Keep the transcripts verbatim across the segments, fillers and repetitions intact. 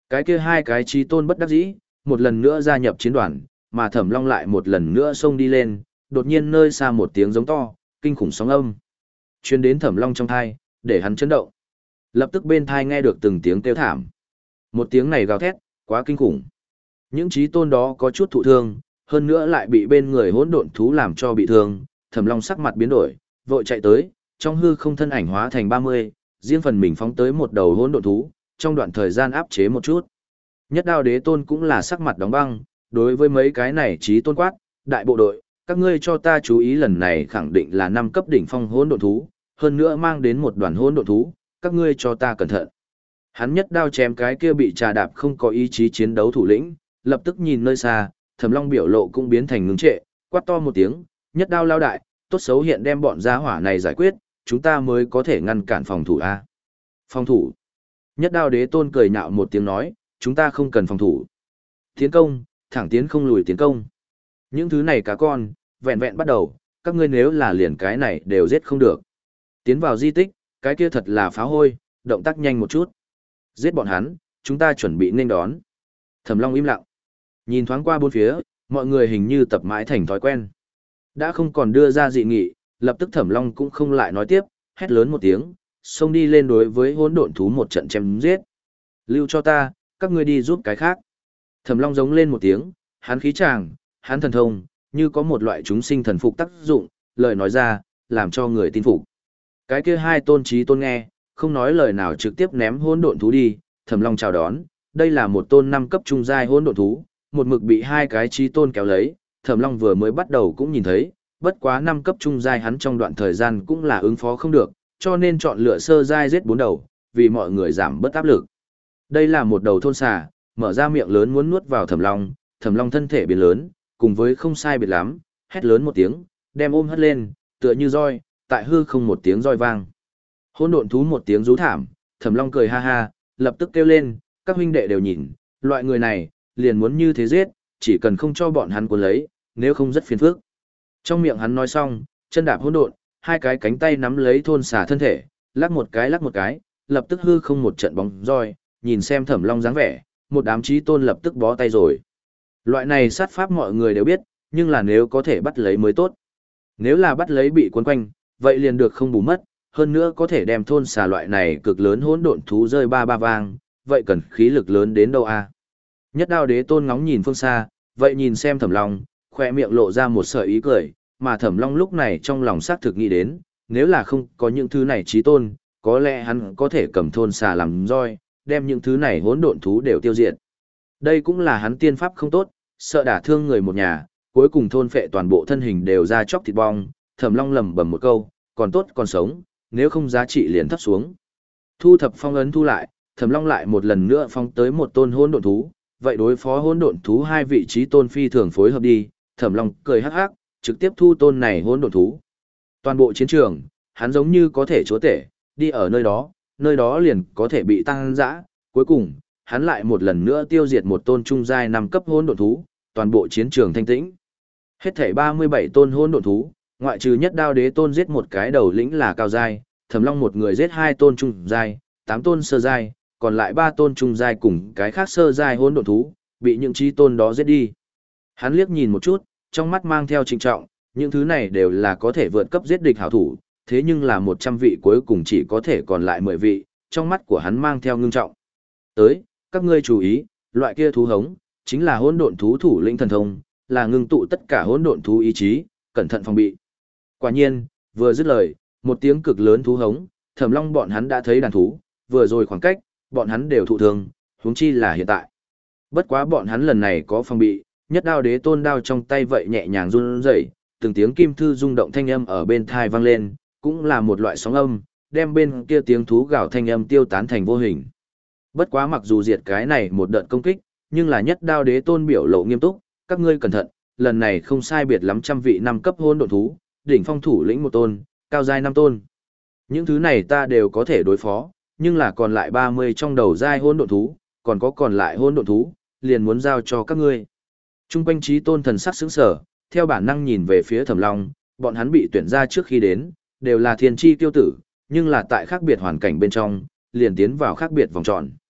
Cái kia hai cái chí tôn bất đắc dĩ, một lần nữa gia nhập chiến đoàn, mà Thẩm Long lại một lần nữa xông đi lên, đột nhiên nơi xa một tiếng giống to, kinh khủng sóng âm. Truyền đến Thẩm Long trong thai, để hắn chấn động. Lập tức bên thai nghe được từng tiếng kêu thảm. Một tiếng này gào thét, quá kinh khủng. Những chí tôn đó có chút thụ thương, hơn nữa lại bị bên người hỗn độn thú làm cho bị thương, Thẩm Long sắc mặt biến đổi, vội chạy tới, trong hư không thân ảnh hóa thành ba mươi, riêng phần mình phóng tới một đầu hỗn độn thú, trong đoạn thời gian áp chế một chút. Nhất Đao Đế Tôn cũng là sắc mặt đóng băng, đối với mấy cái này chí tôn quát, đại bộ đội, các ngươi cho ta chú ý, lần này khẳng định là năm cấp đỉnh phong hỗn độn thú, hơn nữa mang đến một đoàn hỗn độn thú, các ngươi cho ta cẩn thận. Hắn nhất đao chém cái kia bị trà đạp không có ý chí chiến đấu thủ lĩnh, lập tức nhìn nơi xa, Thẩm Long biểu lộ cũng biến thành ngưng trệ, quát to một tiếng, nhất đao lao đại, tốt xấu hiện đem bọn gia hỏa này giải quyết, chúng ta mới có thể ngăn cản phòng thủ a. Phòng thủ? Nhất Đao Đế Tôn cười nhạo một tiếng nói, chúng ta không cần phòng thủ. Tiến công, thẳng tiến không lùi tiến công. Những thứ này cá con, vẹn vẹn bắt đầu, các ngươi nếu là liền cái này đều giết không được. Tiến vào di tích, cái kia thật là phá hôi, động tác nhanh một chút. Giết bọn hắn, chúng ta chuẩn bị nên đón. Thẩm Long im lặng. Nhìn thoáng qua bốn phía, mọi người hình như tập mãi thành thói quen. Đã không còn đưa ra dị nghị, lập tức Thẩm Long cũng không lại nói tiếp, hét lớn một tiếng, xông đi lên đối với hỗn độn thú một trận chém giết. Lưu cho ta, các ngươi đi giúp cái khác. Thẩm Long giống lên một tiếng, hắn khí tràng, hắn thần thông, như có một loại chúng sinh thần phục tác dụng, lời nói ra, làm cho người tin phục. Cái kia hai tôn chí tôn nghe, không nói lời nào trực tiếp ném hỗn độn thú đi, Thẩm Long chào đón, đây là một tôn năm cấp trung giai hỗn độn thú, một mực bị hai cái chí tôn kéo lấy, Thẩm Long vừa mới bắt đầu cũng nhìn thấy, bất quá năm cấp trung giai hắn trong đoạn thời gian cũng là ứng phó không được, cho nên chọn lựa sơ giai giết bốn đầu, vì mọi người giảm bớt áp lực. Đây là một đầu thôn xà, mở ra miệng lớn muốn nuốt vào Thẩm Long, Thẩm Long thân thể biến lớn, cùng với không sai biệt lắm, hét lớn một tiếng, đem ôm hất lên, tựa như roi, tại hư không một tiếng roi vang. Hỗn độn thú một tiếng rú thảm, Thẩm Long cười ha ha, lập tức kêu lên, các huynh đệ đều nhìn, loại người này, liền muốn như thế giết, chỉ cần không cho bọn hắn cuốn lấy, nếu không rất phiền phức. Trong miệng hắn nói xong, chân đạp hỗn độn, hai cái cánh tay nắm lấy thôn xà thân thể, lắc một cái lắc một cái, lập tức hư không một trận bóng roi, nhìn xem Thẩm Long dáng vẻ, một đám chí tôn lập tức bó tay rồi. Loại này sát pháp mọi người đều biết, nhưng là nếu có thể bắt lấy mới tốt. Nếu là bắt lấy bị cuốn quanh, vậy liền được không bù mất, hơn nữa có thể đem thôn xà loại này cực lớn hỗn độn thú rơi ba ba vang, vậy cần khí lực lớn đến đâu a? Nhất Đao Đế Tôn ngóng nhìn phương xa, vậy nhìn xem Thẩm Long, khoe miệng lộ ra một sợi ý cười, mà Thẩm Long lúc này trong lòng xác thực nghĩ đến, nếu là không có những thứ này chí tôn, có lẽ hắn có thể cầm thôn xà làm roi, đem những thứ này hỗn độn thú đều tiêu diệt. Đây cũng là hắn tiên pháp không tốt, sợ đả thương người một nhà, cuối cùng thôn phệ toàn bộ thân hình đều ra chóc thịt bong, Thẩm Long lẩm bẩm một câu, còn tốt còn sống, nếu không giá trị liền thấp xuống. Thu thập phong ấn thu lại, Thẩm Long lại một lần nữa phong tới một tôn hỗn độn thú, vậy đối phó hỗn độn thú hai vị trí tôn phi thường phối hợp đi, Thẩm Long cười hắc hắc, trực tiếp thu tôn này hỗn độn thú. Toàn bộ chiến trường, hắn giống như có thể chúa tể, đi ở nơi đó, nơi đó liền có thể bị tăng dã, cuối cùng, hắn lại một lần nữa tiêu diệt một tôn trung giai năm cấp hỗn độn thú, toàn bộ chiến trường thanh tĩnh. Hết thảy ba mươi bảy tôn hỗn độn thú, ngoại trừ Nhất Đao Đế Tôn giết một cái đầu lĩnh là cao giai, Thẩm Long một người giết hai tôn trung giai, tám tôn sơ giai, còn lại ba tôn trung giai cùng cái khác sơ giai hỗn độn thú, bị những chí tôn đó giết đi. Hắn liếc nhìn một chút, trong mắt mang theo trịnh trọng, những thứ này đều là có thể vượt cấp giết địch hảo thủ, thế nhưng là một trăm vị cuối cùng chỉ có thể còn lại mười vị, trong mắt của hắn mang theo ngưng trọng. Tới, các ngươi chú ý, loại kia thú hống, chính là hỗn độn thú thủ lĩnh thần thông, là ngưng tụ tất cả hỗn độn thú ý chí, cẩn thận phòng bị. Quả nhiên, vừa dứt lời, một tiếng cực lớn thú hống, Thẩm Long bọn hắn đã thấy đàn thú, vừa rồi khoảng cách, bọn hắn đều thụ thương, huống chi là hiện tại. Bất quá bọn hắn lần này có phòng bị, Nhất Đao Đế Tôn đao trong tay vậy nhẹ nhàng run rẩy, từng tiếng kim thư rung động thanh âm ở bên tai vang lên, cũng là một loại sóng âm, đem bên kia tiếng thú gào thanh âm tiêu tán thành vô hình. Bất quá mặc dù diệt cái này một đợt công kích, nhưng là Nhất Đao Đế Tôn biểu lộ nghiêm túc, các ngươi cẩn thận, lần này không sai biệt lắm trăm vị năm cấp hỗn độn thú, đỉnh phong thủ lĩnh một tôn, cao giai năm tôn. Những thứ này ta đều có thể đối phó, nhưng là còn lại ba mươi trong đầu giai hỗn độn thú, còn có còn lại hỗn độn thú, liền muốn giao cho các ngươi. Trung quanh chí tôn thần sắc sững sờ, theo bản năng nhìn về phía Thẩm Long, bọn hắn bị tuyển ra trước khi đến, đều là thiên chi tiêu tử, nhưng là tại khác biệt hoàn cảnh bên trong, liền tiến vào khác biệt vòng tròn.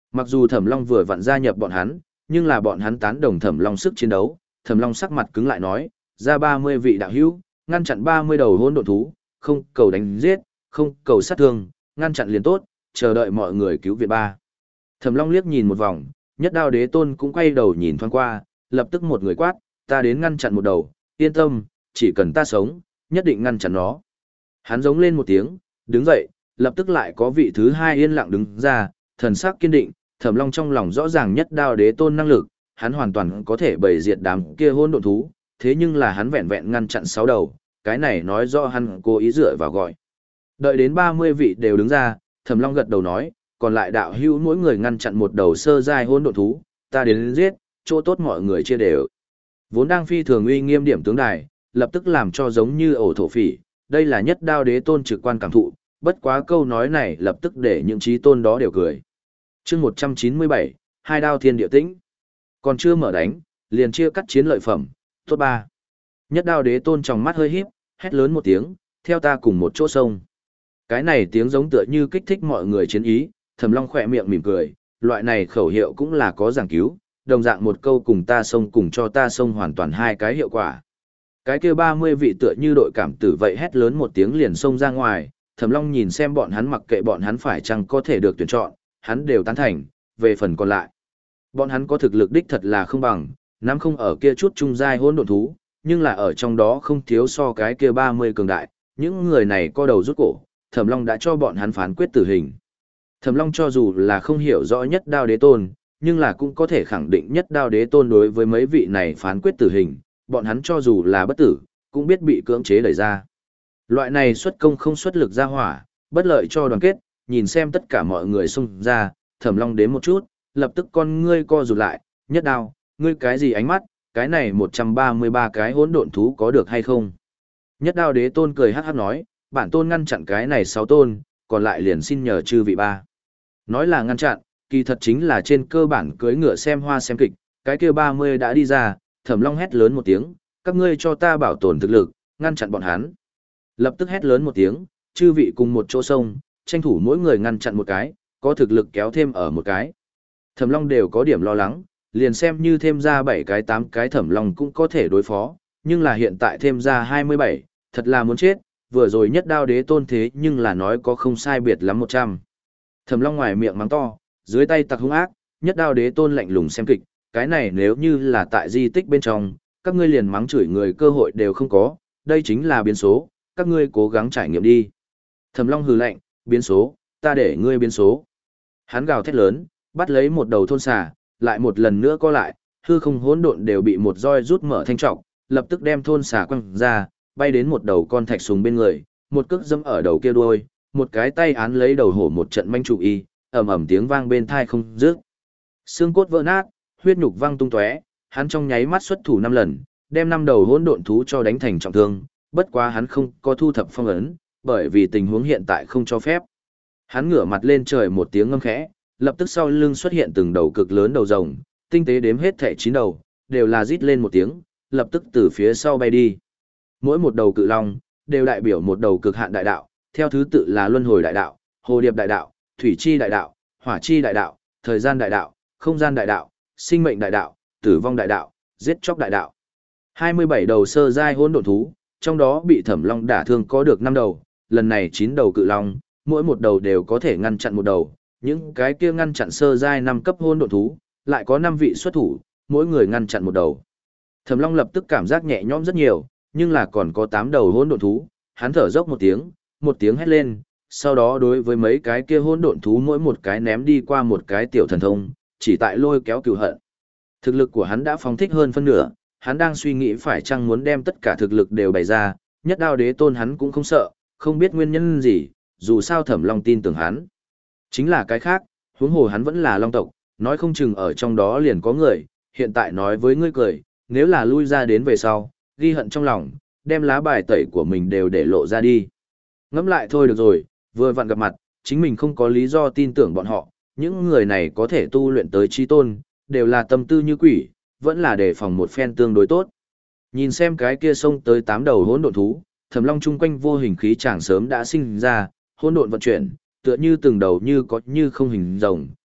Mặc dù Thẩm Long vừa vặn gia nhập bọn hắn, nhưng là bọn hắn tán đồng Thẩm Long sức chiến đấu, Thẩm Long sắc mặt cứng lại nói, ra ba mươi vị đạo hữu, ngăn chặn ba mươi đầu hỗn độn thú, không cầu đánh giết, không cầu sát thương, ngăn chặn liền tốt, chờ đợi mọi người cứu viện ba. Thẩm Long liếc nhìn một vòng, Nhất Đao Đế Tôn cũng quay đầu nhìn thoáng qua, lập tức một người quát, ta đến ngăn chặn một đầu, yên tâm, chỉ cần ta sống, nhất định ngăn chặn nó. Hắn giống lên một tiếng, đứng dậy, lập tức lại có vị thứ hai yên lặng đứng ra, thần sắc kiên định, Thẩm Long trong lòng rõ ràng Nhất Đao Đế Tôn năng lực, hắn hoàn toàn có thể bày diệt đám kia hỗn độn thú, thế nhưng là hắn vẹn vẹn ngăn chặn sáu đầu, cái này nói rõ hắn cố ý dựa vào gọi. Đợi đến ba mươi vị đều đứng ra, Thẩm Long gật đầu nói, còn lại đạo hữu mỗi người ngăn chặn một đầu sơ giai hỗn độn thú, ta đến giết, chỗ tốt mọi người chia đều. Vốn đang phi thường uy nghiêm điểm tướng đài, lập tức làm cho giống như ổ thổ phỉ, đây là Nhất Đao Đế Tôn trực quan cảm thụ, bất quá câu nói này lập tức để những trí tôn đó đều cười. Chương một trăm chín mươi bảy, hai đao thiên địa tĩnh. Còn chưa mở đánh, liền chia cắt chiến lợi phẩm, tốt ba. Nhất Đao Đế Tôn trong mắt hơi híp, hét lớn một tiếng, theo ta cùng một chỗ sông. Cái này tiếng giống tựa như kích thích mọi người chiến ý, Thẩm Long khỏe miệng mỉm cười, loại này khẩu hiệu cũng là có giảng cứu, đồng dạng một câu cùng ta sông cùng cho ta sông hoàn toàn hai cái hiệu quả. Cái kia ba mươi vị tựa như đội cảm tử vậy hét lớn một tiếng liền xông ra ngoài, Thẩm Long nhìn xem bọn hắn mặc kệ bọn hắn phải chăng có thể được tuyển chọn, hắn đều tán thành, về phần còn lại. Bọn hắn có thực lực đích thật là không bằng, nắm không ở kia chút trung giai hỗn độn thú, nhưng là ở trong đó không thiếu so cái kia ba mươi cường đại, những người này co đầu rút cổ, Thẩm Long đã cho bọn hắn phán quyết tử hình. Thẩm Long cho dù là không hiểu rõ Nhất Đao Đế Tôn, nhưng là cũng có thể khẳng định Nhất Đao Đế Tôn đối với mấy vị này phán quyết tử hình, bọn hắn cho dù là bất tử, cũng biết bị cưỡng chế đẩy ra. Loại này xuất công không xuất lực ra hỏa, bất lợi cho đoàn kết, nhìn xem tất cả mọi người xung ra, Thẩm Long đến một chút, lập tức con ngươi co rụt lại, Nhất Đao, ngươi cái gì ánh mắt, cái này một trăm ba mươi ba cái hỗn độn thú có được hay không? Nhất Đao Đế Tôn cười hắc hắc nói, bản tôn ngăn chặn cái này sáu tôn, còn lại liền xin nhờ chư vị ba. Nói là ngăn chặn, kỳ thật chính là trên cơ bản cưỡi ngựa xem hoa xem kịch, cái kia ba mươi đã đi ra, Thẩm Long hét lớn một tiếng, các ngươi cho ta bảo tồn thực lực, ngăn chặn bọn hắn. Lập tức hét lớn một tiếng, chư vị cùng một chỗ sông, tranh thủ mỗi người ngăn chặn một cái, có thực lực kéo thêm ở một cái. Thẩm Long đều có điểm lo lắng, liền xem như thêm ra bảy cái tám cái Thẩm Long cũng có thể đối phó, nhưng là hiện tại thêm ra hai mươi bảy, thật là muốn chết, vừa rồi Nhất Đao Đế Tôn thế nhưng là nói có không sai biệt lắm một trăm. Thẩm Long ngoài miệng mắng to, dưới tay tặc hung ác, Nhất Đao Đế Tôn lạnh lùng xem kịch, cái này nếu như là tại di tích bên trong, các ngươi liền mắng chửi người cơ hội đều không có, đây chính là biến số, các ngươi cố gắng trải nghiệm đi. Thẩm Long hừ lạnh, biến số, ta để ngươi biến số. Hắn gào thét lớn, bắt lấy một đầu thôn xà, lại một lần nữa co lại, hư không hỗn độn đều bị một roi rút mở thanh trọng, lập tức đem thôn xà quăng ra, bay đến một đầu con thạch sùng bên người, một cước dẫm ở đầu kia đuôi, một cái tay án lấy đầu hổ một trận manh trụ y, ầm ầm tiếng vang bên thai không dứt. Xương cốt vỡ nát, huyết nhục văng tung tóe, hắn trong nháy mắt xuất thủ năm lần, đem năm đầu hỗn độn thú cho đánh thành trọng thương, bất quá hắn không có thu thập phong ấn, bởi vì tình huống hiện tại không cho phép. Hắn ngửa mặt lên trời một tiếng ngâm khẽ, lập tức sau lưng xuất hiện từng đầu cực lớn đầu rồng, tinh tế đếm hết thảy chín đầu, đều là rít lên một tiếng, lập tức từ phía sau bay đi. Mỗi một đầu cự long đều đại biểu một đầu cực hạn đại đạo, theo thứ tự là luân hồi đại đạo, hồ điệp đại đạo, thủy chi đại đạo, hỏa chi đại đạo, thời gian đại đạo, không gian đại đạo, sinh mệnh đại đạo, tử vong đại đạo, giết chóc đại đạo. hai mươi bảy đầu sơ giai hỗn độn thú, trong đó bị Thẩm Long đả thương có được năm đầu, lần này chín đầu cự long, mỗi một đầu đều có thể ngăn chặn một đầu, những cái kia ngăn chặn sơ giai năm cấp hỗn độn thú, lại có năm vị xuất thủ, mỗi người ngăn chặn một đầu. Thẩm Long lập tức cảm giác nhẹ nhõm rất nhiều, nhưng là còn có tám đầu hỗn độn thú, hắn thở dốc một tiếng, một tiếng hét lên, sau đó đối với mấy cái kia hỗn độn thú mỗi một cái ném đi qua một cái tiểu thần thông, chỉ tại lôi kéo cừu hận. Thực lực của hắn đã phóng thích hơn phân nửa, hắn đang suy nghĩ phải chăng muốn đem tất cả thực lực đều bày ra, Nhất Đao Đế Tôn hắn cũng không sợ, không biết nguyên nhân gì, dù sao Thẩm Long tin tưởng hắn. Chính là cái khác, huống hồ hắn vẫn là Long tộc, nói không chừng ở trong đó liền có người, hiện tại nói với ngươi cười, nếu là lui ra đến về sau, ghi hận trong lòng, đem lá bài tẩy của mình đều để lộ ra đi. Ngẫm lại thôi được rồi, vừa vặn gặp mặt, chính mình không có lý do tin tưởng bọn họ, những người này có thể tu luyện tới chí tôn, đều là tâm tư như quỷ, vẫn là đề phòng một phen tương đối tốt. Nhìn xem cái kia xông tới tám đầu hỗn độn thú, Thẩm Long chung quanh vô hình khí chàng sớm đã sinh ra, hỗn độn vận chuyển, tựa như từng đầu như có như không hình rồng,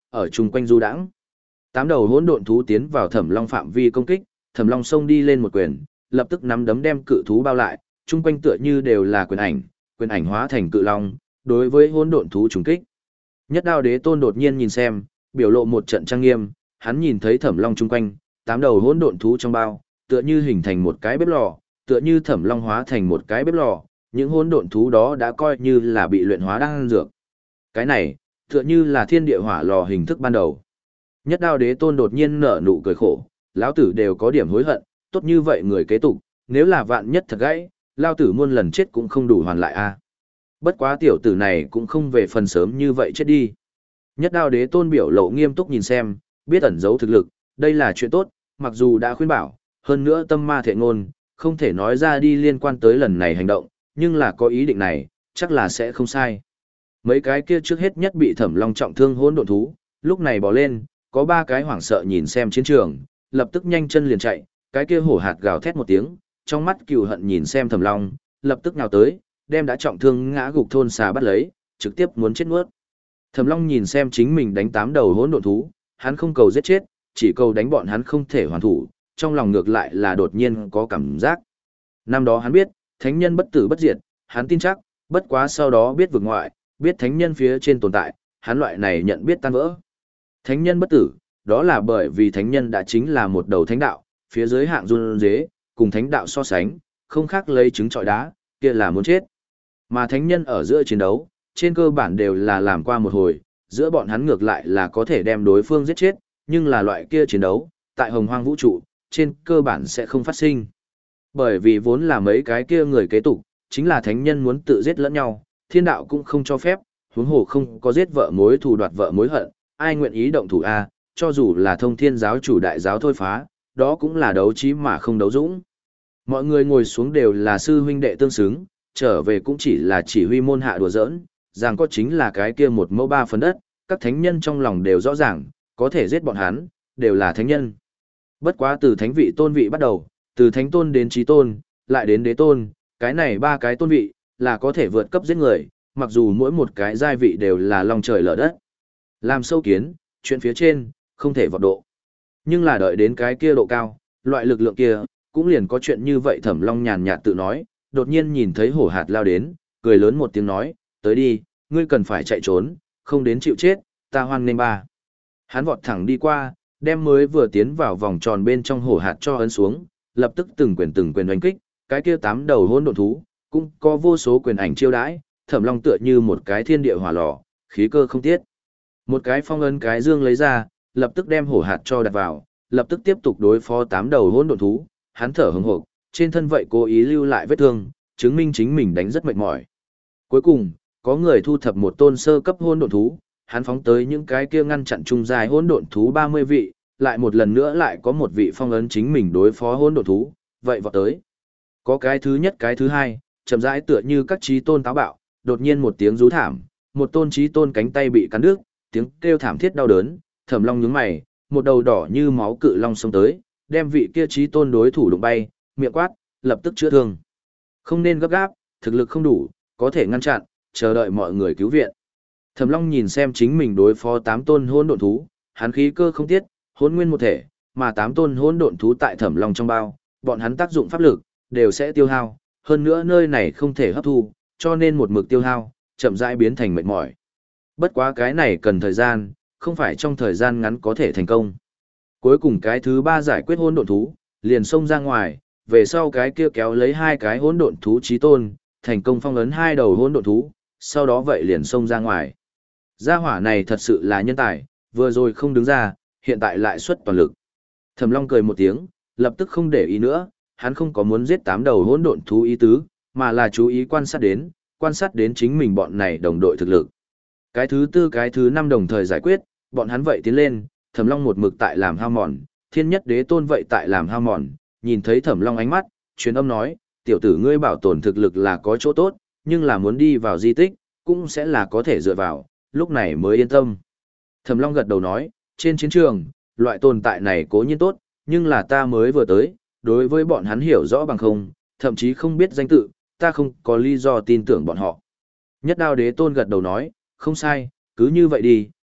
ở chung quanh du đãng. Tám đầu hỗn độn thú tiến vào Thẩm Long phạm vi công kích, Thẩm Long xông đi lên một quyền, lập tức nắm đấm đem cự thú bao lại, chung quanh tựa như đều là quyền ảnh, quyền ảnh hóa thành cự long, đối với hỗn độn thú trùng kích. Nhất Đao Đế Tôn đột nhiên nhìn xem, biểu lộ một trận trang nghiêm, hắn nhìn thấy Thẩm Long chung quanh, tám đầu hỗn độn thú trong bao, tựa như hình thành một cái bếp lò, tựa như Thẩm Long hóa thành một cái bếp lò, những hỗn độn thú đó đã coi như là bị luyện hóa đang ăn dược. Cái này, tựa như là thiên địa hỏa lò hình thức ban đầu. Nhất Đao Đế Tôn đột nhiên nở nụ cười khổ, lão tử đều có điểm hối hận, tốt như vậy người kế tục, nếu là vạn nhất thật gãy, lão tử muôn lần chết cũng không đủ hoàn lại a. Bất quá tiểu tử này cũng không về phần sớm như vậy chết đi. Nhất Đao Đế Tôn biểu lộ nghiêm túc nhìn xem, biết ẩn giấu thực lực, đây là chuyện tốt, mặc dù đã khuyên bảo, hơn nữa tâm ma thệ ngôn, không thể nói ra đi liên quan tới lần này hành động, nhưng là có ý định này, chắc là sẽ không sai. Mấy cái kia trước hết nhất bị Thẩm Long trọng thương hỗn độn thú, lúc này bỏ lên, có ba cái hoảng sợ nhìn xem chiến trường, lập tức nhanh chân liền chạy, cái kia hổ hạt gào thét một tiếng, trong mắt cừu hận nhìn xem Thẩm Long, lập tức nhào tới, đem đã trọng thương ngã gục thôn xà bắt lấy, trực tiếp muốn chết nuốt. Thẩm Long nhìn xem chính mình đánh tám đầu hỗn độn thú, hắn không cầu giết chết, chỉ cầu đánh bọn hắn không thể hoàn thủ, trong lòng ngược lại là đột nhiên có cảm giác. Năm đó hắn biết, thánh nhân bất tử bất diệt, hắn tin chắc, bất quá sau đó biết vực ngoại, biết thánh nhân phía trên tồn tại, hắn loại này nhận biết tan vỡ. Thánh nhân bất tử, đó là bởi vì thánh nhân đã chính là một đầu thánh đạo, phía dưới hạng run dế, cùng thánh đạo so sánh, không khác lấy trứng trọi đá, kia là muốn chết. Mà thánh nhân ở giữa chiến đấu, trên cơ bản đều là làm qua một hồi, giữa bọn hắn ngược lại là có thể đem đối phương giết chết, nhưng là loại kia chiến đấu, tại hồng hoang vũ trụ, trên cơ bản sẽ không phát sinh. Bởi vì vốn là mấy cái kia người kế tục, chính là thánh nhân muốn tự giết lẫn nhau, thiên đạo cũng không cho phép, huống hồ không có giết vợ mối thù đoạt vợ mối hận, ai nguyện ý động thủ a, cho dù là thông thiên giáo chủ đại giáo thôi phá, đó cũng là đấu trí mà không đấu dũng. Mọi người ngồi xuống đều là sư huynh đệ tương xứng, trở về cũng chỉ là chỉ huy môn hạ đùa giỡn, rằng có chính là cái kia một mẫu ba phần đất, các thánh nhân trong lòng đều rõ ràng, có thể giết bọn hắn, đều là thánh nhân. Bất quá từ thánh vị tôn vị bắt đầu, từ thánh tôn đến trí tôn, lại đến đế tôn, cái này ba cái tôn vị, là có thể vượt cấp giết người, mặc dù mỗi một cái giai vị đều là lòng trời lở đất. Làm sâu kiến, chuyện phía trên, không thể vọt độ. Nhưng là đợi đến cái kia độ cao, loại lực lượng kia, cũng liền có chuyện như vậy. Thẩm Long nhàn nhạt tự nói, đột nhiên nhìn thấy hổ hạt lao đến, cười lớn một tiếng nói, tới đi, ngươi cần phải chạy trốn, không đến chịu chết, ta hoan nghênh ba. Hắn vọt thẳng đi qua, đem mới vừa tiến vào vòng tròn bên trong hổ hạt cho ấn xuống, lập tức từng quyền từng quyền đánh kích, cái kia tám đầu hỗn độn thú, cũng có vô số quyền ảnh chiêu đãi, Thẩm Long tựa như một cái thiên địa hỏa lò, khí cơ không tiết. Một cái phong ấn cái dương lấy ra, lập tức đem hổ hạt cho đặt vào, lập tức tiếp tục đối phó tám đầu hỗn độn thú, hắn thở hừng hực, trên thân vậy cố ý lưu lại vết thương, chứng minh chính mình đánh rất mệt mỏi. Cuối cùng, có người thu thập một tôn sơ cấp hỗn độn thú, hắn phóng tới những cái kia ngăn chặn trung dài hỗn độn thú ba mươi vị, lại một lần nữa lại có một vị phong ấn chính mình đối phó hỗn độn thú, vậy vọt tới. Có cái thứ nhất cái thứ hai, chậm rãi tựa như các chí tôn táo bạo, đột nhiên một tiếng rú thảm, một tôn chí tôn cánh tay bị cắn đứt, tiếng kêu thảm thiết đau đớn, Thẩm Long nhướng mày, một đầu đỏ như máu cự long xông tới, đem vị kia chí tôn đối thủ đụng bay, miệng quát, lập tức chữa thương. Không nên gấp gáp, thực lực không đủ, có thể ngăn chặn, chờ đợi mọi người cứu viện. Thẩm Long nhìn xem chính mình đối phó tám tôn hỗn độn thú, hắn khí cơ không tiết, hỗn nguyên một thể, mà tám tôn hỗn độn thú tại Thẩm Long trong bao, bọn hắn tác dụng pháp lực đều sẽ tiêu hao, hơn nữa nơi này không thể hấp thu, cho nên một mực tiêu hao, chậm rãi biến thành mệt mỏi. Bất quá cái này cần thời gian, không phải trong thời gian ngắn có thể thành công. Cuối cùng cái thứ ba giải quyết hỗn độn thú, liền xông ra ngoài, về sau cái kia kéo lấy hai cái hỗn độn thú chí tôn, thành công phong ấn hai đầu hỗn độn thú, sau đó vậy liền xông ra ngoài. Gia hỏa này thật sự là nhân tài, vừa rồi không đứng ra, hiện tại lại xuất toàn lực. Thẩm Long cười một tiếng, lập tức không để ý nữa, hắn không có muốn giết tám đầu hỗn độn thú ý tứ, mà là chú ý quan sát đến, quan sát đến chính mình bọn này đồng đội thực lực. Cái thứ tư cái thứ năm đồng thời giải quyết, bọn hắn vậy tiến lên, Thẩm Long một mực tại làm hao mòn, Thiên Nhất Đế Tôn vậy tại làm hao mòn, nhìn thấy Thẩm Long ánh mắt, truyền âm nói, tiểu tử ngươi bảo tồn thực lực là có chỗ tốt, nhưng là muốn đi vào di tích, cũng sẽ là có thể dựa vào, lúc này mới yên tâm. Thẩm Long gật đầu nói, trên chiến trường, loại tồn tại này cố nhiên tốt, nhưng là ta mới vừa tới, đối với bọn hắn hiểu rõ bằng không, thậm chí không biết danh tự, ta không có lý do tin tưởng bọn họ. Nhất Đao Đế Tôn gật đầu nói, không sai, cứ như vậy đi,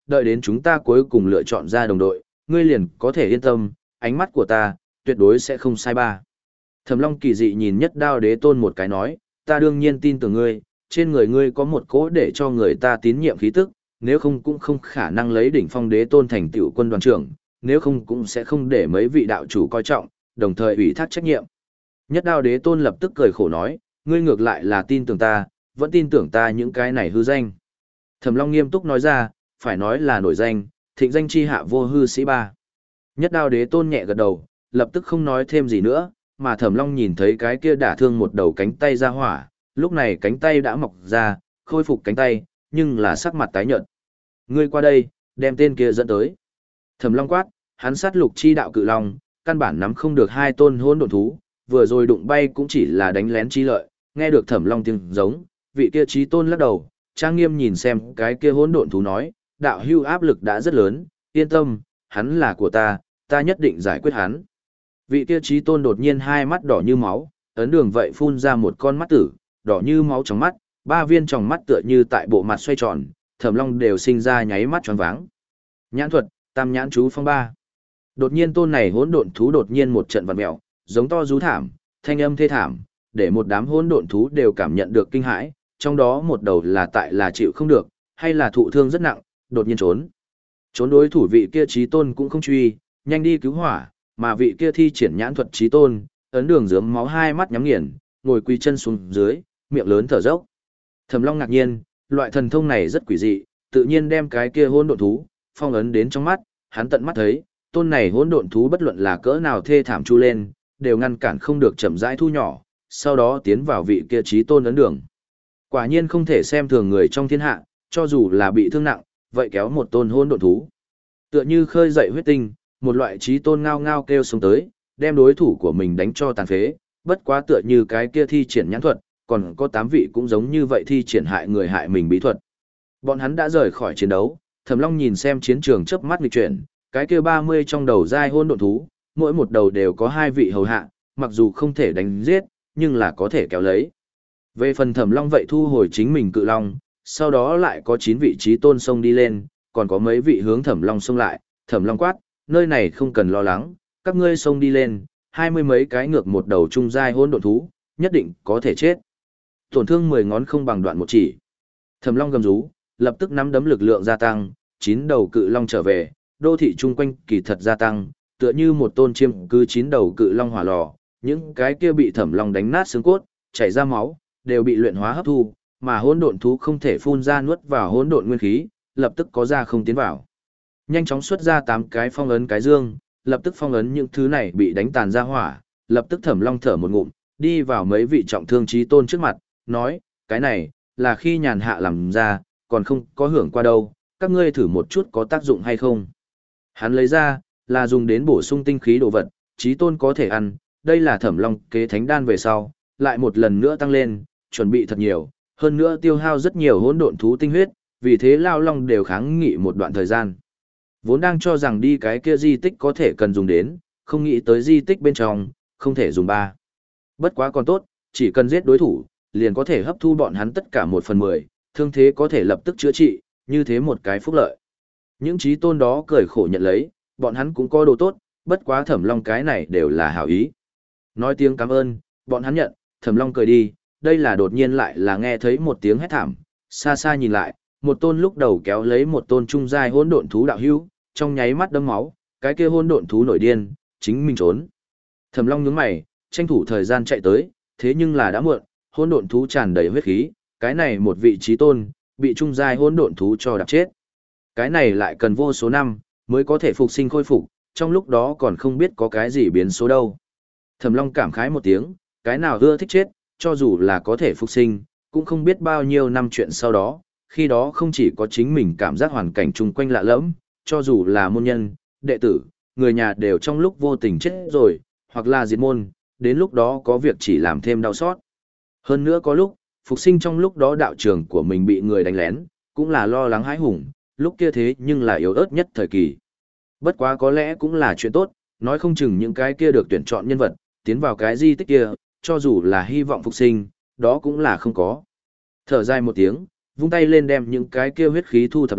đợi đến chúng ta cuối cùng lựa chọn ra đồng đội, ngươi liền có thể yên tâm, ánh mắt của ta, tuyệt đối sẽ không sai ba. Thẩm Long kỳ dị nhìn Nhất Đao Đế Tôn một cái nói, ta đương nhiên tin tưởng ngươi, trên người ngươi có một cỗ để cho người ta tín nhiệm khí tức, nếu không cũng không khả năng lấy đỉnh phong đế tôn thành tựu quân đoàn trưởng, nếu không cũng sẽ không để mấy vị đạo chủ coi trọng, đồng thời ủy thác trách nhiệm. Nhất Đao Đế Tôn lập tức cười khổ nói, ngươi ngược lại là tin tưởng ta, vẫn tin tưởng ta những cái này hư danh. Thẩm Long nghiêm túc nói ra, phải nói là nổi danh, thịnh danh chi hạ vô hư sĩ ba. Nhất Đao Đế Tôn nhẹ gật đầu, lập tức không nói thêm gì nữa, mà Thẩm Long nhìn thấy cái kia đả thương một đầu cánh tay ra hỏa, lúc này cánh tay đã mọc ra, khôi phục cánh tay, nhưng là sắc mặt tái nhợt. Ngươi qua đây, đem tên kia dẫn tới. Thẩm Long quát, hắn sát lục chi đạo cự long, căn bản nắm không được hai tôn hỗn độn thú, vừa rồi đụng bay cũng chỉ là đánh lén chi lợi, nghe được Thẩm Long tiếng giống, vị kia chí tôn lắc đầu, trang nghiêm nhìn xem cái kia hỗn độn thú nói, đạo hưu áp lực đã rất lớn, yên tâm, hắn là của ta, ta nhất định giải quyết hắn. Vị kia chí tôn đột nhiên hai mắt đỏ như máu, ấn đường vậy phun ra một con mắt tử, đỏ như máu trong mắt, ba viên tròng mắt tựa như tại bộ mặt xoay tròn, Thẩm Long đều sinh ra nháy mắt choáng váng. Nhãn thuật, tam nhãn chú phong ba. Đột nhiên tôn này hỗn độn thú đột nhiên một trận vặn mèo, giống to rú thảm, thanh âm thê thảm, để một đám hỗn độn thú đều cảm nhận được kinh hãi, trong đó một đầu là tại là chịu không được, hay là thụ thương rất nặng, đột nhiên trốn. Trốn đối thủ vị kia chí tôn cũng không truy, nhanh đi cứu hỏa, mà vị kia thi triển nhãn thuật chí tôn, ấn đường rớm máu hai mắt nhắm nghiền, ngồi quỳ chân xuống dưới, miệng lớn thở dốc. Thẩm Long ngạc nhiên, loại thần thông này rất quỷ dị, tự nhiên đem cái kia hỗn độn thú phong ấn đến trong mắt, hắn tận mắt thấy, tôn này hỗn độn thú bất luận là cỡ nào thê thảm chu lên, đều ngăn cản không được chậm rãi thu nhỏ, sau đó tiến vào vị kia chí tôn ấn đường. Quả nhiên không thể xem thường người trong thiên hạ, cho dù là bị thương nặng, vậy kéo một tôn hỗn độn thú. Tựa như khơi dậy huyết tinh, một loại chí tôn ngao ngao kêu xuống tới, đem đối thủ của mình đánh cho tàn phế, bất quá tựa như cái kia thi triển nhãn thuật, còn có tám vị cũng giống như vậy thi triển hại người hại mình bí thuật. Bọn hắn đã rời khỏi chiến đấu, Thẩm Long nhìn xem chiến trường chớp mắt nghịch chuyển, cái kia ba mươi trong đầu giai hỗn độn thú, mỗi một đầu đều có hai vị hầu hạ, mặc dù không thể đánh giết, nhưng là có thể kéo lấy. Về phần Thẩm Long vậy thu hồi chính mình cự long, sau đó lại có chín vị trí tôn sông đi lên, còn có mấy vị hướng Thẩm Long xông lại, Thẩm Long quát, nơi này không cần lo lắng, các ngươi xông đi lên, hai mươi mấy cái ngược một đầu trung giai hỗn độn thú, nhất định có thể chết. Tổn thương mười ngón không bằng đoạn một chỉ. Thẩm Long gầm rú, lập tức nắm đấm lực lượng gia tăng, chín đầu cự long trở về, đô thị chung quanh kỳ thật gia tăng, tựa như một tôn chiêm cứ chín đầu cự long hỏa lò, những cái kia bị Thẩm Long đánh nát xương cốt, chảy ra máu, đều bị luyện hóa hấp thu, mà hỗn độn thú không thể phun ra nuốt vào hỗn độn nguyên khí, lập tức có ra không tiến vào. Nhanh chóng xuất ra tám cái phong ấn cái dương, lập tức phong ấn những thứ này bị đánh tàn ra hỏa, lập tức Thẩm Long thở một ngụm, đi vào mấy vị trọng thương chí tôn trước mặt, nói, cái này, là khi nhàn hạ làm ra, còn không có hưởng qua đâu, các ngươi thử một chút có tác dụng hay không. Hắn lấy ra, là dùng đến bổ sung tinh khí đồ vật, chí tôn có thể ăn, đây là Thẩm Long kế thánh đan về sau, lại một lần nữa tăng lên, chuẩn bị thật nhiều, hơn nữa tiêu hao rất nhiều hỗn độn thú tinh huyết, vì thế Lao Long đều kháng nghị một đoạn thời gian. Vốn đang cho rằng đi cái kia di tích có thể cần dùng đến, không nghĩ tới di tích bên trong, không thể dùng ba. Bất quá còn tốt, chỉ cần giết đối thủ, liền có thể hấp thu bọn hắn tất cả một phần mười, thương thế có thể lập tức chữa trị, như thế một cái phúc lợi. Những trí tôn đó cười khổ nhận lấy, bọn hắn cũng có đồ tốt, bất quá Thẩm Long cái này đều là hảo ý. Nói tiếng cảm ơn, bọn hắn nhận, Thẩm Long cười đi, đây là đột nhiên lại là nghe thấy một tiếng hét thảm, xa xa nhìn lại, một tôn lúc đầu kéo lấy một tôn trung giai hỗn độn thú đạo hữu, trong nháy mắt đâm máu, cái kia hỗn độn thú nổi điên, chính mình trốn. Thẩm Long nhướng mày, tranh thủ thời gian chạy tới, thế nhưng là đã muộn, hỗn độn thú tràn đầy huyết khí, cái này một vị trí tôn, bị trung giai hỗn độn thú cho đạp chết. Cái này lại cần vô số năm mới có thể phục sinh khôi phục, trong lúc đó còn không biết có cái gì biến số đâu. Thẩm Long cảm khái một tiếng, cái nào ưa thích chết, cho dù là có thể phục sinh, cũng không biết bao nhiêu năm chuyện sau đó, khi đó không chỉ có chính mình cảm giác hoàn cảnh chung quanh lạ lẫm, cho dù là môn nhân, đệ tử, người nhà đều trong lúc vô tình chết rồi, hoặc là diệt môn, đến lúc đó có việc chỉ làm thêm đau xót. Hơn nữa có lúc, phục sinh trong lúc đó đạo trường của mình bị người đánh lén, cũng là lo lắng hãi hùng, lúc kia thế nhưng là yếu ớt nhất thời kỳ. Bất quá có lẽ cũng là chuyện tốt, nói không chừng những cái kia được tuyển chọn nhân vật, tiến vào cái di tích kia, cho dù là hy vọng phục sinh, đó cũng là không có. Thở dài một tiếng, vung tay lên đem những cái kia huyết khí thu thập lại,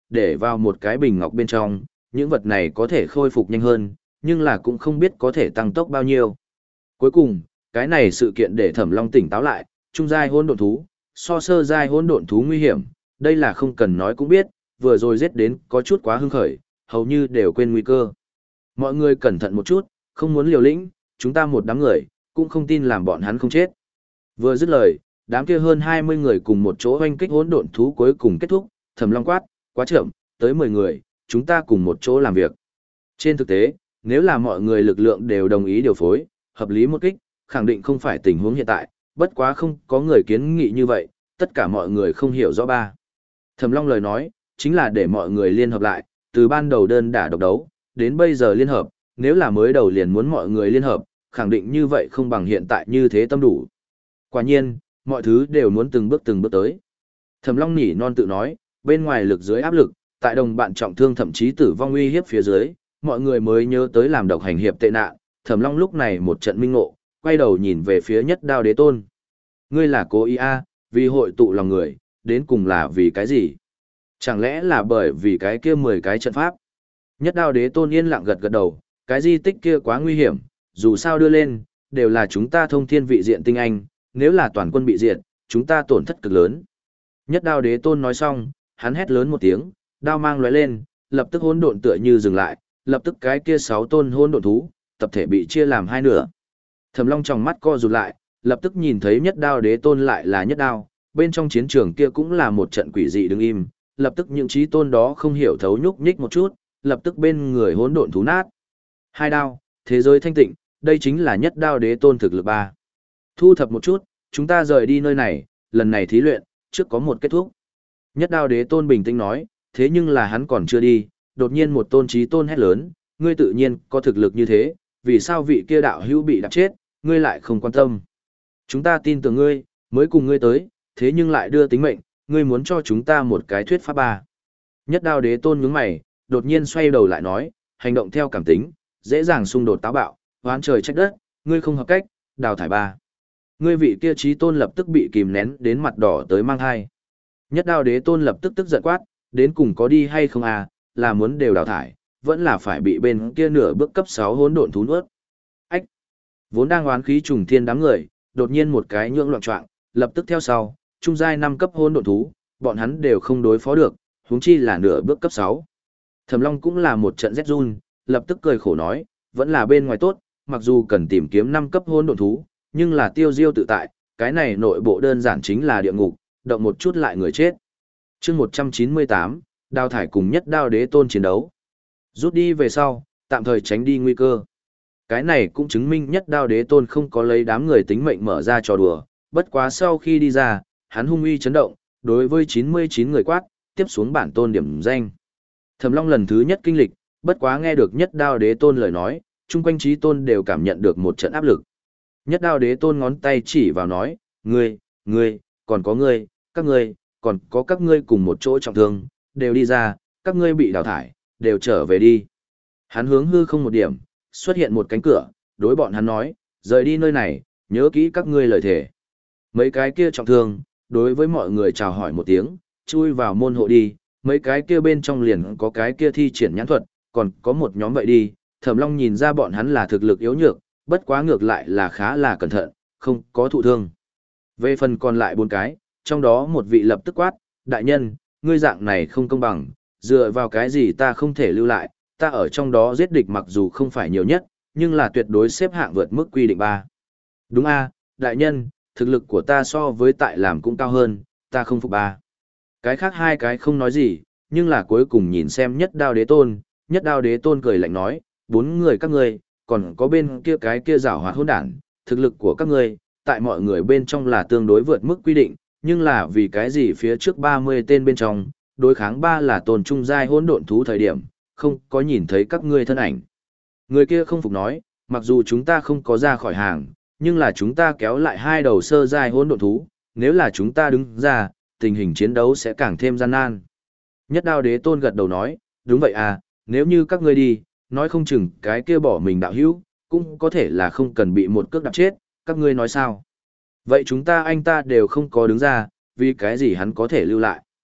để vào một cái bình ngọc bên trong, những vật này có thể khôi phục nhanh hơn, nhưng là cũng không biết có thể tăng tốc bao nhiêu. Cuối cùng, cái này sự kiện để Thẩm Long tỉnh táo lại, trung giai hỗn độn thú, so sơ giai hỗn độn thú nguy hiểm, đây là không cần nói cũng biết, vừa rồi giết đến có chút quá hưng khởi, hầu như đều quên nguy cơ. Mọi người cẩn thận một chút, không muốn liều lĩnh, chúng ta một đám người, cũng không tin làm bọn hắn không chết. Vừa dứt lời, đám kia hơn hai mươi người cùng một chỗ hoanh kích hỗn độn thú cuối cùng kết thúc, Thẩm Long quát, quá chậm, tới mười người, chúng ta cùng một chỗ làm việc. Trên thực tế, nếu là mọi người lực lượng đều đồng ý điều phối, hợp lý một kích, khẳng định không phải tình huống hiện tại, bất quá không có người kiến nghị như vậy, tất cả mọi người không hiểu rõ ba. Thẩm Long lời nói, chính là để mọi người liên hợp lại, từ ban đầu đơn đả độc đấu, đến bây giờ liên hợp, nếu là mới đầu liền muốn mọi người liên hợp, khẳng định như vậy không bằng hiện tại như thế tâm đủ. Quả nhiên, mọi thứ đều muốn từng bước từng bước tới. Thẩm Long nỉ non tự nói, bên ngoài lực dưới áp lực, tại đồng bạn trọng thương thậm chí tử vong uy hiếp phía dưới, mọi người mới nhớ tới làm độc hành hiệp tệ nạn. Thẩm Long lúc này một trận minh ngộ, quay đầu nhìn về phía Nhất Đao Đế Tôn. Ngươi là cố ý a, vì hội tụ lòng người, đến cùng là vì cái gì? Chẳng lẽ là bởi vì cái kia mười cái trận pháp? Nhất Đao Đế Tôn yên lặng gật gật đầu, cái di tích kia quá nguy hiểm, dù sao đưa lên, đều là chúng ta thông thiên vị diện tinh anh, nếu là toàn quân bị diệt, chúng ta tổn thất cực lớn. Nhất Đao Đế Tôn nói xong, hắn hét lớn một tiếng, đao mang lóe lên, lập tức hỗn độn tựa như dừng lại, lập tức cái kia sáu tôn hỗn độn thú, tập thể bị chia làm hai nửa. Thẩm Long trong mắt co rụt lại, lập tức nhìn thấy Nhất Đao Đế Tôn lại là Nhất Đao, bên trong chiến trường kia cũng là một trận quỷ dị đứng im, lập tức những chí tôn đó không hiểu thấu nhúc nhích một chút, lập tức bên người hỗn độn thú nát. Hai đao, thế giới thanh tịnh, đây chính là Nhất Đao Đế Tôn thực lực ba. Thu thập một chút, chúng ta rời đi nơi này, lần này thí luyện, trước có một kết thúc. Nhất Đao Đế Tôn bình tĩnh nói, thế nhưng là hắn còn chưa đi, đột nhiên một tôn chí tôn hét lớn, ngươi tự nhiên có thực lực như thế, vì sao vị kia đạo hữu bị đạp chết, ngươi lại không quan tâm. Chúng ta tin tưởng ngươi, mới cùng ngươi tới, thế nhưng lại đưa tính mệnh, ngươi muốn cho chúng ta một cái thuyết pháp ba. Nhất Đao Đế Tôn nhướng mày, đột nhiên xoay đầu lại nói, hành động theo cảm tính, dễ dàng xung đột táo bạo, oán trời trách đất, ngươi không hợp cách, đào thải ba. Ngươi vị kia chí tôn lập tức bị kìm nén đến mặt đỏ tới mang hai. Nhất Đao Đế Tôn lập tức tức giận quát, đến cùng có đi hay không à, là muốn đều đào thải, vẫn là phải bị bên kia nửa bước cấp sáu hỗn độn thú nuốt. Ách! Vốn đang oán khí trùng thiên đám người, đột nhiên một cái nhượng loạn choạng, lập tức theo sau, trung giai năm cấp hỗn độn thú, bọn hắn đều không đối phó được, huống chi là nửa bước cấp sáu. Thẩm Long cũng là một trận rét run, lập tức cười khổ nói, vẫn là bên ngoài tốt, mặc dù cần tìm kiếm năm cấp hỗn độn thú, nhưng là tiêu diêu tự tại, cái này nội bộ đơn giản chính là địa ngục, động một chút lại người chết. Chương một trăm chín mươi tám, Đao thải cùng Nhất Đao Đế Tôn chiến đấu. Rút đi về sau, tạm thời tránh đi nguy cơ. Cái này cũng chứng minh Nhất Đao Đế Tôn không có lấy đám người tính mệnh mở ra trò đùa, bất quá sau khi đi ra, hắn hung uy chấn động, đối với chín mươi chín người quát, tiếp xuống bản tôn điểm danh. Thẩm Long lần thứ nhất kinh lịch, bất quá nghe được Nhất Đao Đế Tôn lời nói, chung quanh chí tôn đều cảm nhận được một trận áp lực. Nhất Đao Đế Tôn ngón tay chỉ vào nói, ngươi, ngươi, còn có ngươi, các ngươi, còn có các ngươi cùng một chỗ trọng thương, đều đi ra, các ngươi bị đào thải, đều trở về đi. Hắn hướng hư không một điểm, xuất hiện một cánh cửa, đối bọn hắn nói, rời đi nơi này, nhớ kỹ các ngươi lời thề. Mấy cái kia trọng thương, đối với mọi người chào hỏi một tiếng, chui vào môn hộ đi, mấy cái kia bên trong liền có cái kia thi triển nhãn thuật, còn có một nhóm vậy đi, Thẩm Long nhìn ra bọn hắn là thực lực yếu nhược, bất quá ngược lại là khá là cẩn thận, không có thụ thương. Về phần còn lại bốn cái, trong đó một vị lập tức quát, đại nhân, ngươi dạng này không công bằng, dựa vào cái gì ta không thể lưu lại, ta ở trong đó giết địch mặc dù không phải nhiều nhất, nhưng là tuyệt đối xếp hạng vượt mức quy định ba. Đúng a, đại nhân, thực lực của ta so với tại làm cũng cao hơn, ta không phục ba. Cái khác hai cái không nói gì, nhưng là cuối cùng nhìn xem Nhất Đao Đế Tôn, Nhất Đao Đế Tôn cười lạnh nói, bốn người các ngươi, còn có bên kia cái kia giảo hoạt hỗn đản, thực lực của các ngươi, tại mọi người bên trong là tương đối vượt mức quy định, nhưng là vì cái gì phía trước ba mươi tên bên trong, đối kháng ba là tồn trung giai hỗn độn thú thời điểm, không có nhìn thấy các ngươi thân ảnh. Người kia không phục nói, mặc dù chúng ta không có ra khỏi hàng, nhưng là chúng ta kéo lại hai đầu sơ giai hỗn độn thú, nếu là chúng ta đứng ra, tình hình chiến đấu sẽ càng thêm gian nan. Nhất Đao Đế Tôn gật đầu nói, đúng vậy à, nếu như các ngươi đi, nói không chừng cái kia bỏ mình đạo hữu, cũng có thể là không cần bị một cước đạp chết, các ngươi nói sao? Vậy chúng ta anh ta đều không có đứng ra, vì cái gì hắn có thể lưu lại?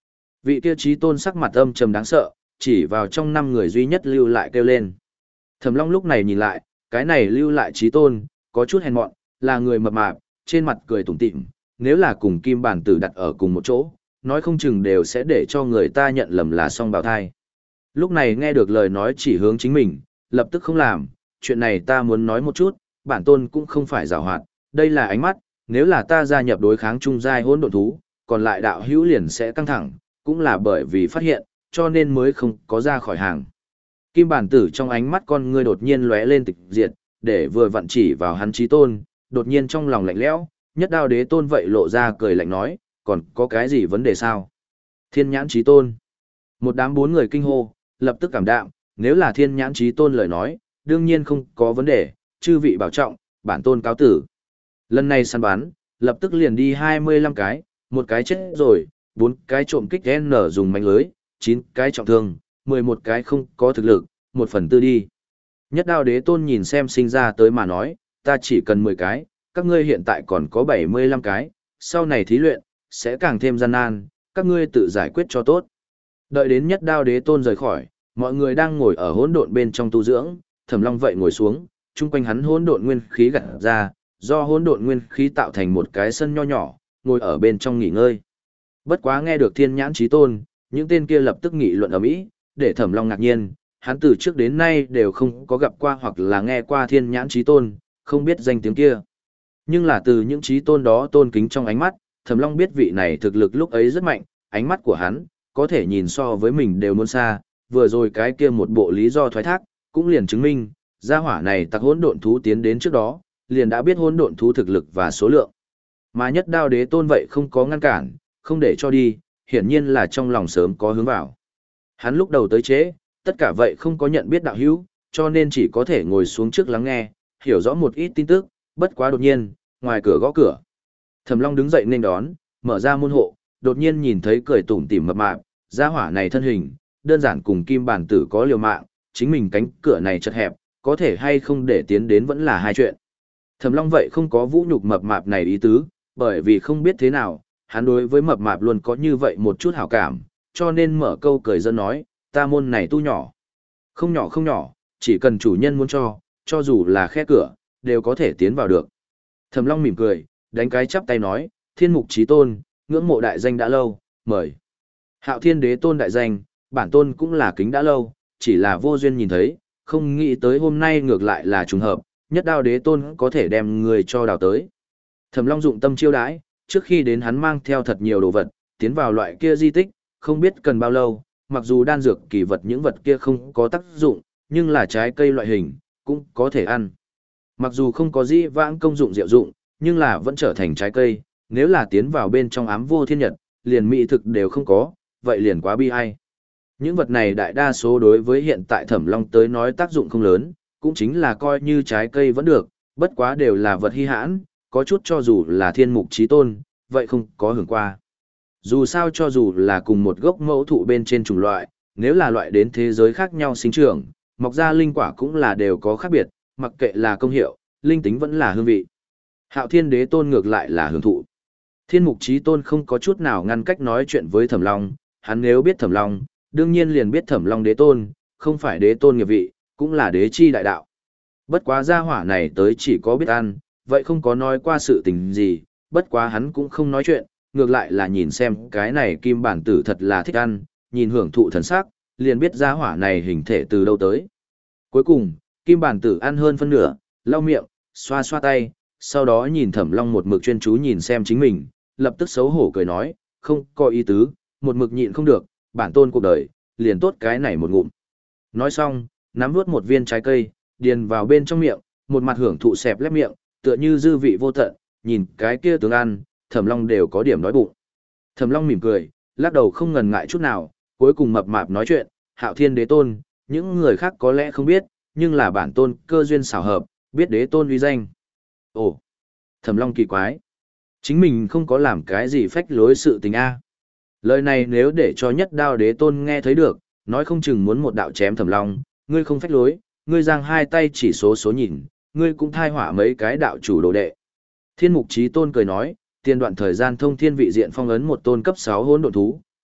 Vị kia trí tôn sắc mặt âm trầm đáng sợ, chỉ vào trong năm người duy nhất lưu lại kêu lên. Thẩm Long lúc này nhìn lại, cái này lưu lại trí tôn, có chút hèn mọn, là người mập mạp, trên mặt cười tủm tỉm, nếu là cùng kim bản tử đặt ở cùng một chỗ, nói không chừng đều sẽ để cho người ta nhận lầm là song bào thai. Lúc này nghe được lời nói chỉ hướng chính mình, lập tức không làm, chuyện này ta muốn nói một chút, bản tôn cũng không phải giảo hoạt, đây là ánh mắt, nếu là ta gia nhập đối kháng trung giai hỗn độn thú, còn lại đạo hữu liền sẽ căng thẳng, cũng là bởi vì phát hiện, cho nên mới không có ra khỏi hàng. Kim bản tử trong ánh mắt con ngươi đột nhiên lóe lên tịch diệt, để vừa vặn chỉ vào hắn chí tôn, đột nhiên trong lòng lạnh lẽo, nhất đao đế tôn vậy lộ ra cười lạnh nói, còn có cái gì vấn đề sao? Thiên nhãn chí tôn. Một đám bốn người kinh hô, lập tức cảm đạm, nếu là thiên nhãn chí tôn lời nói, đương nhiên không có vấn đề, chư vị bảo trọng, bản tôn cáo tử. Lần này săn bắn, lập tức liền đi hai mươi lăm cái, một cái chết rồi, bốn cái trộm kích N dùng mánh lưới, chín cái trọng thương, mười một cái không có thực lực, một phần tư đi. Nhất đao đế tôn nhìn xem sinh ra tới mà nói, ta chỉ cần mười cái, các ngươi hiện tại còn có bảy mươi lăm cái, sau này thí luyện, sẽ càng thêm gian nan, các ngươi tự giải quyết cho tốt. Đợi đến nhất đao đế tôn rời khỏi, mọi người đang ngồi ở hỗn độn bên trong tu dưỡng, Thẩm Long vậy ngồi xuống, chung quanh hắn hỗn độn nguyên khí gặt ra, do hỗn độn nguyên khí tạo thành một cái sân nho nhỏ, ngồi ở bên trong nghỉ ngơi. Bất quá nghe được Thiên Nhãn Chí Tôn, những tên kia lập tức nghị luận ầm ĩ, để Thẩm Long ngạc nhiên, hắn từ trước đến nay đều không có gặp qua hoặc là nghe qua Thiên Nhãn Chí Tôn, không biết danh tiếng kia. Nhưng là từ những chí tôn đó tôn kính trong ánh mắt, Thẩm Long biết vị này thực lực lúc ấy rất mạnh, ánh mắt của hắn có thể nhìn so với mình đều muốn xa, vừa rồi cái kia một bộ lý do thoái thác, cũng liền chứng minh, gia hỏa này tặc hỗn độn thú tiến đến trước đó, liền đã biết hỗn độn thú thực lực và số lượng. Mà nhất đao đế tôn vậy không có ngăn cản, không để cho đi, hiển nhiên là trong lòng sớm có hướng vào. Hắn lúc đầu tới chế, tất cả vậy không có nhận biết đạo hữu, cho nên chỉ có thể ngồi xuống trước lắng nghe, hiểu rõ một ít tin tức, bất quá đột nhiên, ngoài cửa gõ cửa. Thẩm Long đứng dậy nên đón, mở ra môn hộ, đột nhiên nhìn thấy cười tủm tỉm mập mạp, gia hỏa này thân hình, đơn giản cùng kim bản tử có liều mạng, chính mình cánh cửa này chật hẹp, có thể hay không để tiến đến vẫn là hai chuyện. Thẩm Long vậy không có vũ nhục mập mạp này ý tứ, bởi vì không biết thế nào, hắn đối với mập mạp luôn có như vậy một chút hảo cảm, cho nên mở câu cười dân nói, ta môn này tu nhỏ. Không nhỏ không nhỏ, chỉ cần chủ nhân muốn cho, cho dù là khe cửa, đều có thể tiến vào được. Thẩm Long mỉm cười, đánh cái chắp tay nói, thiên mục chí tôn, ngưỡng mộ đại danh đã lâu, mời. Hạo thiên đế tôn đại danh, bản tôn cũng là kính đã lâu, chỉ là vô duyên nhìn thấy, không nghĩ tới hôm nay ngược lại là trùng hợp, nhất đao đế tôn có thể đem người cho đào tới. Thẩm Long dụng tâm chiêu đãi, trước khi đến hắn mang theo thật nhiều đồ vật, tiến vào loại kia di tích, không biết cần bao lâu, mặc dù đan dược kỳ vật những vật kia không có tác dụng, nhưng là trái cây loại hình, cũng có thể ăn. Mặc dù không có dĩ vãng công dụng diệu dụng, nhưng là vẫn trở thành trái cây, nếu là tiến vào bên trong ám vô thiên nhật, liền mỹ thực đều không có, vậy liền quá bi ai. Những vật này đại đa số đối với hiện tại Thẩm Long tới nói tác dụng không lớn, cũng chính là coi như trái cây vẫn được, bất quá đều là vật hy hãn, có chút cho dù là thiên mục chí tôn, vậy không có hưởng qua. Dù sao cho dù là cùng một gốc mẫu thụ bên trên chủng loại, nếu là loại đến thế giới khác nhau sinh trưởng, mọc ra linh quả cũng là đều có khác biệt, mặc kệ là công hiệu, linh tính vẫn là hương vị. Hạo thiên đế tôn ngược lại là hưởng thụ. Thiên mục chí tôn không có chút nào ngăn cách nói chuyện với Thẩm Long, hắn nếu biết Thẩm Long, đương nhiên liền biết Thẩm Long đế tôn, không phải đế tôn nghiệp vị, cũng là đế chi đại đạo. Bất quá gia hỏa này tới chỉ có biết ăn, vậy không có nói qua sự tình gì, bất quá hắn cũng không nói chuyện, ngược lại là nhìn xem cái này kim bản tử thật là thích ăn, nhìn hưởng thụ thần sắc, liền biết gia hỏa này hình thể từ đâu tới. Cuối cùng, kim bản tử ăn hơn phân nửa, lau miệng, xoa xoa tay, sau đó nhìn Thẩm Long một mực chuyên chú nhìn xem chính mình, lập tức xấu hổ cười nói, không có ý tứ, một mực nhịn không được, bản tôn cuộc đời, liền tốt cái này một ngụm. Nói xong, nắm nuốt một viên trái cây, điền vào bên trong miệng, một mặt hưởng thụ xẹp lép miệng, tựa như dư vị vô tận, nhìn cái kia tướng ăn, Thẩm Long đều có điểm đói bụng. Thẩm Long mỉm cười, lắc đầu không ngần ngại chút nào, cuối cùng mập mạp nói chuyện, Hạo Thiên đế tôn, những người khác có lẽ không biết, nhưng là bản tôn cơ duyên xảo hợp, biết đế tôn uy danh. Ồ, Thẩm Long kỳ quái, chính mình không có làm cái gì phách lối sự tình a. Lời này nếu để cho nhất đao đế tôn nghe thấy được, nói không chừng muốn một đạo chém Thẩm Long, ngươi không phách lối, ngươi giang hai tay chỉ số số nhìn, ngươi cũng thai hỏa mấy cái đạo chủ đồ đệ. Thiên mục chí tôn cười nói, tiên đoạn thời gian thông thiên vị diện phong ấn một tôn cấp sáu hỗn độn thú,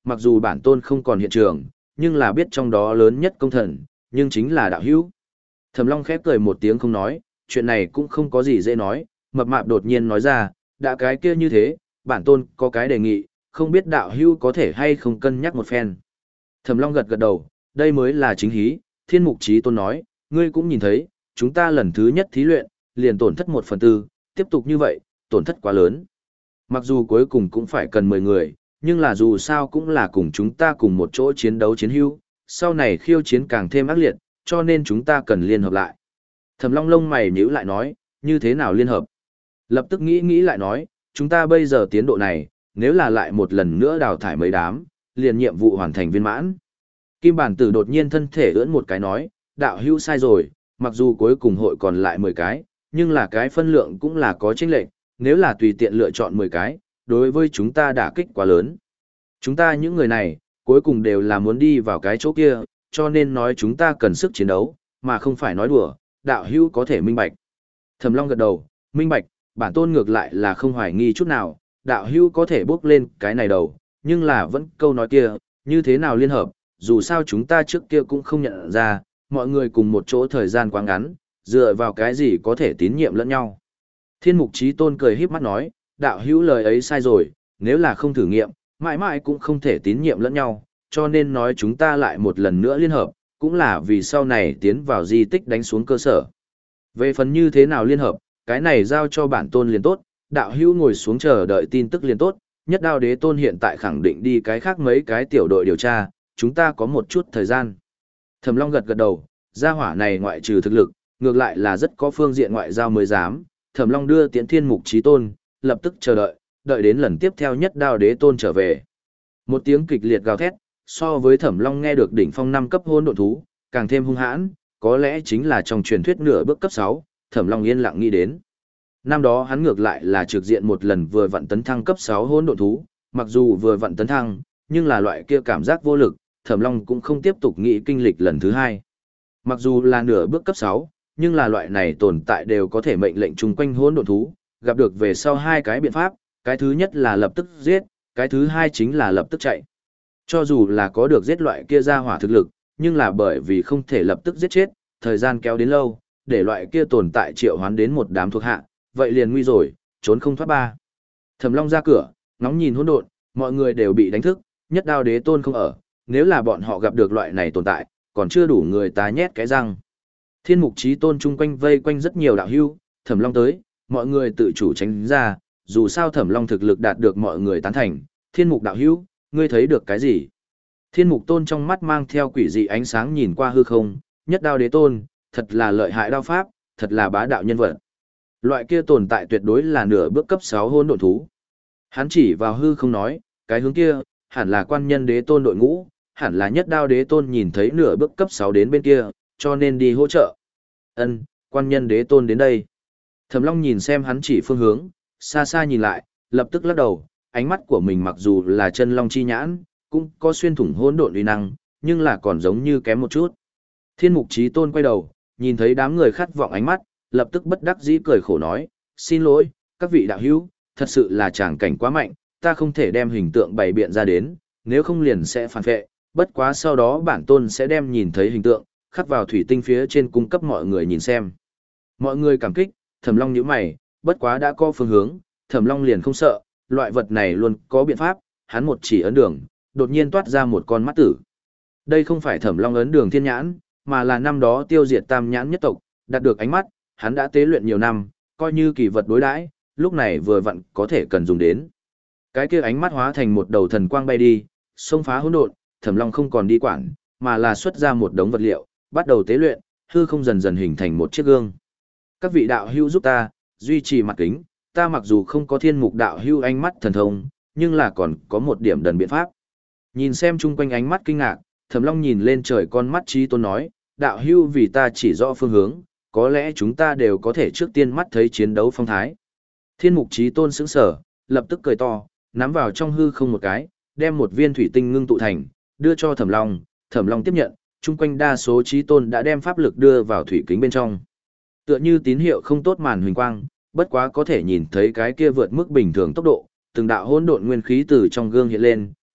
mặc dù bản tôn không còn hiện trường, nhưng là biết trong đó lớn nhất công thần, nhưng chính là đạo hữu. Thẩm Long khép cười một tiếng không nói, chuyện này cũng không có gì dễ nói, mập mạp đột nhiên nói ra, đã cái kia như thế, bản tôn có cái đề nghị, không biết đạo hữu có thể hay không cân nhắc một phen. Thẩm Long gật gật đầu, đây mới là chính hí, Thiên Mục Chí Tôn nói, ngươi cũng nhìn thấy, chúng ta lần thứ nhất thí luyện, liền tổn thất một phần tư, tiếp tục như vậy, tổn thất quá lớn. Mặc dù cuối cùng cũng phải cần mười người, nhưng là dù sao cũng là cùng chúng ta cùng một chỗ chiến đấu chiến hữu, sau này khiêu chiến càng thêm ác liệt, cho nên chúng ta cần liên hợp lại. Thẩm Long lông mày nhíu lại nói, như thế nào liên hợp? Lập tức nghĩ nghĩ lại nói, chúng ta bây giờ tiến độ này, nếu là lại một lần nữa đào thải mấy đám, liền nhiệm vụ hoàn thành viên mãn. Kim Bản Tử đột nhiên thân thể ưỡn một cái nói, đạo hữu sai rồi, mặc dù cuối cùng hội còn lại mười cái, nhưng là cái phân lượng cũng là có chênh lệch, nếu là tùy tiện lựa chọn mười cái, đối với chúng ta đả kích quá lớn. Chúng ta những người này, cuối cùng đều là muốn đi vào cái chỗ kia, cho nên nói chúng ta cần sức chiến đấu, mà không phải nói đùa, đạo hữu có thể minh bạch. Thẩm Long gật đầu, minh bạch, bản tôn ngược lại là không hoài nghi chút nào, đạo hữu có thể bước lên cái này đầu, nhưng là vẫn câu nói kia, như thế nào liên hợp, dù sao chúng ta trước kia cũng không nhận ra, mọi người cùng một chỗ thời gian quá ngắn, dựa vào cái gì có thể tín nhiệm lẫn nhau. Thiên Mục Chí Tôn cười híp mắt nói, đạo hữu lời ấy sai rồi, nếu là không thử nghiệm, mãi mãi cũng không thể tín nhiệm lẫn nhau, cho nên nói chúng ta lại một lần nữa liên hợp, cũng là vì sau này tiến vào di tích đánh xuống cơ sở. Về phần như thế nào liên hợp, cái này giao cho bản tôn liền tốt, đạo hữu ngồi xuống chờ đợi tin tức liền tốt, Nhất Đao Đế Tôn hiện tại khẳng định đi cái khác mấy cái tiểu đội điều tra, chúng ta có một chút thời gian. Thẩm Long gật gật đầu, gia hỏa này ngoại trừ thực lực, ngược lại là rất có phương diện ngoại giao mới dám. Thẩm Long đưa Tiễn Thiên Mục Chí Tôn, lập tức chờ đợi, đợi đến lần tiếp theo Nhất Đao Đế Tôn trở về. Một tiếng kịch liệt gào thét, so với Thẩm Long nghe được đỉnh phong năm cấp hỗn độn thú, càng thêm hung hãn, có lẽ chính là trong truyền thuyết nửa bước cấp sáu, Thẩm Long yên lặng nghĩ đến. Năm đó hắn ngược lại là trực diện một lần vừa vặn tấn thăng cấp sáu hỗn độn thú, mặc dù vừa vặn tấn thăng, nhưng là loại kia cảm giác vô lực, Thẩm Long cũng không tiếp tục nghĩ kinh lịch lần thứ hai. Mặc dù là nửa bước cấp sáu, nhưng là loại này tồn tại đều có thể mệnh lệnh chung quanh hỗn độn thú, gặp được về sau hai cái biện pháp, cái thứ nhất là lập tức giết, cái thứ hai chính là lập tức chạy. Cho dù là có được giết loại kia ra hỏa thực lực, nhưng là bởi vì không thể lập tức giết chết, thời gian kéo đến lâu, để loại kia tồn tại triệu hoán đến một đám thuộc hạ, vậy liền nguy rồi, trốn không thoát ba. Thẩm Long ra cửa, ngóng nhìn hỗn độn, mọi người đều bị đánh thức, Nhất Đao Đế Tôn không ở, nếu là bọn họ gặp được loại này tồn tại, còn chưa đủ người ta nhét cái răng. Thiên Mục Chí Tôn chung quanh vây quanh rất nhiều đạo hữu, Thẩm Long tới, mọi người tự chủ tránh ra, dù sao Thẩm Long thực lực đạt được mọi người tán thành. Thiên Mục đạo hữu, ngươi thấy được cái gì? Thiên Mục Tôn trong mắt mang theo quỷ dị ánh sáng nhìn qua hư không, Nhất Đao Đế Tôn, thật là lợi hại đao pháp, thật là bá đạo nhân vật. Loại kia tồn tại tuyệt đối là nửa bước cấp sáu hỗn độn thú. Hắn chỉ vào hư không nói, cái hướng kia, hẳn là Quan Nhân Đế Tôn đội ngũ, hẳn là Nhất Đao Đế Tôn nhìn thấy nửa bước cấp sáu đến bên kia, cho nên đi hỗ trợ. Ân, Quan Nhân Đế Tôn đến đây. Thẩm Long nhìn xem hắn chỉ phương hướng, xa xa nhìn lại, lập tức lắc đầu, ánh mắt của mình mặc dù là chân long chi nhãn, cũng có xuyên thủng hỗn độn uy năng, nhưng là còn giống như kém một chút. Thiên Mục Chí Tôn quay đầu, nhìn thấy đám người khát vọng ánh mắt, lập tức bất đắc dĩ cười khổ nói, xin lỗi, các vị đạo hữu, thật sự là tràng cảnh quá mạnh, ta không thể đem hình tượng bày biện ra đến, nếu không liền sẽ phản vệ, bất quá sau đó bản tôn sẽ đem nhìn thấy hình tượng, khắc vào thủy tinh phía trên cung cấp mọi người nhìn xem. Mọi người cảm kích, Thẩm Long nhíu mày, bất quá đã có phương hướng, Thẩm Long liền không sợ, loại vật này luôn có biện pháp, hắn một chỉ ấn đường, đột nhiên toát ra một con mắt tử. Đây không phải Thẩm Long ấn đường thiên nhãn, mà là năm đó tiêu diệt tam nhãn nhất tộc, đạt được ánh mắt, hắn đã tế luyện nhiều năm, coi như kỳ vật đối đãi, lúc này vừa vặn có thể cần dùng đến. Cái kia ánh mắt hóa thành một đầu thần quang bay đi, xông phá hỗn độn, Thẩm Long không còn đi quản, mà là xuất ra một đống vật liệu, bắt đầu tế luyện, hư không dần dần hình thành một chiếc gương. Các vị đạo hữu giúp ta, duy trì mặt kính, ta mặc dù không có Thiên Mục đạo hữu ánh mắt thần thông, nhưng là còn có một điểm đần biện pháp. Nhìn xem chung quanh ánh mắt kinh ngạc, Thẩm Long nhìn lên trời con mắt Chí Tôn nói, đạo hữu vì ta chỉ rõ phương hướng, có lẽ chúng ta đều có thể trước tiên mắt thấy chiến đấu phong thái. Thiên Mục Chí Tôn sững sờ, lập tức cười to, nắm vào trong hư không một cái, đem một viên thủy tinh ngưng tụ thành, đưa cho Thẩm Long, Thẩm Long tiếp nhận, chung quanh đa số Chí Tôn đã đem pháp lực đưa vào thủy kính bên trong. Tựa như tín hiệu không tốt màn huỳnh quang, bất quá có thể nhìn thấy cái kia vượt mức bình thường tốc độ, từng đạo hỗn độn nguyên khí từ trong gương hiện lên,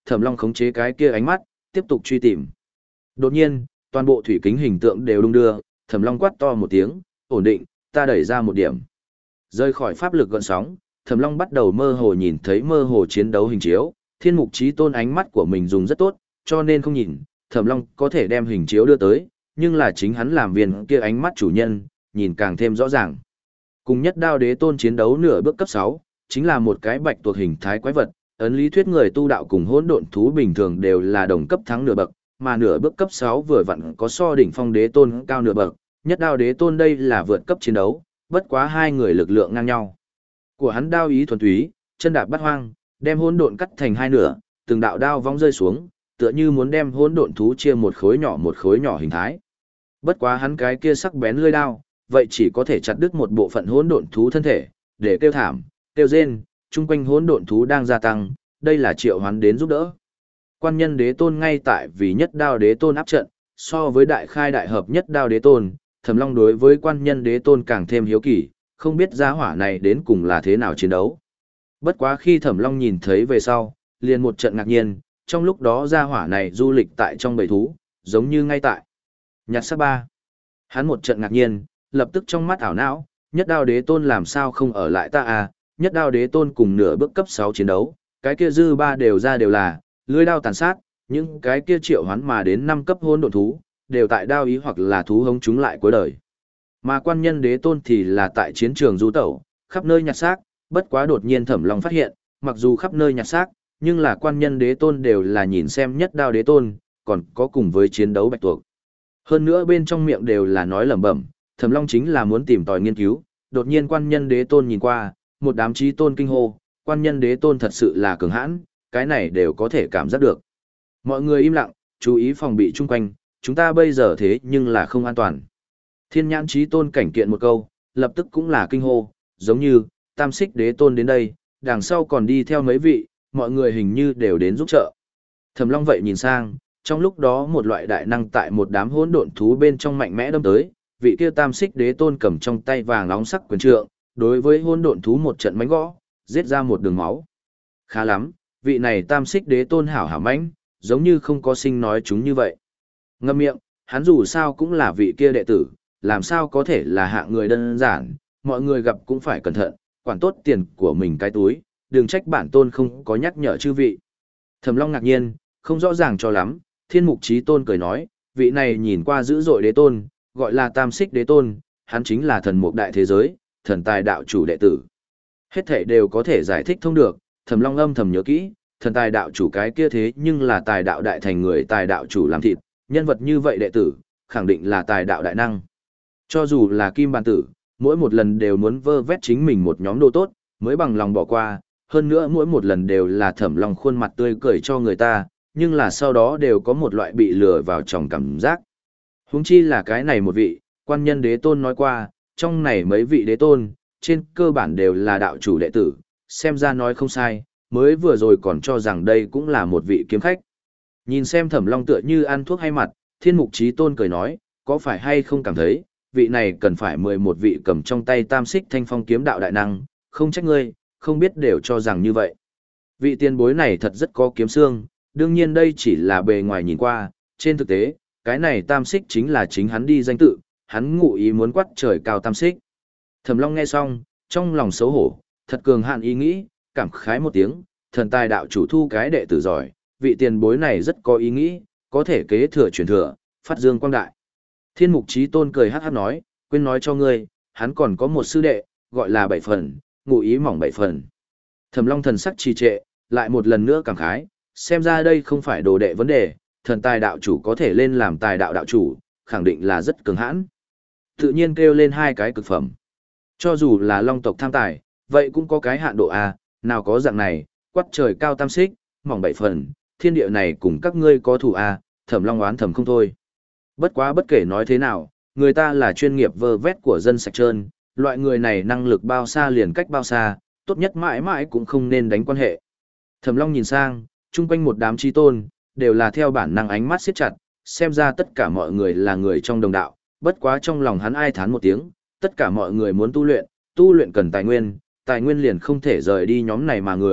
Thẩm Long khống chế cái kia ánh mắt, tiếp tục truy tìm. Đột nhiên, toàn bộ thủy kính hình tượng đều đung đưa, Thẩm Long quát to một tiếng, ổn định, ta đẩy ra một điểm. Rơi khỏi pháp lực gợn sóng, Thẩm Long bắt đầu mơ hồ nhìn thấy mơ hồ chiến đấu hình chiếu, Thiên Mục Chí Tôn ánh mắt của mình dùng rất tốt, cho nên không nhìn, Thẩm Long có thể đem hình chiếu đưa tới, nhưng là chính hắn làm viên kia ánh mắt chủ nhân, nhìn càng thêm rõ ràng. Cùng Nhất Đao Đế Tôn chiến đấu nửa bước cấp sáu, chính là một cái bạch tuộc hình thái quái vật, ấn lý thuyết người tu đạo cùng hỗn độn thú bình thường đều là đồng cấp thắng nửa bậc, mà nửa bước cấp sáu vừa vặn có so đỉnh phong đế tôn cao nửa bậc, Nhất Đao Đế Tôn đây là vượt cấp chiến đấu, bất quá hai người lực lượng ngang nhau. Của hắn đao ý thuần túy, chân đạp bắt hoang, đem hỗn độn cắt thành hai nửa, từng đạo đao vong rơi xuống, tựa như muốn đem hỗn độn thú chia một khối nhỏ một khối nhỏ hình thái. Bất quá hắn cái kia sắc bén lưỡi đao, vậy chỉ có thể chặt đứt một bộ phận hỗn độn thú thân thể, để kêu thảm, kêu rên, chung quanh hỗn độn thú đang gia tăng, đây là triệu hoán đến giúp đỡ. Quan Nhân Đế Tôn ngay tại vì Nhất Đao Đế Tôn áp trận, so với đại khai đại hợp Nhất Đao Đế Tôn, Thẩm Long đối với Quan Nhân Đế Tôn càng thêm hiếu kỳ, không biết gia hỏa này đến cùng là thế nào chiến đấu. Bất quá khi Thẩm Long nhìn thấy về sau, liền một trận ngạc nhiên, trong lúc đó gia hỏa này du lịch tại trong bầy thú, giống như ngay tại Nhặt Xác Ba. Hắn một trận ngạc nhiên, lập tức trong mắt ảo não, Nhất Đao Đế Tôn làm sao không ở lại ta à, Nhất Đao Đế Tôn cùng nửa bước cấp sáu chiến đấu, cái kia dư ba đều ra đều là lưỡi đao tàn sát, những cái kia triệu hoán mà đến năm cấp hỗn độn thú, đều tại đao ý hoặc là thú hống chúng lại cuối đời. Mà Quan Nhân Đế Tôn thì là tại chiến trường du tẩu, khắp nơi nhặt xác, bất quá đột nhiên Thẩm Long phát hiện, mặc dù khắp nơi nhặt xác, nhưng là Quan Nhân Đế Tôn đều là nhìn xem Nhất Đao Đế Tôn, còn có cùng với chiến đấu bạch tuộc. Hơn nữa bên trong miệng đều là nói lẩm bẩm, Thẩm Long chính là muốn tìm tòi nghiên cứu, đột nhiên Quan Nhân Đế Tôn nhìn qua, một đám chí tôn kinh hô, Quan Nhân Đế Tôn thật sự là cường hãn, cái này đều có thể cảm giác được. Mọi người im lặng, chú ý phòng bị chung quanh, chúng ta bây giờ thế nhưng là không an toàn. Thiên Nhãn Chí Tôn cảnh kiện một câu, lập tức cũng là kinh hô, giống như, Tam Xích Đế Tôn đến đây, đằng sau còn đi theo mấy vị, mọi người hình như đều đến giúp trợ. Thẩm Long vậy nhìn sang, trong lúc đó một loại đại năng tại một đám hỗn độn thú bên trong mạnh mẽ đâm tới, vị kia Tam Xích Đế Tôn cầm trong tay vàng nóng sắc quyền trượng, đối với hỗn độn thú một trận mánh gõ, giết ra một đường máu. Khá lắm, vị này Tam Xích Đế Tôn hảo hảo mãnh, giống như không có sinh nói chúng như vậy. Ngậm miệng, hắn dù sao cũng là vị kia đệ tử, làm sao có thể là hạng người đơn giản, mọi người gặp cũng phải cẩn thận, quản tốt tiền của mình cái túi, đừng trách bản tôn không có nhắc nhở chư vị. Thẩm Long ngạc nhiên, không rõ ràng cho lắm, Thiên Mục Chí Tôn cười nói, vị này nhìn qua dữ dội đế tôn, gọi là Tam Xích Đế Tôn, hắn chính là thần mục đại thế giới, thần tài đạo chủ đệ tử. Hết thảy đều có thể giải thích thông được, Thẩm Long âm thầm nhớ kỹ, thần tài đạo chủ cái kia thế nhưng là tài đạo đại thành người tài đạo chủ làm thịt, nhân vật như vậy đệ tử, khẳng định là tài đạo đại năng. Cho dù là kim bàn tử, mỗi một lần đều muốn vơ vét chính mình một nhóm đồ tốt, mới bằng lòng bỏ qua, hơn nữa mỗi một lần đều là Thẩm Long khuôn mặt tươi cười cho người ta, nhưng là sau đó đều có một loại bị lừa vào trong cảm giác. Huống chi là cái này một vị, Quan Nhân Đế Tôn nói qua, trong này mấy vị đế tôn, trên cơ bản đều là đạo chủ đệ tử, xem ra nói không sai, mới vừa rồi còn cho rằng đây cũng là một vị kiếm khách. Nhìn xem Thẩm Long tựa như ăn thuốc hay mặt, Thiên Mục Chí Tôn cười nói, có phải hay không cảm thấy, vị này cần phải mười một vị cầm trong tay tam xích thanh phong kiếm đạo đại năng, không trách ngươi, không biết đều cho rằng như vậy. Vị tiền bối này thật rất có kiếm xương, đương nhiên đây chỉ là bề ngoài nhìn qua, trên thực tế, cái này tam xích chính là chính hắn đi danh tự, hắn ngụ ý muốn quát trời cao tam xích. Thẩm Long nghe xong, trong lòng xấu hổ, thật cường hạn ý nghĩ, cảm khái một tiếng, thần tài đạo chủ thu cái đệ tử giỏi, vị tiền bối này rất có ý nghĩ, có thể kế thừa truyền thừa, phát dương quang đại. Thiên Mục Chí Tôn cười hắc hắc nói, quên nói cho ngươi, hắn còn có một sư đệ, gọi là bảy phần, ngụ ý mỏng bảy phần. Thẩm Long thần sắc trì trệ, lại một lần nữa cảm khái, xem ra đây không phải đồ đệ vấn đề, thần tài đạo chủ có thể lên làm tài đạo đạo chủ, khẳng định là rất cường hãn. Tự nhiên kêu lên hai cái cực phẩm. Cho dù là long tộc tham tài, vậy cũng có cái hạn độ A, nào có dạng này, quát trời cao tam xích, mỏng bảy phần, thiên địa này cùng các ngươi có thủ A, Thẩm Long oán thầm không thôi. Bất quá bất kể nói thế nào, người ta là chuyên nghiệp vơ vét của dân sạch trơn, loại người này năng lực bao xa liền cách bao xa, tốt nhất mãi mãi cũng không nên đánh quan hệ. Thẩm Long nhìn sang, chung quanh một đám chi tôn, đều là theo bản năng ánh mắt siết chặt, xem ra tất cả mọi người là người trong đồng đạo, bất quá trong lòng hắn ai thán một tiếng, tất cả mọi người muốn tu luyện, tu luyện cần tài nguyên, tài nguyên liền không thể rời đi nhóm này mà người,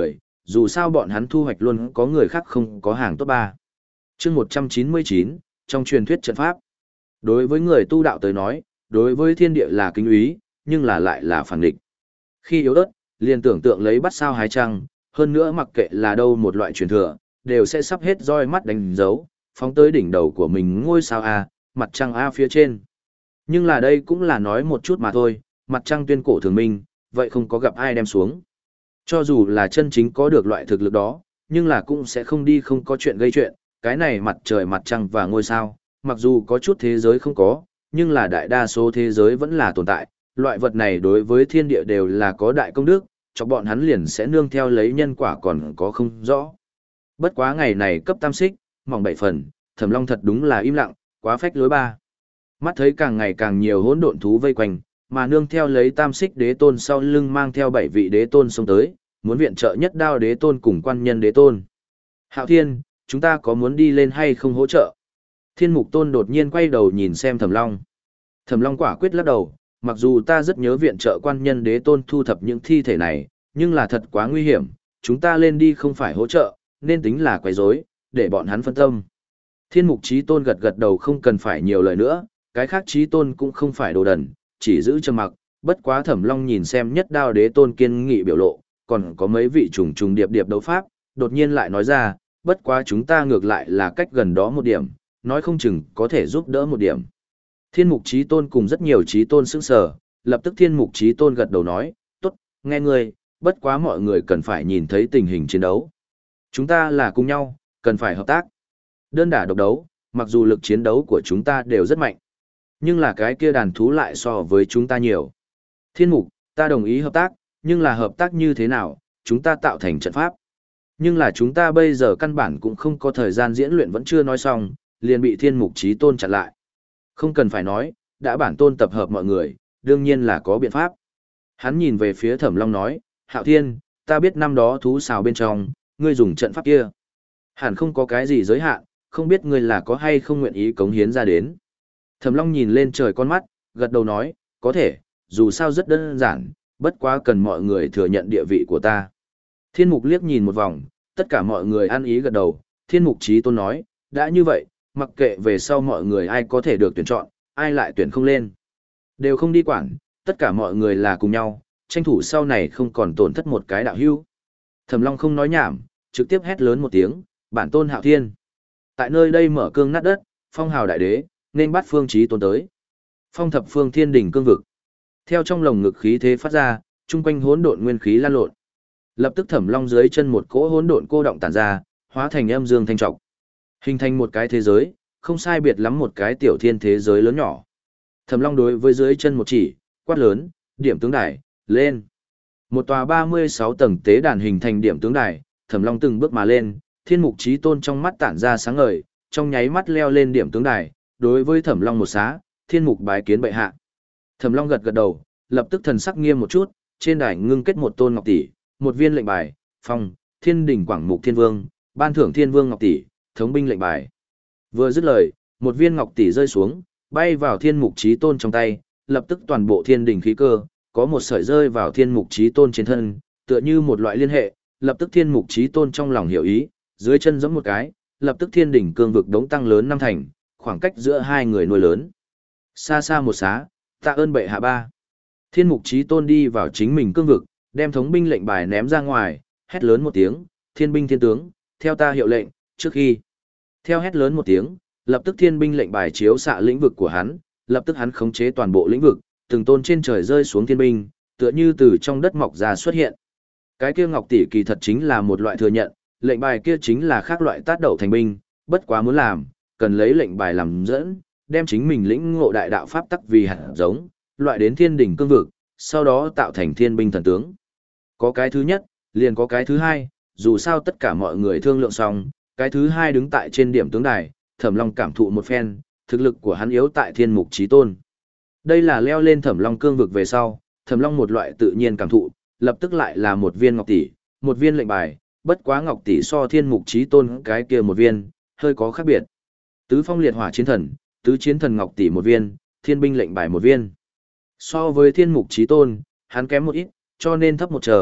dù sao bọn hắn thu hoạch luôn có người khác không có hàng tốt ba. Chương một trăm chín mươi chín, trong truyền thuyết trận pháp. Đối với người tu đạo tới nói, đối với thiên địa là kính úy, nhưng là lại là phản địch. Khi yếu ớt, liền tưởng tượng lấy bắt sao hái trăng, hơn nữa mặc kệ là đâu một loại truyền thừa, đều sẽ sắp hết roi mắt đánh dấu, phóng tới đỉnh đầu của mình ngôi sao A, mặt trăng A phía trên. Nhưng là đây cũng là nói một chút mà thôi, mặt trăng tuyên cổ thường minh, vậy không có gặp ai đem xuống. Cho dù là chân chính có được loại thực lực đó, nhưng là cũng sẽ không đi không có chuyện gây chuyện, cái này mặt trời mặt trăng và ngôi sao, mặc dù có chút thế giới không có, nhưng là đại đa số thế giới vẫn là tồn tại, loại vật này đối với thiên địa đều là có đại công đức, cho bọn hắn liền sẽ nương theo lấy nhân quả còn có không rõ. Bất quá ngày này cấp tam xích, mỏng bảy phần, Thẩm Long thật đúng là im lặng, quá phách lối ba. Mắt thấy càng ngày càng nhiều hỗn độn thú vây quanh, mà nương theo lấy tam xích đế tôn sau lưng mang theo bảy vị đế tôn xông tới, muốn viện trợ nhất đao đế tôn cùng quan nhân đế tôn. Hạo Thiên, chúng ta có muốn đi lên hay không hỗ trợ? Thiên Mục Tôn đột nhiên quay đầu nhìn xem Thẩm Long. Thẩm Long quả quyết lắc đầu, mặc dù ta rất nhớ viện trợ quan nhân đế tôn thu thập những thi thể này, nhưng là thật quá nguy hiểm, chúng ta lên đi không phải hỗ trợ, nên tính là quấy rối, để bọn hắn phân tâm. Thiên Mục Chí Tôn gật gật đầu không cần phải nhiều lời nữa, cái khác Chí Tôn cũng không phải đồ đần, chỉ giữ trầm mặc, bất quá Thẩm Long nhìn xem nhất đao đế tôn kiên nghị biểu lộ, còn có mấy vị trùng trùng điệp điệp đấu pháp, đột nhiên lại nói ra, bất quá chúng ta ngược lại là cách gần đó một điểm, nói không chừng có thể giúp đỡ một điểm. Thiên Mục Chí Tôn cùng rất nhiều Chí Tôn sững sờ, lập tức Thiên Mục Chí Tôn gật đầu nói, tốt, nghe ngươi, bất quá mọi người cần phải nhìn thấy tình hình chiến đấu. Chúng ta là cùng nhau, cần phải hợp tác. Đơn đả độc đấu, mặc dù lực chiến đấu của chúng ta đều rất mạnh, nhưng là cái kia đàn thú lại so với chúng ta nhiều. Thiên Mục, ta đồng ý hợp tác, nhưng là hợp tác như thế nào, chúng ta tạo thành trận pháp. Nhưng là chúng ta bây giờ căn bản cũng không có thời gian diễn luyện vẫn chưa nói xong, liền bị Thiên Mục Chí Tôn chặn lại. Không cần phải nói, đã bản tôn tập hợp mọi người, đương nhiên là có biện pháp. Hắn nhìn về phía Thẩm Long nói, Hạo Thiên, ta biết năm đó thú xào bên trong, ngươi dùng trận pháp kia. Hẳn không có cái gì giới hạn, không biết ngươi là có hay không nguyện ý cống hiến ra đến. Thẩm Long nhìn lên trời con mắt, gật đầu nói, có thể, dù sao rất đơn giản, bất quá cần mọi người thừa nhận địa vị của ta. Thiên Mục liếc nhìn một vòng, tất cả mọi người ăn ý gật đầu, Thiên Mục Chí Tôn nói, đã như vậy, mặc kệ về sau mọi người ai có thể được tuyển chọn, ai lại tuyển không lên. Đều không đi quản, tất cả mọi người là cùng nhau, tranh thủ sau này không còn tổn thất một cái đạo hữu. Thẩm Long không nói nhảm, trực tiếp hét lớn một tiếng, bản tôn Hạo Thiên. Tại nơi đây mở cương nát đất, phong hào đại đế, nên bắt phương Chí Tôn tới. Phong thập phương thiên đỉnh cương vực. Theo trong lồng ngực khí thế phát ra, chung quanh hỗn độn nguyên khí lan lộn. Lập tức Thẩm Long dưới chân một cỗ hỗn độn cô động tản ra, hóa thành âm dương thanh trọc, hình thành một cái thế giới, không sai biệt lắm một cái tiểu thiên thế giới lớn nhỏ. Thẩm Long đối với dưới chân một chỉ, quát lớn, điểm tướng đài, lên. Một tòa ba mươi sáu tầng tế đàn hình thành điểm tướng đài, Thẩm Long từng bước mà lên, Thiên Mục Chí Tôn trong mắt tản ra sáng ngời, trong nháy mắt leo lên điểm tướng đài, đối với Thẩm Long một xá, Thiên Mục bái kiến bệ hạ. Thẩm Long gật gật đầu, lập tức thần sắc nghiêm một chút, trên đài ngưng kết một tôn ngọc tỷ, một viên lệnh bài, phong, Thiên đỉnh Quảng Mục Thiên Vương, ban thưởng Thiên Vương ngọc tỷ, thống binh lệnh bài. Vừa dứt lời, một viên ngọc tỷ rơi xuống, bay vào Thiên Mục Chí Tôn trong tay, lập tức toàn bộ thiên đỉnh khí cơ, có một sợi rơi vào Thiên Mục Chí Tôn trên thân, tựa như một loại liên hệ, lập tức Thiên Mục Chí Tôn trong lòng hiểu ý, dưới chân giẫm một cái, lập tức thiên đỉnh cương vực đống tăng lớn năm thành, khoảng cách giữa hai người nuôi lớn. Xa xa một xá, tạ ơn bệ hạ ba. Thiên Mục Chí Tôn đi vào chính mình cương vực, đem thống binh lệnh bài ném ra ngoài, hét lớn một tiếng, thiên binh thiên tướng, theo ta hiệu lệnh, trước khi. Theo hét lớn một tiếng, lập tức thiên binh lệnh bài chiếu xạ lĩnh vực của hắn, lập tức hắn khống chế toàn bộ lĩnh vực, từng tôn trên trời rơi xuống thiên binh, tựa như từ trong đất mọc ra xuất hiện. Cái kia ngọc tỷ kỳ thật chính là một loại thừa nhận, lệnh bài kia chính là khác loại tát đậu thành binh, bất quá muốn làm, cần lấy lệnh bài làm dẫn, đem chính mình lĩnh ngộ đại đạo pháp tắc vì hạt giống, loại đến thiên đỉnh cương vực, sau đó tạo thành thiên binh thần tướng. Có cái thứ nhất, liền có cái thứ hai, dù sao tất cả mọi người thương lượng xong, cái thứ hai đứng tại trên điểm tướng đài, Thẩm Long cảm thụ một phen, thực lực của hắn yếu tại Thiên Mục Chí Tôn. Đây là leo lên Thẩm Long cương vực về sau, Thẩm Long một loại tự nhiên cảm thụ, lập tức lại là một viên ngọc tỷ, một viên lệnh bài, bất quá ngọc tỷ so Thiên Mục Chí Tôn cái kia một viên, hơi có khác biệt. Tứ phong liệt hỏa chiến thần, tứ chiến thần ngọc tỷ một viên, thiên binh lệnh bài một viên. So với Thiên Mục Chí Tôn, hắn kém một ít, cho nên thấp một chờ,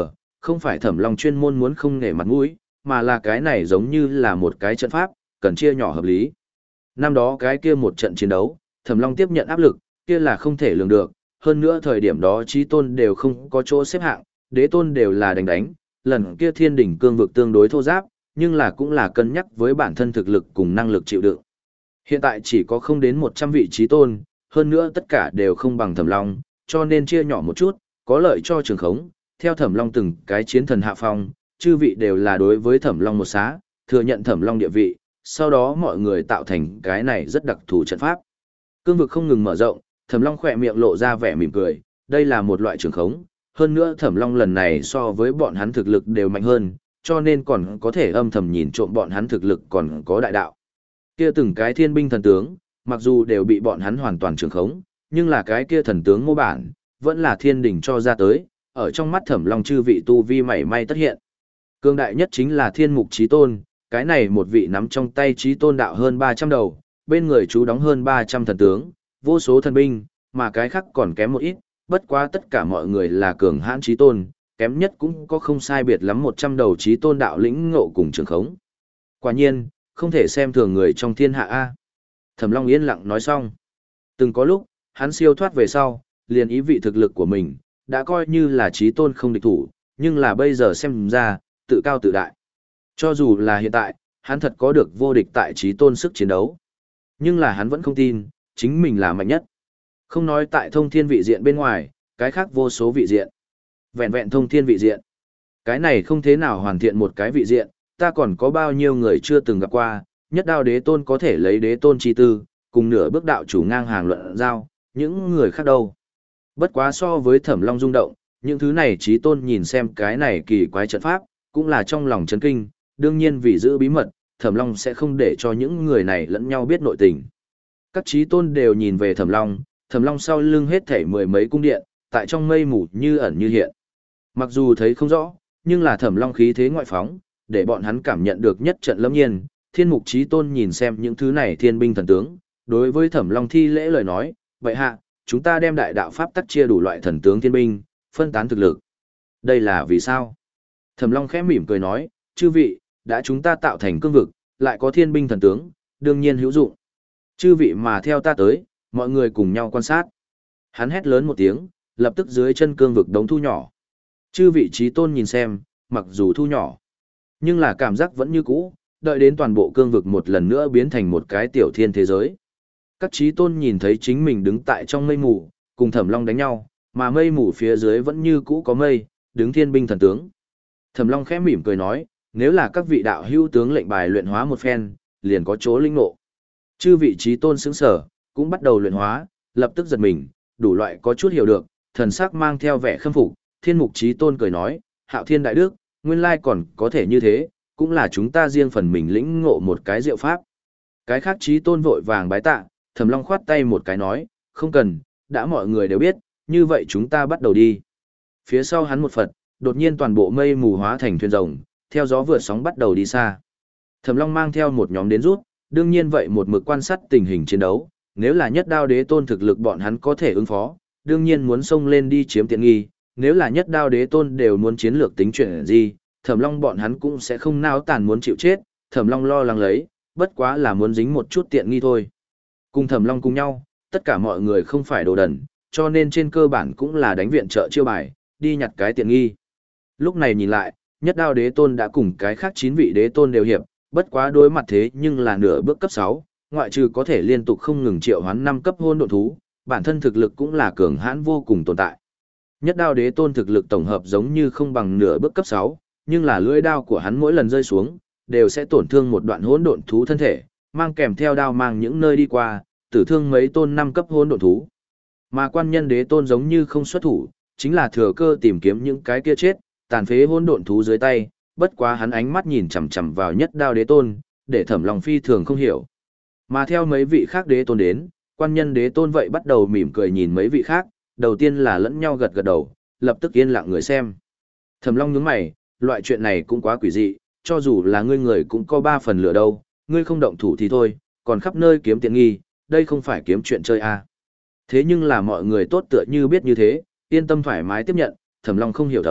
không phải Thẩm Long chuyên môn muốn không nể mặt mũi, mà là cái này giống như là một cái trận pháp, cần chia nhỏ hợp lý. Năm đó cái kia một trận chiến đấu, Thẩm Long tiếp nhận áp lực, kia là không thể lường được, hơn nữa thời điểm đó chí tôn đều không có chỗ xếp hạng, đế tôn đều là đánh đánh, lần kia thiên đỉnh cương vực tương đối thô giáp, nhưng là cũng là cân nhắc với bản thân thực lực cùng năng lực chịu đựng. Hiện tại chỉ có không đến một trăm vị chí tôn, hơn nữa tất cả đều không bằng Thẩm Long, cho nên chia nhỏ một chút, có lợi cho trường khống, theo Thẩm Long từng cái chiến thần hạ phong, chư vị đều là đối với Thẩm Long một xá, thừa nhận Thẩm Long địa vị, sau đó mọi người tạo thành cái này rất đặc thù trận pháp. Cương vực không ngừng mở rộng, Thẩm Long khỏe miệng lộ ra vẻ mỉm cười, đây là một loại trường khống, hơn nữa Thẩm Long lần này so với bọn hắn thực lực đều mạnh hơn, cho nên còn có thể âm thầm nhìn trộm bọn hắn thực lực còn có đại đạo. Kia từng cái thiên binh thần tướng, mặc dù đều bị bọn hắn hoàn toàn trường khống, nhưng là cái kia thần tướng mô bản, vẫn là thiên đỉnh cho ra tới, ở trong mắt Thẩm Long chư vị tu vi mảy may tất hiện. Cương đại nhất chính là thiên mục chí tôn, cái này một vị nắm trong tay chí tôn đạo hơn ba trăm đầu, bên người chú đóng hơn ba trăm thần tướng, vô số thần binh, mà cái khác còn kém một ít, bất quá tất cả mọi người là cường hãn chí tôn, kém nhất cũng có không sai biệt lắm một trăm đầu chí tôn đạo lĩnh ngộ cùng trường khống. Quả nhiên, không thể xem thường người trong thiên hạ a. Thẩm Long yên lặng nói xong. Từng có lúc, hắn siêu thoát về sau, liền ý vị thực lực của mình, đã coi như là chí tôn không địch thủ, nhưng là bây giờ xem ra, tự cao tự đại. Cho dù là hiện tại, hắn thật có được vô địch tại chí tôn sức chiến đấu. Nhưng là hắn vẫn không tin, chính mình là mạnh nhất. Không nói tại thông thiên vị diện bên ngoài, cái khác vô số vị diện. Vẹn vẹn thông thiên vị diện. Cái này không thế nào hoàn thiện một cái vị diện, ta còn có bao nhiêu người chưa từng gặp qua, nhất đao đế tôn có thể lấy đế tôn chi tư, cùng nửa bước đạo chủ ngang hàng luận giao, những người khác đâu. Bất quá so với Thẩm Long rung động, những thứ này chí tôn nhìn xem cái này kỳ quái trận pháp, cũng là trong lòng chấn kinh, đương nhiên vì giữ bí mật, Thẩm Long sẽ không để cho những người này lẫn nhau biết nội tình. Các chí tôn đều nhìn về Thẩm Long, Thẩm Long sau lưng hết thảy mười mấy cung điện, tại trong mây mù như ẩn như hiện. Mặc dù thấy không rõ, nhưng là Thẩm Long khí thế ngoại phóng, để bọn hắn cảm nhận được nhất trận lâm nhiên. Thiên mục chí tôn nhìn xem những thứ này thiên binh thần tướng, đối với Thẩm Long thi lễ lời nói, vậy hạ, chúng ta đem đại đạo pháp tắc chia đủ loại thần tướng thiên binh, phân tán thực lực. Đây là vì sao? Thẩm Long khẽ mỉm cười nói, chư vị, đã chúng ta tạo thành cương vực, lại có thiên binh thần tướng, đương nhiên hữu dụng. Chư vị mà theo ta tới, mọi người cùng nhau quan sát. Hắn hét lớn một tiếng, lập tức dưới chân cương vực đống thu nhỏ. Chư vị chí tôn nhìn xem, mặc dù thu nhỏ, nhưng là cảm giác vẫn như cũ, đợi đến toàn bộ cương vực một lần nữa biến thành một cái tiểu thiên thế giới. Các chí tôn nhìn thấy chính mình đứng tại trong mây mù, cùng Thẩm Long đánh nhau, mà mây mù phía dưới vẫn như cũ có mây, đứng thiên binh thần tướng. Thẩm Long khẽ mỉm cười nói, nếu là các vị đạo hữu tướng lệnh bài luyện hóa một phen, liền có chỗ linh ngộ. Chư vị chí tôn sững sở, cũng bắt đầu luyện hóa, lập tức giật mình, đủ loại có chút hiểu được, thần sắc mang theo vẻ khâm phục, thiên mục chí tôn cười nói, hạo thiên đại đức, nguyên lai còn có thể như thế, cũng là chúng ta riêng phần mình lĩnh ngộ một cái diệu pháp. Cái khác chí tôn vội vàng bái tạ, Thẩm Long khoát tay một cái nói, không cần, đã mọi người đều biết, như vậy chúng ta bắt đầu đi. Phía sau hắn một Phật, đột nhiên toàn bộ mây mù hóa thành thuyền rồng, theo gió vượt sóng bắt đầu đi xa. Thẩm Long mang theo một nhóm đến rút, đương nhiên vậy một mực quan sát tình hình chiến đấu, nếu là nhất đao đế tôn thực lực bọn hắn có thể ứng phó, đương nhiên muốn xông lên đi chiếm tiện nghi, nếu là nhất đao đế tôn đều muốn chiến lược tính chuyện gì, Thẩm Long bọn hắn cũng sẽ không nao tàn muốn chịu chết, Thẩm Long lo lắng lấy, bất quá là muốn dính một chút tiện nghi thôi. Cùng Thẩm Long cùng nhau, tất cả mọi người không phải đồ đần, cho nên trên cơ bản cũng là đánh viện trợ chiêu bài, đi nhặt cái tiện nghi. Lúc này nhìn lại, nhất đao đế tôn đã cùng cái khác chín vị đế tôn đều hiệp, bất quá đối mặt thế nhưng là nửa bước cấp sáu, ngoại trừ có thể liên tục không ngừng triệu hoán năm cấp hôn độn thú, bản thân thực lực cũng là cường hãn vô cùng tồn tại. Nhất đao đế tôn thực lực tổng hợp giống như không bằng nửa bước cấp sáu, nhưng là lưỡi đao của hắn mỗi lần rơi xuống, đều sẽ tổn thương một đoạn hỗn độn thú thân thể, mang kèm theo đao mang những nơi đi qua, tử thương mấy tôn năm cấp hỗn độn thú. Mà quan nhân đế tôn giống như không xuất thủ, chính là thừa cơ tìm kiếm những cái kia chết, tàn phế hỗn độn thú dưới tay, bất quá hắn ánh mắt nhìn chằm chằm vào nhất đao đế tôn, để Thẩm Long phi thường không hiểu. Mà theo mấy vị khác đế tôn đến, quan nhân đế tôn vậy bắt đầu mỉm cười nhìn mấy vị khác, đầu tiên là lẫn nhau gật gật đầu, lập tức yên lặng người xem. Thẩm Long nhướng mày, loại chuyện này cũng quá quỷ dị, cho dù là ngươi người cũng có ba phần lửa đâu, ngươi không động thủ thì thôi, còn khắp nơi kiếm tiện nghi, đây không phải kiếm chuyện chơi à. Thế nhưng là mọi người tốt tựa như biết như thế, yên tâm thoải mái tiếp nhận, Thẩm Long không hiểu thấu,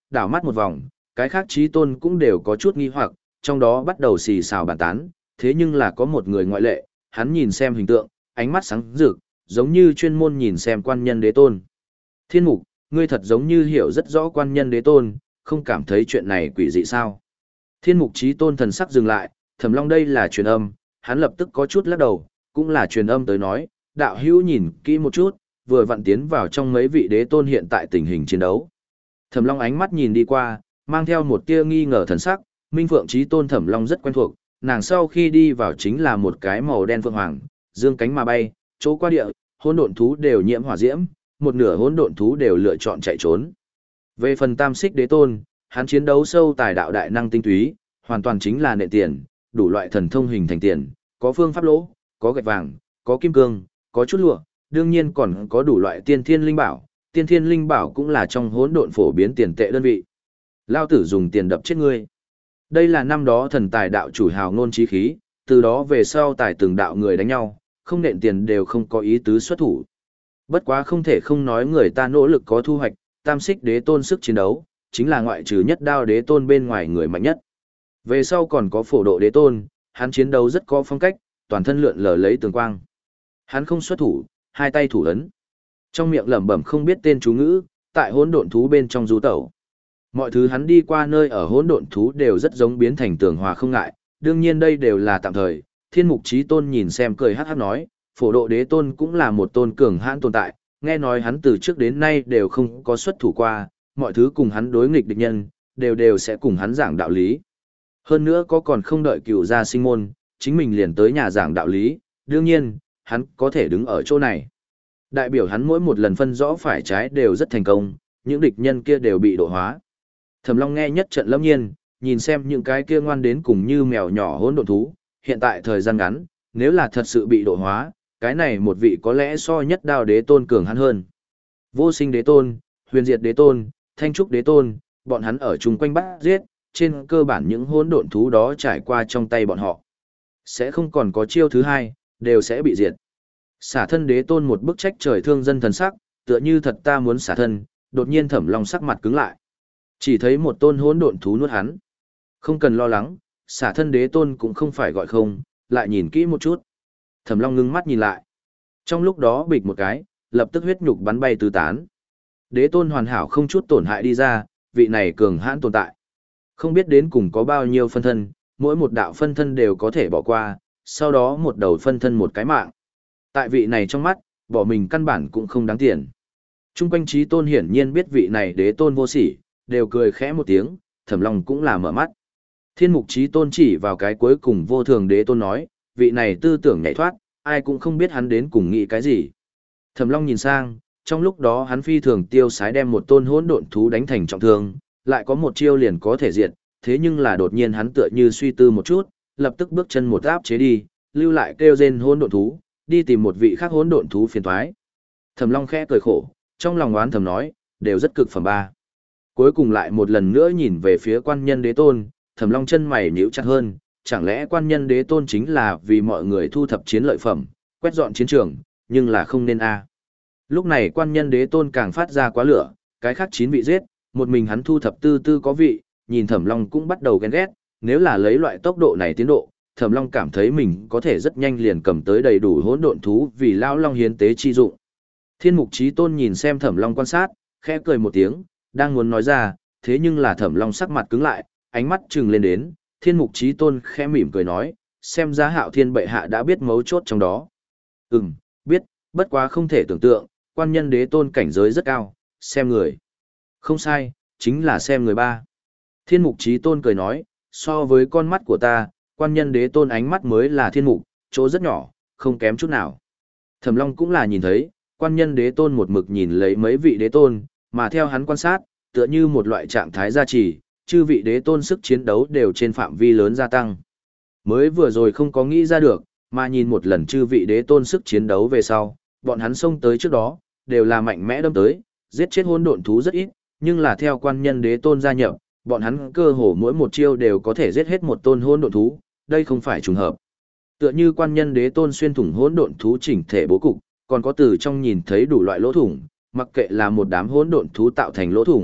đảo mắt một vòng, cái khác trí tôn cũng đều có chút nghi hoặc, trong đó bắt đầu xì xào bàn tán, thế nhưng là có một người ngoại lệ, hắn nhìn xem hình tượng, ánh mắt sáng rực, giống như chuyên môn nhìn xem quan nhân đế tôn. Thiên mục, ngươi thật giống như hiểu rất rõ quan nhân đế tôn, không cảm thấy chuyện này quỷ dị sao? Thiên mục trí tôn thần sắc dừng lại, Thẩm Long đây là truyền âm, hắn lập tức có chút lắc đầu, cũng là truyền âm tới nói, đạo hữu nhìn kỹ một chút, vừa vặn tiến vào trong mấy vị đế tôn hiện tại tình hình chiến đấu. Thẩm Long ánh mắt nhìn đi qua, mang theo một tia nghi ngờ thần sắc, Minh Phượng Chí Tôn Thẩm Long rất quen thuộc, nàng sau khi đi vào chính là một cái màu đen phượng hoàng, dương cánh mà bay, chỗ qua địa, hỗn độn thú đều nhiễm hỏa diễm, một nửa hỗn độn thú đều lựa chọn chạy trốn. Về phần Tam Xích Đế Tôn, hắn chiến đấu sâu tài đạo đại năng tinh túy, hoàn toàn chính là nệ tiền, đủ loại thần thông hình thành tiền, có phương pháp lỗ, có gạch vàng, có kim cương, có chút lụa, đương nhiên còn có đủ loại tiên thiên linh bảo, tiên thiên linh bảo cũng là trong hỗn độn phổ biến tiền tệ đơn vị. Lao tử dùng tiền đập chết ngươi. Đây là năm đó thần tài đạo chủ hào ngôn chí khí, từ đó về sau tài từng đạo người đánh nhau, không nện tiền đều không có ý tứ xuất thủ. Bất quá không thể không nói người ta nỗ lực có thu hoạch, Tam Xích Đế Tôn sức chiến đấu, chính là ngoại trừ nhất đao đế tôn bên ngoài người mạnh nhất. Về sau còn có phổ độ đế tôn, hắn chiến đấu rất có phong cách, toàn thân lượn lờ lấy tường quang. Hắn không xuất thủ, hai tay thủ ấn. Trong miệng lẩm bẩm không biết tên chú ngữ, tại hỗn độn thú bên trong du tẩu. Mọi thứ hắn đi qua nơi ở hỗn độn thú đều rất giống biến thành tường hòa không ngại, đương nhiên đây đều là tạm thời. Thiên Mục Chí Tôn nhìn xem cười hắc hắc nói, phổ độ đế tôn cũng là một tôn cường hãn tồn tại, nghe nói hắn từ trước đến nay đều không có xuất thủ qua, mọi thứ cùng hắn đối nghịch địch nhân, đều đều sẽ cùng hắn giảng đạo lý. Hơn nữa có còn không đợi cựu gia sinh môn, chính mình liền tới nhà giảng đạo lý, đương nhiên, hắn có thể đứng ở chỗ này. Đại biểu hắn mỗi một lần phân rõ phải trái đều rất thành công, những địch nhân kia đều bị độ hóa. Thẩm Long nghe nhất trận lâm nhiên, nhìn xem những cái kia ngoan đến cùng như mèo nhỏ hỗn độn thú, hiện tại thời gian ngắn, nếu là thật sự bị độ hóa, cái này một vị có lẽ so nhất đao đế tôn cường hắn hơn. Vô sinh đế tôn, huyền diệt đế tôn, thanh trúc đế tôn, bọn hắn ở chung quanh bắt giết, trên cơ bản những hỗn độn thú đó trải qua trong tay bọn họ. Sẽ không còn có chiêu thứ hai, đều sẽ bị diệt. Xả thân đế tôn một bức trách trời thương dân thần sắc, tựa như thật ta muốn xả thân, đột nhiên Thẩm Long sắc mặt cứng lại. Chỉ thấy một tôn hỗn độn thú nuốt hắn. Không cần lo lắng, xả thân đế tôn cũng không phải gọi không, lại nhìn kỹ một chút. Thẩm Long ngưng mắt nhìn lại. Trong lúc đó bịch một cái, lập tức huyết nhục bắn bay tứ tán. Đế tôn hoàn hảo không chút tổn hại đi ra, vị này cường hãn tồn tại. Không biết đến cùng có bao nhiêu phân thân, mỗi một đạo phân thân đều có thể bỏ qua, sau đó một đầu phân thân một cái mạng. Tại vị này trong mắt, bỏ mình căn bản cũng không đáng tiền. Trung quanh Chí Tôn hiển nhiên biết vị này đế tôn vô sỉ, đều cười khẽ một tiếng, Thẩm Long cũng là mở mắt. Thiên Mục Chí Tôn chỉ vào cái cuối cùng vô thường đế tôn nói, vị này tư tưởng nhảy thoát, ai cũng không biết hắn đến cùng nghĩ cái gì. Thẩm Long nhìn sang, trong lúc đó hắn phi thường tiêu sái đem một tôn hỗn độn thú đánh thành trọng thương, lại có một chiêu liền có thể diệt, thế nhưng là đột nhiên hắn tựa như suy tư một chút, lập tức bước chân một áp chế đi, lưu lại kêu rên hỗn độn thú, đi tìm một vị khác hỗn độn thú phiền toái. Thẩm Long khẽ cười khổ, trong lòng oán thầm nói, đều rất cực phẩm ba. Cuối cùng lại một lần nữa nhìn về phía quan nhân đế tôn, Thẩm Long chân mày nhíu chặt hơn, chẳng lẽ quan nhân đế tôn chính là vì mọi người thu thập chiến lợi phẩm, quét dọn chiến trường, nhưng là không nên a. Lúc này quan nhân đế tôn càng phát ra quá lửa, cái khác chín vị giết, một mình hắn thu thập tư tư có vị, nhìn Thẩm Long cũng bắt đầu ghen ghét, nếu là lấy loại tốc độ này tiến độ, Thẩm Long cảm thấy mình có thể rất nhanh liền cầm tới đầy đủ hỗn độn thú vì lão long hiến tế chi dụng. Thiên Mục Chí Tôn nhìn xem Thẩm Long quan sát, khẽ cười một tiếng, đang muốn nói ra, thế nhưng là Thẩm Long sắc mặt cứng lại, ánh mắt trừng lên đến, Thiên Mục Chí Tôn khẽ mỉm cười nói, xem ra Hạo Thiên bệ hạ đã biết mấu chốt trong đó. Ừm, biết, bất quá không thể tưởng tượng, quan nhân đế tôn cảnh giới rất cao, xem người. Không sai, chính là xem người ba. Thiên Mục Chí Tôn cười nói, so với con mắt của ta, quan nhân đế tôn ánh mắt mới là thiên mục, chỗ rất nhỏ, không kém chút nào. Thẩm Long cũng là nhìn thấy, quan nhân đế tôn một mực nhìn lấy mấy vị đế tôn, mà theo hắn quan sát, tựa như một loại trạng thái gia trì, chư vị đế tôn sức chiến đấu đều trên phạm vi lớn gia tăng. Mới vừa rồi không có nghĩ ra được, mà nhìn một lần chư vị đế tôn sức chiến đấu về sau, bọn hắn xông tới trước đó, đều là mạnh mẽ đâm tới, giết chết hỗn độn thú rất ít, nhưng là theo quan nhân đế tôn gia nhập, bọn hắn cơ hồ mỗi một chiêu đều có thể giết hết một tôn hỗn độn thú, đây không phải trùng hợp. Tựa như quan nhân đế tôn xuyên thủng hỗn độn thú chỉnh thể bố cục, còn có từ trong nhìn thấy đủ loại lỗ thủng, mặc kệ là một đám hỗn độn thú tạo thành lỗ thủng,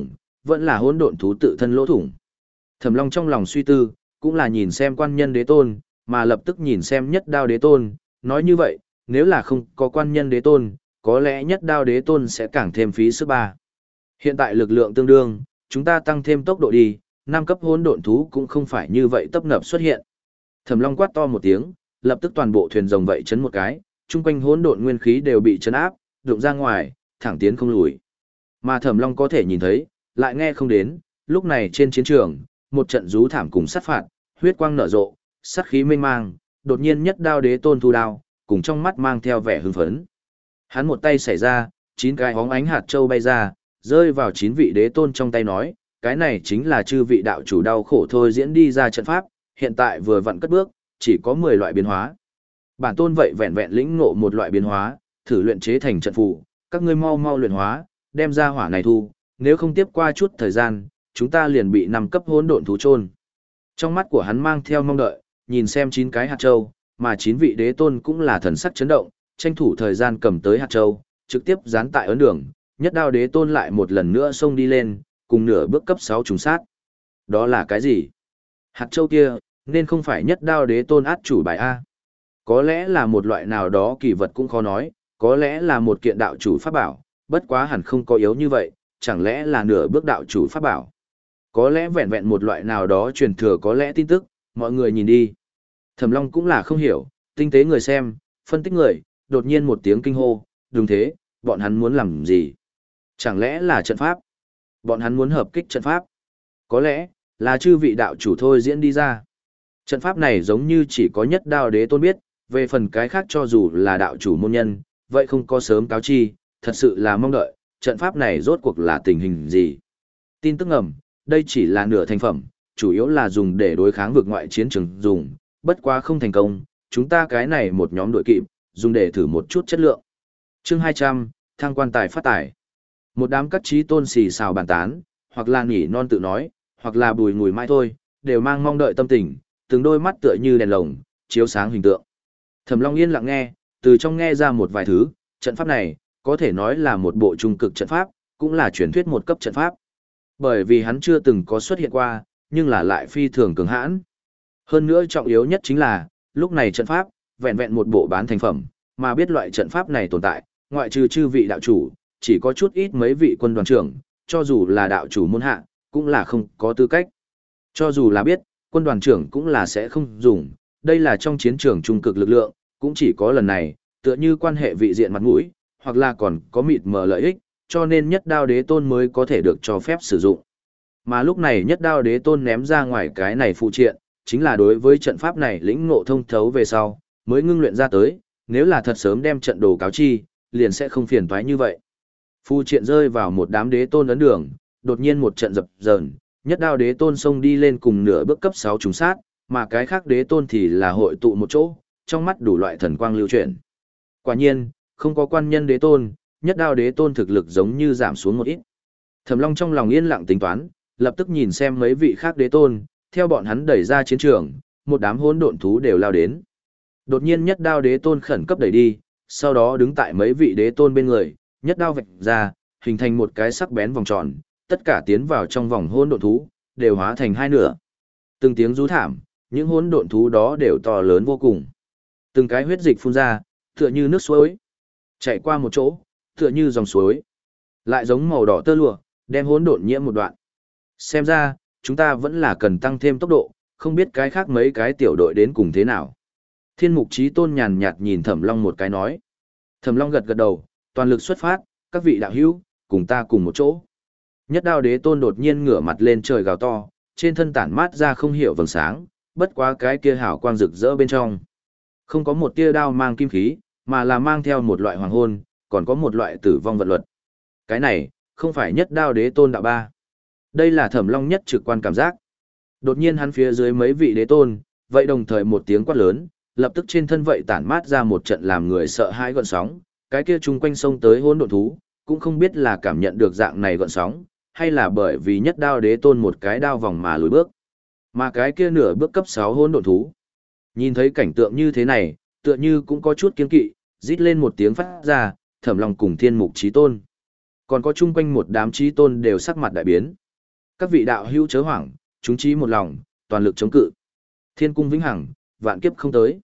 vẫn là hỗn độn thú tự thân lỗ thủng. Thẩm Long trong lòng suy tư, cũng là nhìn xem quan nhân đế tôn, mà lập tức nhìn xem nhất đao đế tôn, nói như vậy, nếu là không có quan nhân đế tôn, có lẽ nhất đao đế tôn sẽ càng thêm phí sức ba. Hiện tại lực lượng tương đương, chúng ta tăng thêm tốc độ đi, năm cấp hỗn độn thú cũng không phải như vậy tấp nập xuất hiện. Thẩm Long quát to một tiếng, lập tức toàn bộ thuyền rồng vậy chấn một cái, chung quanh hỗn độn nguyên khí đều bị chấn áp, đụng ra ngoài, thẳng tiến không lùi. Mà Thẩm Long có thể nhìn thấy, lại nghe không đến, lúc này trên chiến trường, một trận rú thảm cùng sát phạt, huyết quang nở rộ, sát khí mênh mang, đột nhiên nhất đao đế tôn thu đao, cùng trong mắt mang theo vẻ hưng phấn. Hắn một tay xảy ra, chín cái hóng ánh hạt châu bay ra, rơi vào chín vị đế tôn trong tay nói, cái này chính là chư vị đạo chủ đau khổ thôi diễn đi ra trận pháp, hiện tại vừa vặn cất bước, chỉ có mười loại biến hóa. Bản tôn vậy vẹn vẹn lĩnh ngộ một loại biến hóa, thử luyện chế thành trận phù, các ngươi mau mau luyện hóa, đem ra hỏa này thu, nếu không tiếp qua chút thời gian, chúng ta liền bị năm cấp hỗn độn thú chôn. Trong mắt của hắn mang theo mong đợi, nhìn xem chín cái hạt châu, mà chín vị đế tôn cũng là thần sắc chấn động, tranh thủ thời gian cầm tới hạt châu, trực tiếp dán tại ấn đường, nhất đao đế tôn lại một lần nữa xông đi lên, cùng nửa bước cấp sáu trùng sát. Đó là cái gì? Hạt châu kia, nên không phải nhất đao đế tôn át chủ bài A. Có lẽ là một loại nào đó kỳ vật cũng khó nói, có lẽ là một kiện đạo chủ pháp bảo, bất quá hẳn không có yếu như vậy, chẳng lẽ là nửa bước đạo chủ pháp bảo. Có lẽ vẹn vẹn một loại nào đó truyền thừa có lẽ tin tức, mọi người nhìn đi. Thẩm Long cũng là không hiểu, tinh tế người xem, phân tích người, đột nhiên một tiếng kinh hô, đúng thế, bọn hắn muốn làm gì? Chẳng lẽ là trận pháp? Bọn hắn muốn hợp kích trận pháp? Có lẽ, là chư vị đạo chủ thôi diễn đi ra. Trận pháp này giống như chỉ có nhất đao đế tôn biết, về phần cái khác cho dù là đạo chủ môn nhân, vậy không có sớm cáo chi, thật sự là mong đợi, trận pháp này rốt cuộc là tình hình gì? Tin tức ngầm, đây chỉ là nửa thành phẩm, chủ yếu là dùng để đối kháng vực ngoại chiến trường dùng, bất quá không thành công, chúng ta cái này một nhóm đội kịp, dùng để thử một chút chất lượng. Chương hai trăm, thăng quan tài phát tài. Một đám các trí tôn xì xào bàn tán, hoặc là nhỉ non tự nói, hoặc là bùi ngùi mãi thôi, đều mang mong đợi tâm tình, từng đôi mắt tựa như đèn lồng, chiếu sáng hình tượng. Thẩm Long yên lặng nghe, từ trong nghe ra một vài thứ, trận pháp này, có thể nói là một bộ trung cực trận pháp, cũng là truyền thuyết một cấp trận pháp. Bởi vì hắn chưa từng có xuất hiện qua, nhưng là lại phi thường cường hãn. Hơn nữa trọng yếu nhất chính là, lúc này trận pháp, vẹn vẹn một bộ bán thành phẩm, mà biết loại trận pháp này tồn tại, ngoại trừ chư vị đạo chủ, chỉ có chút ít mấy vị quân đoàn trưởng, cho dù là đạo chủ môn hạ, cũng là không có tư cách. Cho dù là biết, quân đoàn trưởng cũng là sẽ không dùng, đây là trong chiến trường trung cực lực lượng, cũng chỉ có lần này, tựa như quan hệ vị diện mặt mũi, hoặc là còn có mịt mờ lợi ích, cho nên nhất đao đế tôn mới có thể được cho phép sử dụng. Mà lúc này nhất đao đế tôn ném ra ngoài cái này phụ triện, chính là đối với trận pháp này lĩnh ngộ thông thấu về sau, mới ngưng luyện ra tới, nếu là thật sớm đem trận đồ cáo chi, liền sẽ không phiền toái như vậy. Phụ triện rơi vào một đám đế tôn ấn đường, đột nhiên một trận dập dờn, nhất đao đế tôn xông đi lên cùng nửa bước cấp sáu trùng sát, mà cái khác đế tôn thì là hội tụ một chỗ, trong mắt đủ loại thần quang lưu chuyển. Quả nhiên, không có quan nhân đế tôn, nhất đao đế tôn thực lực giống như giảm xuống một ít. Thẩm Long trong lòng yên lặng tính toán, lập tức nhìn xem mấy vị khác đế tôn, theo bọn hắn đẩy ra chiến trường, một đám hỗn độn thú đều lao đến. Đột nhiên nhất đao đế tôn khẩn cấp đẩy đi, sau đó đứng tại mấy vị đế tôn bên người, nhất đao vạch ra, hình thành một cái sắc bén vòng tròn, tất cả tiến vào trong vòng hỗn độn thú, đều hóa thành hai nửa. Từng tiếng rú thảm, những hỗn độn thú đó đều to lớn vô cùng. Từng cái huyết dịch phun ra, tựa như nước suối, chạy qua một chỗ, tựa như dòng suối, lại giống màu đỏ tơ lụa, đem hỗn độn nhiễm một đoạn. Xem ra, chúng ta vẫn là cần tăng thêm tốc độ, không biết cái khác mấy cái tiểu đội đến cùng thế nào. Thiên Mục Chí Tôn nhàn nhạt nhìn Thẩm Long một cái nói. Thẩm Long gật gật đầu, toàn lực xuất phát, các vị đạo hữu, cùng ta cùng một chỗ. Nhất đao đế tôn đột nhiên ngửa mặt lên trời gào to, trên thân tản mát ra không hiểu vầng sáng, bất quá cái kia hào quang rực rỡ bên trong. Không có một tia đao mang kim khí, mà là mang theo một loại hoàng hôn, còn có một loại tử vong vận luật. Cái này, không phải nhất đao đế tôn đạo ba. Đây là Thẩm Long nhất trực quan cảm giác. Đột nhiên hắn phía dưới mấy vị đế tôn, vậy đồng thời một tiếng quát lớn, lập tức trên thân vậy tản mát ra một trận làm người sợ hãi gợn sóng, cái kia chung quanh sông tới hỗn độn thú, cũng không biết là cảm nhận được dạng này gợn sóng, hay là bởi vì nhất đao đế tôn một cái đao vòng mà lùi bước. Mà cái kia nửa bước cấp sáu hỗn độn thú. Nhìn thấy cảnh tượng như thế này, tựa như cũng có chút kiên kỵ, rít lên một tiếng phát ra, Thẩm Long cùng Thiên Mục Chí Tôn. Còn có chung quanh một đám chí tôn đều sắc mặt đại biến. Các vị đạo hữu chớ hoảng, chúng chí một lòng, toàn lực chống cự. Thiên cung vĩnh hằng, vạn kiếp không tới.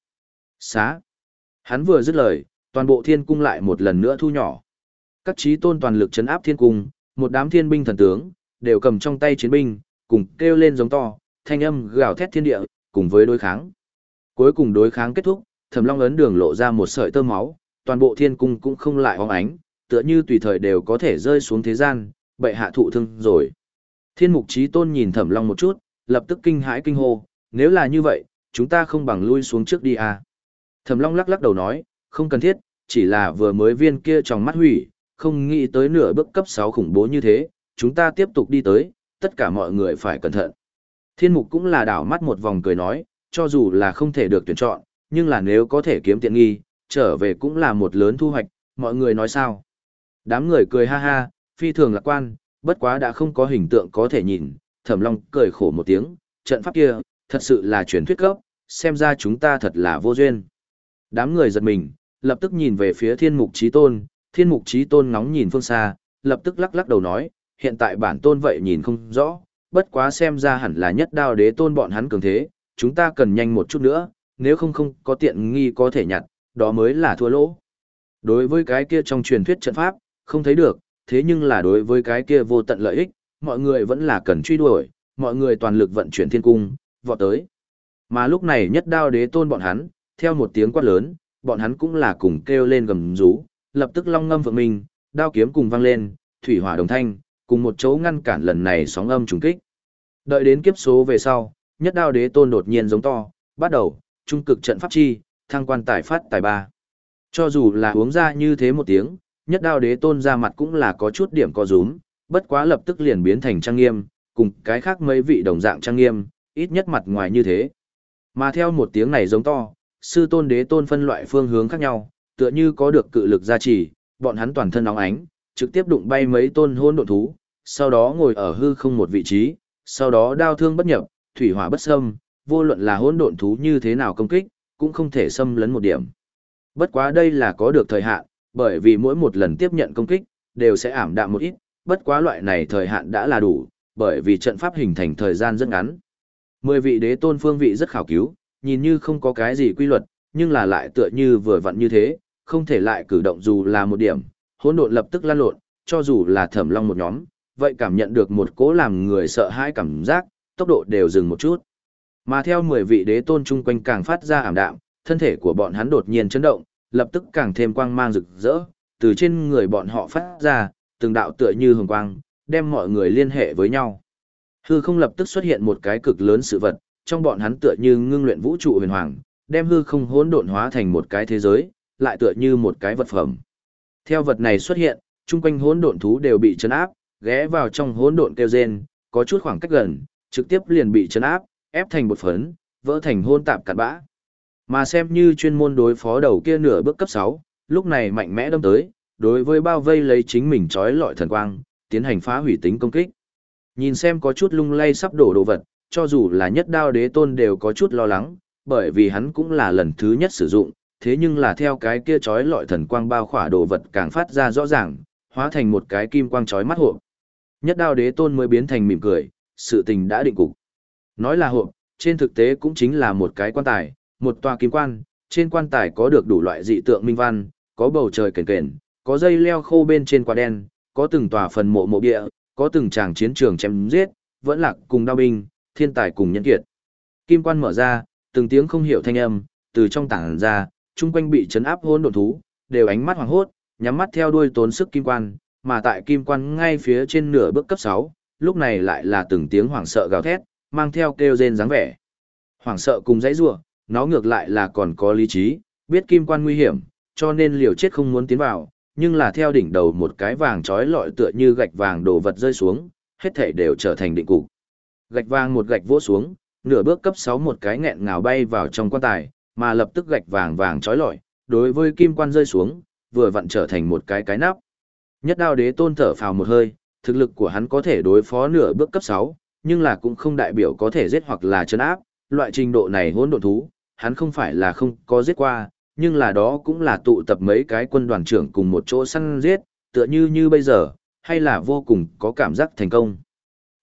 Xá. Hắn vừa dứt lời, toàn bộ thiên cung lại một lần nữa thu nhỏ. Các chí tôn toàn lực chấn áp thiên cung, một đám thiên binh thần tướng, đều cầm trong tay chiến binh, cùng kêu lên giống to, thanh âm gào thét thiên địa, cùng với đối kháng. Cuối cùng đối kháng kết thúc, Thẩm Long ấn đường lộ ra một sợi tơ máu, toàn bộ thiên cung cũng không lại óng ánh, tựa như tùy thời đều có thể rơi xuống thế gian, bệ hạ thụ thương rồi. Thiên mục chí tôn nhìn Thẩm Long một chút, lập tức kinh hãi kinh hô, nếu là như vậy, chúng ta không bằng lui xuống trước đi à. Thẩm Long lắc lắc đầu nói, không cần thiết, chỉ là vừa mới viên kia trong mắt hủy, không nghĩ tới nửa bước cấp sáu khủng bố như thế, chúng ta tiếp tục đi tới, tất cả mọi người phải cẩn thận. Thiên mục cũng là đảo mắt một vòng cười nói, cho dù là không thể được tuyển chọn, nhưng là nếu có thể kiếm tiện nghi, trở về cũng là một lớn thu hoạch, mọi người nói sao. Đám người cười ha ha, phi thường lạc quan, bất quá đã không có hình tượng có thể nhìn, Thẩm Long cười khổ một tiếng, trận pháp kia, thật sự là truyền thuyết cấp, xem ra chúng ta thật là vô duyên. Đám người giật mình, lập tức nhìn về phía Thiên Mục Chí Tôn, Thiên Mục Chí Tôn ngóng nhìn phương xa, lập tức lắc lắc đầu nói, hiện tại bản tôn vậy nhìn không rõ, bất quá xem ra hẳn là Nhất Đao Đế Tôn bọn hắn cường thế, chúng ta cần nhanh một chút nữa, nếu không không có tiện nghi có thể nhặt, đó mới là thua lỗ. Đối với cái kia trong truyền thuyết trận pháp, không thấy được, thế nhưng là đối với cái kia vô tận lợi ích, mọi người vẫn là cần truy đuổi, mọi người toàn lực vận chuyển thiên cung, vọt tới. Mà lúc này Nhất Đao Đế Tôn bọn hắn, theo một tiếng quát lớn, bọn hắn cũng là cùng kêu lên gầm rú, lập tức long ngâm vượng mình, đao kiếm cùng vang lên, thủy hỏa đồng thanh, cùng một chỗ ngăn cản lần này sóng âm trùng kích. Đợi đến kiếp số về sau, Nhất Đao Đế Tôn đột nhiên giống to, bắt đầu, trung cực trận pháp chi, thăng quan tài phát tài ba. Cho dù là uống ra như thế một tiếng, Nhất Đao Đế Tôn ra mặt cũng là có chút điểm co rúm, bất quá lập tức liền biến thành trang nghiêm, cùng cái khác mấy vị đồng dạng trang nghiêm, ít nhất mặt ngoài như thế. Mà theo một tiếng này giống to, sư tôn đế tôn phân loại phương hướng khác nhau, tựa như có được cự lực gia trì, bọn hắn toàn thân nóng ánh, trực tiếp đụng bay mấy tôn hôn độn thú, sau đó ngồi ở hư không một vị trí, sau đó đao thương bất nhập, thủy hỏa bất xâm, vô luận là hôn độn thú như thế nào công kích, cũng không thể xâm lấn một điểm. Bất quá đây là có được thời hạn, bởi vì mỗi một lần tiếp nhận công kích, đều sẽ ảm đạm một ít, bất quá loại này thời hạn đã là đủ, bởi vì trận pháp hình thành thời gian rất ngắn. Mười vị đế tôn phương vị rất khảo cứu, nhìn như không có cái gì quy luật, nhưng là lại tựa như vừa vặn như thế, không thể lại cử động dù là một điểm, hỗn độn lập tức lan lộn, cho dù là Thẩm Long một nhóm, vậy cảm nhận được một cỗ làm người sợ hãi cảm giác, tốc độ đều dừng một chút. Mà theo mười vị đế tôn chung quanh càng phát ra ảm đạm, thân thể của bọn hắn đột nhiên chấn động, lập tức càng thêm quang mang rực rỡ, từ trên người bọn họ phát ra, từng đạo tựa như hồng quang, đem mọi người liên hệ với nhau. Hư không lập tức xuất hiện một cái cực lớn sự vật, trong bọn hắn tựa như ngưng luyện vũ trụ huyền hoàng, đem hư không hỗn độn hóa thành một cái thế giới, lại tựa như một cái vật phẩm. Theo vật này xuất hiện, chung quanh hỗn độn thú đều bị chấn áp, ghé vào trong hỗn độn kêu rên, có chút khoảng cách gần, trực tiếp liền bị chấn áp, ép thành bột phấn, vỡ thành hỗn tạp cặn bã. Mà xem như chuyên môn đối phó đầu kia nửa bước cấp sáu, lúc này mạnh mẽ đâm tới, đối với bao vây lấy chính mình trói lọi thần quang, tiến hành phá hủy tính công kích. Nhìn xem có chút lung lay sắp đổ đồ vật, cho dù là Nhất Đao Đế Tôn đều có chút lo lắng, bởi vì hắn cũng là lần thứ nhất sử dụng, thế nhưng là theo cái kia chói lọi thần quang bao khỏa đồ vật càng phát ra rõ ràng, hóa thành một cái kim quang chói mắt hộp. Nhất Đao Đế Tôn mới biến thành mỉm cười, sự tình đã định cục. Nói là hộp, trên thực tế cũng chính là một cái quan tài, một tòa kim quan, trên quan tài có được đủ loại dị tượng minh văn, có bầu trời kền kền, có dây leo khô bên trên quả đen, có từng tòa phần mộ mộ địa, có từng tràng chiến trường chém giết, vẫn lạc cùng đao binh, thiên tài cùng nhân kiệt. Kim quan mở ra, từng tiếng không hiểu thanh âm, từ trong tảng ra, chung quanh bị chấn áp hỗn độn thú, đều ánh mắt hoàng hốt, nhắm mắt theo đuôi tốn sức kim quan, mà tại kim quan ngay phía trên nửa bước cấp sáu, lúc này lại là từng tiếng hoảng sợ gào thét, mang theo kêu rên dáng vẻ. Hoảng sợ cùng dãy rủa, nó ngược lại là còn có lý trí, biết kim quan nguy hiểm, cho nên liều chết không muốn tiến vào, nhưng là theo đỉnh đầu một cái vàng trói lọi tựa như gạch vàng đổ vật rơi xuống, hết thảy đều trở thành định cục. Gạch vàng một gạch vỗ xuống, nửa bước cấp sáu một cái nghẹn ngào bay vào trong quan tài, mà lập tức gạch vàng vàng trói lọi, đối với kim quan rơi xuống, vừa vặn trở thành một cái cái nắp. Nhất Đao Đế Tôn thở phào một hơi, thực lực của hắn có thể đối phó nửa bước cấp sáu, nhưng là cũng không đại biểu có thể giết hoặc là trấn áp, loại trình độ này hỗn độn thú, hắn không phải là không có giết qua, nhưng là đó cũng là tụ tập mấy cái quân đoàn trưởng cùng một chỗ săn giết, tựa như như bây giờ, hay là vô cùng có cảm giác thành công.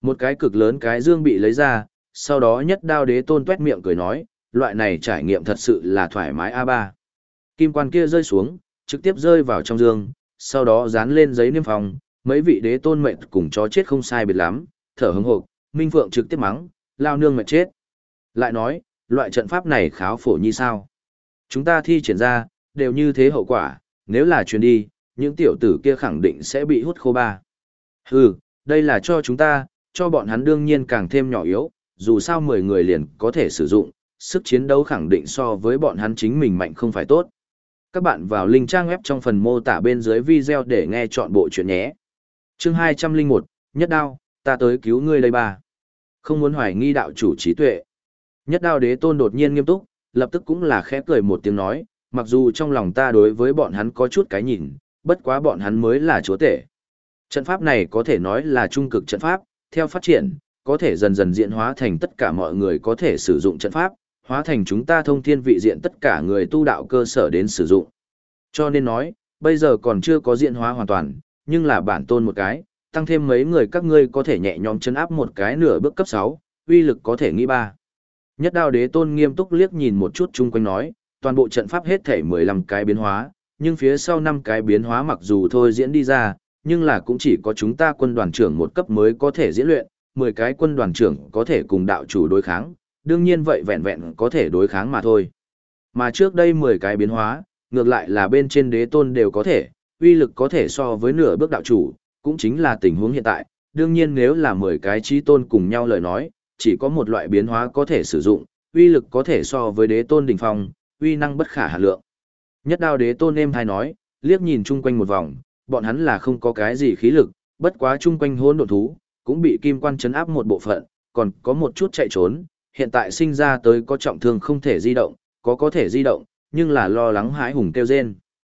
Một cái cực lớn cái dương bị lấy ra, sau đó Nhất Đao Đế Tôn tuét miệng cười nói, loại này trải nghiệm thật sự là thoải mái a ba. Kim quan kia rơi xuống, trực tiếp rơi vào trong dương, sau đó dán lên giấy niêm phong, mấy vị đế tôn mệnh cùng chó chết không sai biệt lắm, thở hững hộc, Minh Phượng trực tiếp mắng, lao nương mệt chết. Lại nói, loại trận pháp này kháo phổ như sao? Chúng ta thi triển ra, đều như thế hậu quả, nếu là truyền đi, những tiểu tử kia khẳng định sẽ bị hút khô ba. Hừ, đây là cho chúng ta, cho bọn hắn đương nhiên càng thêm nhỏ yếu, dù sao mười người liền có thể sử dụng, sức chiến đấu khẳng định so với bọn hắn chính mình mạnh không phải tốt. Các bạn vào link trang web trong phần mô tả bên dưới video để nghe chọn bộ chuyện nhé. Chương hai trăm lẻ một, Nhất Đao, ta tới cứu ngươi đây ba. Không muốn hoài nghi đạo chủ trí tuệ. Nhất Đao Đế Tôn đột nhiên nghiêm túc, lập tức cũng là khẽ cười một tiếng nói, mặc dù trong lòng ta đối với bọn hắn có chút cái nhìn, bất quá bọn hắn mới là chúa tể. Trận pháp này có thể nói là trung cực trận pháp, theo phát triển, có thể dần dần diễn hóa thành tất cả mọi người có thể sử dụng trận pháp, hóa thành chúng ta thông thiên vị diện tất cả người tu đạo cơ sở đến sử dụng. Cho nên nói, bây giờ còn chưa có diễn hóa hoàn toàn, nhưng là bản tôn một cái, tăng thêm mấy người các ngươi có thể nhẹ nhõm chấn áp một cái nửa bước cấp sáu, uy lực có thể nghĩ ba. Nhất Đao Đế Tôn nghiêm túc liếc nhìn một chút chung quanh nói, toàn bộ trận pháp hết thể mười lăm cái biến hóa, nhưng phía sau năm cái biến hóa mặc dù thôi diễn đi ra, nhưng là cũng chỉ có chúng ta quân đoàn trưởng một cấp mới có thể diễn luyện, mười cái quân đoàn trưởng có thể cùng đạo chủ đối kháng, đương nhiên vậy vẹn vẹn có thể đối kháng mà thôi. Mà trước đây mười cái biến hóa, ngược lại là bên trên đế tôn đều có thể, uy lực có thể so với nửa bước đạo chủ, cũng chính là tình huống hiện tại, đương nhiên nếu là mười cái chí tôn cùng nhau lời nói, chỉ có một loại biến hóa có thể sử dụng, uy lực có thể so với đế tôn đỉnh phong, uy năng bất khả hạn lượng. Nhất Đao Đế Tôn êm hay nói, liếc nhìn chung quanh một vòng, bọn hắn là không có cái gì khí lực, bất quá chung quanh hỗn độn thú, cũng bị kim quan chấn áp một bộ phận, còn có một chút chạy trốn, hiện tại sinh ra tới có trọng thương không thể di động, có có thể di động, nhưng là lo lắng hãi hùng kêu rên.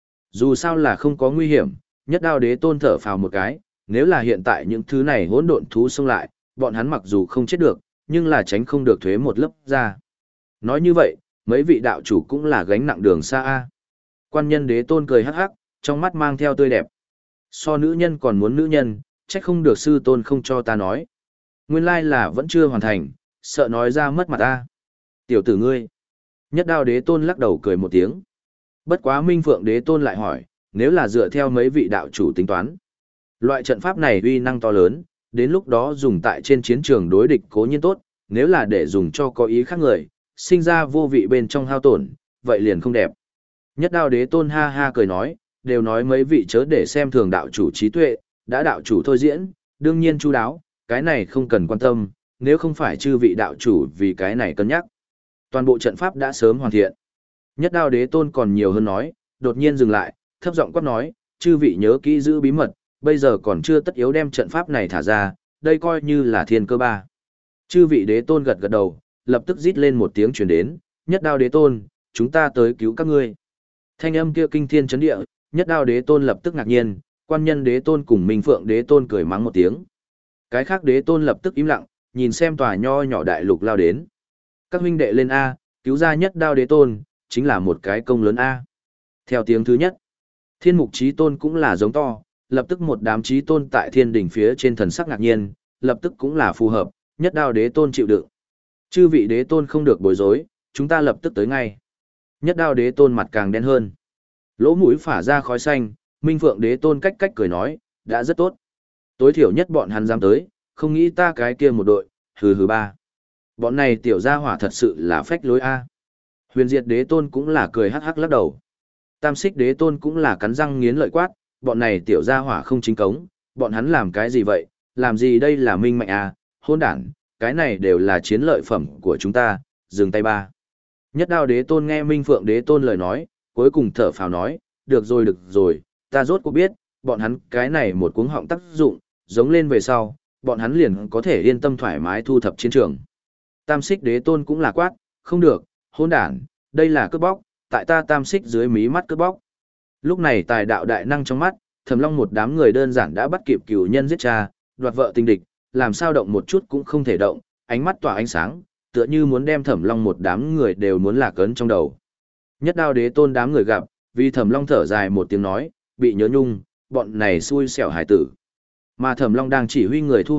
Dù sao là không có nguy hiểm, Nhất Đao Đế Tôn thở phào một cái, nếu là hiện tại những thứ này hỗn độn thú xông lại, bọn hắn mặc dù không chết được, nhưng là tránh không được thuế một lớp ra. Nói như vậy, mấy vị đạo chủ cũng là gánh nặng đường xa a. Quan Nhân Đế Tôn cười hắc hắc, trong mắt mang theo tươi đẹp. So nữ nhân còn muốn nữ nhân, trách không được sư tôn không cho ta nói. Nguyên lai là vẫn chưa hoàn thành, sợ nói ra mất mặt ta. Tiểu tử ngươi. Nhất Đao Đế Tôn lắc đầu cười một tiếng. Bất quá Minh Phượng Đế Tôn lại hỏi, nếu là dựa theo mấy vị đạo chủ tính toán. Loại trận pháp này uy năng to lớn, đến lúc đó dùng tại trên chiến trường đối địch cố nhiên tốt, nếu là để dùng cho có ý khác người, sinh ra vô vị bên trong hao tổn, vậy liền không đẹp. Nhất Đao Đế Tôn ha ha cười nói, đều nói mấy vị chớ để xem thường đạo chủ trí tuệ, đã đạo chủ thôi diễn, đương nhiên chu đáo, cái này không cần quan tâm, nếu không phải chư vị đạo chủ vì cái này cân nhắc. Toàn bộ trận pháp đã sớm hoàn thiện. Nhất Đao Đế Tôn còn nhiều hơn nói, đột nhiên dừng lại, thấp giọng quát nói, chư vị nhớ kỹ giữ bí mật, bây giờ còn chưa tất yếu đem trận pháp này thả ra, đây coi như là thiên cơ ba. Chư vị Đế Tôn gật gật đầu, lập tức rít lên một tiếng truyền đến, Nhất Đao Đế Tôn, chúng ta tới cứu các ngươi. Thanh âm kia kinh thiên chấn địa, Nhất Đao Đế Tôn lập tức ngạc nhiên, Quan Nhân Đế Tôn cùng Minh Phượng Đế Tôn cười mắng một tiếng. Cái khác Đế Tôn lập tức im lặng, nhìn xem tòa nho nhỏ đại lục lao đến. Các huynh đệ lên A, cứu ra Nhất Đao Đế Tôn, chính là một cái công lớn A. Theo tiếng thứ nhất, Thiên Mục Chí Tôn cũng là giống to, lập tức một đám chí tôn tại thiên đỉnh phía trên thần sắc ngạc nhiên, lập tức cũng là phù hợp, Nhất Đao Đế Tôn chịu đựng. Chư vị Đế Tôn không được bối rối, chúng ta lập tức tới ngay. Nhất Đao Đế Tôn mặt càng đen hơn. Lỗ mũi phả ra khói xanh, Minh Phượng Đế Tôn cách cách cười nói, đã rất tốt. Tối thiểu nhất bọn hắn dám tới, không nghĩ ta cái kia một đội, hừ hừ ba. Bọn này tiểu gia hỏa thật sự là phách lối a. Huyền Diệt Đế Tôn cũng là cười hắc hắc lắc đầu. Tam Xích Đế Tôn cũng là cắn răng nghiến lợi quát, bọn này tiểu gia hỏa không chính cống, bọn hắn làm cái gì vậy, làm gì đây là minh mạnh a, hôn đản, cái này đều là chiến lợi phẩm của chúng ta, dừng tay ba. Nhất Đao Đế Tôn nghe Minh Phượng Đế Tôn lời nói, cuối cùng thở phào nói, được rồi được rồi, ta rốt cuộc biết, bọn hắn cái này một cuống họng tác dụng, giống lên về sau, bọn hắn liền có thể yên tâm thoải mái thu thập chiến trường. Tam Xích Đế Tôn cũng là quát, không được, hôn đản, đây là cướp bóc, tại ta Tam Xích dưới mí mắt cướp bóc. Lúc này tài đạo đại năng trong mắt, Thẩm Long một đám người đơn giản đã bắt kịp cửu nhân giết cha, đoạt vợ tình địch, làm sao động một chút cũng không thể động, ánh mắt tỏa ánh sáng, tựa như muốn đem Thẩm Long một đám người đều muốn lạc ấn trong đầu. Nhất Đao Đế Tôn đám người gặp, vì Thẩm Long thở dài một tiếng nói, bị nhớ nhung, bọn này xui xẻo hải tử. Mà Thẩm Long đang chỉ huy người thu hoạch,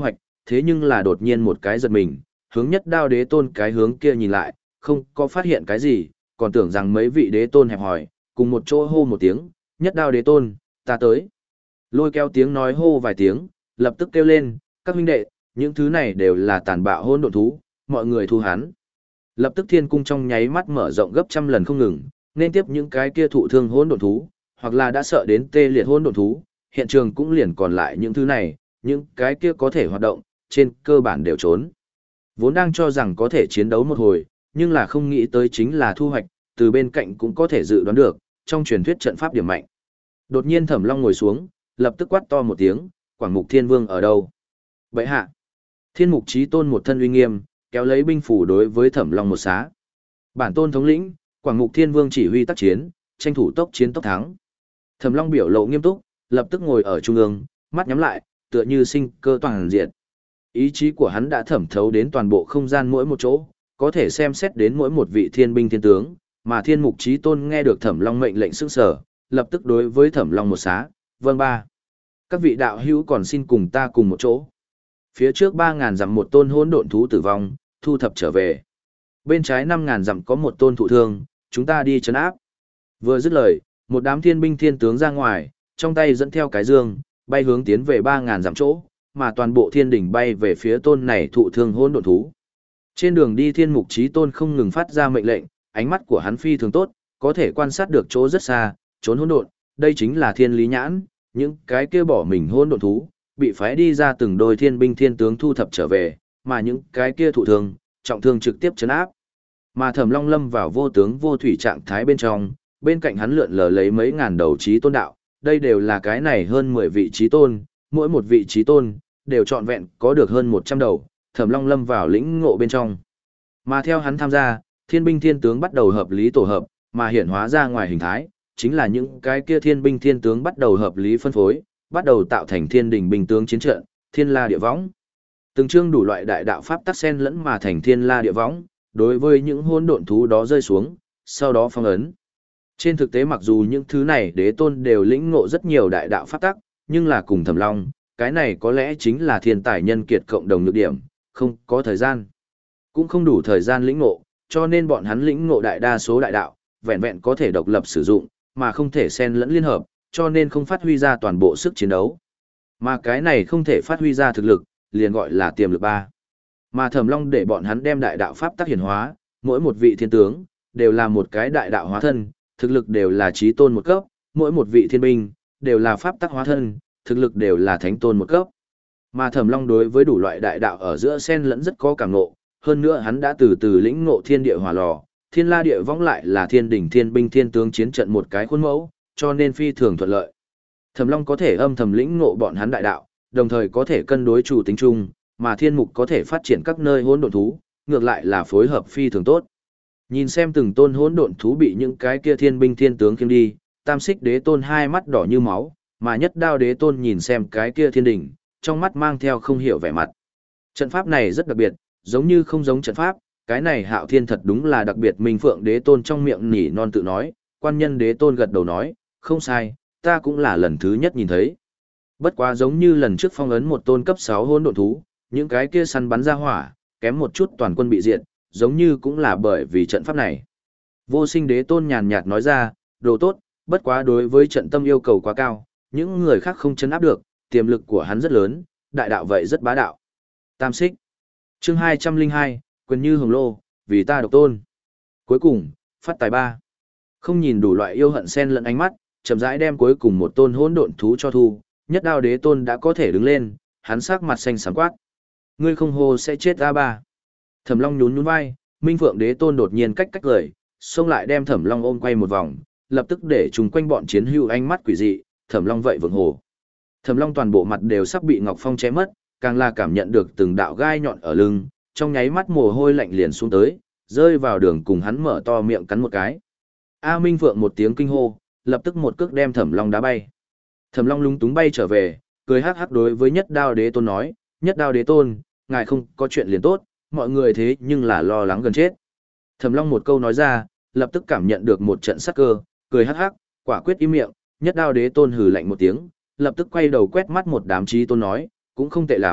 thế nhưng là đột nhiên một cái giật mình, hướng nhất đao đế tôn cái hướng kia nhìn lại, không có phát hiện cái gì, còn tưởng rằng mấy vị đế tôn hẹp hỏi, cùng một chỗ hô một tiếng, nhất đao đế tôn, ta tới. Lôi kéo tiếng nói hô vài tiếng, lập tức kêu lên, các huynh đệ, những thứ này đều là tàn bạo hôn độn thú, mọi người thu hắn. Lập tức thiên cung trong nháy mắt mở rộng gấp trăm lần không ngừng, nên tiếp những cái kia thụ thương hôn độn thú, hoặc là đã sợ đến tê liệt hôn độn thú, hiện trường cũng liền còn lại những thứ này, những cái kia có thể hoạt động, trên cơ bản đều trốn. Vốn đang cho rằng có thể chiến đấu một hồi, nhưng là không nghĩ tới chính là thu hoạch, từ bên cạnh cũng có thể dự đoán được, trong truyền thuyết trận pháp điểm mạnh. Đột nhiên Thẩm Long ngồi xuống, lập tức quát to một tiếng, Quảng Mục Thiên Vương ở đâu? Bệ hạ. Thiên Mục Chí Tôn một thân uy nghiêm, kéo lấy binh phủ đối với Thẩm Long một xá. Bản tôn thống lĩnh, Quảng Mục Thiên Vương chỉ huy tác chiến, tranh thủ tốc chiến tốc thắng. Thẩm Long biểu lộ nghiêm túc, lập tức ngồi ở trung ương, mắt nhắm lại, tựa như sinh cơ toàn diện. Ý chí của hắn đã thẩm thấu đến toàn bộ không gian mỗi một chỗ, có thể xem xét đến mỗi một vị thiên binh thiên tướng, mà Thiên Mục Chí Tôn nghe được Thẩm Long mệnh lệnh sững sờ, lập tức đối với Thẩm Long một xá, "Vâng ba. Các vị đạo hữu còn xin cùng ta cùng một chỗ." Phía trước ba ngàn dặm một tôn hỗn độn thú tử vong, thu thập trở về. Bên trái năm ngàn dặm có một tôn thụ thương, chúng ta đi trấn áp. Vừa dứt lời, một đám thiên binh thiên tướng ra ngoài, trong tay dẫn theo cái dương, bay hướng tiến về ba ngàn dặm chỗ, mà toàn bộ thiên đỉnh bay về phía tôn này thụ thương hỗn độn thú. Trên đường đi Thiên Mục Chí Tôn không ngừng phát ra mệnh lệnh, ánh mắt của hắn phi thường tốt, có thể quan sát được chỗ rất xa, trốn hỗn độn, đây chính là thiên lý nhãn, những cái kia bỏ mình hỗn độn thú, bị phái đi ra từng đôi thiên binh thiên tướng thu thập trở về, mà những cái kia thụ thương, trọng thương trực tiếp trấn áp. Mà Thẩm Long lâm vào vô tướng vô thủy trạng thái bên trong, bên cạnh hắn lượn lờ lấy mấy ngàn đầu chí tôn đạo, đây đều là cái này hơn mười vị chí tôn, mỗi một vị chí tôn đều trọn vẹn có được hơn một trăm đầu, Thẩm Long lâm vào lĩnh ngộ bên trong. Mà theo hắn tham gia, thiên binh thiên tướng bắt đầu hợp lý tổ hợp, mà hiển hóa ra ngoài hình thái, chính là những cái kia thiên binh thiên tướng bắt đầu hợp lý phân phối, bắt đầu tạo thành thiên đình binh tướng chiến trận, thiên la địa võng. Từng chương đủ loại đại đạo pháp tắc sen lẫn mà thành thiên la địa võng, đối với những hỗn độn thú đó rơi xuống, sau đó phong ấn. Trên thực tế mặc dù những thứ này đế tôn đều lĩnh ngộ rất nhiều đại đạo pháp tắc, nhưng là cùng Thẩm Long, cái này có lẽ chính là thiên tài nhân kiệt cộng đồng nhược điểm, không có thời gian, cũng không đủ thời gian lĩnh ngộ, cho nên bọn hắn lĩnh ngộ đại đa số đại đạo, vẹn vẹn có thể độc lập sử dụng, mà không thể xen lẫn liên hợp, cho nên không phát huy ra toàn bộ sức chiến đấu. Mà cái này không thể phát huy ra thực lực, liền gọi là tiềm lực ba. Mà Thẩm Long để bọn hắn đem đại đạo pháp tác hiển hóa, mỗi một vị thiên tướng đều là một cái đại đạo hóa thân, thực lực đều là chí tôn một cấp, mỗi một vị thiên binh đều là pháp tác hóa thân, thực lực đều là thánh tôn một cấp. Mà Thẩm Long đối với đủ loại đại đạo ở giữa xen lẫn rất có cảm ngộ, hơn nữa hắn đã từ từ lĩnh ngộ thiên địa hỏa lò, thiên la địa võng lại là thiên đỉnh thiên binh thiên tướng chiến trận một cái khuôn mẫu, cho nên phi thường thuận lợi. Thẩm Long có thể âm thầm lĩnh ngộ bọn hắn đại đạo, đồng thời có thể cân đối chủ tính chung, mà thiên mục có thể phát triển các nơi hỗn độn thú, ngược lại là phối hợp phi thường tốt. Nhìn xem từng tôn hỗn độn thú bị những cái kia thiên binh thiên tướng kiêng đi, Tam Xích Đế Tôn hai mắt đỏ như máu, mà Nhất Đao Đế Tôn nhìn xem cái kia thiên đỉnh, trong mắt mang theo không hiểu vẻ mặt. Trận pháp này rất đặc biệt, giống như không giống trận pháp, cái này Hạo Thiên thật đúng là đặc biệt. Minh Phượng Đế Tôn trong miệng nỉ non tự nói, Quan Nhân Đế Tôn gật đầu nói, không sai, ta cũng là lần thứ nhất nhìn thấy. Bất quá giống như lần trước phong ấn một tôn cấp sáu hỗn độn thú, những cái kia săn bắn ra hỏa, kém một chút toàn quân bị diệt, giống như cũng là bởi vì trận pháp này. Vô Sinh Đế Tôn nhàn nhạt nói ra, đồ tốt, bất quá đối với trận tâm yêu cầu quá cao, những người khác không chấn áp được, tiềm lực của hắn rất lớn, đại đạo vậy rất bá đạo. Tam Xích. Chương hai trăm linh hai, quyền như hồng lô, vì ta độc tôn. Cuối cùng, phát tài ba. Không nhìn đủ loại yêu hận xen lẫn ánh mắt, chậm rãi đem cuối cùng một tôn hỗn độn thú cho thu, Nhất Đao Đế Tôn đã có thể đứng lên, hắn sắc mặt xanh xám quát. Ngươi không hô sẽ chết a ba. Thẩm Long nhún nhún vai, Minh Phượng Đế Tôn đột nhiên cách cách cười, xông lại đem Thẩm Long ôm quay một vòng, lập tức để chúng quanh bọn chiến hữu ánh mắt quỷ dị, Thẩm Long vậy vượng hồ. Thẩm Long toàn bộ mặt đều sắp bị Ngọc Phong che mất, càng là cảm nhận được từng đạo gai nhọn ở lưng, trong nháy mắt mồ hôi lạnh liền xuống tới, rơi vào đường cùng hắn mở to miệng cắn một cái. A Minh Phượng một tiếng kinh hô, lập tức một cước đem Thẩm Long đá bay. Thẩm Long lúng túng bay trở về, cười hắc hắc đối với Nhất Đao Đế Tôn nói, Nhất Đao Đế Tôn, ngài không có chuyện liền tốt, mọi người thế nhưng là lo lắng gần chết. Thẩm Long một câu nói ra, lập tức cảm nhận được một trận sát cơ, cười hắc hắc, quả quyết im miệng. Nhất Đao Đế Tôn hừ lạnh một tiếng, lập tức quay đầu quét mắt một đám chí tôn nói, cũng không tệ lắm,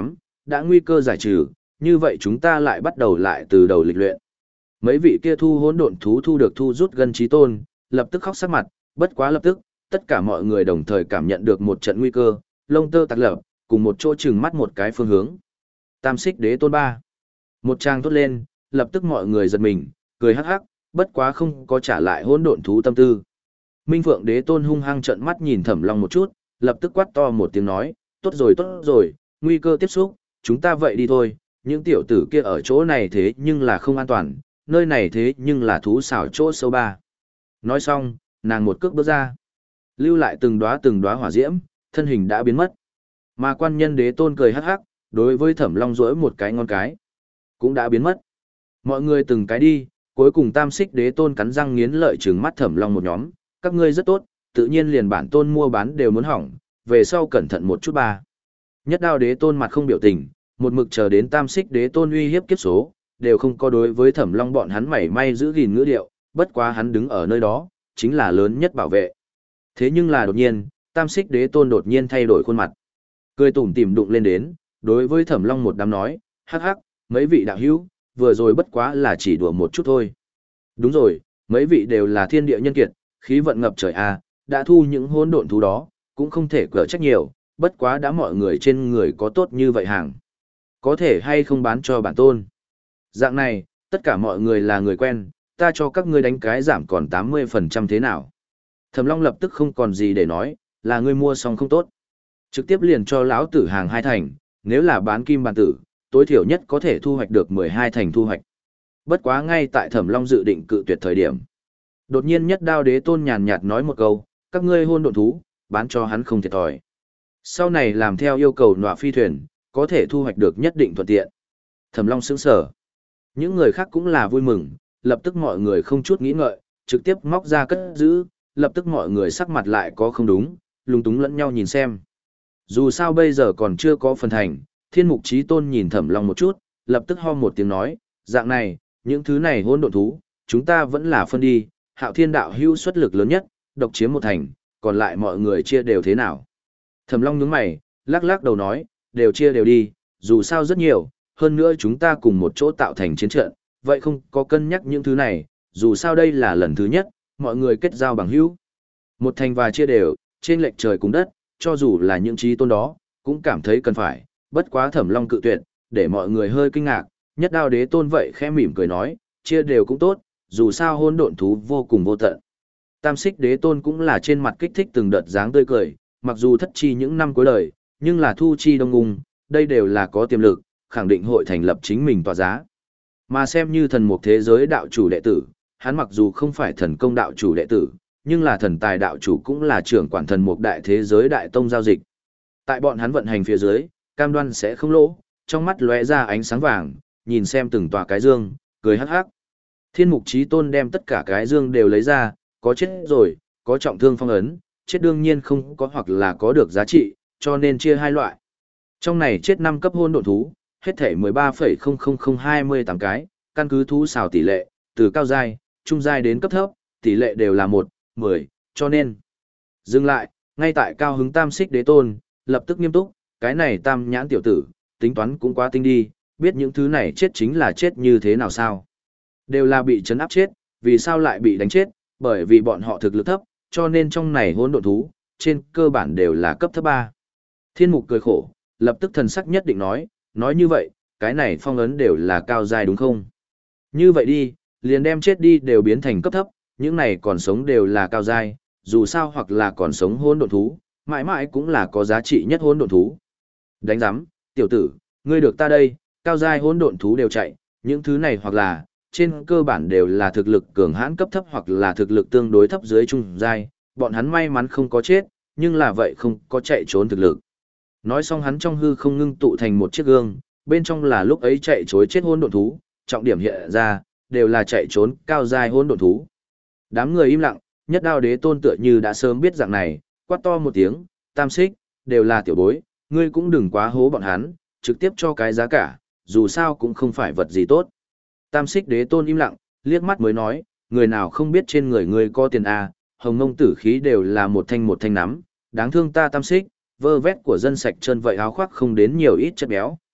đã nguy cơ giải trừ, như vậy chúng ta lại bắt đầu lại từ đầu lịch luyện. Mấy vị kia thu hỗn độn thú thu được thu rút gân chí tôn, lập tức khóc sắc mặt, bất quá lập tức, tất cả mọi người đồng thời cảm nhận được một trận nguy cơ, lông tơ tạc lập, cùng một chỗ chừng mắt một cái phương hướng. Tam Xích Đế Tôn ba. Một trang thốt lên, lập tức mọi người giật mình, cười hắc hắc, bất quá không có trả lại hỗn độn thú tâm tư. Minh Phượng Đế Tôn hung hăng trợn mắt nhìn Thẩm Long một chút, lập tức quát to một tiếng nói, tốt rồi tốt rồi, nguy cơ tiếp xúc, chúng ta vậy đi thôi, những tiểu tử kia ở chỗ này thế nhưng là không an toàn, nơi này thế nhưng là thú xảo chỗ sâu ba. Nói xong, nàng một cước bước ra, lưu lại từng đóa từng đóa hỏa diễm, thân hình đã biến mất. Mà quan nhân Đế Tôn cười hắc hắc, đối với Thẩm Long duỗi một cái ngón cái, cũng đã biến mất. Mọi người từng cái đi, cuối cùng Tam Xích Đế Tôn cắn răng nghiến lợi trừng mắt Thẩm Long một nhóm, các ngươi rất tốt, tự nhiên liền bản tôn mua bán đều muốn hỏng, về sau cẩn thận một chút ba. Nhất Đao Đế Tôn mặt không biểu tình, một mực chờ đến Tam Xích Đế Tôn uy hiếp kiếp số, đều không có đối với Thẩm Long bọn hắn mảy may giữ gìn ngữ điệu, bất quá hắn đứng ở nơi đó, chính là lớn nhất bảo vệ. Thế nhưng là đột nhiên, Tam Xích Đế Tôn đột nhiên thay đổi khuôn mặt, cười tủm tỉm đụng lên đến, đối với Thẩm Long một đám nói, hắc hắc, mấy vị đạo hữu, vừa rồi bất quá là chỉ đùa một chút thôi. Đúng rồi, mấy vị đều là thiên địa nhân kiệt, khí vận ngập trời a, đã thu những hỗn độn thú đó, cũng không thể cỡ trách nhiều, bất quá đã mọi người trên người có tốt như vậy hàng. Có thể hay không bán cho bản tôn. Dạng này, tất cả mọi người là người quen, ta cho các ngươi đánh cái giảm còn tám mươi phần trăm thế nào. Thẩm Long lập tức không còn gì để nói, là ngươi mua xong không tốt. Trực tiếp liền cho lão tử hàng hai thành, nếu là bán kim bản tử, tối thiểu nhất có thể thu hoạch được mười hai thành thu hoạch. Bất quá ngay tại Thẩm Long dự định cự tuyệt thời điểm. Đột nhiên Nhất Đao Đế Tôn nhàn nhạt nói một câu, các ngươi hôn độn thú, bán cho hắn không thiệt thòi. Sau này làm theo yêu cầu nọa phi thuyền, có thể thu hoạch được nhất định thuận tiện. Thẩm Long sững sờ. Những người khác cũng là vui mừng, lập tức mọi người không chút nghĩ ngợi, trực tiếp móc ra cất giữ, lập tức mọi người sắc mặt lại có không đúng, lung túng lẫn nhau nhìn xem. Dù sao bây giờ còn chưa có phần thành, Thiên Mục Chí Tôn nhìn Thẩm Long một chút, lập tức ho một tiếng nói, dạng này, những thứ này hỗn độn thú, chúng ta vẫn là phân đi, Hạo Thiên đạo hữu xuất lực lớn nhất, độc chiếm một thành, còn lại mọi người chia đều thế nào. Thẩm Long nhướng mày, lắc lắc đầu nói, đều chia đều đi, dù sao rất nhiều, hơn nữa chúng ta cùng một chỗ tạo thành chiến trận, vậy không có cân nhắc những thứ này, dù sao đây là lần thứ nhất, mọi người kết giao bằng hữu. Một thành và chia đều, trên lệch trời cùng đất, cho dù là những chí tôn đó, cũng cảm thấy cần phải, bất quá Thẩm Long cự tuyệt, để mọi người hơi kinh ngạc, Nhất Đao Đế Tôn vậy khẽ mỉm cười nói, chia đều cũng tốt, dù sao hỗn độn thú vô cùng vô tận. Tam Xích Đế Tôn cũng là trên mặt kích thích từng đợt dáng tươi cười, mặc dù thất chi những năm cuối đời, nhưng là thu chi đông ung, đây đều là có tiềm lực, khẳng định hội thành lập chính mình tòa giá. Mà xem như thần mục thế giới đạo chủ đệ tử, hắn mặc dù không phải thần công đạo chủ đệ tử, nhưng là thần tài đạo chủ cũng là trưởng quản thần mục đại thế giới đại tông giao dịch. Tại bọn hắn vận hành phía dưới, cam đoan sẽ không lỗ, trong mắt lóe ra ánh sáng vàng, nhìn xem từng tòa cái dương, cười hắc hắc. Thiên Mục Chí Tôn đem tất cả cái dương đều lấy ra, có chết rồi, có trọng thương phong ấn, chết đương nhiên không có hoặc là có được giá trị, cho nên chia hai loại. Trong này chết năm cấp hôn độn thú, hết thể mười ba phẩy không không không hai tám cái, căn cứ thú xào tỷ lệ, từ cao giai, trung giai đến cấp thấp, tỷ lệ đều là một, mười, cho nên. Dừng lại, ngay tại Cao Hứng Tam Xích Đế Tôn, lập tức nghiêm túc, cái này tam nhãn tiểu tử, tính toán cũng quá tinh đi, biết những thứ này chết chính là chết như thế nào sao. Đều là bị chấn áp chết, vì sao lại bị đánh chết, bởi vì bọn họ thực lực thấp, cho nên trong này hỗn độn thú, trên cơ bản đều là cấp thấp ba. Thiên Mục cười khổ, lập tức thần sắc nhất định nói, nói như vậy, cái này phong ấn đều là cao giai đúng không? Như vậy đi, liền đem chết đi đều biến thành cấp thấp, những này còn sống đều là cao giai, dù sao hoặc là còn sống hỗn độn thú, mãi mãi cũng là có giá trị nhất hỗn độn thú. Đánh giám, tiểu tử, ngươi được ta đây, cao giai hỗn độn thú đều chạy, những thứ này hoặc là trên cơ bản đều là thực lực cường hãn cấp thấp hoặc là thực lực tương đối thấp dưới trung giai, bọn hắn may mắn không có chết, nhưng là vậy không có chạy trốn thực lực. Nói xong hắn trong hư không ngưng tụ thành một chiếc gương, bên trong là lúc ấy chạy trối chết hỗn độn thú, trọng điểm hiện ra, đều là chạy trốn cao giai hỗn độn thú. Đám người im lặng, Nhất Đao Đế Tôn tựa như đã sớm biết dạng này, quát to một tiếng, Tam Xích, đều là tiểu bối, ngươi cũng đừng quá hố bọn hắn, trực tiếp cho cái giá cả, dù sao cũng không phải vật gì tốt. Tam Xích Đế Tôn im lặng, liếc mắt mới nói, người nào không biết trên người ngươi có tiền à, hồng ngông tử khí đều là một thanh một thanh nắm, đáng thương ta Tam Xích, vơ vét của dân sạch chân vậy áo khoác không đến nhiều ít chất béo.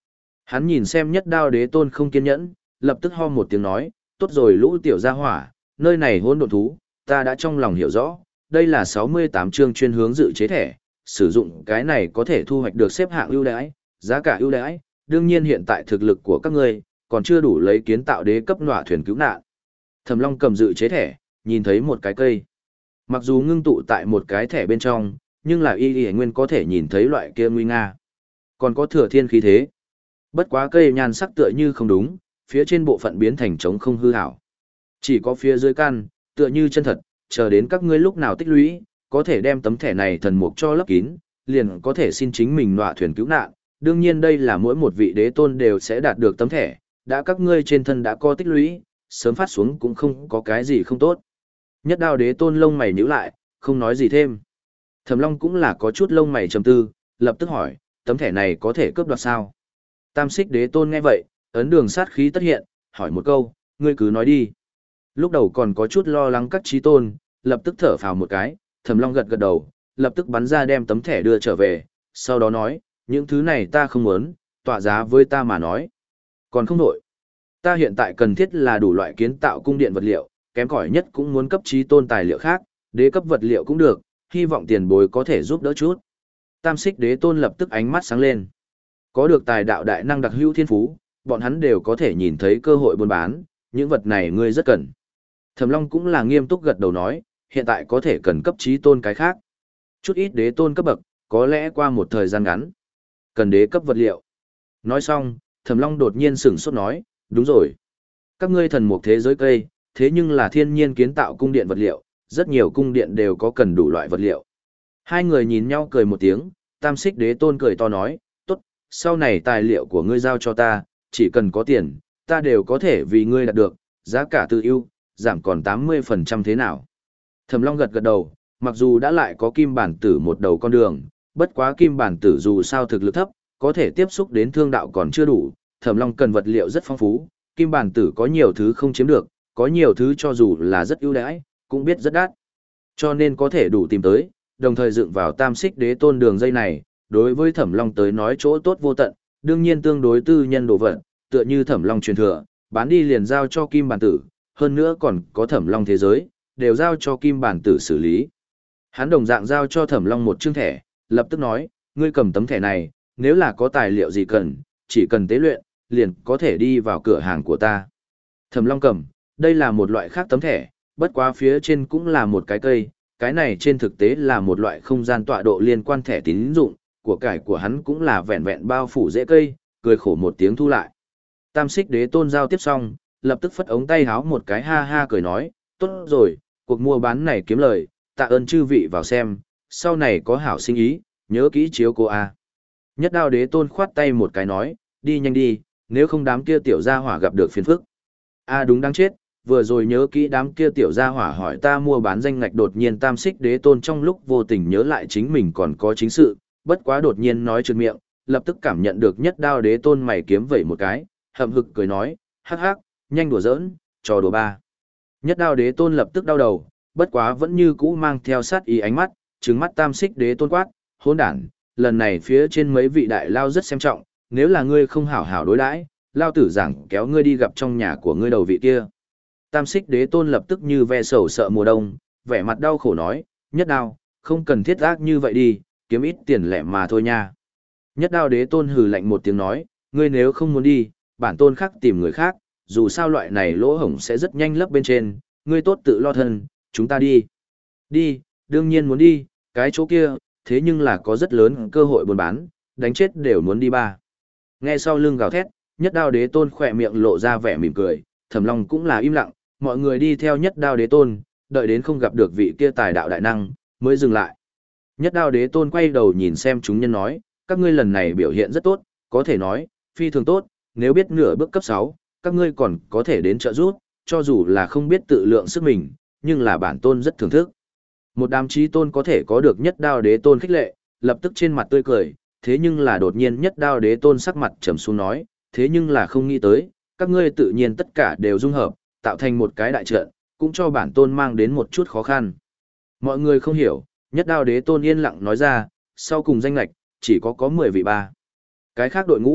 Hắn nhìn xem nhất đao đế tôn không kiên nhẫn, lập tức ho một tiếng nói, tốt rồi lũ tiểu gia hỏa, nơi này hỗn độn thú, ta đã trong lòng hiểu rõ, đây là sáu mươi tám chương chuyên hướng dự chế thẻ, sử dụng cái này có thể thu hoạch được xếp hạng ưu đãi, giá cả ưu đãi, đương nhiên hiện tại thực lực của các ngươi còn chưa đủ lấy kiến tạo đế cấp nọa thuyền cứu nạn. Thẩm Long cầm dự chế thẻ, nhìn thấy một cái cây. Mặc dù ngưng tụ tại một cái thẻ bên trong, nhưng là y y nguyên có thể nhìn thấy loại kia nguy nga. Còn có thừa thiên khí thế. Bất quá cây nhan sắc tựa như không đúng, phía trên bộ phận biến thành trống không hư hảo. Chỉ có phía dưới căn, tựa như chân thật, chờ đến các ngươi lúc nào tích lũy, có thể đem tấm thẻ này thần mục cho lấp kín, liền có thể xin chính mình nọa thuyền cứu nạn. Đương nhiên đây là mỗi một vị đế tôn đều sẽ đạt được tấm thẻ, đã các ngươi trên thân đã có tích lũy, sớm phát xuống cũng không có cái gì không tốt. Nhất đao đế tôn lông mày nhíu lại, không nói gì thêm. Thẩm Long cũng là có chút lông mày trầm tư, lập tức hỏi, tấm thẻ này có thể cướp đoạt sao? Tam xích đế tôn nghe vậy, ấn đường sát khí tất hiện, hỏi một câu, ngươi cứ nói đi. Lúc đầu còn có chút lo lắng các trí tôn, lập tức thở phào một cái, Thẩm Long gật gật đầu, lập tức bắn ra đem tấm thẻ đưa trở về, sau đó nói, những thứ này ta không muốn, tọa giá với ta mà nói. Còn không đổi. Ta hiện tại cần thiết là đủ loại kiến tạo cung điện vật liệu, kém cỏi nhất cũng muốn cấp trí tôn tài liệu khác, đế cấp vật liệu cũng được, hy vọng tiền bối có thể giúp đỡ chút. Tam xích đế tôn lập tức ánh mắt sáng lên. Có được tài đạo đại năng đặc hữu thiên phú, bọn hắn đều có thể nhìn thấy cơ hội buôn bán, những vật này ngươi rất cần. Thẩm Long cũng là nghiêm túc gật đầu nói, hiện tại có thể cần cấp trí tôn cái khác. Chút ít đế tôn cấp bậc, có lẽ qua một thời gian ngắn. Cần đế cấp vật liệu. Nói xong, Thẩm Long đột nhiên sửng sốt nói, đúng rồi. Các ngươi thần mục thế giới cây, thế nhưng là thiên nhiên kiến tạo cung điện vật liệu, rất nhiều cung điện đều có cần đủ loại vật liệu. Hai người nhìn nhau cười một tiếng, tam xích đế tôn cười to nói, tốt, sau này tài liệu của ngươi giao cho ta, chỉ cần có tiền, ta đều có thể vì ngươi đạt được, giá cả tự ưu, giảm còn tám mươi phần trăm thế nào. Thẩm Long gật gật đầu, mặc dù đã lại có kim bản tử một đầu con đường, bất quá kim bản tử dù sao thực lực thấp, có thể tiếp xúc đến thương đạo còn chưa đủ, Thẩm Long cần vật liệu rất phong phú, kim bản tử có nhiều thứ không chiếm được, có nhiều thứ cho dù là rất ưu đãi, cũng biết rất đắt. Cho nên có thể đủ tìm tới, đồng thời dựng vào tam xích đế tôn đường dây này, đối với Thẩm Long tới nói chỗ tốt vô tận, đương nhiên tương đối tư nhân đồ vật, tựa như Thẩm Long truyền thừa, bán đi liền giao cho kim bản tử, hơn nữa còn có Thẩm Long thế giới, đều giao cho kim bản tử xử lý. Hắn đồng dạng giao cho Thẩm Long một chương thẻ, lập tức nói, ngươi cầm tấm thẻ này, nếu là có tài liệu gì cần, chỉ cần tế luyện, liền có thể đi vào cửa hàng của ta. Thẩm Long cầm, đây là một loại khác tấm thẻ, bất quá phía trên cũng là một cái cây, cái này trên thực tế là một loại không gian tọa độ liên quan thẻ tín dụng, của cải của hắn cũng là vẹn vẹn bao phủ rễ cây, cười khổ một tiếng thu lại. Tam xích đế tôn giao tiếp xong, lập tức phất ống tay háo một cái ha ha cười nói, tốt rồi, cuộc mua bán này kiếm lời, tạ ơn chư vị vào xem, sau này có hảo sinh ý, nhớ kỹ chiếu cô a. Nhất đao đế tôn khoát tay một cái nói, đi nhanh đi, nếu không đám kia tiểu gia hỏa gặp được phiền phức. A đúng đáng chết, vừa rồi nhớ kỹ đám kia tiểu gia hỏa hỏi ta mua bán danh ngạch, đột nhiên tam xích đế tôn trong lúc vô tình nhớ lại chính mình còn có chính sự, bất quá đột nhiên nói trượt miệng, lập tức cảm nhận được nhất đao đế tôn mày kiếm vẩy một cái, hậm hực cười nói, hắc hắc, nhanh đùa giỡn, trò đùa ba. Nhất đao đế tôn lập tức đau đầu, bất quá vẫn như cũ mang theo sát ý ánh mắt, trừng mắt tam xích đế tôn quát, hỗn đản, lần này phía trên mấy vị đại lao rất xem trọng, nếu là ngươi không hảo hảo đối đãi, lao tử giảng kéo ngươi đi gặp trong nhà của ngươi đầu vị kia. Tam xích đế tôn lập tức như ve sầu sợ mùa đông, vẻ mặt đau khổ nói, nhất đao, không cần thiết ác như vậy đi, kiếm ít tiền lẻ mà thôi nha. Nhất đao đế tôn hừ lạnh một tiếng nói, ngươi nếu không muốn đi, bản tôn khác tìm người khác, dù sao loại này lỗ hổng sẽ rất nhanh lấp bên trên, ngươi tốt tự lo thân, chúng ta đi. Đi, đương nhiên muốn đi, cái chỗ kia, thế nhưng là có rất lớn cơ hội buôn bán, đánh chết đều muốn đi ba. Nghe sau lưng gào thét, nhất đao đế tôn khỏe miệng lộ ra vẻ mỉm cười, Thẩm Long cũng là im lặng, mọi người đi theo nhất đao đế tôn, đợi đến không gặp được vị kia tài đạo đại năng, mới dừng lại. Nhất đao đế tôn quay đầu nhìn xem chúng nhân nói, các ngươi lần này biểu hiện rất tốt, có thể nói, phi thường tốt, nếu biết nửa bước cấp sáu, các ngươi còn có thể đến trợ giúp, cho dù là không biết tự lượng sức mình, nhưng là bản tôn rất thưởng thức. Một đám trí tôn có thể có được nhất đao đế tôn khích lệ, lập tức trên mặt tươi cười, thế nhưng là đột nhiên nhất đao đế tôn sắc mặt trầm xuống nói, thế nhưng là không nghĩ tới, các ngươi tự nhiên tất cả đều dung hợp, tạo thành một cái đại trận, cũng cho bản tôn mang đến một chút khó khăn. Mọi người không hiểu, nhất đao đế tôn yên lặng nói ra, sau cùng danh lạch, chỉ có có mười vị ba. Cái khác đội ngũ,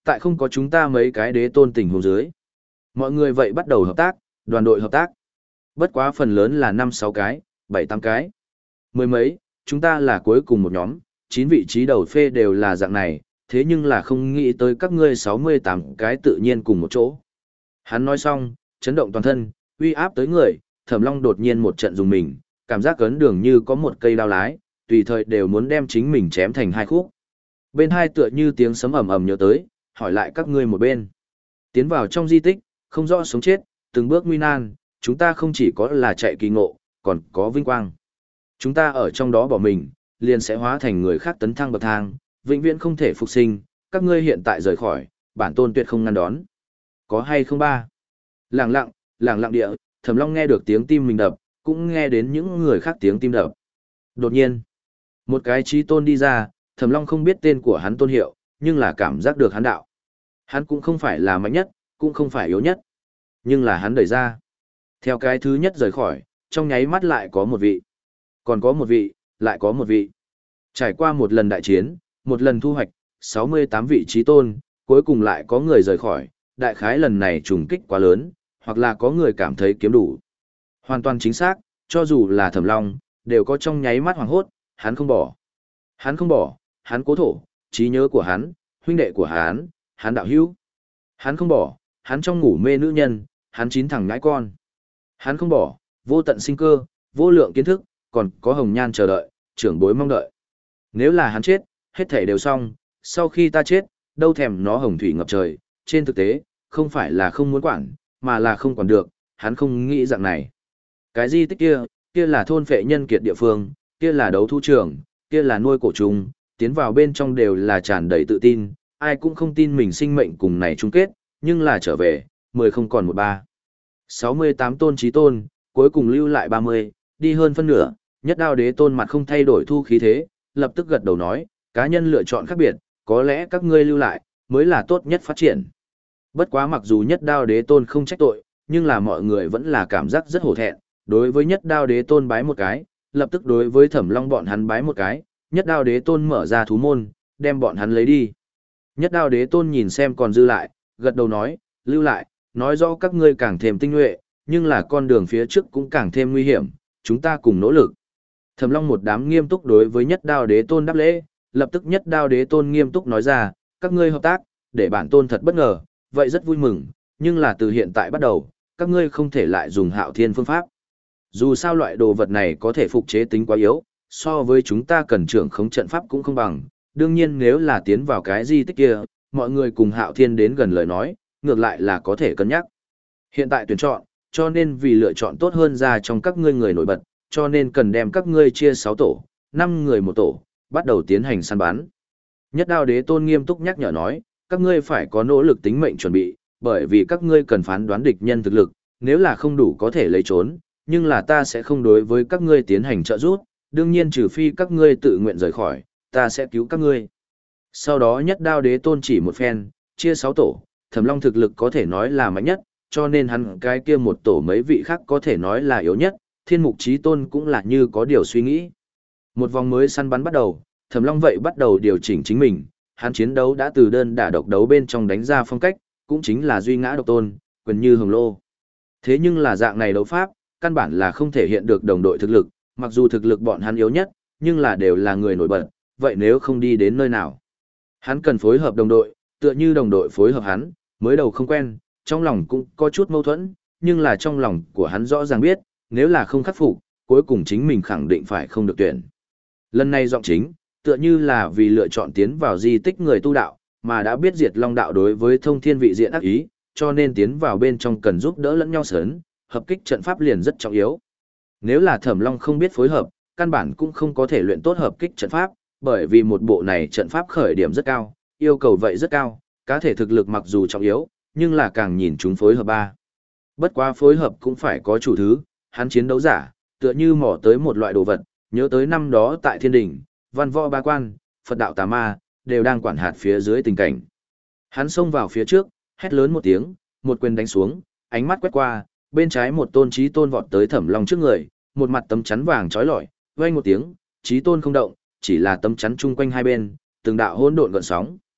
tại không có chúng ta mấy cái đế tôn tình huống dưới. Mọi người vậy bắt đầu hợp tác, đoàn đội hợp tác. Bất quá phần lớn là năm sáu cái, bảy tám cái. Mười mấy, chúng ta là cuối cùng một nhóm, chín vị trí đầu phê đều là dạng này, thế nhưng là không nghĩ tới các ngươi sáu mươi tám cái tự nhiên cùng một chỗ. Hắn nói xong, chấn động toàn thân, uy áp tới người, Thẩm Long đột nhiên một trận dùng mình, cảm giác cấn đường như có một cây đao lái, tùy thời đều muốn đem chính mình chém thành hai khúc. Bên hai tựa như tiếng sấm ầm ầm nhớ tới, hỏi lại các ngươi một bên. Tiến vào trong di tích, không rõ sống chết, từng bước nguy nan, chúng ta không chỉ có là chạy kỳ ngộ, còn có vinh quang. Chúng ta ở trong đó bỏ mình, liền sẽ hóa thành người khác tấn thăng bậc thang, vĩnh viễn không thể phục sinh, các ngươi hiện tại rời khỏi, bản tôn tuyệt không ngăn đón. Có hay không ba? Lặng lặng, lặng lặng địa, Thẩm Long nghe được tiếng tim mình đập, cũng nghe đến những người khác tiếng tim đập. Đột nhiên, một cái trí tôn đi ra, Thẩm Long không biết tên của hắn tôn hiệu, nhưng là cảm giác được hắn đạo. Hắn cũng không phải là mạnh nhất, cũng không phải yếu nhất, nhưng là hắn đẩy ra. Theo cái thứ nhất rời khỏi, trong nháy mắt lại có một vị. Còn có một vị, lại có một vị. Trải qua một lần đại chiến, một lần thu hoạch, sáu mươi tám vị trí tôn, cuối cùng lại có người rời khỏi, đại khái lần này trùng kích quá lớn, hoặc là có người cảm thấy kiếm đủ. Hoàn toàn chính xác, cho dù là Thẩm Long, đều có trong nháy mắt hoảng hốt, hắn không bỏ. Hắn không bỏ, hắn cố thổ, trí nhớ của hắn, huynh đệ của hắn, hắn đạo hữu. Hắn không bỏ, hắn trong ngủ mê nữ nhân, hắn chín thằng ngãi con. Hắn không bỏ, vô tận sinh cơ, vô lượng kiến thức, còn có hồng nhan chờ đợi, trưởng bối mong đợi. Nếu là hắn chết, hết thể đều xong, sau khi ta chết, đâu thèm nó hồng thủy ngập trời, trên thực tế, không phải là không muốn quản, mà là không quản được, hắn không nghĩ dạng này. Cái di tích kia, kia là thôn phệ nhân kiệt địa phương, kia là đấu thu trường, kia là nuôi cổ trùng, tiến vào bên trong đều là tràn đầy tự tin, ai cũng không tin mình sinh mệnh cùng này chung kết, nhưng là trở về, mười không còn một ba. sáu mươi tám tôn trí tôn, cuối cùng lưu lại ba mươi, đi hơn phân nửa, nhất đao đế tôn mặt không thay đổi thu khí thế, lập tức gật đầu nói, cá nhân lựa chọn khác biệt, có lẽ các ngươi lưu lại, mới là tốt nhất phát triển. Bất quá mặc dù nhất đao đế tôn không trách tội, nhưng là mọi người vẫn là cảm giác rất hổ thẹn, đối với nhất đao đế tôn bái một cái, lập tức đối với Thẩm Long bọn hắn bái một cái, nhất đao đế tôn mở ra thú môn, đem bọn hắn lấy đi. Nhất đao đế tôn nhìn xem còn dư lại, gật đầu nói, lưu lại, nói rõ các ngươi càng thêm tinh nhuệ, nhưng là con đường phía trước cũng càng thêm nguy hiểm, chúng ta cùng nỗ lực. Thẩm Long một đám nghiêm túc đối với nhất đao đế tôn đáp lễ, lập tức nhất đao đế tôn nghiêm túc nói ra, các ngươi hợp tác, để bản tôn thật bất ngờ, vậy rất vui mừng, nhưng là từ hiện tại bắt đầu, các ngươi không thể lại dùng hạo thiên phương pháp. Dù sao loại đồ vật này có thể phục chế tính quá yếu, so với chúng ta cần trưởng khống trận pháp cũng không bằng, đương nhiên nếu là tiến vào cái di tích kia, mọi người cùng hạo thiên đến gần lời nói, ngược lại là có thể cân nhắc. Hiện tại tuyển chọn, cho nên vì lựa chọn tốt hơn ra trong các ngươi người nổi bật, cho nên cần đem các ngươi chia sáu tổ, năm người một tổ, bắt đầu tiến hành săn bắn. Nhất đao đế tôn nghiêm túc nhắc nhở nói, các ngươi phải có nỗ lực tính mệnh chuẩn bị, bởi vì các ngươi cần phán đoán địch nhân thực lực, nếu là không đủ có thể lấy trốn, nhưng là ta sẽ không đối với các ngươi tiến hành trợ giúp, đương nhiên trừ phi các ngươi tự nguyện rời khỏi, ta sẽ cứu các ngươi. Sau đó nhất đao đế tôn chỉ một phen, chia sáu tổ, Thẩm Long thực lực có thể nói là mạnh nhất, cho nên hắn cái kia một tổ mấy vị khác có thể nói là yếu nhất, thiên mục chí tôn cũng là như có điều suy nghĩ. Một vòng mới săn bắn bắt đầu, Thẩm Long vậy bắt đầu điều chỉnh chính mình, hắn chiến đấu đã từ đơn đả độc đấu bên trong đánh ra phong cách, cũng chính là duy ngã độc tôn, quyền như hồng lô. Thế nhưng là dạng này đấu pháp, căn bản là không thể hiện được đồng đội thực lực, mặc dù thực lực bọn hắn yếu nhất, nhưng là đều là người nổi bật, vậy nếu không đi đến nơi nào. Hắn cần phối hợp đồng đội, tựa như đồng đội phối hợp hắn, mới đầu không quen, trong lòng cũng có chút mâu thuẫn, nhưng là trong lòng của hắn rõ ràng biết, nếu là không khắc phục, cuối cùng chính mình khẳng định phải không được tuyển. Lần này giọng chính, tựa như là vì lựa chọn tiến vào di tích người tu đạo, mà đã biết diệt long đạo đối với thông thiên vị diện ác ý, cho nên tiến vào bên trong cần giúp đỡ lẫn nhau sớn, hợp kích trận pháp liền rất trọng yếu. Nếu là Thẩm Long không biết phối hợp, căn bản cũng không có thể luyện tốt hợp kích trận pháp, bởi vì một bộ này trận pháp khởi điểm rất cao, yêu cầu vậy rất cao, cá thể thực lực mặc dù trọng yếu, nhưng là càng nhìn chúng phối hợp ba. Bất quá phối hợp cũng phải có chủ thứ, hắn chiến đấu giả, tựa như mò tới một loại đồ vật, nhớ tới năm đó tại thiên đình, văn võ ba quan, Phật đạo tà ma, đều đang quản hạt phía dưới tình cảnh. Hắn xông vào phía trước, hét lớn một tiếng, một quyền đánh xuống, ánh mắt quét qua, bên trái một tôn chí tôn vọt tới Thẩm Long trước người, một mặt tấm chắn vàng chói lọi, vang một tiếng, chí tôn không động, chỉ là tấm chắn chung quanh hai bên, từng đạo hỗn độn gợn sóng.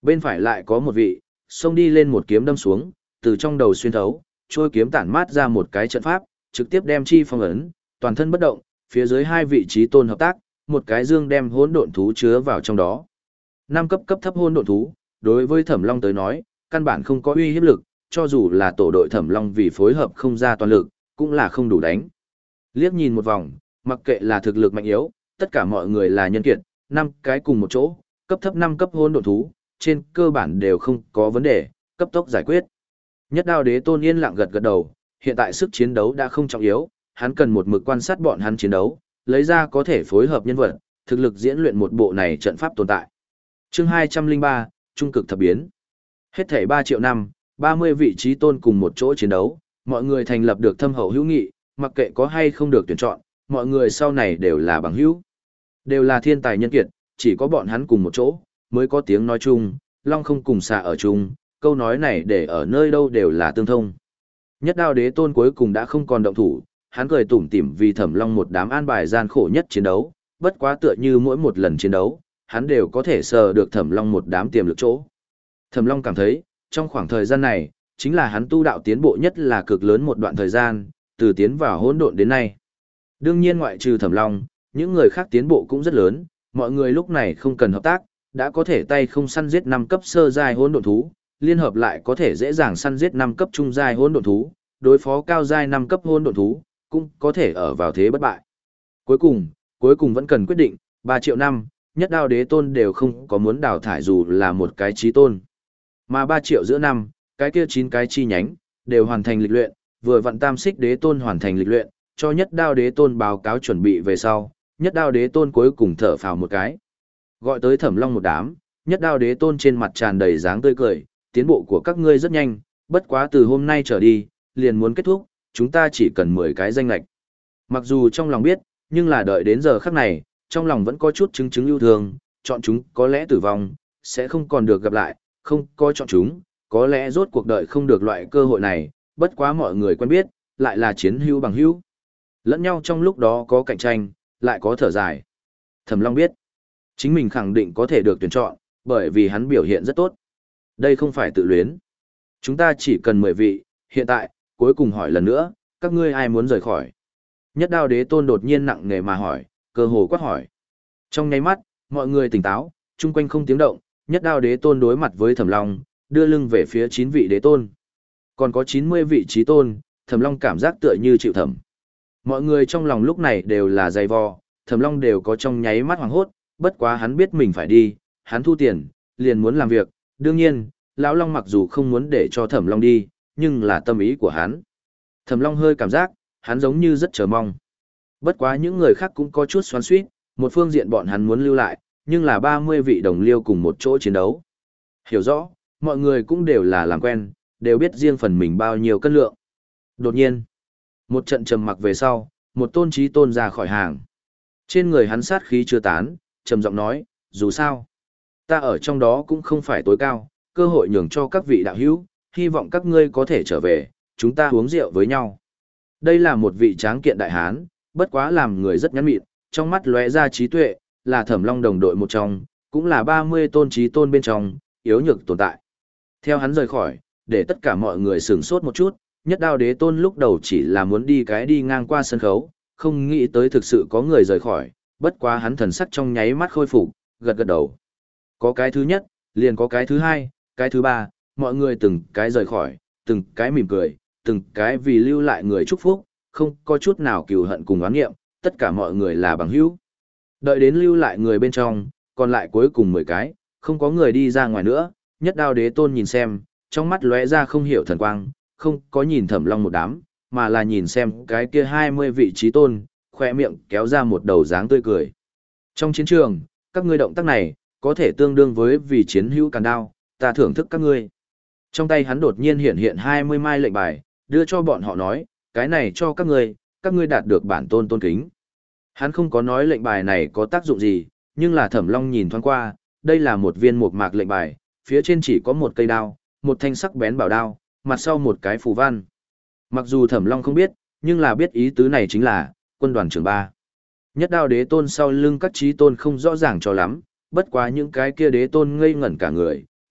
Bên phải lại có một vị, xông đi lên một kiếm đâm xuống, từ trong đầu xuyên thấu, trôi kiếm tản mát ra một cái trận pháp, trực tiếp đem chi phong ấn, toàn thân bất động, phía dưới hai vị trí tôn hợp tác, một cái dương đem hỗn độn thú chứa vào trong đó. Năm cấp cấp thấp hỗn độn thú, đối với Thẩm Long tới nói, căn bản không có uy hiếp lực, cho dù là tổ đội Thẩm Long vì phối hợp không ra toàn lực, cũng là không đủ đánh. Liếc nhìn một vòng, mặc kệ là thực lực mạnh yếu, tất cả mọi người là nhân kiệt, năm cái cùng một chỗ, cấp thấp năm cấp hỗn độn thú, trên cơ bản đều không có vấn đề, cấp tốc giải quyết. Nhất Đao Đế Tôn yên lặng gật gật đầu, hiện tại sức chiến đấu đã không trọng yếu, hắn cần một mực quan sát bọn hắn chiến đấu, lấy ra có thể phối hợp nhân vật, thực lực diễn luyện một bộ này trận pháp tồn tại. Chương hai trăm lẻ ba, Trung cực thập biến. Hết thảy ba triệu năm, ba mươi vị trí tôn cùng một chỗ chiến đấu, mọi người thành lập được thâm hậu hữu nghị, mặc kệ có hay không được tuyển chọn, mọi người sau này đều là bằng hữu. Đều là thiên tài nhân kiệt, chỉ có bọn hắn cùng một chỗ, mới có tiếng nói chung, long không cùng xà ở chung, câu nói này để ở nơi đâu đều là tương thông. Nhất Đao Đế Tôn cuối cùng đã không còn động thủ, hắn cười tủm tỉm vì Thẩm Long một đám an bài gian khổ nhất chiến đấu, bất quá tựa như mỗi một lần chiến đấu, hắn đều có thể sờ được Thẩm Long một đám tiềm lực chỗ. Thẩm Long cảm thấy, trong khoảng thời gian này, chính là hắn tu đạo tiến bộ nhất là cực lớn một đoạn thời gian, từ tiến vào hỗn độn đến nay. Đương nhiên ngoại trừ Thẩm Long, những người khác tiến bộ cũng rất lớn, mọi người lúc này không cần hợp tác, đã có thể tay không săn giết năm cấp sơ giai hỗn độn thú, liên hợp lại có thể dễ dàng săn giết năm cấp trung giai hỗn độn thú, đối phó cao giai năm cấp hỗn độn thú, cũng có thể ở vào thế bất bại. Cuối cùng, cuối cùng vẫn cần quyết định, ba triệu năm, Nhất Đao Đế Tôn đều không có muốn đào thải dù là một cái chí tôn. Mà ba triệu giữa năm, cái kia chín cái chi nhánh, đều hoàn thành lịch luyện, vừa vặn Tam Xích Đế Tôn hoàn thành lịch luyện, cho Nhất Đao Đế Tôn báo cáo chuẩn bị về sau, Nhất Đao Đế Tôn cuối cùng thở phào một cái. Gọi tới Thẩm Long một đám, Nhất Đao Đế Tôn trên mặt tràn đầy dáng tươi cười, tiến bộ của các ngươi rất nhanh, bất quá từ hôm nay trở đi, liền muốn kết thúc, chúng ta chỉ cần mười cái danh lệch. Mặc dù trong lòng biết, nhưng là đợi đến giờ khắc này, trong lòng vẫn có chút chứng chứng yêu thương, chọn chúng có lẽ tử vong, sẽ không còn được gặp lại, không có chọn chúng, có lẽ rốt cuộc đời không được loại cơ hội này, bất quá mọi người quen biết, lại là chiến hữu bằng hữu. Lẫn nhau trong lúc đó có cạnh tranh, lại có thở dài. Thẩm Long biết, chính mình khẳng định có thể được tuyển chọn, bởi vì hắn biểu hiện rất tốt. Đây không phải tự luyến. Chúng ta chỉ cần mười vị, hiện tại, cuối cùng hỏi lần nữa, các ngươi ai muốn rời khỏi? Nhất Đao Đế Tôn đột nhiên nặng nề mà hỏi, cơ hồ quát hỏi. Trong nháy mắt, mọi người tỉnh táo, chung quanh không tiếng động, Nhất Đao Đế Tôn đối mặt với Thẩm Long, đưa lưng về phía chín vị đế tôn. Còn có chín mươi vị chí tôn, Thẩm Long cảm giác tựa như chịu thẩm. Mọi người trong lòng lúc này đều là dày vò, Thẩm Long đều có trong nháy mắt hoảng hốt, bất quá hắn biết mình phải đi, hắn thu tiền, liền muốn làm việc, đương nhiên, lão Long mặc dù không muốn để cho Thẩm Long đi, nhưng là tâm ý của hắn. Thẩm Long hơi cảm giác, hắn giống như rất chờ mong. Bất quá những người khác cũng có chút xoắn xuýt, một phương diện bọn hắn muốn lưu lại, nhưng là ba mươi vị đồng liêu cùng một chỗ chiến đấu. Hiểu rõ, mọi người cũng đều là làm quen, đều biết riêng phần mình bao nhiêu cân lượng. Đột nhiên, một trận trầm mặc về sau, một tôn chí tôn ra khỏi hàng. Trên người hắn sát khí chưa tán, trầm giọng nói, dù sao, ta ở trong đó cũng không phải tối cao, cơ hội nhường cho các vị đạo hữu, hy vọng các ngươi có thể trở về, chúng ta uống rượu với nhau. Đây là một vị tráng kiện đại hán, bất quá làm người rất nhắn mịn, trong mắt lóe ra trí tuệ, là Thẩm Long đồng đội một trong, cũng là ba mươi tôn chí tôn bên trong, yếu nhược tồn tại. Theo hắn rời khỏi, để tất cả mọi người sửng sốt một chút, Nhất Đao Đế Tôn lúc đầu chỉ là muốn đi cái đi ngang qua sân khấu, không nghĩ tới thực sự có người rời khỏi, bất quá hắn thần sắc trong nháy mắt khôi phục, gật gật đầu. Có cái thứ nhất, liền có cái thứ hai, cái thứ ba, mọi người từng cái rời khỏi, từng cái mỉm cười, từng cái vì lưu lại người chúc phúc, không có chút nào cừu hận cùng oán nghiệm, tất cả mọi người là bằng hữu. Đợi đến lưu lại người bên trong, còn lại cuối cùng mười cái, không có người đi ra ngoài nữa, Nhất Đao Đế Tôn nhìn xem, trong mắt lóe ra không hiểu thần quang, không có nhìn Thẩm Long một đám, mà là nhìn xem cái kia hai mươi vị chí tôn, khoe miệng kéo ra một đầu dáng tươi cười. Trong chiến trường, các ngươi động tác này, có thể tương đương với vì chiến hữu càn đao, ta thưởng thức các ngươi. Trong tay hắn đột nhiên hiện hiện hai mươi mai lệnh bài, đưa cho bọn họ nói, cái này cho các ngươi, các ngươi đạt được bản tôn tôn kính. Hắn không có nói lệnh bài này có tác dụng gì, nhưng là Thẩm Long nhìn thoáng qua, đây là một viên mộc mạc lệnh bài, phía trên chỉ có một cây đao, một thanh sắc bén bảo đao, mặt sau một cái phù văn. Mặc dù Thẩm Long không biết, nhưng là biết ý tứ này chính là quân đoàn trưởng ba. Nhất Đao Đế Tôn sau lưng các chí tôn không rõ ràng cho lắm, bất quá những cái kia đế tôn ngây ngẩn cả người,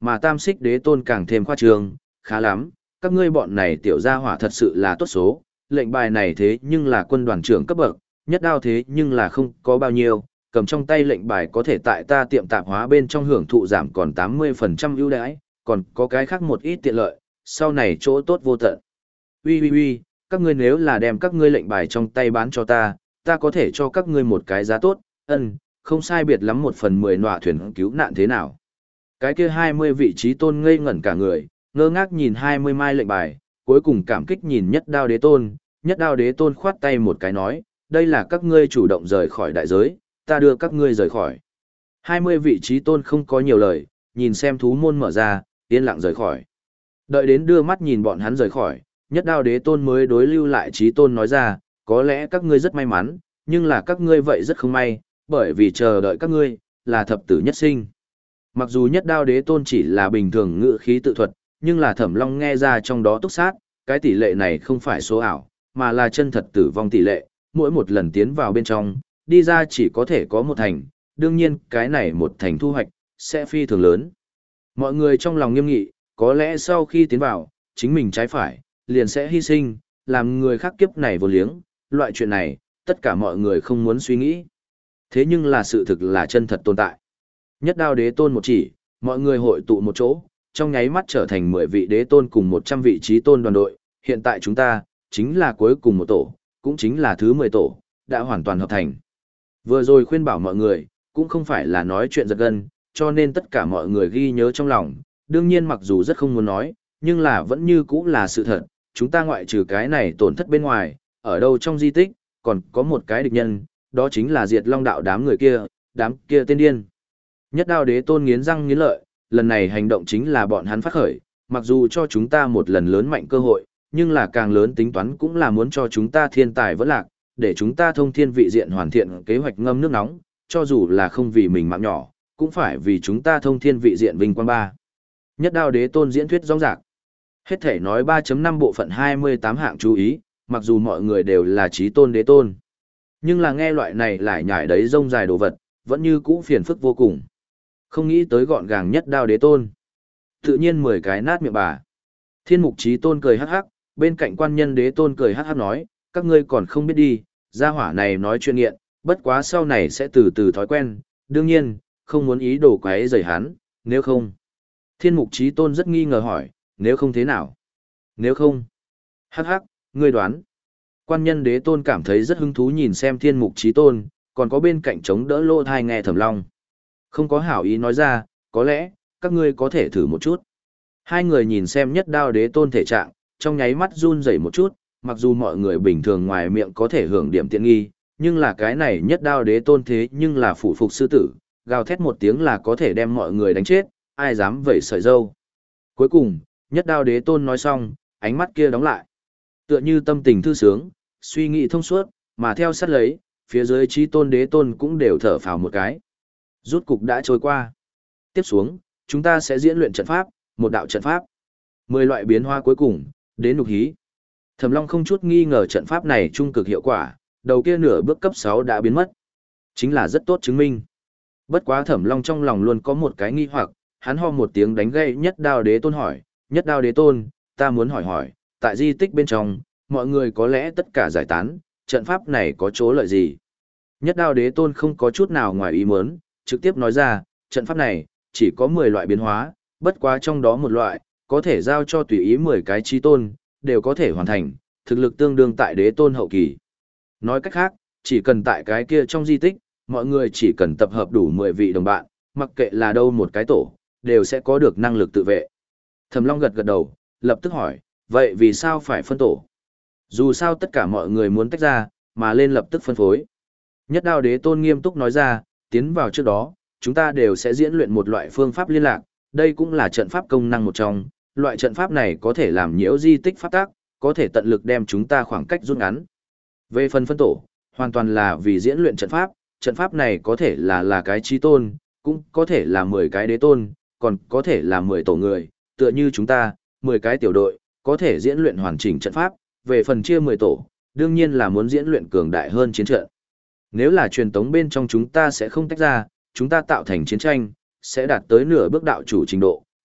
mà tam xích đế tôn càng thêm khoa trương, khá lắm, các ngươi bọn này tiểu gia hỏa thật sự là tốt số, lệnh bài này thế nhưng là quân đoàn trưởng cấp bậc, nhất đao thế nhưng là không có bao nhiêu, cầm trong tay lệnh bài có thể tại ta tiệm tạp hóa bên trong hưởng thụ giảm còn tám mươi phần trăm ưu đãi, còn có cái khác một ít tiện lợi, sau này chỗ tốt vô tận. Ui ui ui, các ngươi nếu là đem các ngươi lệnh bài trong tay bán cho ta, ta có thể cho các ngươi một cái giá tốt, ân, không sai biệt lắm một phần mười nọa thuyền cứu nạn thế nào. Cái kia hai mươi vị trí tôn ngây ngẩn cả người, ngơ ngác nhìn hai mươi mai lệnh bài, cuối cùng cảm kích nhìn nhất đao đế tôn, nhất đao đế tôn khoát tay một cái nói, đây là các ngươi chủ động rời khỏi đại giới, ta đưa các ngươi rời khỏi. hai mươi vị trí tôn không có nhiều lời, nhìn xem thú môn mở ra, yên lặng rời khỏi. Đợi đến đưa mắt nhìn bọn hắn rời khỏi, nhất đao đế tôn mới đối lưu lại trí tôn nói ra, có lẽ các ngươi rất may mắn, nhưng là các ngươi vậy rất không may, bởi vì chờ đợi các ngươi, là thập tử nhất sinh. Mặc dù nhất đao đế tôn chỉ là bình thường ngữ khí tự thuật, nhưng là thẩm long nghe ra trong đó túc sát, cái tỷ lệ này không phải số ảo, mà là chân thật tử vong tỷ lệ, mỗi một lần tiến vào bên trong, đi ra chỉ có thể có một thành, đương nhiên cái này một thành thu hoạch, sẽ phi thường lớn. Mọi người trong lòng nghiêm nghị, có lẽ sau khi tiến vào, chính mình trái phải, liền sẽ hy sinh, làm người khác kiếp này vô liếng, loại chuyện này, tất cả mọi người không muốn suy nghĩ. Thế nhưng là sự thực là chân thật tồn tại. Nhất đao đế tôn một chỉ, mọi người hội tụ một chỗ, trong nháy mắt trở thành mười vị đế tôn cùng một trăm vị trí tôn đoàn đội, hiện tại chúng ta, chính là cuối cùng một tổ, cũng chính là thứ mười tổ, đã hoàn toàn hợp thành. Vừa rồi khuyên bảo mọi người, cũng không phải là nói chuyện giật gân, cho nên tất cả mọi người ghi nhớ trong lòng, đương nhiên mặc dù rất không muốn nói, nhưng là vẫn như cũ là sự thật, chúng ta ngoại trừ cái này tổn thất bên ngoài, ở đâu trong di tích, còn có một cái địch nhân, đó chính là diệt long đạo đám người kia, đám kia tên điên. Nhất đao đế tôn nghiến răng nghiến lợi, lần này hành động chính là bọn hắn phát khởi, mặc dù cho chúng ta một lần lớn mạnh cơ hội, nhưng là càng lớn tính toán cũng là muốn cho chúng ta thiên tài vẫn lạc, để chúng ta thông thiên vị diện hoàn thiện kế hoạch ngâm nước nóng, cho dù là không vì mình mạng nhỏ, cũng phải vì chúng ta thông thiên vị diện vinh quang ba. Nhất đao đế tôn diễn thuyết rõ ràng. Hết thể nói ba chấm năm bộ phận hai mươi tám hạng chú ý, mặc dù mọi người đều là trí tôn đế tôn. Nhưng là nghe loại này lại nhải đấy rông dài đồ vật, vẫn như cũ phiền phức vô cùng. Không nghĩ tới gọn gàng nhất đao đế tôn. Tự nhiên mười cái nát miệng bà. Thiên mục trí tôn cười hắc hắc, bên cạnh quan nhân đế tôn cười hắc hắc nói, các ngươi còn không biết đi, gia hỏa này nói chuyện nghiện, bất quá sau này sẽ từ từ thói quen, đương nhiên, không muốn ý đồ quấy rầy hắn, nếu không. Thiên mục trí tôn rất nghi ngờ hỏi, nếu không thế nào? Nếu không? Hắc hắc, ngươi đoán. Quan nhân đế tôn cảm thấy rất hứng thú nhìn xem thiên mục trí tôn, còn có bên cạnh chống đỡ lô thai nghe thẩm long. Không có hảo ý nói ra, có lẽ, các ngươi có thể thử một chút. Hai người nhìn xem nhất đao đế tôn thể trạng, trong nháy mắt run rẩy một chút, mặc dù mọi người bình thường ngoài miệng có thể hưởng điểm tiện nghi, nhưng là cái này nhất đao đế tôn thế nhưng là phủ phục sư tử, gào thét một tiếng là có thể đem mọi người đánh chết, ai dám vẩy sợi dâu. Cuối cùng, nhất đao đế tôn nói xong, ánh mắt kia đóng lại. Tựa như tâm tình thư sướng, suy nghĩ thông suốt, mà theo sát lấy, phía dưới trí tôn đế tôn cũng đều thở phào một cái. Rút cục đã trôi qua. Tiếp xuống, chúng ta sẽ diễn luyện trận pháp, một đạo trận pháp. Mười loại biến hóa cuối cùng, đến nục hí. Thẩm Long không chút nghi ngờ trận pháp này trung cực hiệu quả, đầu kia nửa bước cấp sáu đã biến mất. Chính là rất tốt chứng minh. Bất quá Thẩm Long trong lòng luôn có một cái nghi hoặc, hắn ho một tiếng đánh gậy nhất đao đế tôn hỏi, nhất đao đế tôn, ta muốn hỏi hỏi, tại di tích bên trong, mọi người có lẽ tất cả giải tán, trận pháp này có chỗ lợi gì? Nhất đao đế tôn không có chút nào ngoài ý muốn, trực tiếp nói ra, trận pháp này, chỉ có mười loại biến hóa, bất quá trong đó một loại, có thể giao cho tùy ý mười cái trí tôn, đều có thể hoàn thành, thực lực tương đương tại đế tôn hậu kỳ. Nói cách khác, chỉ cần tại cái kia trong di tích, mọi người chỉ cần tập hợp đủ mười vị đồng bạn, mặc kệ là đâu một cái tổ, đều sẽ có được năng lực tự vệ. Thẩm Long gật gật đầu, lập tức hỏi, vậy vì sao phải phân tổ? Dù sao tất cả mọi người muốn tách ra, mà lên lập tức phân phối. Nhất đao đế tôn nghiêm túc nói ra, tiến vào trước đó, chúng ta đều sẽ diễn luyện một loại phương pháp liên lạc, đây cũng là trận pháp công năng một trong, loại trận pháp này có thể làm nhiễu di tích pháp tác, có thể tận lực đem chúng ta khoảng cách rút ngắn. Về phần phân tổ, hoàn toàn là vì diễn luyện trận pháp, trận pháp này có thể là là cái trí tôn, cũng có thể là mười cái đế tôn, còn có thể là mười tổ người, tựa như chúng ta, mười cái tiểu đội, có thể diễn luyện hoàn chỉnh trận pháp, về phần chia mười tổ, đương nhiên là muốn diễn luyện cường đại hơn chiến trận. Nếu là truyền tống bên trong chúng ta sẽ không tách ra, chúng ta tạo thành chiến tranh, sẽ đạt tới nửa bước đạo chủ trình độ,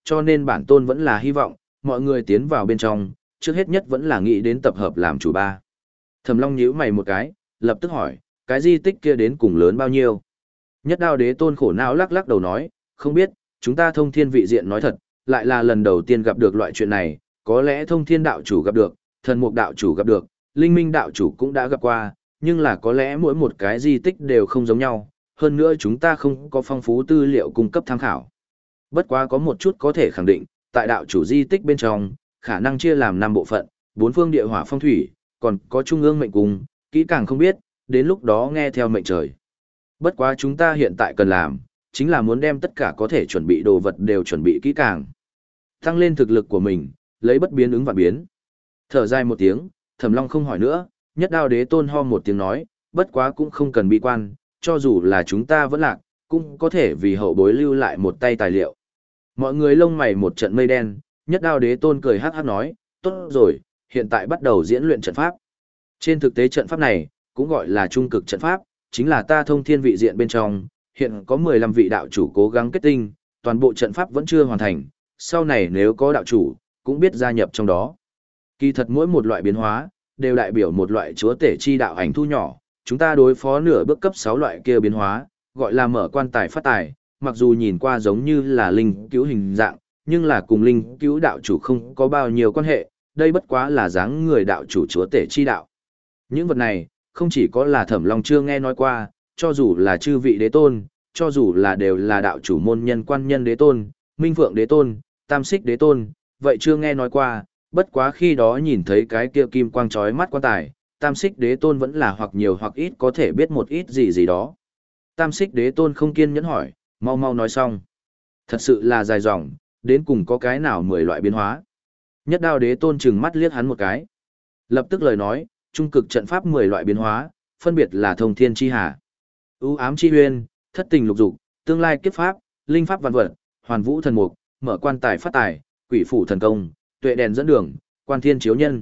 cho nên bản tôn vẫn là hy vọng, mọi người tiến vào bên trong, trước hết nhất vẫn là nghĩ đến tập hợp làm chủ ba. Thẩm Long nhíu mày một cái, lập tức hỏi, cái di tích kia đến cùng lớn bao nhiêu? Nhất Đao Đế Tôn khổ não lắc lắc đầu nói, không biết, chúng ta thông thiên vị diện nói thật, lại là lần đầu tiên gặp được loại chuyện này, có lẽ thông thiên đạo chủ gặp được, thần mục đạo chủ gặp được, linh minh đạo chủ cũng đã gặp qua, nhưng là có lẽ mỗi một cái di tích đều không giống nhau, hơn nữa chúng ta không có phong phú tư liệu cung cấp tham khảo. Bất quá có một chút có thể khẳng định, tại đạo chủ di tích bên trong, khả năng chia làm năm bộ phận, bốn phương địa hỏa phong thủy, còn có trung ương mệnh cung, kỹ càng không biết, đến lúc đó nghe theo mệnh trời. Bất quá chúng ta hiện tại cần làm, chính là muốn đem tất cả có thể chuẩn bị đồ vật đều chuẩn bị kỹ càng. Tăng lên thực lực của mình, lấy bất biến ứng vạn biến. Thở dài một tiếng, Thẩm Long không hỏi nữa, Nhất Đao Đế Tôn ho một tiếng nói, bất quá cũng không cần bi quan, cho dù là chúng ta vẫn lạc, cũng có thể vì hậu bối lưu lại một tay tài liệu. Mọi người lông mày một trận mây đen, Nhất Đao Đế Tôn cười hắc hắc nói, tốt rồi, hiện tại bắt đầu diễn luyện trận pháp. Trên thực tế trận pháp này, cũng gọi là trung cực trận pháp, chính là ta thông thiên vị diện bên trong, hiện có mười lăm vị đạo chủ cố gắng kết tinh, toàn bộ trận pháp vẫn chưa hoàn thành, sau này nếu có đạo chủ, cũng biết gia nhập trong đó. Kỳ thật mỗi một loại biến hóa, đều đại biểu một loại chúa tể chi đạo ảnh thu nhỏ, chúng ta đối phó nửa bước cấp sáu loại kia biến hóa, gọi là mở quan tài phát tài, mặc dù nhìn qua giống như là linh cứu hình dạng, nhưng là cùng linh cứu đạo chủ không có bao nhiêu quan hệ, đây bất quá là dáng người đạo chủ chúa tể chi đạo. Những vật này, không chỉ có là Thẩm Long chưa nghe nói qua, cho dù là chư vị đế tôn, cho dù là đều là đạo chủ môn nhân quan nhân đế tôn, minh phượng đế tôn, tam xích đế tôn, vậy chưa nghe nói qua, bất quá khi đó nhìn thấy cái kia kim quang chói mắt quan tài, tam xích đế tôn vẫn là hoặc nhiều hoặc ít có thể biết một ít gì gì đó. Tam xích đế tôn không kiên nhẫn hỏi, mau mau nói xong. Thật sự là dài dòng, đến cùng có cái nào mười loại biến hóa. Nhất Đao Đế Tôn trừng mắt liếc hắn một cái. Lập tức lời nói, trung cực trận pháp mười loại biến hóa, phân biệt là thông thiên chi hà, ưu ám chi huyên, thất tình lục dục, tương lai kiếp pháp, linh pháp vạn vật, hoàn vũ thần mục, mở quan tài phát tài, quỷ phủ thần công, tuệ đèn dẫn đường, quan thiên chiếu nhân.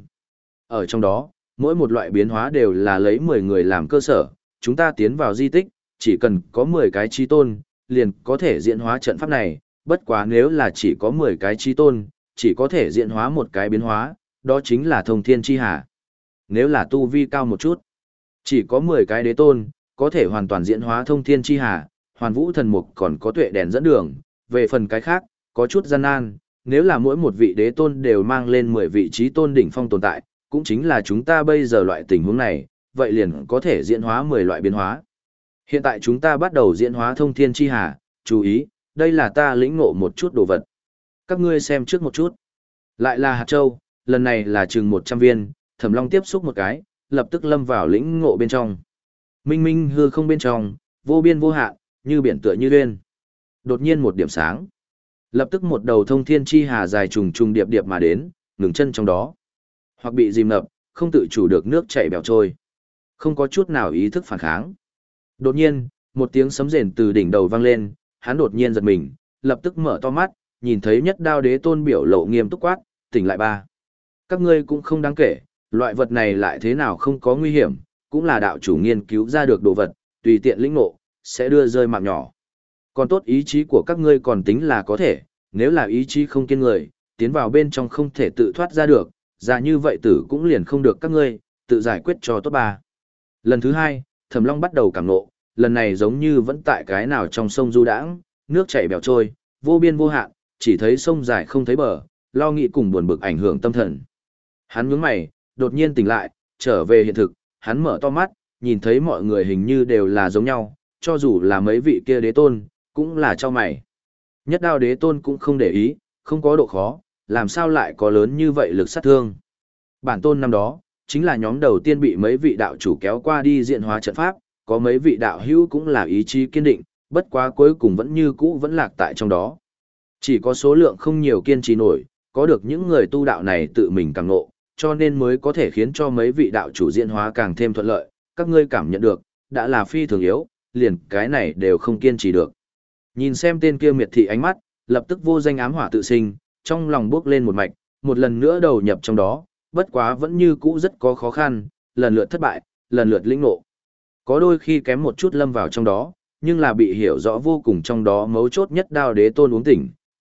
Ở trong đó, mỗi một loại biến hóa đều là lấy mười người làm cơ sở, chúng ta tiến vào di tích, chỉ cần có mười cái chi tôn, liền có thể diễn hóa trận pháp này, bất quá nếu là chỉ có mười cái chi tôn, chỉ có thể diễn hóa một cái biến hóa, đó chính là thông thiên chi hà. Nếu là tu vi cao một chút, chỉ có mười cái đế tôn, có thể hoàn toàn diễn hóa thông thiên chi hà, hoàn vũ thần mục còn có tuệ đèn dẫn đường, về phần cái khác, có chút gian nan, nếu là mỗi một vị đế tôn đều mang lên mười vị trí tôn đỉnh phong tồn tại, cũng chính là chúng ta bây giờ loại tình huống này, vậy liền có thể diễn hóa mười loại biến hóa. Hiện tại chúng ta bắt đầu diễn hóa thông thiên chi hà, chú ý, đây là ta lĩnh ngộ một chút đồ vật. Các ngươi xem trước một chút. Lại là hạt châu, lần này là chừng một trăm viên, Thẩm Long tiếp xúc một cái, lập tức lâm vào lĩnh ngộ bên trong. Minh minh hư không bên trong, vô biên vô hạn, như biển tựa như uyên. Đột nhiên một điểm sáng. Lập tức một đầu thông thiên chi hà dài trùng trùng điệp điệp mà đến, ngừng chân trong đó. Hoặc bị dìm ngập, không tự chủ được nước chảy bèo trôi. Không có chút nào ý thức phản kháng. Đột nhiên, một tiếng sấm rền từ đỉnh đầu vang lên, hắn đột nhiên giật mình, lập tức mở to mắt, nhìn thấy Nhất Đao Đế Tôn biểu lộ nghiêm túc quát, tỉnh lại ba. Các ngươi cũng không đáng kể, loại vật này lại thế nào không có nguy hiểm, cũng là đạo chủ nghiên cứu ra được đồ vật, tùy tiện lĩnh ngộ, sẽ đưa rơi mạng nhỏ. Còn tốt ý chí của các ngươi còn tính là có thể, nếu là ý chí không kiên người, tiến vào bên trong không thể tự thoát ra được, ra như vậy tử cũng liền không được các ngươi, tự giải quyết cho tốt ba. Lần thứ hai, Thẩm Long bắt đầu cảm ngộ, lần này giống như vẫn tại cái nào trong sông du đãng, nước chảy bèo trôi, vô biên vô hạn, chỉ thấy sông dài không thấy bờ, lo nghĩ cùng buồn bực ảnh hưởng tâm thần. Hắn nhướng mày, đột nhiên tỉnh lại, trở về hiện thực, hắn mở to mắt, nhìn thấy mọi người hình như đều là giống nhau, cho dù là mấy vị kia đế tôn, cũng là cho mày. Nhất Đao Đế Tôn cũng không để ý, không có độ khó, làm sao lại có lớn như vậy lực sát thương. Bản tôn năm đó, chính là nhóm đầu tiên bị mấy vị đạo chủ kéo qua đi diện hóa trận pháp, có mấy vị đạo hữu cũng là ý chí kiên định, bất quá cuối cùng vẫn như cũ vẫn lạc tại trong đó. Chỉ có số lượng không nhiều kiên trì nổi, có được những người tu đạo này tự mình càng ngộ, cho nên mới có thể khiến cho mấy vị đạo chủ diễn hóa càng thêm thuận lợi, các ngươi cảm nhận được, đã là phi thường yếu, liền cái này đều không kiên trì được. Nhìn xem tên kia miệt thị ánh mắt, lập tức vô danh ám hỏa tự sinh, trong lòng bước lên một mạch, một lần nữa đầu nhập trong đó, bất quá vẫn như cũ rất có khó khăn, lần lượt thất bại, lần lượt lĩnh ngộ. Có đôi khi kém một chút lâm vào trong đó, nhưng là bị hiểu rõ vô cùng trong đó mấu chốt Nhất Đao Đế Tôn uống tỉnh,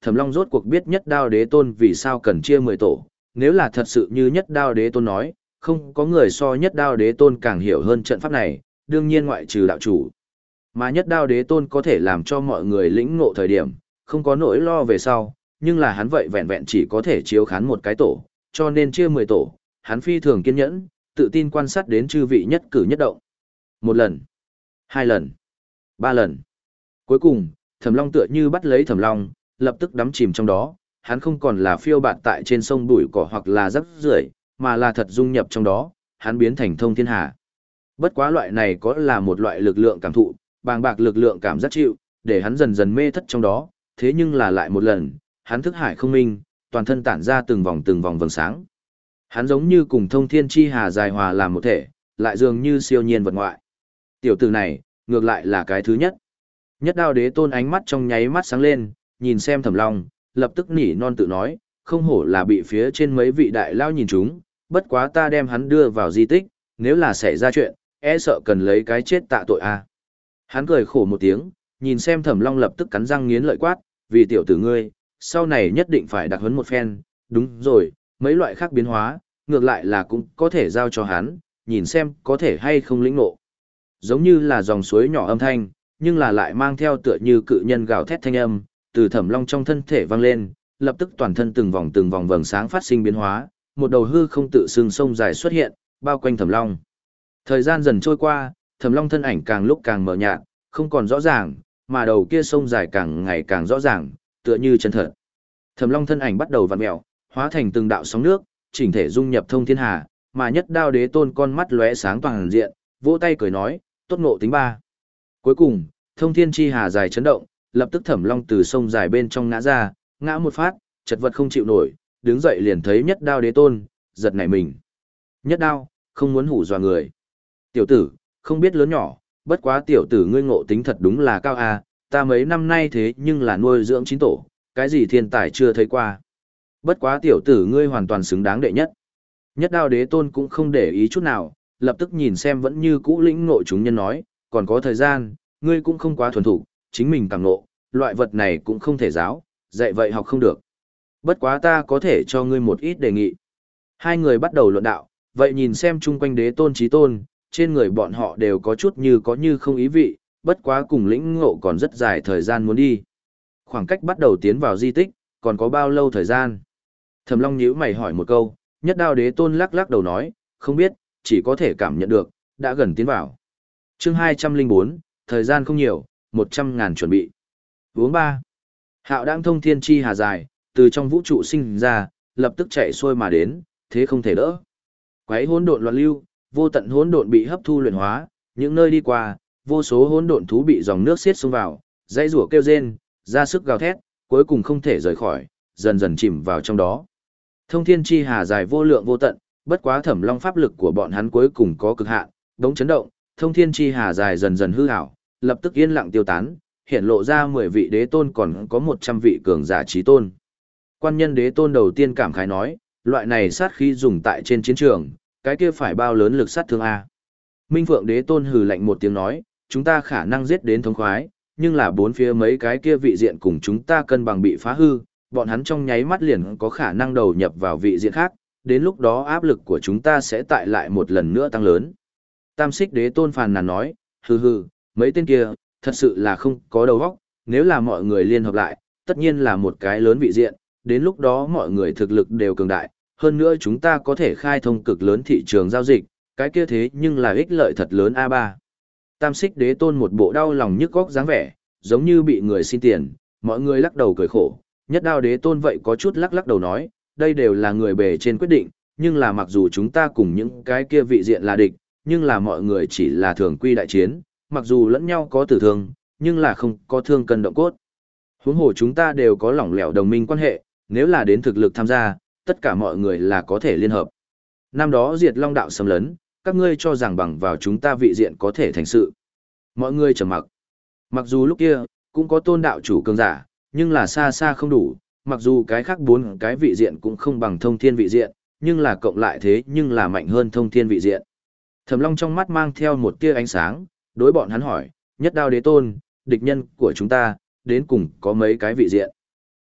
Thẩm Long rốt cuộc biết nhất đao đế tôn vì sao cần chia mười tổ, nếu là thật sự như nhất đao đế tôn nói, không có người so nhất đao đế tôn càng hiểu hơn trận pháp này, đương nhiên ngoại trừ đạo chủ. Mà nhất đao đế tôn có thể làm cho mọi người lĩnh ngộ thời điểm, không có nỗi lo về sau, nhưng là hắn vậy vẹn vẹn chỉ có thể chiếu khán một cái tổ, cho nên chia mười tổ, hắn phi thường kiên nhẫn, tự tin quan sát đến chư vị nhất cử nhất động. Một lần, hai lần, ba lần. Cuối cùng, Thẩm Long tựa như bắt lấy Thẩm Long, lập tức đắm chìm trong đó, hắn không còn là phiêu bạt tại trên sông bụi cỏ hoặc là rắc rưởi, mà là thật dung nhập trong đó, hắn biến thành thông thiên hà. Bất quá loại này có là một loại lực lượng cảm thụ, bàng bạc lực lượng cảm giác chịu, để hắn dần dần mê thất trong đó, thế nhưng là lại một lần, hắn thức hải không minh, toàn thân tản ra từng vòng từng vòng vầng sáng. Hắn giống như cùng thông thiên chi hà dài hòa làm một thể, lại dường như siêu nhiên vật ngoại. Tiểu tử này, ngược lại là cái thứ nhất. Nhất đao đế tôn ánh mắt trong nháy mắt sáng lên, nhìn xem Thẩm Long, lập tức nỉ non tự nói, không hổ là bị phía trên mấy vị đại lao nhìn chúng, bất quá ta đem hắn đưa vào di tích, nếu là xảy ra chuyện, e sợ cần lấy cái chết tạ tội a. Hắn cười khổ một tiếng, nhìn xem Thẩm Long lập tức cắn răng nghiến lợi quát, vì tiểu tử ngươi, sau này nhất định phải đặc huấn một phen, đúng rồi, mấy loại khác biến hóa, ngược lại là cũng có thể giao cho hắn, nhìn xem có thể hay không lĩnh ngộ. Giống như là dòng suối nhỏ âm thanh, nhưng là lại mang theo tựa như cự nhân gào thét thanh âm, từ Thẩm Long trong thân thể vang lên, lập tức toàn thân từng vòng từng vòng vầng sáng phát sinh biến hóa, một đầu hư không tự xương sông dài xuất hiện, bao quanh Thẩm Long. Thời gian dần trôi qua, Thẩm Long thân ảnh càng lúc càng mờ nhạt, không còn rõ ràng, mà đầu kia sông dài càng ngày càng rõ ràng, tựa như chân thật. Thẩm Long thân ảnh bắt đầu vặn mèo, hóa thành từng đạo sóng nước, chỉnh thể dung nhập thông thiên hà, mà nhất đao đế tôn con mắt lóe sáng toàn diện, vỗ tay cười nói, tốt ngộ tính ba. Cuối cùng, thông thiên chi hà dài chấn động, lập tức Thẩm Long từ sông dài bên trong ngã ra, ngã một phát, chật vật không chịu nổi, đứng dậy liền thấy nhất đao đế tôn, giật nảy mình. Nhất đao, không muốn hủ dọa người. Tiểu tử, không biết lớn nhỏ, bất quá tiểu tử ngươi ngộ tính thật đúng là cao a, ta mấy năm nay thế nhưng là nuôi dưỡng chín tổ, cái gì thiên tài chưa thấy qua. Bất quá tiểu tử ngươi hoàn toàn xứng đáng đệ nhất. Nhất đao đế tôn cũng không để ý chút nào, lập tức nhìn xem vẫn như cũ lĩnh ngộ chúng nhân nói, còn có thời gian, ngươi cũng không quá thuần thủ, chính mình càng ngộ, loại vật này cũng không thể giáo, dạy vậy học không được. Bất quá ta có thể cho ngươi một ít đề nghị. Hai người bắt đầu luận đạo, vậy nhìn xem chung quanh đế tôn chí tôn, trên người bọn họ đều có chút như có như không ý vị, bất quá cùng lĩnh ngộ còn rất dài thời gian muốn đi. Khoảng cách bắt đầu tiến vào di tích, còn có bao lâu thời gian? Thẩm Long nhíu mày hỏi một câu, nhất đao đế tôn lắc lắc đầu nói, không biết, chỉ có thể cảm nhận được, đã gần tiến vào. Chương hai trăm lẻ bốn, thời gian không nhiều, một trăm ngàn chuẩn bị. Uống ba. Hạo đang thông thiên chi hà dài, từ trong vũ trụ sinh ra, lập tức chạy xuôi mà đến, thế không thể đỡ. Quái hỗn độn loạn lưu, vô tận hỗn độn bị hấp thu luyện hóa, những nơi đi qua, vô số hỗn độn thú bị dòng nước xiết xông vào, dãy rủa kêu rên, ra sức gào thét, cuối cùng không thể rời khỏi, dần dần chìm vào trong đó. Thông thiên chi hà dài vô lượng vô tận, bất quá Thẩm Long pháp lực của bọn hắn cuối cùng có cực hạn, đống chấn động, thông thiên chi hà dài dần dần hư ảo, lập tức yên lặng tiêu tán, hiện lộ ra mười vị đế tôn còn có một trăm vị cường giả chí tôn. Quan nhân đế tôn đầu tiên cảm khái nói, loại này sát khí dùng tại trên chiến trường, cái kia phải bao lớn lực sát thương a. Minh Phượng đế tôn hừ lạnh một tiếng nói, chúng ta khả năng giết đến thống khoái, nhưng là bốn phía mấy cái kia vị diện cùng chúng ta cân bằng bị phá hư, bọn hắn trong nháy mắt liền có khả năng đầu nhập vào vị diện khác, đến lúc đó áp lực của chúng ta sẽ tại lại một lần nữa tăng lớn. Tam Xích đế tôn phàn nàn nói, hừ hừ, mấy tên kia, thật sự là không có đầu óc, nếu là mọi người liên hợp lại, tất nhiên là một cái lớn vị diện, đến lúc đó mọi người thực lực đều cường đại, hơn nữa chúng ta có thể khai thông cực lớn thị trường giao dịch, cái kia thế nhưng là ích lợi thật lớn a ba. Tam Xích đế tôn một bộ đau lòng nhức góc dáng vẻ, giống như bị người xin tiền, mọi người lắc đầu cười khổ, nhất đao đế tôn vậy có chút lắc lắc đầu nói, đây đều là người bề trên quyết định, nhưng là mặc dù chúng ta cùng những cái kia vị diện là địch, nhưng là mọi người chỉ là thường quy đại chiến, mặc dù lẫn nhau có tử thương, nhưng là không có thương cân động cốt. Huống hồ chúng ta đều có lỏng lẻo đồng minh quan hệ, nếu là đến thực lực tham gia, tất cả mọi người là có thể liên hợp. Năm đó diệt long đạo xâm lấn, các ngươi cho rằng bằng vào chúng ta vị diện có thể thành sự. Mọi người trầm mặc. Mặc dù lúc kia, cũng có tôn đạo chủ cường giả, nhưng là xa xa không đủ, mặc dù cái khác bốn cái vị diện cũng không bằng thông thiên vị diện, nhưng là cộng lại thế nhưng là mạnh hơn thông thiên vị diện. Thẩm Long trong mắt mang theo một tia ánh sáng, đối bọn hắn hỏi, nhất đao đế tôn, địch nhân của chúng ta, đến cùng có mấy cái vị diện.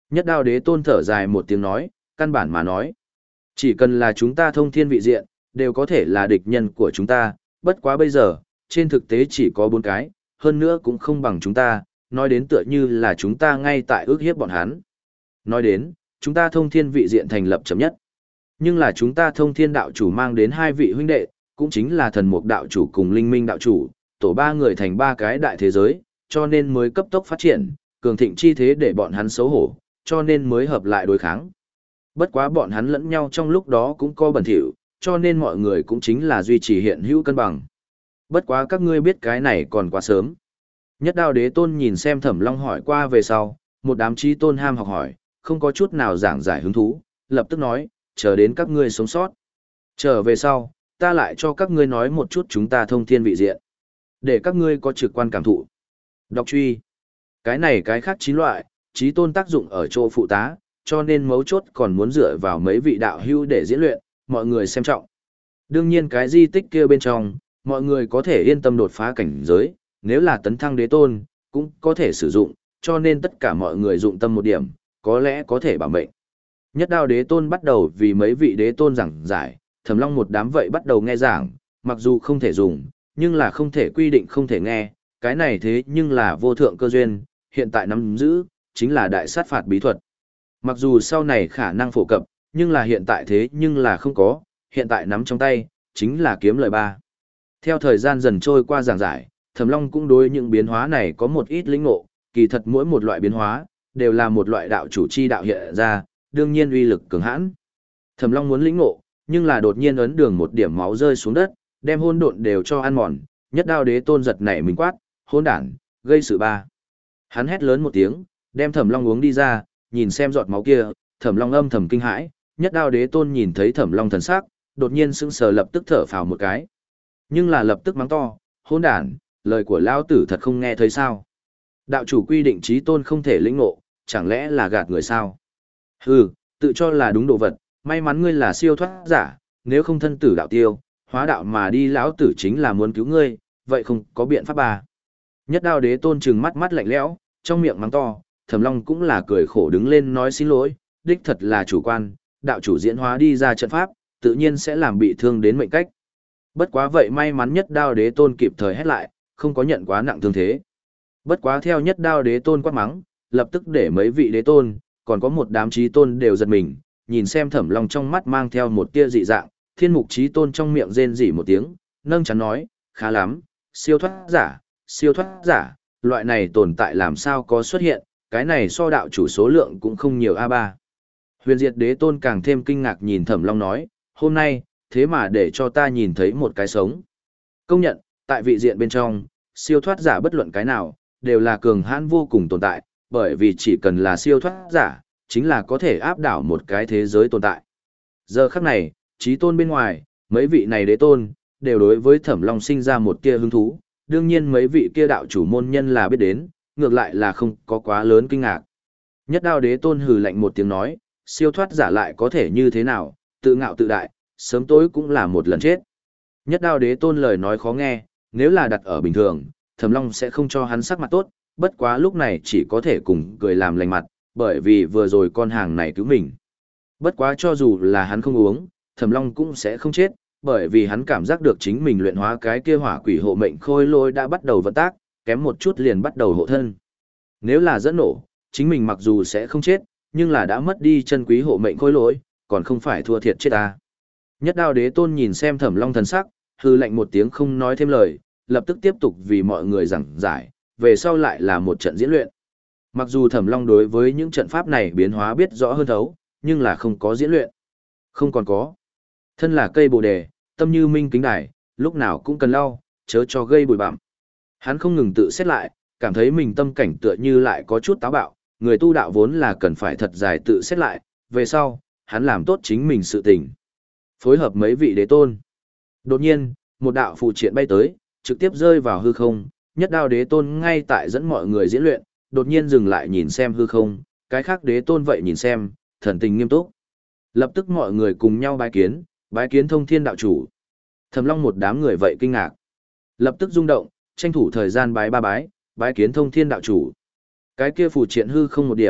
Nhất đao đế tôn thở dài một tiếng nói, căn bản mà nói. Chỉ cần là chúng ta thông thiên vị diện, đều có thể là địch nhân của chúng ta, bất quá bây giờ, trên thực tế chỉ có bốn cái, hơn nữa cũng không bằng chúng ta, nói đến tựa như là chúng ta ngay tại ước hiếp bọn hắn. Nói đến, chúng ta thông thiên vị diện thành lập chậm nhất. Nhưng là chúng ta thông thiên đạo chủ mang đến hai vị huynh đệ, cũng chính là thần mục đạo chủ cùng linh minh đạo chủ, tổ ba người thành ba cái đại thế giới, cho nên mới cấp tốc phát triển, cường thịnh chi thế để bọn hắn xấu hổ, cho nên mới hợp lại đối kháng. Bất quá bọn hắn lẫn nhau trong lúc đó cũng có bẩn thỉu, cho nên mọi người cũng chính là duy trì hiện hữu cân bằng. Bất quá các ngươi biết cái này còn quá sớm. Nhất đao đế tôn nhìn xem Thẩm Long hỏi qua về sau, một đám trí tôn ham học hỏi, không có chút nào giảng giải hứng thú, lập tức nói, chờ đến các ngươi sống sót. Trở về sau, ta lại cho các ngươi nói một chút chúng ta thông thiên vị diện. Để các ngươi có trực quan cảm thụ. Đọc truy. Cái này cái khác chín loại, trí tôn tác dụng ở chỗ phụ tá, cho nên mấu chốt còn muốn dựa vào mấy vị đạo hữu để diễn luyện, mọi người xem trọng. Đương nhiên cái di tích kia bên trong, mọi người có thể yên tâm đột phá cảnh giới, nếu là tấn thăng đế tôn, cũng có thể sử dụng, cho nên tất cả mọi người dụng tâm một điểm, có lẽ có thể bảo mệnh. Nhất đao đế tôn bắt đầu vì mấy vị đế tôn giảng giải, Thẩm Long một đám vậy bắt đầu nghe giảng, mặc dù không thể dùng, nhưng là không thể quy định không thể nghe, cái này thế nhưng là vô thượng cơ duyên, hiện tại nắm giữ, chính là đại sát phạt bí thuật. Mặc dù sau này khả năng phổ cập, nhưng là hiện tại thế nhưng là không có, hiện tại nắm trong tay, chính là kiếm lời ba. Theo thời gian dần trôi qua giảng giải, Thẩm Long cũng đối những biến hóa này có một ít lĩnh ngộ, kỳ thật mỗi một loại biến hóa, đều là một loại đạo chủ chi đạo hiện ra, đương nhiên uy lực cường hãn. Thẩm Long muốn lĩnh ngộ, nhưng là đột nhiên ấn đường một điểm máu rơi xuống đất, đem hôn độn đều cho ăn mòn, nhất đao đế tôn giật nảy mình quát, hôn đản, gây sự ba. Hắn hét lớn một tiếng, đem Thẩm Long uống đi ra, nhìn xem giọt máu kia, Thẩm Long âm thầm kinh hãi, nhất đao đế tôn nhìn thấy Thẩm Long thần sắc, đột nhiên sững sờ lập tức thở phào một cái. Nhưng là lập tức mắng to, hôn đản, lời của lão tử thật không nghe thấy sao? Đạo chủ quy định chí tôn không thể lĩnh ngộ, chẳng lẽ là gạt người sao? Hừ, tự cho là đúng đồ vật, may mắn ngươi là siêu thoát giả, nếu không thân tử đạo tiêu, hóa đạo mà đi lão tử chính là muốn cứu ngươi, vậy không có biện pháp bà. Nhất đao đế tôn trừng mắt mắt lạnh lẽo, trong miệng mắng to, Thẩm Long cũng là cười khổ đứng lên nói xin lỗi, đích thật là chủ quan, đạo chủ diễn hóa đi ra trận pháp, tự nhiên sẽ làm bị thương đến mệnh cách. Bất quá vậy may mắn nhất đao đế tôn kịp thời hét lại, không có nhận quá nặng thương thế. Bất quá theo nhất đao đế tôn quát mắng, lập tức để mấy vị đế tôn, còn có một đám chí tôn đều giật mình, nhìn xem Thẩm Long trong mắt mang theo một tia dị dạng, thiên mục chí tôn trong miệng rên rỉ một tiếng, nâng chán nói, khá lắm, siêu thoát giả, siêu thoát giả, loại này tồn tại làm sao có xuất hiện, cái này so đạo chủ số lượng cũng không nhiều a ba. Huyền Diệt đế tôn càng thêm kinh ngạc nhìn Thẩm Long nói, hôm nay, thế mà để cho ta nhìn thấy một cái sống. Công nhận, tại vị diện bên trong, siêu thoát giả bất luận cái nào, đều là cường hãn vô cùng tồn tại, bởi vì chỉ cần là siêu thoát giả, chính là có thể áp đảo một cái thế giới tồn tại. Giờ khắc này, chí tôn bên ngoài, mấy vị này đế tôn, đều đối với Thẩm Long sinh ra một tia hứng thú, đương nhiên mấy vị kia đạo chủ môn nhân là biết đến, ngược lại là không có quá lớn kinh ngạc. Nhất đao đế tôn hừ lạnh một tiếng nói, siêu thoát giả lại có thể như thế nào, tự ngạo tự đại, sớm tối cũng là một lần chết. Nhất đao đế tôn lời nói khó nghe, nếu là đặt ở bình thường, Thẩm Long sẽ không cho hắn sắc mặt tốt, bất quá lúc này chỉ có thể cùng cười làm lành mặt, bởi vì vừa rồi con hàng này cứu mình. Bất quá cho dù là hắn không uống, Thẩm Long cũng sẽ không chết, bởi vì hắn cảm giác được chính mình luyện hóa cái kia hỏa quỷ hộ mệnh khôi lôi đã bắt đầu vận tác, kém một chút liền bắt đầu hộ thân. Nếu là dẫn nổ, chính mình mặc dù sẽ không chết, nhưng là đã mất đi chân quý hộ mệnh khôi lỗi, còn không phải thua thiệt chết ta. Nhất đao đế tôn nhìn xem Thẩm Long thần sắc, hư lạnh một tiếng không nói thêm lời, lập tức tiếp tục vì mọi người giảng giải, về sau lại là một trận diễn luyện. Mặc dù Thẩm Long đối với những trận pháp này biến hóa biết rõ hơn thấu, nhưng là không có diễn luyện. Không còn có. Thân là cây bồ đề, tâm như minh kính đài, lúc nào cũng cần lau, chớ cho gây bụi bặm. Hắn không ngừng tự xét lại, cảm thấy mình tâm cảnh tựa như lại có chút táo bạo, người tu đạo vốn là cần phải thật dài tự xét lại, về sau, hắn làm tốt chính mình sự tình. Phối hợp mấy vị đế tôn. Đột nhiên, một đạo phù triện bay tới, trực tiếp rơi vào hư không, nhất đao đế tôn ngay tại dẫn mọi người diễn luyện, đột nhiên dừng lại nhìn xem hư không, cái khác đế tôn vậy nhìn xem, thần tình nghiêm túc. Lập tức mọi người cùng nhau bái kiến, bái kiến thông thiên đạo chủ. Thẩm Long một đám người vậy kinh ngạc. Lập tức rung động, tranh thủ thời gian bái ba bái, bái kiến thông thiên đạo chủ. Cái kia phù triện hư không một điểm,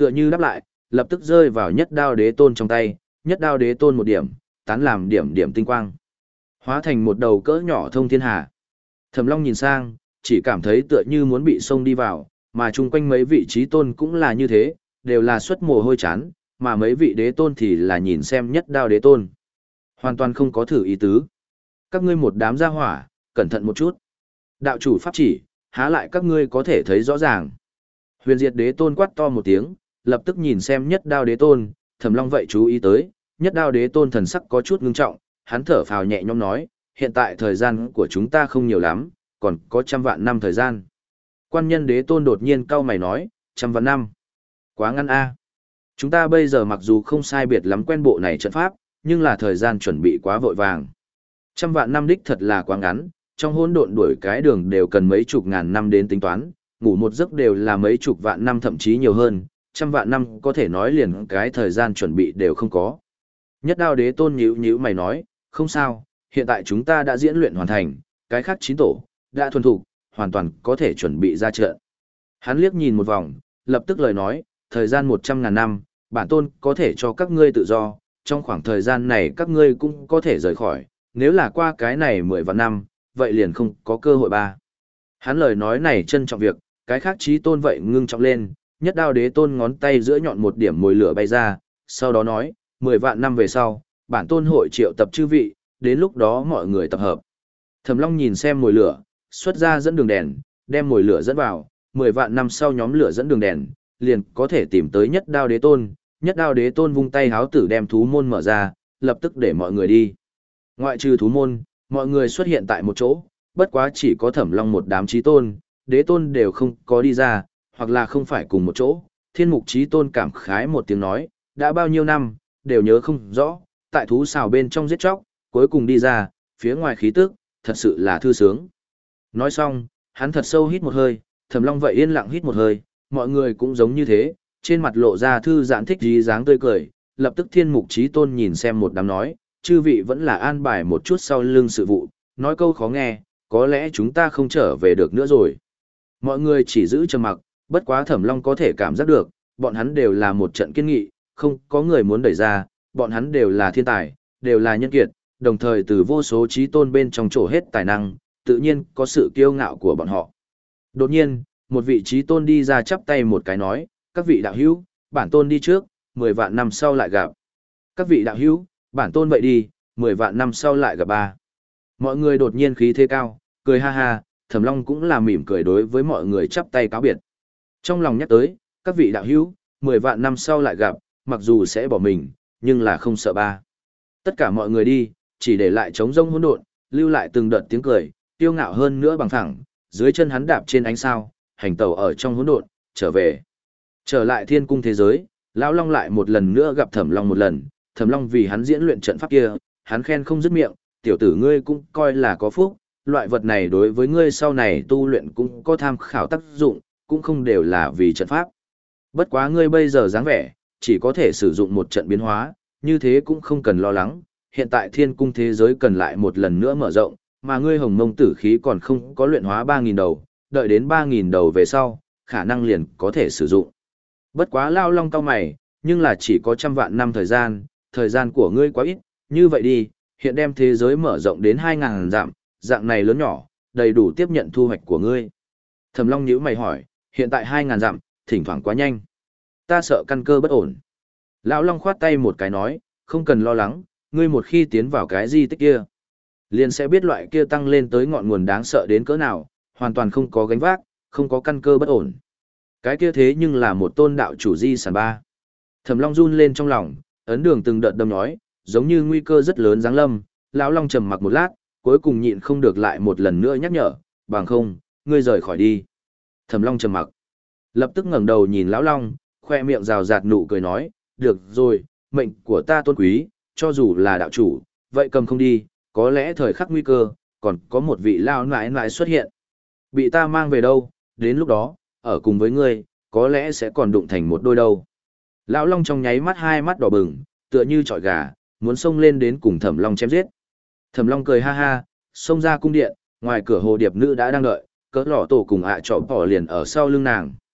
Tựa như đáp lại, lập tức rơi vào nhất đao đế tôn trong tay, nhất đao đế tôn một điểm, tán làm điểm điểm tinh quang. Hóa thành một đầu cỡ nhỏ thông thiên hà. Thẩm Long nhìn sang, chỉ cảm thấy tựa như muốn bị xông đi vào, mà chung quanh mấy vị trí tôn cũng là như thế, đều là xuất mồ hôi chán, mà mấy vị đế tôn thì là nhìn xem nhất đao đế tôn. Hoàn toàn không có thử ý tứ. Các ngươi một đám gia hỏa, cẩn thận một chút. Đạo chủ pháp chỉ, há lại các ngươi có thể thấy rõ ràng. Huyền Diệt đế tôn quát to một tiếng, lập tức nhìn xem nhất đao đế tôn, Thẩm Long vậy chú ý tới, nhất đao đế tôn thần sắc có chút ngưng trọng, hắn thở phào nhẹ nhõm nói, hiện tại thời gian của chúng ta không nhiều lắm, còn có trăm vạn năm thời gian. Quan nhân đế tôn đột nhiên cau mày nói, trăm vạn năm. Quá ngắn a. Chúng ta bây giờ mặc dù không sai biệt lắm quen bộ này trận pháp, nhưng là thời gian chuẩn bị quá vội vàng. Trăm vạn năm đích thật là quá ngắn, trong hỗn độn đuổi cái đường đều cần mấy chục ngàn năm đến tính toán, ngủ một giấc đều là mấy chục vạn năm thậm chí nhiều hơn, trăm vạn năm có thể nói liền cái thời gian chuẩn bị đều không có. Nhất đao đế tôn nhíu nhíu mày nói, không sao, hiện tại chúng ta đã diễn luyện hoàn thành, cái khác chín tổ, đã thuần thục, hoàn toàn có thể chuẩn bị ra trận. Hắn liếc nhìn một vòng, lập tức lời nói, thời gian một trăm ngàn năm, bản tôn có thể cho các ngươi tự do, trong khoảng thời gian này các ngươi cũng có thể rời khỏi, nếu là qua cái này mười vạn năm, vậy liền không có cơ hội ba. Hắn lời nói này trân trọng việc, cái khác chí tôn vậy ngưng trọng lên, nhất đao đế tôn ngón tay giữa nhọn một điểm mồi lửa bay ra, sau đó nói, mười vạn năm về sau, bản tôn hội triệu tập chư vị, đến lúc đó mọi người tập hợp. Thẩm Long nhìn xem mồi lửa, xuất ra dẫn đường đèn, đem mồi lửa dẫn vào, mười vạn năm sau nhóm lửa dẫn đường đèn, liền có thể tìm tới nhất đao đế tôn, nhất đao đế tôn vung tay háo tử đem thú môn mở ra, lập tức để mọi người đi. Ngoại trừ thú môn, mọi người xuất hiện tại một chỗ, bất quá chỉ có Thẩm Long một đám chí tôn, đế tôn đều không có đi ra, hoặc là không phải cùng một chỗ. Thiên mục chí tôn cảm khái một tiếng nói, đã bao nhiêu năm, đều nhớ không rõ, tại thú xào bên trong giết chóc, cuối cùng đi ra, phía ngoài khí tức, thật sự là thư sướng. Nói xong, hắn thật sâu hít một hơi, Thẩm Long vậy yên lặng hít một hơi, mọi người cũng giống như thế, trên mặt lộ ra thư giãn thích dí dáng tươi cười, lập tức thiên mục chí tôn nhìn xem một đám nói, chư vị vẫn là an bài một chút sau lưng sự vụ, nói câu khó nghe, có lẽ chúng ta không trở về được nữa rồi. Mọi người chỉ giữ trầm mặc, bất quá Thẩm Long có thể cảm giác được, bọn hắn đều là một trận kiên nghị, không có người muốn đẩy ra, bọn hắn đều là thiên tài, đều là nhân kiệt, đồng thời từ vô số chí tôn bên trong trổ hết tài năng, tự nhiên có sự kiêu ngạo của bọn họ. Đột nhiên, một vị chí tôn đi ra chắp tay một cái nói, các vị đạo hữu, bản tôn đi trước, mười vạn năm sau lại gặp. Các vị đạo hữu, bản tôn vậy đi, mười vạn năm sau lại gặp ba. Mọi người đột nhiên khí thế cao, cười ha ha, Thẩm Long cũng là mỉm cười đối với mọi người chắp tay cáo biệt. Trong lòng nhắc tới, các vị đạo hữu, mười vạn năm sau lại gặp, mặc dù sẽ bỏ mình, nhưng là không sợ ba. Tất cả mọi người đi, chỉ để lại trống rông hỗn độn, lưu lại từng đợt tiếng cười, tiêu ngạo hơn nữa bằng thẳng, dưới chân hắn đạp trên ánh sao, hành tẩu ở trong hỗn độn, trở về. Trở lại thiên cung thế giới, Lão Long lại một lần nữa gặp Thẩm Long một lần, Thẩm Long vì hắn diễn luyện trận pháp kia, hắn khen không dứt miệng, tiểu tử ngươi cũng coi là có phúc, loại vật này đối với ngươi sau này tu luyện cũng có tham khảo tác dụng, cũng không đều là vì trận pháp. Bất quá ngươi bây giờ dáng vẻ, chỉ có thể sử dụng một trận biến hóa, như thế cũng không cần lo lắng, hiện tại thiên cung thế giới cần lại một lần nữa mở rộng, mà ngươi hồng mông tử khí còn không có luyện hóa ba nghìn đầu, đợi đến ba nghìn đầu về sau, khả năng liền có thể sử dụng. Bất quá Lao Long cao mày, nhưng là chỉ có trăm vạn năm thời gian, thời gian của ngươi quá ít, như vậy đi, hiện đem thế giới mở rộng đến hai ngàn dặm, dạng này lớn nhỏ, đầy đủ tiếp nhận thu hoạch của ngươi. Thẩm Long nhíu mày hỏi, hiện tại hai ngàn dặm, thỉnh thoảng quá nhanh. Ta sợ căn cơ bất ổn. Lão Long khoát tay một cái nói, không cần lo lắng, ngươi một khi tiến vào cái di tích kia, liền sẽ biết loại kia tăng lên tới ngọn nguồn đáng sợ đến cỡ nào, hoàn toàn không có gánh vác, không có căn cơ bất ổn. Cái kia thế nhưng là một tôn đạo chủ di sản ba. Thẩm Long run lên trong lòng, ấn đường từng đợt đâm nhói, giống như nguy cơ rất lớn giáng lâm. Lão Long trầm mặc một lát, cuối cùng nhịn không được lại một lần nữa nhắc nhở, bằng không, ngươi rời khỏi đi. Thẩm Long trầm mặc, lập tức ngẩng đầu nhìn Lão Long, khoe miệng rào rạt nụ cười nói, được rồi, mệnh của ta tôn quý, cho dù là đạo chủ, vậy cầm không đi, có lẽ thời khắc nguy cơ, còn có một vị lao nãi nãi xuất hiện. Bị ta mang về đâu, đến lúc đó, ở cùng với ngươi, có lẽ sẽ còn đụng thành một đôi đâu. Lão Long trong nháy mắt hai mắt đỏ bừng, tựa như trọi gà, muốn xông lên đến cùng Thẩm Long chém giết. Thẩm Long cười ha ha, xông ra cung điện, ngoài cửa hồ điệp nữ đã đang đợi, cỡ lọ tổ cùng ạ à trọ bỏ liền ở sau lưng nàng.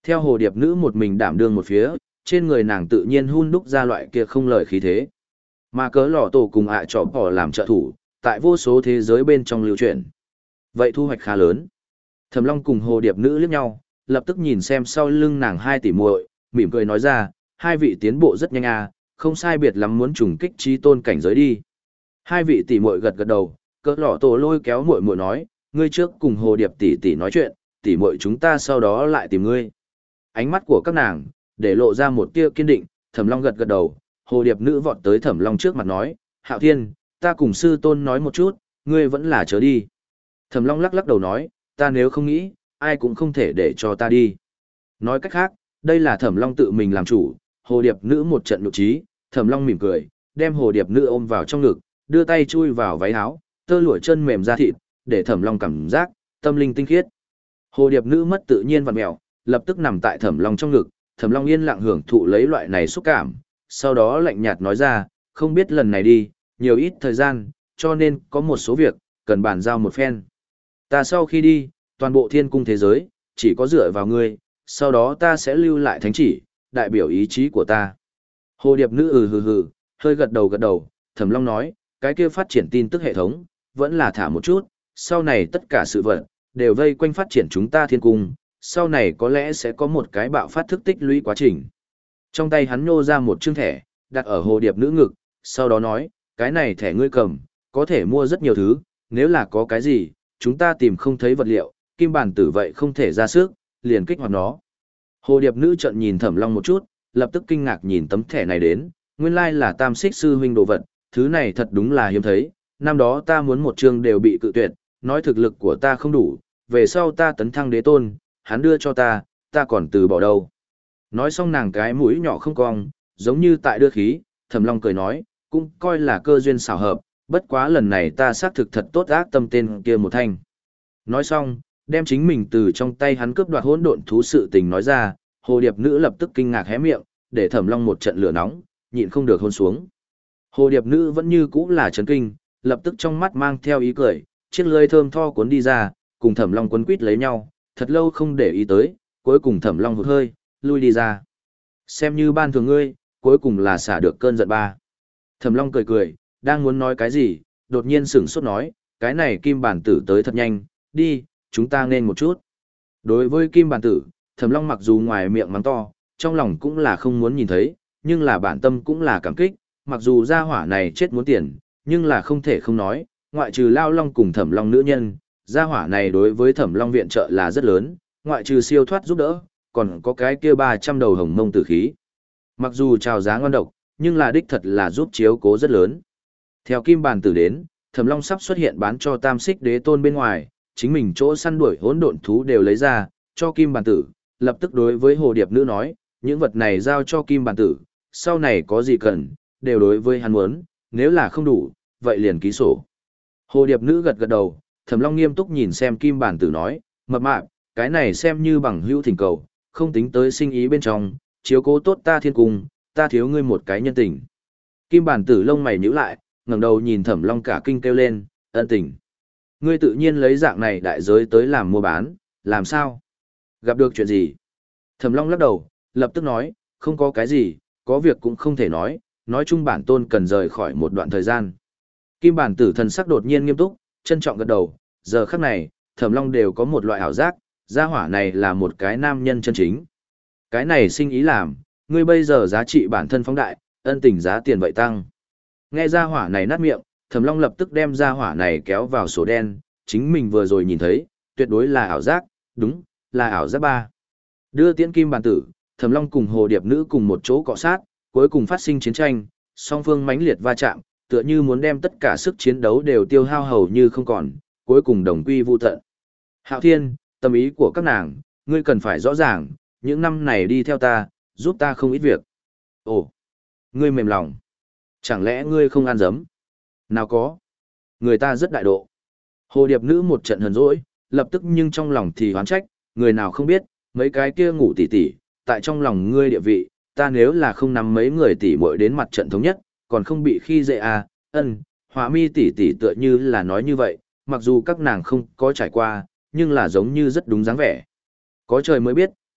Theo hồ điệp nữ một mình đảm đương một phía, trên người nàng tự nhiên hun đúc ra loại kia không lời khí thế. Mà cớ lò tổ cùng ạ à trọ bỏ làm trợ thủ, tại vô số thế giới bên trong lưu truyền. Vậy thu hoạch khá lớn. Thẩm Long cùng hồ điệp nữ liếc nhau, lập tức nhìn xem sau lưng nàng hai tỷ muội, mỉm cười nói ra, hai vị tiến bộ rất nhanh à, không sai biệt lắm muốn trùng kích trí tôn cảnh giới đi. Hai vị tỷ muội gật gật đầu, cỡ lọ tổ lôi kéo muội muội nói, ngươi trước cùng hồ điệp tỷ tỷ nói chuyện, tỷ muội chúng ta sau đó lại tìm ngươi. Ánh mắt của các nàng để lộ ra một tia kiên định, Thẩm Long gật gật đầu, hồ điệp nữ vọt tới Thẩm Long trước mặt nói, Hạo Thiên, ta cùng sư tôn nói một chút, ngươi vẫn là chớ đi. Thẩm Long lắc lắc đầu nói, ta nếu không nghĩ, ai cũng không thể để cho ta đi. Nói cách khác, đây là Thẩm Long tự mình làm chủ, hồ điệp nữ một trận nhục trí, Thẩm Long mỉm cười, đem hồ điệp nữ ôm vào trong ngực, đưa tay chui vào váy áo, tơ lụa chân mềm da thịt, để Thẩm Long cảm giác tâm linh tinh khiết. Hồ điệp nữ mất tự nhiên vặn mèo, lập tức nằm tại Thẩm Long trong ngực, Thẩm Long yên lặng hưởng thụ lấy loại này xúc cảm, sau đó lạnh nhạt nói ra, không biết lần này đi, nhiều ít thời gian, cho nên có một số việc cần bàn giao một phen. Ta sau khi đi, toàn bộ thiên cung thế giới chỉ có dựa vào ngươi, sau đó ta sẽ lưu lại thánh chỉ, đại biểu ý chí của ta. Hồ điệp nữ ừ hừ hừ, hơi gật đầu gật đầu, Thẩm Long nói, cái kia phát triển tin tức hệ thống, vẫn là thả một chút, sau này tất cả sự vật, đều vây quanh phát triển chúng ta thiên cung, sau này có lẽ sẽ có một cái bạo phát thức tích lũy quá trình. Trong tay hắn nhô ra một chương thẻ, đặt ở hồ điệp nữ ngực, sau đó nói, cái này thẻ ngươi cầm, có thể mua rất nhiều thứ, nếu là có cái gì, chúng ta tìm không thấy vật liệu, kim bản tử vậy không thể ra sức, liền kích hoạt nó. Hồ điệp nữ trợn nhìn Thẩm Long một chút, lập tức kinh ngạc nhìn tấm thẻ này đến, nguyên lai là Tam Xích sư huynh đồ vật, thứ này thật đúng là hiếm thấy, năm đó ta muốn một chương đều bị cự tuyệt, nói thực lực của ta không đủ, về sau ta tấn thăng đế tôn, hắn đưa cho ta, ta còn từ bỏ đâu. Nói xong nàng cái mũi nhỏ không cong, giống như tại đưa khí, Thẩm Long cười nói, cũng coi là cơ duyên xảo hợp, bất quá lần này ta xác thực thật tốt ác tâm tên kia một thanh. Nói xong, đem chính mình từ trong tay hắn cướp đoạt hỗn độn thú sự tình nói ra, hồ điệp nữ lập tức kinh ngạc hé miệng, để Thẩm Long một trận lửa nóng, nhịn không được hôn xuống. Hồ điệp nữ vẫn như cũ là chấn kinh, lập tức trong mắt mang theo ý cười, chiếc lưỡi thơm tho cuốn đi ra, cùng Thẩm Long quấn quýt lấy nhau, thật lâu không để ý tới, cuối cùng Thẩm Long hụt hơi, lui đi ra. Xem như ban thường ngươi, cuối cùng là xả được cơn giận ba. Thẩm Long cười cười, đang muốn nói cái gì, đột nhiên sửng sốt nói, cái này kim bản tử tới thật nhanh, đi, chúng ta nên một chút. Đối với kim bản tử, Thẩm Long mặc dù ngoài miệng mắng to, trong lòng cũng là không muốn nhìn thấy, nhưng là bản tâm cũng là cảm kích, mặc dù gia hỏa này chết muốn tiền, nhưng là không thể không nói, ngoại trừ Lao Long cùng Thẩm Long nữ nhân, gia hỏa này đối với Thẩm Long viện trợ là rất lớn, ngoại trừ siêu thoát giúp đỡ, còn có cái kia ba trăm đầu hồng mông tử khí. Mặc dù chào giá ngon độc, nhưng là đích thật là giúp chiếu cố rất lớn. Theo kim bàn tử đến, Thẩm Long sắp xuất hiện bán cho Tam Xích đế tôn bên ngoài, chính mình chỗ săn đuổi hỗn độn thú đều lấy ra, cho kim bàn tử, lập tức đối với hồ điệp nữ nói, những vật này giao cho kim bàn tử, sau này có gì cần, đều đối với hắn muốn, nếu là không đủ, vậy liền ký sổ. Hồ điệp nữ gật gật đầu, Thẩm Long nghiêm túc nhìn xem kim bàn tử nói, mập mạp, cái này xem như bằng hữu thỉnh cầu, không tính tới sinh ý bên trong, chiếu cố tốt ta thiên cung, ta thiếu ngươi một cái nhân tình. Kim bàn tử lông mày nhíu lại, ngẩng đầu nhìn Thẩm Long cả kinh kêu lên, ân tình. Ngươi tự nhiên lấy dạng này đại giới tới làm mua bán, làm sao? Gặp được chuyện gì? Thẩm Long lắc đầu, lập tức nói, không có cái gì, có việc cũng không thể nói, nói chung bản tôn cần rời khỏi một đoạn thời gian. Kim bản tử thần sắc đột nhiên nghiêm túc, trân trọng gật đầu, giờ khắc này, Thẩm Long đều có một loại ảo giác, gia hỏa này là một cái nam nhân chân chính. Cái này sinh ý làm, ngươi bây giờ giá trị bản thân phóng đại, ân tình giá tiền vậy tăng. Nghe gia hỏa này nát miệng, Thẩm Long lập tức đem gia hỏa này kéo vào sổ đen, chính mình vừa rồi nhìn thấy, tuyệt đối là ảo giác, đúng, là ảo giác ba. Đưa tiễn kim bản tử, Thẩm Long cùng hồ điệp nữ cùng một chỗ cọ sát, cuối cùng phát sinh chiến tranh, song phương mãnh liệt va chạm, tựa như muốn đem tất cả sức chiến đấu đều tiêu hao hầu như không còn, cuối cùng đồng quy vu tận. Hạo Thiên, tâm ý của các nàng, ngươi cần phải rõ ràng, những năm này đi theo ta, giúp ta không ít việc. Ồ, ngươi mềm lòng. Chẳng lẽ ngươi không ăn dấm? Nào có. Người ta rất đại độ. Hồ điệp nữ một trận hờn dỗi, lập tức nhưng trong lòng thì hoán trách, người nào không biết, mấy cái kia ngủ tỉ tỉ, tại trong lòng ngươi địa vị, ta nếu là không nắm mấy người tỉ muội đến mặt trận thống nhất, còn không bị khi dễ à, ân, Hỏa Mi tỉ tỉ tựa như là nói như vậy, mặc dù các nàng không có trải qua, nhưng là giống như rất đúng dáng vẻ. Có trời mới biết,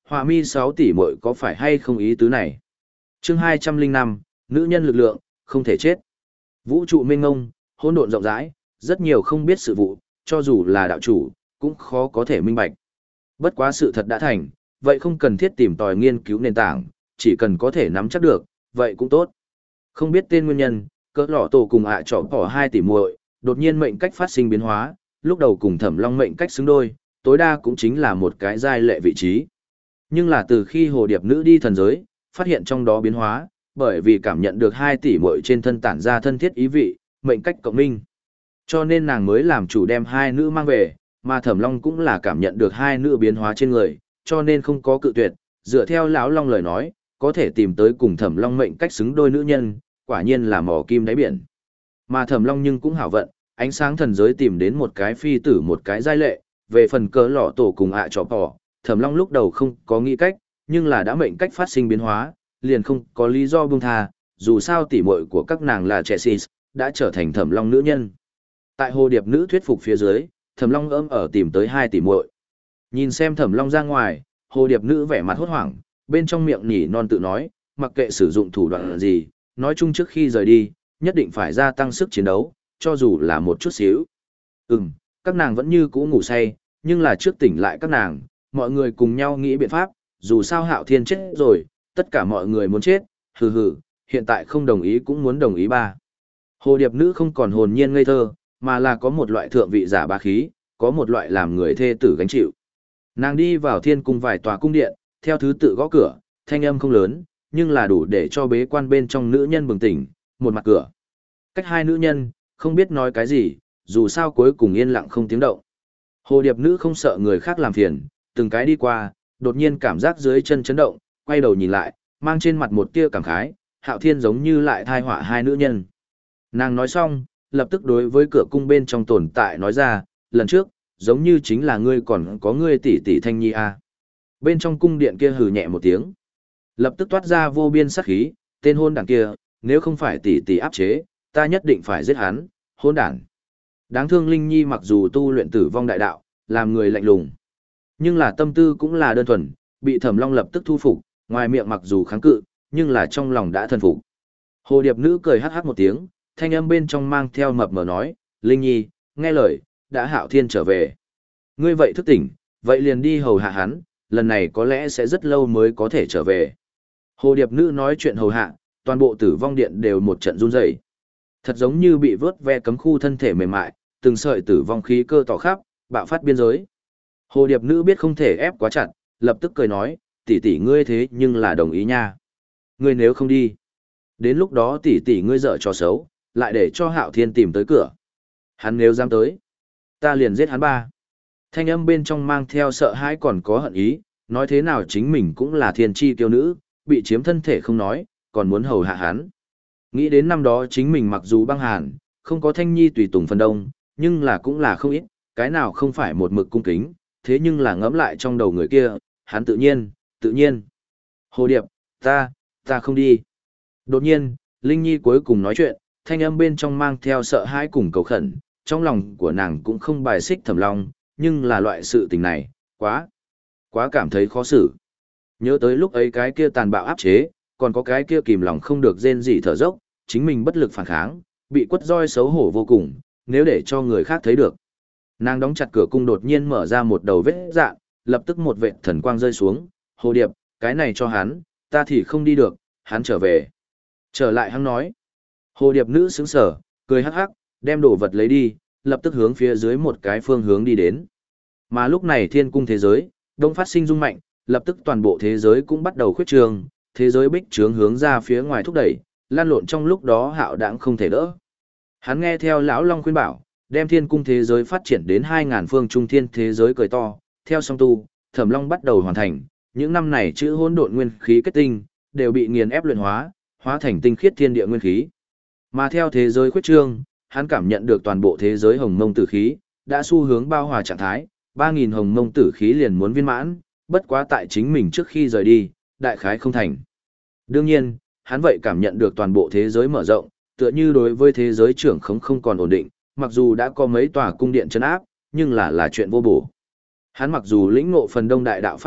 Họa mi sáu tỷ muội có phải hay không ý tứ này? Chương hai trăm linh năm, nữ nhân lực lượng, không thể chết. Vũ trụ mênh mông, hỗn độn rộng rãi, rất nhiều không biết sự vụ, cho dù là đạo chủ, cũng khó có thể minh bạch. Bất quá sự thật đã thành, vậy không cần thiết tìm tòi nghiên cứu nền tảng, chỉ cần có thể nắm chắc được, vậy cũng tốt. Không biết tên nguyên nhân, cỡ lọ tổ cùng ạ à trọ bỏ hai tỷ muội, đột nhiên mệnh cách phát sinh biến hóa, lúc đầu cùng Thẩm Long mệnh cách xứng đôi, tối đa cũng chính là một cái giai lệ vị trí. Nhưng là từ khi hồ điệp nữ đi thần giới, phát hiện trong đó biến hóa, bởi vì cảm nhận được hai tỷ muội trên thân tản ra thân thiết ý vị, mệnh cách cộng minh. Cho nên nàng mới làm chủ đem hai nữ mang về, mà Thẩm Long cũng là cảm nhận được hai nữ biến hóa trên người, cho nên không có cự tuyệt, dựa theo lão Long lời nói, có thể tìm tới cùng Thẩm Long mệnh cách xứng đôi nữ nhân, quả nhiên là mỏ kim đáy biển. Mà Thẩm Long nhưng cũng hảo vận, ánh sáng thần giới tìm đến một cái phi tử một cái giai lệ, về phần cớ lọ tổ cùng ạ à trọ bỏ, Thẩm Long lúc đầu không có nghĩ cách, nhưng là đã mệnh cách phát sinh biến hóa, liền không có lý do buông tha, dù sao tỷ muội của các nàng là trẻ xì, đã trở thành Thẩm Long nữ nhân. Tại hồ điệp nữ thuyết phục phía dưới, Thẩm Long ấm ở tìm tới hai tỷ muội. Nhìn xem Thẩm Long ra ngoài, hồ điệp nữ vẻ mặt hốt hoảng, bên trong miệng nhỉ non tự nói, mặc kệ sử dụng thủ đoạn gì, nói chung trước khi rời đi, nhất định phải gia tăng sức chiến đấu, cho dù là một chút xíu. Ừm, các nàng vẫn như cũ ngủ say, nhưng là trước tỉnh lại các nàng, mọi người cùng nhau nghĩ biện pháp, dù sao Hạo Thiên chết rồi, tất cả mọi người muốn chết, hừ hừ, hiện tại không đồng ý cũng muốn đồng ý ba. Hồ điệp nữ không còn hồn nhiên ngây thơ, mà là có một loại thượng vị giả bá khí, có một loại làm người thê tử gánh chịu. Nàng đi vào thiên cung vài tòa cung điện, theo thứ tự gõ cửa, thanh âm không lớn, nhưng là đủ để cho bế quan bên trong nữ nhân bừng tỉnh, một mặt cửa. Cách hai nữ nhân, không biết nói cái gì, dù sao cuối cùng yên lặng không tiếng động. Hồ điệp nữ không sợ người khác làm phiền, từng cái đi qua, đột nhiên cảm giác dưới chân chấn động, quay đầu nhìn lại, mang trên mặt một tia cảm khái, Hạo Thiên giống như lại thai họa hai nữ nhân. Nàng nói xong, lập tức đối với cửa cung bên trong tồn tại nói ra, lần trước, giống như chính là ngươi còn có ngươi tỷ tỷ Thanh Nhi à. Bên trong cung điện kia hừ nhẹ một tiếng, lập tức toát ra vô biên sát khí, tên hôn đảng kia, nếu không phải tỷ tỷ áp chế, ta nhất định phải giết hắn, hôn đảng. Đáng thương Linh Nhi mặc dù tu luyện tử vong đại đạo, làm người lạnh lùng, nhưng là tâm tư cũng là đơn thuần, bị Thẩm Long lập tức thu phục, ngoài miệng mặc dù kháng cự, nhưng là trong lòng đã thần phục. Hồ điệp nữ cười hắc hắc một tiếng, thanh âm bên trong mang theo mập mờ nói, Linh Nhi, nghe lời, đã Hạo Thiên trở về. Ngươi vậy thức tỉnh, vậy liền đi hầu hạ hắn, lần này có lẽ sẽ rất lâu mới có thể trở về. Hồ điệp nữ nói chuyện hầu hạ, toàn bộ tử vong điện đều một trận run rẩy. Thật giống như bị vớt ve cấm khu thân thể mềm mại, từng sợi tử vong khí cơ tỏ khắp, bạo phát biên giới. Hồ điệp nữ biết không thể ép quá chặt, lập tức cười nói, tỷ tỷ ngươi thế nhưng là đồng ý nha. Ngươi nếu không đi, đến lúc đó tỷ tỷ ngươi dở trò xấu, lại để cho Hạo Thiên tìm tới cửa. Hắn nếu dám tới, ta liền giết hắn ba. Thanh âm bên trong mang theo sợ hãi còn có hận ý, nói thế nào chính mình cũng là thiên chi kiêu nữ, bị chiếm thân thể không nói, còn muốn hầu hạ hắn. Nghĩ đến năm đó chính mình mặc dù băng hàn, không có Thanh Nhi tùy tùng phần đông, nhưng là cũng là không ít, cái nào không phải một mực cung kính, thế nhưng là ngẫm lại trong đầu người kia, hắn tự nhiên, tự nhiên. Hồ điệp, ta, ta không đi. Đột nhiên, Linh Nhi cuối cùng nói chuyện, thanh âm bên trong mang theo sợ hãi cùng cầu khẩn, trong lòng của nàng cũng không bài xích Thẩm Long, nhưng là loại sự tình này, quá, quá cảm thấy khó xử. Nhớ tới lúc ấy cái kia tàn bạo áp chế, còn có cái kia kìm lòng không được rên rỉ thở dốc, chính mình bất lực phản kháng, bị quất roi xấu hổ vô cùng, nếu để cho người khác thấy được. Nàng đóng chặt cửa cung đột nhiên mở ra một đầu vết dạn, lập tức một vệt thần quang rơi xuống, Hồ điệp, cái này cho hắn, ta thì không đi được, hắn trở về. Trở lại hắn nói. Hồ điệp nữ sững sở, cười hắc hắc, đem đồ vật lấy đi, lập tức hướng phía dưới một cái phương hướng đi đến. Mà lúc này thiên cung thế giới, đông phát sinh rung mạnh, lập tức toàn bộ thế giới cũng bắt đầu khuyết trường, thế giới bích trướng hướng ra phía ngoài thúc đẩy, lan lộn trong lúc đó Hạo đãng không thể đỡ. Hắn nghe theo lão Long khuyên bảo, đem thiên cung thế giới phát triển đến hai ngàn phương trung thiên thế giới cười to, theo song tu, Thẩm Long bắt đầu hoàn thành, những năm này chữ hỗn độn nguyên khí kết tinh đều bị nghiền ép luyện hóa, hóa thành tinh khiết thiên địa nguyên khí. Mà theo thế giới khuyết trương, hắn cảm nhận được toàn bộ thế giới hồng mông tử khí đã xu hướng bao hòa trạng thái, ba nghìn hồng mông tử khí liền muốn viên mãn, bất quá tại chính mình trước khi rời đi, đại khái không thành. Đương nhiên, hắn vậy cảm nhận được toàn bộ thế giới mở rộng, tựa như đối với thế giới trưởng không không còn ổn định, mặc dù đã có mấy tòa cung điện trấn áp, nhưng là là chuyện vô bổ. Hắn mặc dù lĩnh ngộ phần đông đại đạo pháp tắc,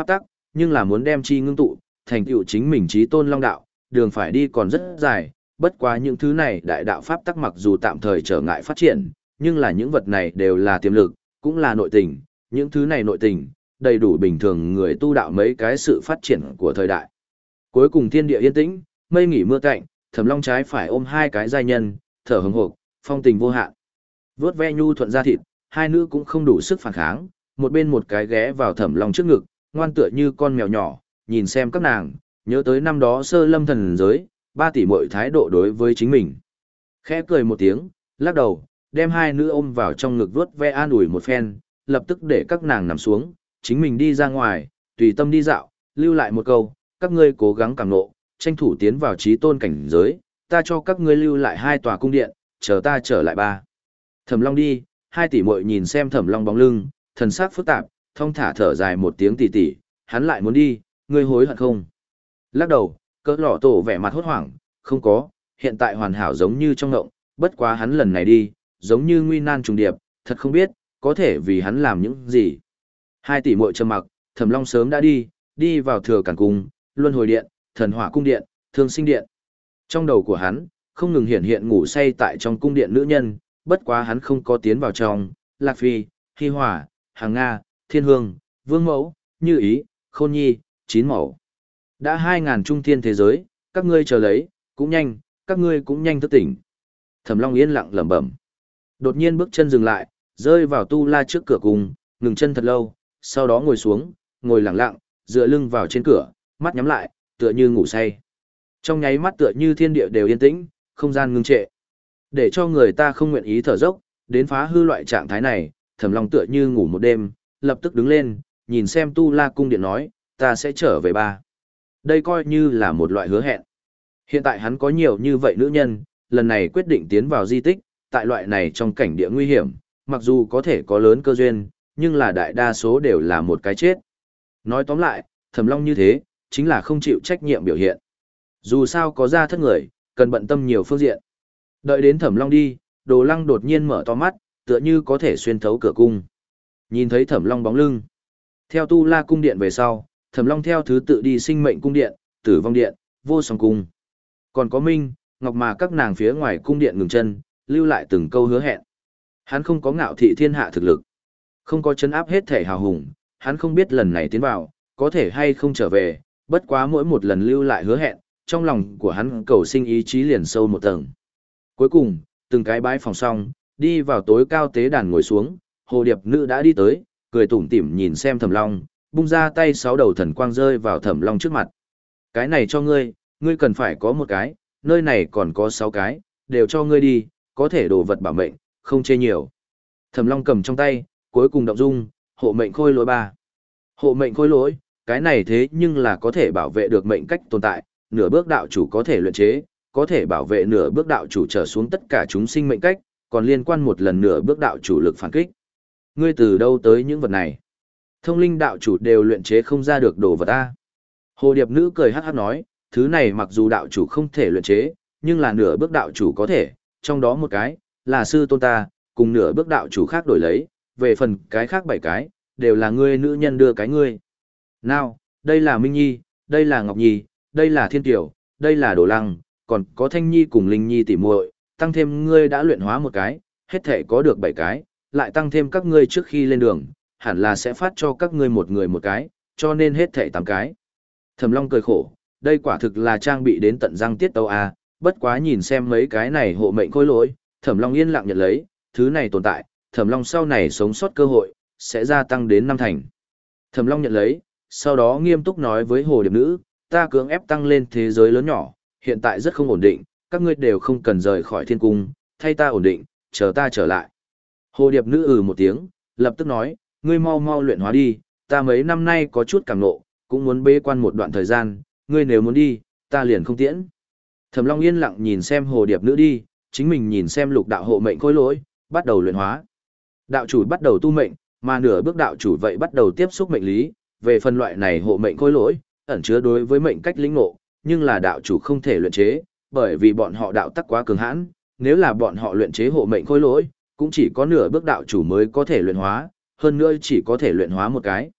nhưng là muốn đem chi ngưng tụ, thành tựu chính mình chí tôn long đạo, đường phải đi còn rất dài, bất quá những thứ này đại đạo pháp tắc mặc dù tạm thời trở ngại phát triển, nhưng là những vật này đều là tiềm lực, cũng là nội tình, những thứ này nội tình, đầy đủ bình thường người tu đạo mấy cái sự phát triển của thời đại. Cuối cùng thiên địa yên tĩnh, mây nghỉ mưa cạnh, Thẩm Long trái phải ôm hai cái giai nhân, thở hừng hực, phong tình vô hạn. Vớt ve nhu thuận ra thịt, hai nữ cũng không đủ sức phản kháng, một bên một cái ghé vào Thẩm Long trước ngực, ngoan tựa như con mèo nhỏ, nhìn xem các nàng, nhớ tới năm đó sơ lâm thần giới, ba tỷ muội thái độ đối với chính mình. Khẽ cười một tiếng, lắc đầu, đem hai nữ ôm vào trong ngực vuốt ve an ủi một phen, lập tức để các nàng nằm xuống, chính mình đi ra ngoài, tùy tâm đi dạo, lưu lại một câu, các ngươi cố gắng càng nộ, tranh thủ tiến vào trí tôn cảnh giới, ta cho các ngươi lưu lại hai tòa cung điện, chờ ta trở lại ba. Thẩm Long đi, hai tỷ muội nhìn xem Thẩm Long bóng lưng, thần sắc phức tạp, thong thả thở dài một tiếng tỉ tỉ, hắn lại muốn đi, ngươi hối hận không? Lắc đầu, cỡ lọ tổ vẻ mặt hốt hoảng, không có, hiện tại hoàn hảo giống như trong ngộng, bất quá hắn lần này đi, giống như nguy nan trùng điệp, thật không biết, có thể vì hắn làm những gì. Hai tỷ muội trầm mặc, Thẩm Long sớm đã đi, đi vào thừa cản cung, luân hồi điện, thần hỏa cung điện, thương sinh điện. Trong đầu của hắn, không ngừng hiện hiện ngủ say tại trong cung điện nữ nhân, bất quá hắn không có tiến vào trong, Lạc Phi, Hy Hỏa, Hàng Nga, Thiên Hương, Vương Mẫu, Như Ý, Khôn Nhi, Chín Mẫu. Đã hai ngàn trung thiên thế giới, các ngươi chờ lấy, cũng nhanh, các ngươi cũng nhanh thức tỉnh. Thẩm Long yên lặng lẩm bẩm. Đột nhiên bước chân dừng lại, rơi vào tu la trước cửa cung, ngừng chân thật lâu, sau đó ngồi xuống, ngồi lặng lặng, dựa lưng vào trên cửa, mắt nhắm lại, tựa như ngủ say. Trong nháy mắt tựa như thiên địa đều yên tĩnh, không gian ngưng trệ. Để cho người ta không nguyện ý thở dốc, đến phá hư loại trạng thái này, Thẩm Long tựa như ngủ một đêm, lập tức đứng lên, nhìn xem tu la cung điện nói, ta sẽ trở về ba. Đây coi như là một loại hứa hẹn. Hiện tại hắn có nhiều như vậy nữ nhân, lần này quyết định tiến vào di tích, tại loại này trong cảnh địa nguy hiểm, mặc dù có thể có lớn cơ duyên, nhưng là đại đa số đều là một cái chết. Nói tóm lại, Thẩm Long như thế, chính là không chịu trách nhiệm biểu hiện. Dù sao có ra thất người, cần bận tâm nhiều phương diện. Đợi đến Thẩm Long đi, Đồ Lăng đột nhiên mở to mắt, tựa như có thể xuyên thấu cửa cung. Nhìn thấy Thẩm Long bóng lưng. Theo tu la cung điện về sau, Thẩm Long theo thứ tự đi sinh mệnh cung điện, tử vong điện, vô song cung. Còn có Minh, Ngọc mà các nàng phía ngoài cung điện ngừng chân, lưu lại từng câu hứa hẹn. Hắn không có ngạo thị thiên hạ thực lực, không có chấn áp hết thể hào hùng, hắn không biết lần này tiến vào, có thể hay không trở về, bất quá mỗi một lần lưu lại hứa hẹn, trong lòng của hắn cầu sinh ý chí liền sâu một tầng. Cuối cùng, từng cái bái phòng xong, đi vào tối cao tế đàn ngồi xuống, hồ điệp nữ đã đi tới, cười tủm tỉm nhìn xem Thẩm Long, bung ra tay sáu đầu thần quang rơi vào Thẩm Long trước mặt. Cái này cho ngươi, ngươi cần phải có một cái, nơi này còn có sáu cái, đều cho ngươi đi, có thể đồ vật bảo mệnh, không chê nhiều. Thẩm Long cầm trong tay, cuối cùng động dung, hộ mệnh khôi lỗi ba. Hộ mệnh khôi lỗi, cái này thế nhưng là có thể bảo vệ được mệnh cách tồn tại, nửa bước đạo chủ có thể luyện chế, có thể bảo vệ nửa bước đạo chủ trở xuống tất cả chúng sinh mệnh cách, còn liên quan một lần nửa bước đạo chủ lực phản kích. Ngươi từ đâu tới những vật này? Thông linh đạo chủ đều luyện chế không ra được đồ vật a. Hồ điệp nữ cười hắc hắc nói, thứ này mặc dù đạo chủ không thể luyện chế, nhưng là nửa bước đạo chủ có thể, trong đó một cái, là sư tôn ta, cùng nửa bước đạo chủ khác đổi lấy, về phần cái khác bảy cái, đều là ngươi nữ nhân đưa cái ngươi. Nào, đây là Minh Nhi, đây là Ngọc Nhi, đây là Thiên Tiểu, đây là Đồ Lăng, còn có Thanh Nhi cùng Linh Nhi tỉ muội, tăng thêm ngươi đã luyện hóa một cái, hết thể có được bảy cái, lại tăng thêm các ngươi trước khi lên đường, hẳn là sẽ phát cho các ngươi một người một cái, cho nên hết thể tám cái. Thẩm Long cười khổ, đây quả thực là trang bị đến tận răng tiết tâu a, bất quá nhìn xem mấy cái này hộ mệnh khôi lỗi, Thẩm Long yên lặng nhận lấy, thứ này tồn tại, Thẩm Long sau này sống sót cơ hội sẽ gia tăng đến năm thành. Thẩm Long nhận lấy, sau đó nghiêm túc nói với hồ điệp nữ, ta cưỡng ép tăng lên thế giới lớn nhỏ, hiện tại rất không ổn định, các ngươi đều không cần rời khỏi thiên cung, thay ta ổn định, chờ ta trở lại. Hồ điệp nữ ừ một tiếng, lập tức nói, ngươi mau mau luyện hóa đi, ta mấy năm nay có chút cảm nộ, cũng muốn bế quan một đoạn thời gian, ngươi nếu muốn đi, ta liền không tiễn. Thẩm Long yên lặng nhìn xem hồ điệp nữ đi, chính mình nhìn xem lục đạo hộ mệnh khôi lỗi, bắt đầu luyện hóa. Đạo chủ bắt đầu tu mệnh, mà nửa bước đạo chủ vậy bắt đầu tiếp xúc mệnh lý, về phần loại này hộ mệnh khôi lỗi, ẩn chứa đối với mệnh cách lĩnh ngộ, nhưng là đạo chủ không thể luyện chế, bởi vì bọn họ đạo tắc quá cường hãn, nếu là bọn họ luyện chế hộ mệnh khôi lỗi, cũng chỉ có nửa bước đạo chủ mới có thể luyện hóa, hơn nữa chỉ có thể luyện hóa một cái.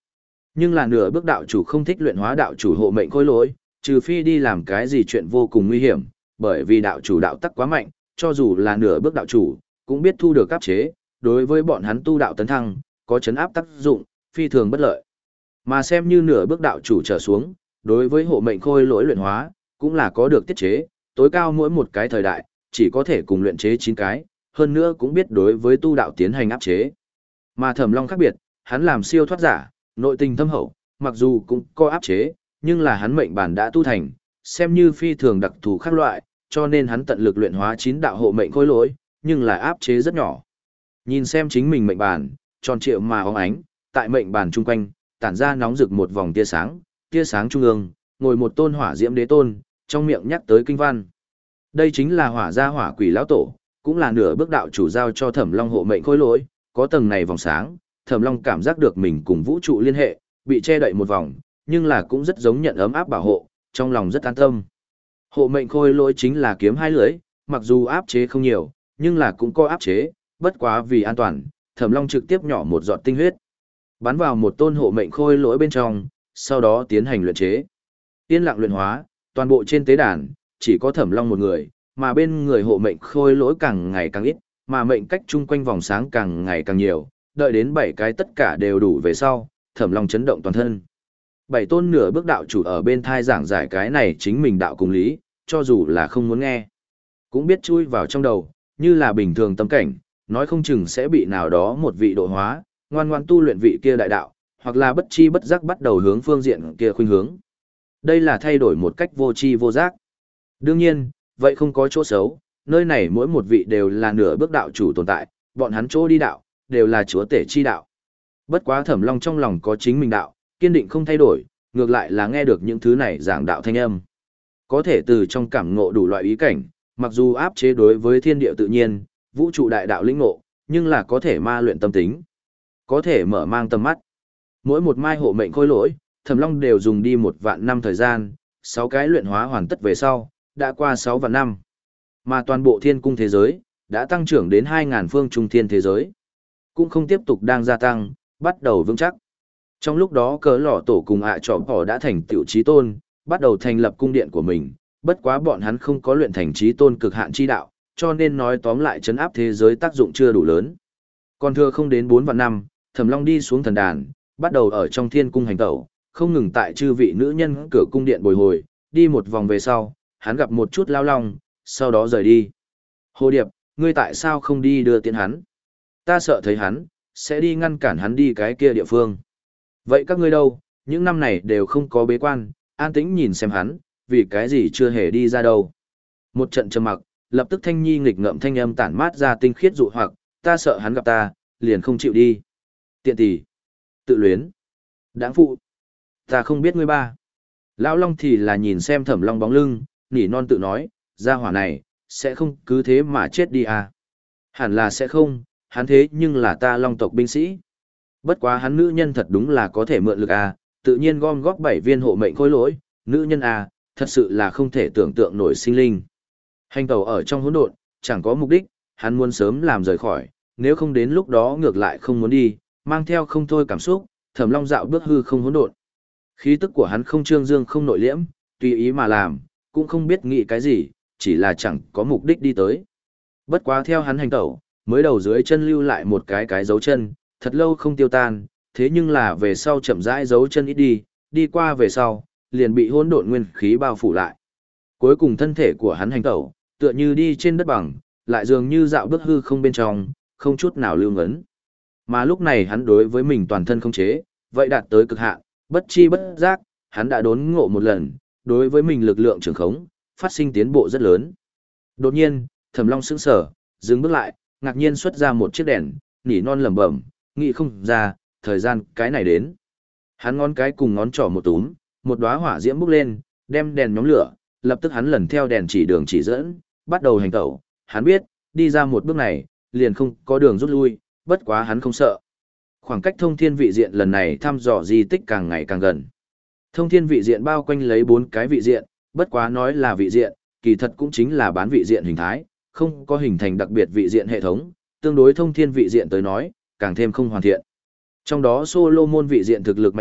Nhưng là nửa bước đạo chủ không thích luyện hóa đạo chủ hộ mệnh khôi lỗi, trừ phi đi làm cái gì chuyện vô cùng nguy hiểm, bởi vì đạo chủ đạo tắc quá mạnh, cho dù là nửa bước đạo chủ, cũng biết thu được áp chế, đối với bọn hắn tu đạo tấn thăng, có chấn áp tác dụng, phi thường bất lợi. Mà xem như nửa bước đạo chủ trở xuống, đối với hộ mệnh khôi lỗi luyện hóa, cũng là có được tiết chế, tối cao mỗi một cái thời đại, chỉ có thể cùng luyện chế chín cái, hơn nữa cũng biết đối với tu đạo tiến hành áp chế. Mà Thẩm Long khác biệt, hắn làm siêu thoát giả, nội tình thâm hậu, mặc dù cũng có áp chế, nhưng là hắn mệnh bản đã tu thành, xem như phi thường đặc thù khác loại, cho nên hắn tận lực luyện hóa chín đạo hộ mệnh khôi lỗi, nhưng là áp chế rất nhỏ. Nhìn xem chính mình mệnh bản, tròn trịa mà óng ánh, tại mệnh bản chung quanh, tản ra nóng rực một vòng tia sáng, tia sáng trung ương, ngồi một tôn hỏa diễm đế tôn, trong miệng nhắc tới kinh văn. Đây chính là hỏa gia hỏa quỷ lão tổ, cũng là nửa bước đạo chủ giao cho Thẩm Long hộ mệnh khôi lỗi, có tầng này vòng sáng, Thẩm Long cảm giác được mình cùng vũ trụ liên hệ, bị che đậy một vòng, nhưng là cũng rất giống nhận ấm áp bảo hộ, trong lòng rất an tâm. Hộ mệnh khôi lỗi chính là kiếm hai lưỡi, mặc dù áp chế không nhiều, nhưng là cũng có áp chế, bất quá vì an toàn, Thẩm Long trực tiếp nhỏ một giọt tinh huyết, bắn vào một tôn hộ mệnh khôi lỗi bên trong, sau đó tiến hành luyện chế. Yên lặng luyện hóa, toàn bộ trên tế đàn, chỉ có Thẩm Long một người, mà bên người hộ mệnh khôi lỗi càng ngày càng ít, mà mệnh cách chung quanh vòng sáng càng ngày càng nhiều, đợi đến bảy cái tất cả đều đủ về sau, Thẩm Long chấn động toàn thân. Bảy tôn nửa bước đạo chủ ở bên thai giảng giải cái này chính mình đạo cùng lý, cho dù là không muốn nghe, cũng biết chui vào trong đầu, như là bình thường tâm cảnh, nói không chừng sẽ bị nào đó một vị độ hóa, ngoan ngoan tu luyện vị kia đại đạo, hoặc là bất chi bất giác bắt đầu hướng phương diện kia khuynh hướng. Đây là thay đổi một cách vô tri vô giác. Đương nhiên, vậy không có chỗ xấu, nơi này mỗi một vị đều là nửa bước đạo chủ tồn tại, bọn hắn chỗ đi đạo, đều là chúa tể chi đạo. Bất quá Thẩm Long trong lòng có chính mình đạo, kiên định không thay đổi, ngược lại là nghe được những thứ này giảng đạo thanh âm. Có thể từ trong cảm ngộ đủ loại ý cảnh, mặc dù áp chế đối với thiên địa tự nhiên, vũ trụ đại đạo lĩnh ngộ, nhưng là có thể ma luyện tâm tính, có thể mở mang tầm mắt. Mỗi một mai hộ mệnh khôi lỗi, Thẩm Long đều dùng đi một vạn năm thời gian, sáu cái luyện hóa hoàn tất về sau, đã qua sáu vạn năm. Mà toàn bộ thiên cung thế giới, đã tăng trưởng đến hai ngàn phương trung thiên thế giới. Cũng không tiếp tục đang gia tăng, bắt đầu vững chắc. Trong lúc đó cớ lỏ tổ cùng ạ à trọ bỏ đã thành tiểu trí tôn, bắt đầu thành lập cung điện của mình, bất quá bọn hắn không có luyện thành trí tôn cực hạn chi đạo, cho nên nói tóm lại chấn áp thế giới tác dụng chưa đủ lớn. Còn thừa không đến bốn vạn năm, Thẩm Long đi xuống thần đàn, bắt đầu ở trong thiên cung hành tẩu, không ngừng tại chư vị nữ nhân cửa cung điện bồi hồi, đi một vòng về sau, hắn gặp một chút lao long, sau đó rời đi. Hồ Điệp, ngươi tại sao không đi đưa tiễn hắn? Ta sợ thấy hắn, sẽ đi ngăn cản hắn đi cái kia địa phương. Vậy các ngươi đâu, những năm này đều không có bế quan, an tĩnh nhìn xem hắn, vì cái gì chưa hề đi ra đâu. Một trận trầm mặc, lập tức Thanh Nhi nghịch ngợm thanh âm tản mát ra tinh khiết dụ hoặc, ta sợ hắn gặp ta, liền không chịu đi. Tiện tỷ, tự luyến, đáng phụ, ta không biết ngươi ba. Lão Long thì là nhìn xem Thẩm Long bóng lưng, nỉ non tự nói, gia hỏa này, sẽ không cứ thế mà chết đi à. Hẳn là sẽ không, hắn thế nhưng là ta Long tộc binh sĩ. Bất quá hắn nữ nhân thật đúng là có thể mượn lực à, tự nhiên gom góp bảy viên hộ mệnh khôi lỗi, nữ nhân à, thật sự là không thể tưởng tượng nổi sinh linh. Hành tẩu ở trong hỗn độn, chẳng có mục đích, hắn muốn sớm làm rời khỏi, nếu không đến lúc đó ngược lại không muốn đi, mang theo không thôi cảm xúc, Thẩm Long dạo bước hư không hỗn độn. Khí tức của hắn không trương dương không nội liễm, tùy ý mà làm, cũng không biết nghĩ cái gì, chỉ là chẳng có mục đích đi tới. Bất quá theo hắn hành tẩu, mới đầu dưới chân lưu lại một cái cái dấu chân, thật lâu không tiêu tan, thế nhưng là về sau chậm rãi dấu chân ít đi, đi qua về sau, liền bị hỗn độn nguyên khí bao phủ lại. Cuối cùng thân thể của hắn hành tẩu, tựa như đi trên đất bằng, lại dường như dạo bước hư không bên trong, không chút nào lưu ngấn. Mà lúc này hắn đối với mình toàn thân không chế, vậy đạt tới cực hạn, bất chi bất giác, hắn đã đốn ngộ một lần, đối với mình lực lượng trường khống, phát sinh tiến bộ rất lớn. Đột nhiên, Thẩm Long sững sờ, dừng bước lại, ngạc nhiên xuất ra một chiếc đèn, nỉ non lẩm bẩm, nghĩ không ra, thời gian cái này đến. Hắn ngón cái cùng ngón trỏ một túm, một đóa hỏa diễm bốc lên, đem đèn nhóm lửa, lập tức hắn lần theo đèn chỉ đường chỉ dẫn, bắt đầu hành tẩu. Hắn biết, đi ra một bước này, liền không có đường rút lui, bất quá hắn không sợ. Khoảng cách thông thiên vị diện lần này thăm dò di tích càng ngày càng gần. Thông thiên vị diện bao quanh lấy bốn cái vị diện, bất quá nói là vị diện, kỳ thật cũng chính là bán vị diện hình thái, không có hình thành đặc biệt vị diện hệ thống, tương đối thông thiên vị diện tới nói, càng thêm không hoàn thiện. Trong đó Solomon vị diện thực lực mạnh nhất,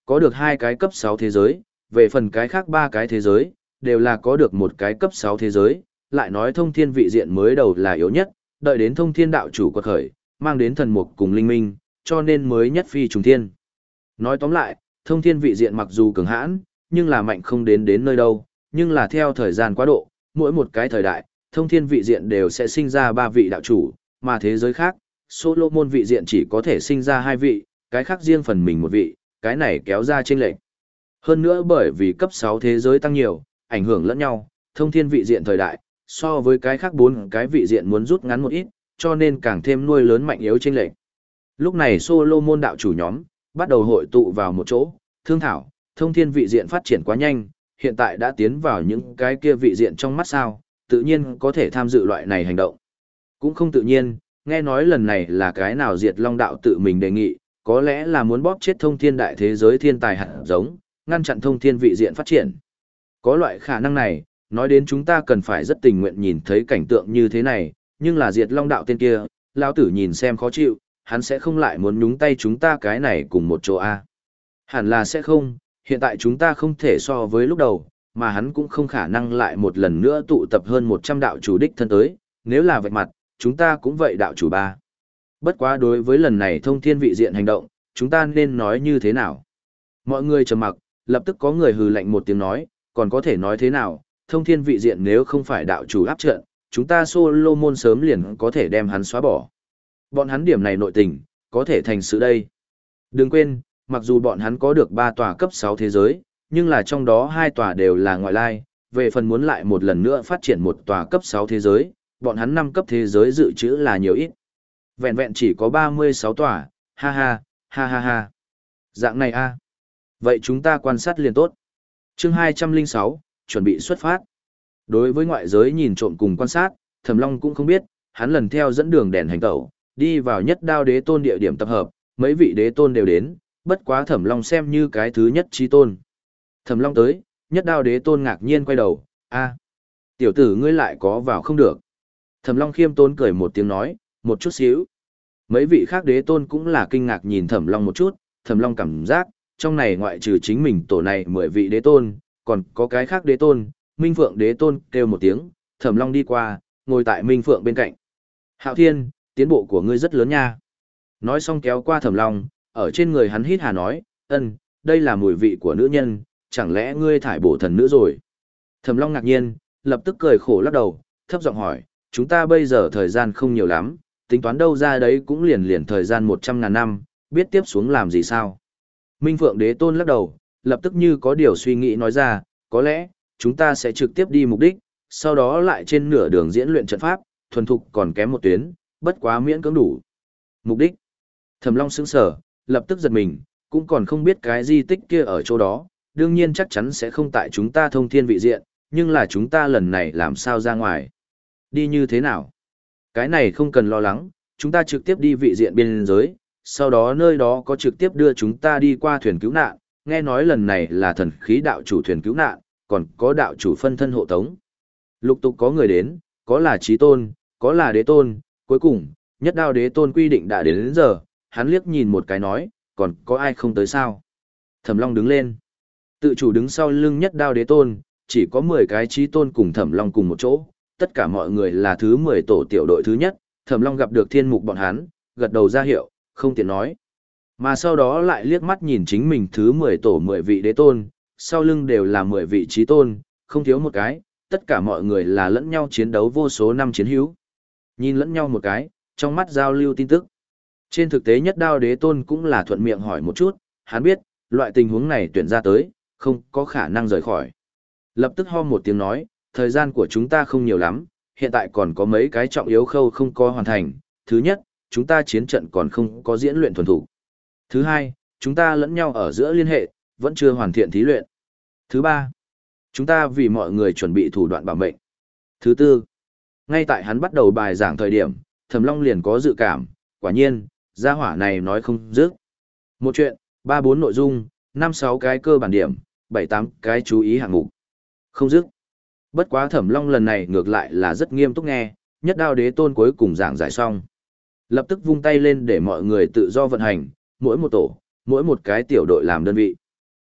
có được hai cái cấp sáu thế giới, về phần cái khác ba cái thế giới, đều là có được một cái cấp sáu thế giới, lại nói thông thiên vị diện mới đầu là yếu nhất, đợi đến thông thiên đạo chủ quật khởi, mang đến thần mục cùng linh minh, cho nên mới nhất phi trùng thiên. Nói tóm lại, thông thiên vị diện mặc dù cường hãn, nhưng là mạnh không đến đến nơi đâu, nhưng là theo thời gian quá độ, mỗi một cái thời đại, thông thiên vị diện đều sẽ sinh ra ba vị đạo chủ, mà thế giới khác, Solomon vị diện chỉ có thể sinh ra hai vị, cái khác riêng phần mình một vị, cái này kéo ra chênh lệch. Hơn nữa bởi vì cấp sáu thế giới tăng nhiều, ảnh hưởng lẫn nhau, thông thiên vị diện thời đại, so với cái khác bốn cái vị diện muốn rút ngắn một ít, cho nên càng thêm nuôi lớn mạnh yếu chênh lệch. Lúc này Solomon đạo chủ nhóm, bắt đầu hội tụ vào một chỗ, thương thảo, thông thiên vị diện phát triển quá nhanh, hiện tại đã tiến vào những cái kia vị diện trong mắt sao, tự nhiên có thể tham dự loại này hành động. Cũng không tự nhiên, nghe nói lần này là cái nào Diệt Long đạo tự mình đề nghị, có lẽ là muốn bóp chết thông thiên đại thế giới thiên tài hạt giống, ngăn chặn thông thiên vị diện phát triển. Có loại khả năng này, nói đến chúng ta cần phải rất tình nguyện nhìn thấy cảnh tượng như thế này, nhưng là Diệt Long đạo tên kia, lão tử nhìn xem khó chịu, hắn sẽ không lại muốn nhúng tay chúng ta cái này cùng một chỗ a. Hẳn là sẽ không, hiện tại chúng ta không thể so với lúc đầu, mà hắn cũng không khả năng lại một lần nữa tụ tập hơn một trăm đạo chủ đích thân tới, nếu là vạch mặt, chúng ta cũng vậy đạo chủ ba. Bất quá đối với lần này thông thiên vị diện hành động, chúng ta nên nói như thế nào? Mọi người trầm mặc, lập tức có người hừ lạnh một tiếng nói, còn có thể nói thế nào, thông thiên vị diện nếu không phải đạo chủ áp trận, chúng ta Solomon sớm liền có thể đem hắn xóa bỏ. Bọn hắn điểm này nội tình, có thể thành sự đây. Đừng quên, mặc dù bọn hắn có được ba tòa cấp sáu thế giới, nhưng là trong đó hai tòa đều là ngoại lai, về phần muốn lại một lần nữa phát triển một tòa cấp sáu thế giới, bọn hắn năm cấp thế giới dự trữ là nhiều ít. Vẹn vẹn chỉ có ba mươi sáu tòa, ha ha, ha ha ha. Dạng này a. Vậy chúng ta quan sát liền tốt. Chương hai trăm lẻ sáu, chuẩn bị xuất phát. Đối với ngoại giới nhìn trộm cùng quan sát, Thẩm Long cũng không biết, hắn lần theo dẫn đường đèn hành tẩu, đi vào nhất đao đế tôn địa điểm tập hợp, mấy vị đế tôn đều đến, bất quá Thẩm Long xem như cái thứ nhất chí tôn. Thẩm Long tới, nhất đao đế tôn ngạc nhiên quay đầu, a, tiểu tử ngươi lại có vào không được. Thẩm Long khiêm tốn cười một tiếng nói, một chút xíu. Mấy vị khác đế tôn cũng là kinh ngạc nhìn Thẩm Long một chút, Thẩm Long cảm giác, trong này ngoại trừ chính mình tổ này mười vị đế tôn, còn có cái khác đế tôn, Minh Phượng đế tôn kêu một tiếng, Thẩm Long đi qua, ngồi tại Minh Phượng bên cạnh. Hạo Thiên, tiến bộ của ngươi rất lớn nha. Nói xong kéo qua Thẩm Long, ở trên người hắn hít hà nói, ân, đây là mùi vị của nữ nhân, chẳng lẽ ngươi thải bổ thần nữ rồi? Thẩm Long ngạc nhiên, lập tức cười khổ lắc đầu, thấp giọng hỏi, chúng ta bây giờ thời gian không nhiều lắm, tính toán đâu ra đấy cũng liền liền thời gian một trăm ngàn năm, biết tiếp xuống làm gì sao? Minh Phượng đế tôn lắc đầu, lập tức như có điều suy nghĩ nói ra, có lẽ, chúng ta sẽ trực tiếp đi mục đích, sau đó lại trên nửa đường diễn luyện trận pháp, thuần thục còn kém một tuyến, bất quá miễn cưỡng đủ. Mục đích? Thẩm Long sững sờ, lập tức giật mình, cũng còn không biết cái di tích kia ở chỗ đó, đương nhiên chắc chắn sẽ không tại chúng ta thông thiên vị diện, nhưng là chúng ta lần này làm sao ra ngoài? Đi như thế nào? Cái này không cần lo lắng, chúng ta trực tiếp đi vị diện biên giới, sau đó nơi đó có trực tiếp đưa chúng ta đi qua thuyền cứu nạn, nghe nói lần này là thần khí đạo chủ thuyền cứu nạn, còn có đạo chủ phân thân hộ tống. Lục tục có người đến, có là chí tôn, có là đế tôn, cuối cùng, nhất đao đế tôn quy định đã đến, đến giờ, hắn liếc nhìn một cái nói, còn có ai không tới sao? Thẩm Long đứng lên, tự chủ đứng sau lưng nhất đao đế tôn, chỉ có mười cái chí tôn cùng Thẩm Long cùng một chỗ, tất cả mọi người là thứ mười tổ tiểu đội thứ nhất, Thẩm Long gặp được thiên mục bọn hắn, gật đầu ra hiệu, không tiện nói. Mà sau đó lại liếc mắt nhìn chính mình thứ mười tổ mười vị đế tôn, sau lưng đều là mười vị chí tôn, không thiếu một cái, tất cả mọi người là lẫn nhau chiến đấu vô số năm chiến hữu. Nhìn lẫn nhau một cái, trong mắt giao lưu tin tức. Trên thực tế nhất đao đế tôn cũng là thuận miệng hỏi một chút, hắn biết, loại tình huống này tuyển ra tới, không có khả năng rời khỏi. Lập tức ho một tiếng nói, thời gian của chúng ta không nhiều lắm, hiện tại còn có mấy cái trọng yếu khâu không có hoàn thành. Thứ nhất, chúng ta chiến trận còn không có diễn luyện thuần thủ. Thứ hai, chúng ta lẫn nhau ở giữa liên hệ, vẫn chưa hoàn thiện thí luyện. Thứ ba, chúng ta vì mọi người chuẩn bị thủ đoạn bảo mệnh. Thứ tư, ngay tại hắn bắt đầu bài giảng thời điểm, Thẩm Long liền có dự cảm, quả nhiên, gia hỏa này nói không dứt. Một chuyện, ba bốn nội dung, năm sáu cái cơ bản điểm, bảy tám cái chú ý hạng mục. Không dứt. Bất quá Thẩm Long lần này ngược lại là rất nghiêm túc nghe, nhất đao đế tôn cuối cùng giảng giải xong. Lập tức vung tay lên để mọi người tự do vận hành, mỗi một tổ, mỗi một cái tiểu đội làm đơn vị.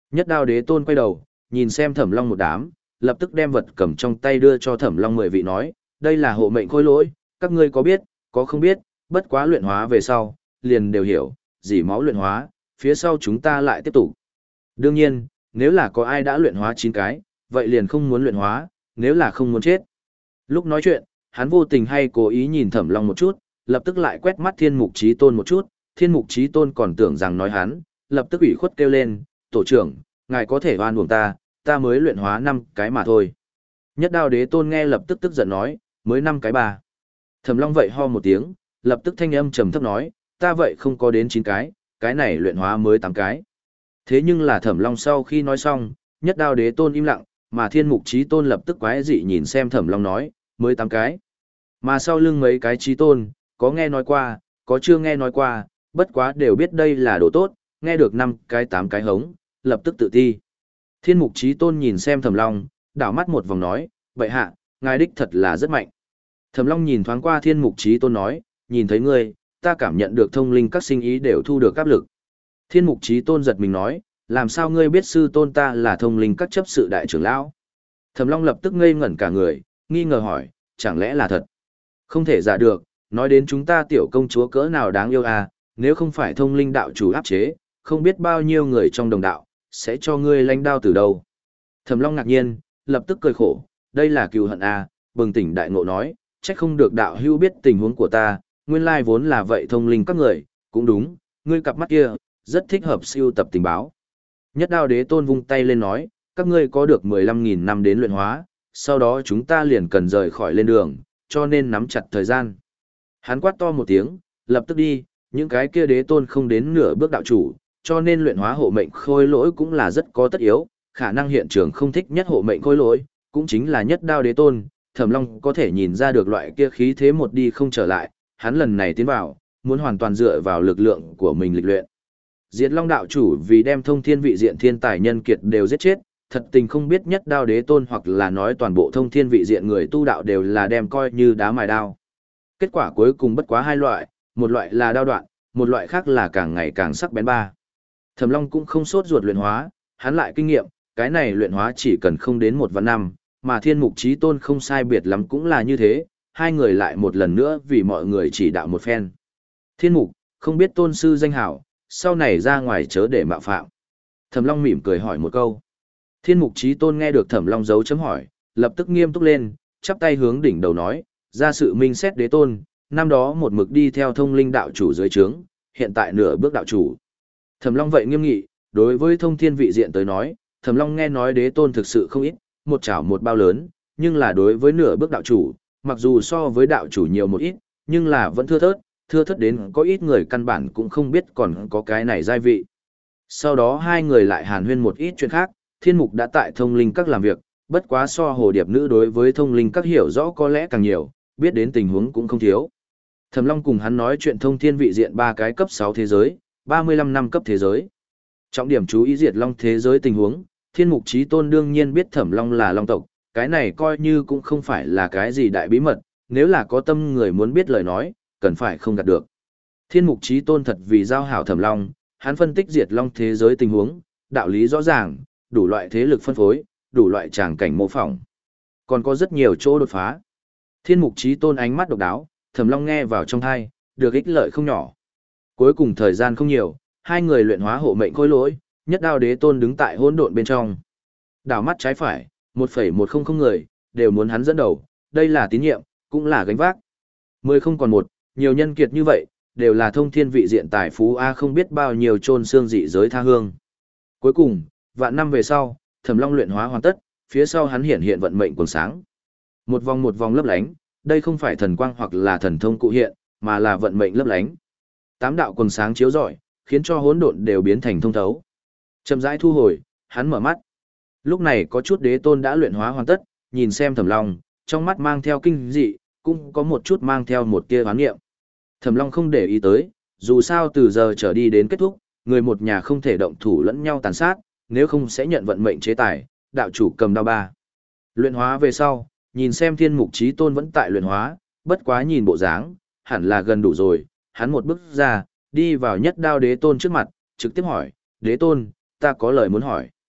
Nhất đao đế tôn quay đầu, nhìn xem Thẩm Long một đám, lập tức đem vật cầm trong tay đưa cho Thẩm Long mười vị nói, đây là hộ mệnh khôi lỗi, các ngươi có biết, có không biết, bất quá luyện hóa về sau, liền đều hiểu, dỉ máu luyện hóa, phía sau chúng ta lại tiếp tục. Đương nhiên, nếu là có ai đã luyện hóa chín cái, vậy liền không muốn luyện hóa, nếu là không muốn chết. Lúc nói chuyện, hắn vô tình hay cố ý nhìn Thẩm Long một chút, lập tức lại quét mắt Thiên Mục Chí Tôn một chút, Thiên Mục Chí Tôn còn tưởng rằng nói hắn, lập tức ủy khuất kêu lên, tổ trưởng, ngài có thể oan uổng ta, ta mới luyện hóa năm cái mà thôi. Nhất đao đế tôn nghe lập tức tức giận nói, mới năm cái bà. Thẩm Long vậy ho một tiếng, lập tức thanh âm trầm thấp nói, ta vậy không có đến chín cái, cái này luyện hóa mới tám cái. Thế nhưng là Thẩm Long sau khi nói xong, nhất đao đế tôn im lặng, mà Thiên Mục Chí Tôn lập tức quái dị nhìn xem Thẩm Long nói, mới tám cái. Mà sau lưng mấy cái Chí Tôn, có nghe nói qua, có chưa nghe nói qua, bất quá đều biết đây là đồ tốt, nghe được năm cái tám cái hống, lập tức tự ti. Thiên Mục Chí Tôn nhìn xem Thẩm Long, đảo mắt một vòng nói, vậy hạ, ngài đích thật là rất mạnh. Thẩm Long nhìn thoáng qua Thiên Mục Chí Tôn nói, nhìn thấy ngươi, ta cảm nhận được thông linh các sinh ý đều thu được áp lực. Thiên Mục Chí Tôn giật mình nói, làm sao ngươi biết sư tôn ta là thông linh các chấp sự đại trưởng lão? Thẩm Long lập tức ngây ngẩn cả người, nghi ngờ hỏi, chẳng lẽ là thật? Không thể giả được, nói đến chúng ta tiểu công chúa cỡ nào đáng yêu à, nếu không phải thông linh đạo chủ áp chế, không biết bao nhiêu người trong đồng đạo, sẽ cho ngươi lãnh đao từ đâu. Thẩm Long ngạc nhiên, lập tức cười khổ, đây là cừu hận à, bừng tỉnh đại ngộ nói, trách không được đạo hữu biết tình huống của ta, nguyên lai vốn là vậy thông linh các người, cũng đúng, ngươi cặp mắt kia, rất thích hợp siêu tập tình báo. Nhất đao đế tôn vung tay lên nói, các ngươi có được mười lăm nghìn năm đến luyện hóa, sau đó chúng ta liền cần rời khỏi lên đường, cho nên nắm chặt thời gian. Hắn quát to một tiếng, lập tức đi, những cái kia đế tôn không đến nửa bước đạo chủ, cho nên luyện hóa hộ mệnh khôi lỗi cũng là rất có tất yếu, khả năng hiện trường không thích nhất hộ mệnh khôi lỗi, cũng chính là nhất đao đế tôn, Thẩm Long có thể nhìn ra được loại kia khí thế một đi không trở lại, hắn lần này tiến vào, muốn hoàn toàn dựa vào lực lượng của mình lịch luyện. Diệt Long đạo chủ vì đem thông thiên vị diện thiên tài nhân kiệt đều giết chết, thật tình không biết nhất đao đế tôn hoặc là nói toàn bộ thông thiên vị diện người tu đạo đều là đem coi như đá mài đao. Kết quả cuối cùng bất quá hai loại, một loại là đao đoạn, một loại khác là càng ngày càng sắc bén ba. Thẩm Long cũng không sốt ruột luyện hóa, hắn lại kinh nghiệm, cái này luyện hóa chỉ cần không đến một vạn năm, mà Thiên Mục Chí Tôn không sai biệt lắm cũng là như thế, hai người lại một lần nữa vì mọi người chỉ đạo một phen. Thiên Mục, không biết tôn sư danh hảo, sau này ra ngoài chớ để mạo phạm. Thẩm Long mỉm cười hỏi một câu. Thiên Mục Chí Tôn nghe được Thẩm Long dấu chấm hỏi, lập tức nghiêm túc lên, chắp tay hướng đỉnh đầu nói, ra sự minh xét đế tôn, năm đó một mực đi theo thông linh đạo chủ dưới trướng, hiện tại nửa bước đạo chủ. Thẩm Long vậy nghiêm nghị, đối với thông thiên vị diện tới nói, Thẩm Long nghe nói đế tôn thực sự không ít, một chảo một bao lớn, nhưng là đối với nửa bước đạo chủ, mặc dù so với đạo chủ nhiều một ít, nhưng là vẫn thưa thớt, thưa thớt đến có ít người căn bản cũng không biết còn có cái này giai vị. Sau đó hai người lại hàn huyên một ít chuyện khác, Thiên Mục đã tại thông linh các làm việc, bất quá so hồ điệp nữ đối với thông linh các hiểu rõ có lẽ càng nhiều, biết đến tình huống cũng không thiếu. Thẩm Long cùng hắn nói chuyện thông thiên vị diện ba cái cấp sáu thế giới, ba mươi lăm năm cấp thế giới. Trọng điểm chú ý Diệt Long thế giới tình huống, Thiên Mục Chí Tôn đương nhiên biết Thẩm Long là Long tộc, cái này coi như cũng không phải là cái gì đại bí mật, nếu là có tâm người muốn biết lời nói, cần phải không gạt được. Thiên Mục Chí Tôn thật vì giao hảo Thẩm Long, hắn phân tích Diệt Long thế giới tình huống, đạo lý rõ ràng, đủ loại thế lực phân phối, đủ loại tràng cảnh mô phỏng. Còn có rất nhiều chỗ đột phá. Thiên Mục Chí Tôn ánh mắt độc đáo, Thẩm Long nghe vào trong tai, được ích lợi không nhỏ. Cuối cùng thời gian không nhiều, hai người luyện hóa hộ mệnh khôi lỗi, nhất đao đế tôn đứng tại hỗn độn bên trong. Đảo mắt trái phải, một phẩy một không không người, đều muốn hắn dẫn đầu, đây là tín nhiệm, cũng là gánh vác. Mười không còn một, nhiều nhân kiệt như vậy, đều là thông thiên vị diện tài phú A không biết bao nhiêu trôn xương dị giới tha hương. Cuối cùng, vạn năm về sau, Thẩm Long luyện hóa hoàn tất, phía sau hắn hiện hiện vận mệnh quần sáng. Một vòng một vòng lấp lánh, đây không phải thần quang hoặc là thần thông cụ hiện, mà là vận mệnh lấp lánh. Tám đạo quần sáng chiếu rọi, khiến cho hỗn độn đều biến thành thông thấu. Chậm rãi thu hồi, hắn mở mắt. Lúc này có chút đế tôn đã luyện hóa hoàn tất, nhìn xem Thẩm Long, trong mắt mang theo kinh dị, cũng có một chút mang theo một tia oán niệm. Thẩm Long không để ý tới, dù sao từ giờ trở đi đến kết thúc, người một nhà không thể động thủ lẫn nhau tàn sát, nếu không sẽ nhận vận mệnh chế tài, đạo chủ cầm đao ba. Luyện hóa về sau, nhìn xem Thiên Mục Chí Tôn vẫn tại luyện hóa, bất quá nhìn bộ dáng, hẳn là gần đủ rồi, hắn một bước ra, đi vào nhất đao đế tôn trước mặt, trực tiếp hỏi, đế tôn, ta có lời muốn hỏi.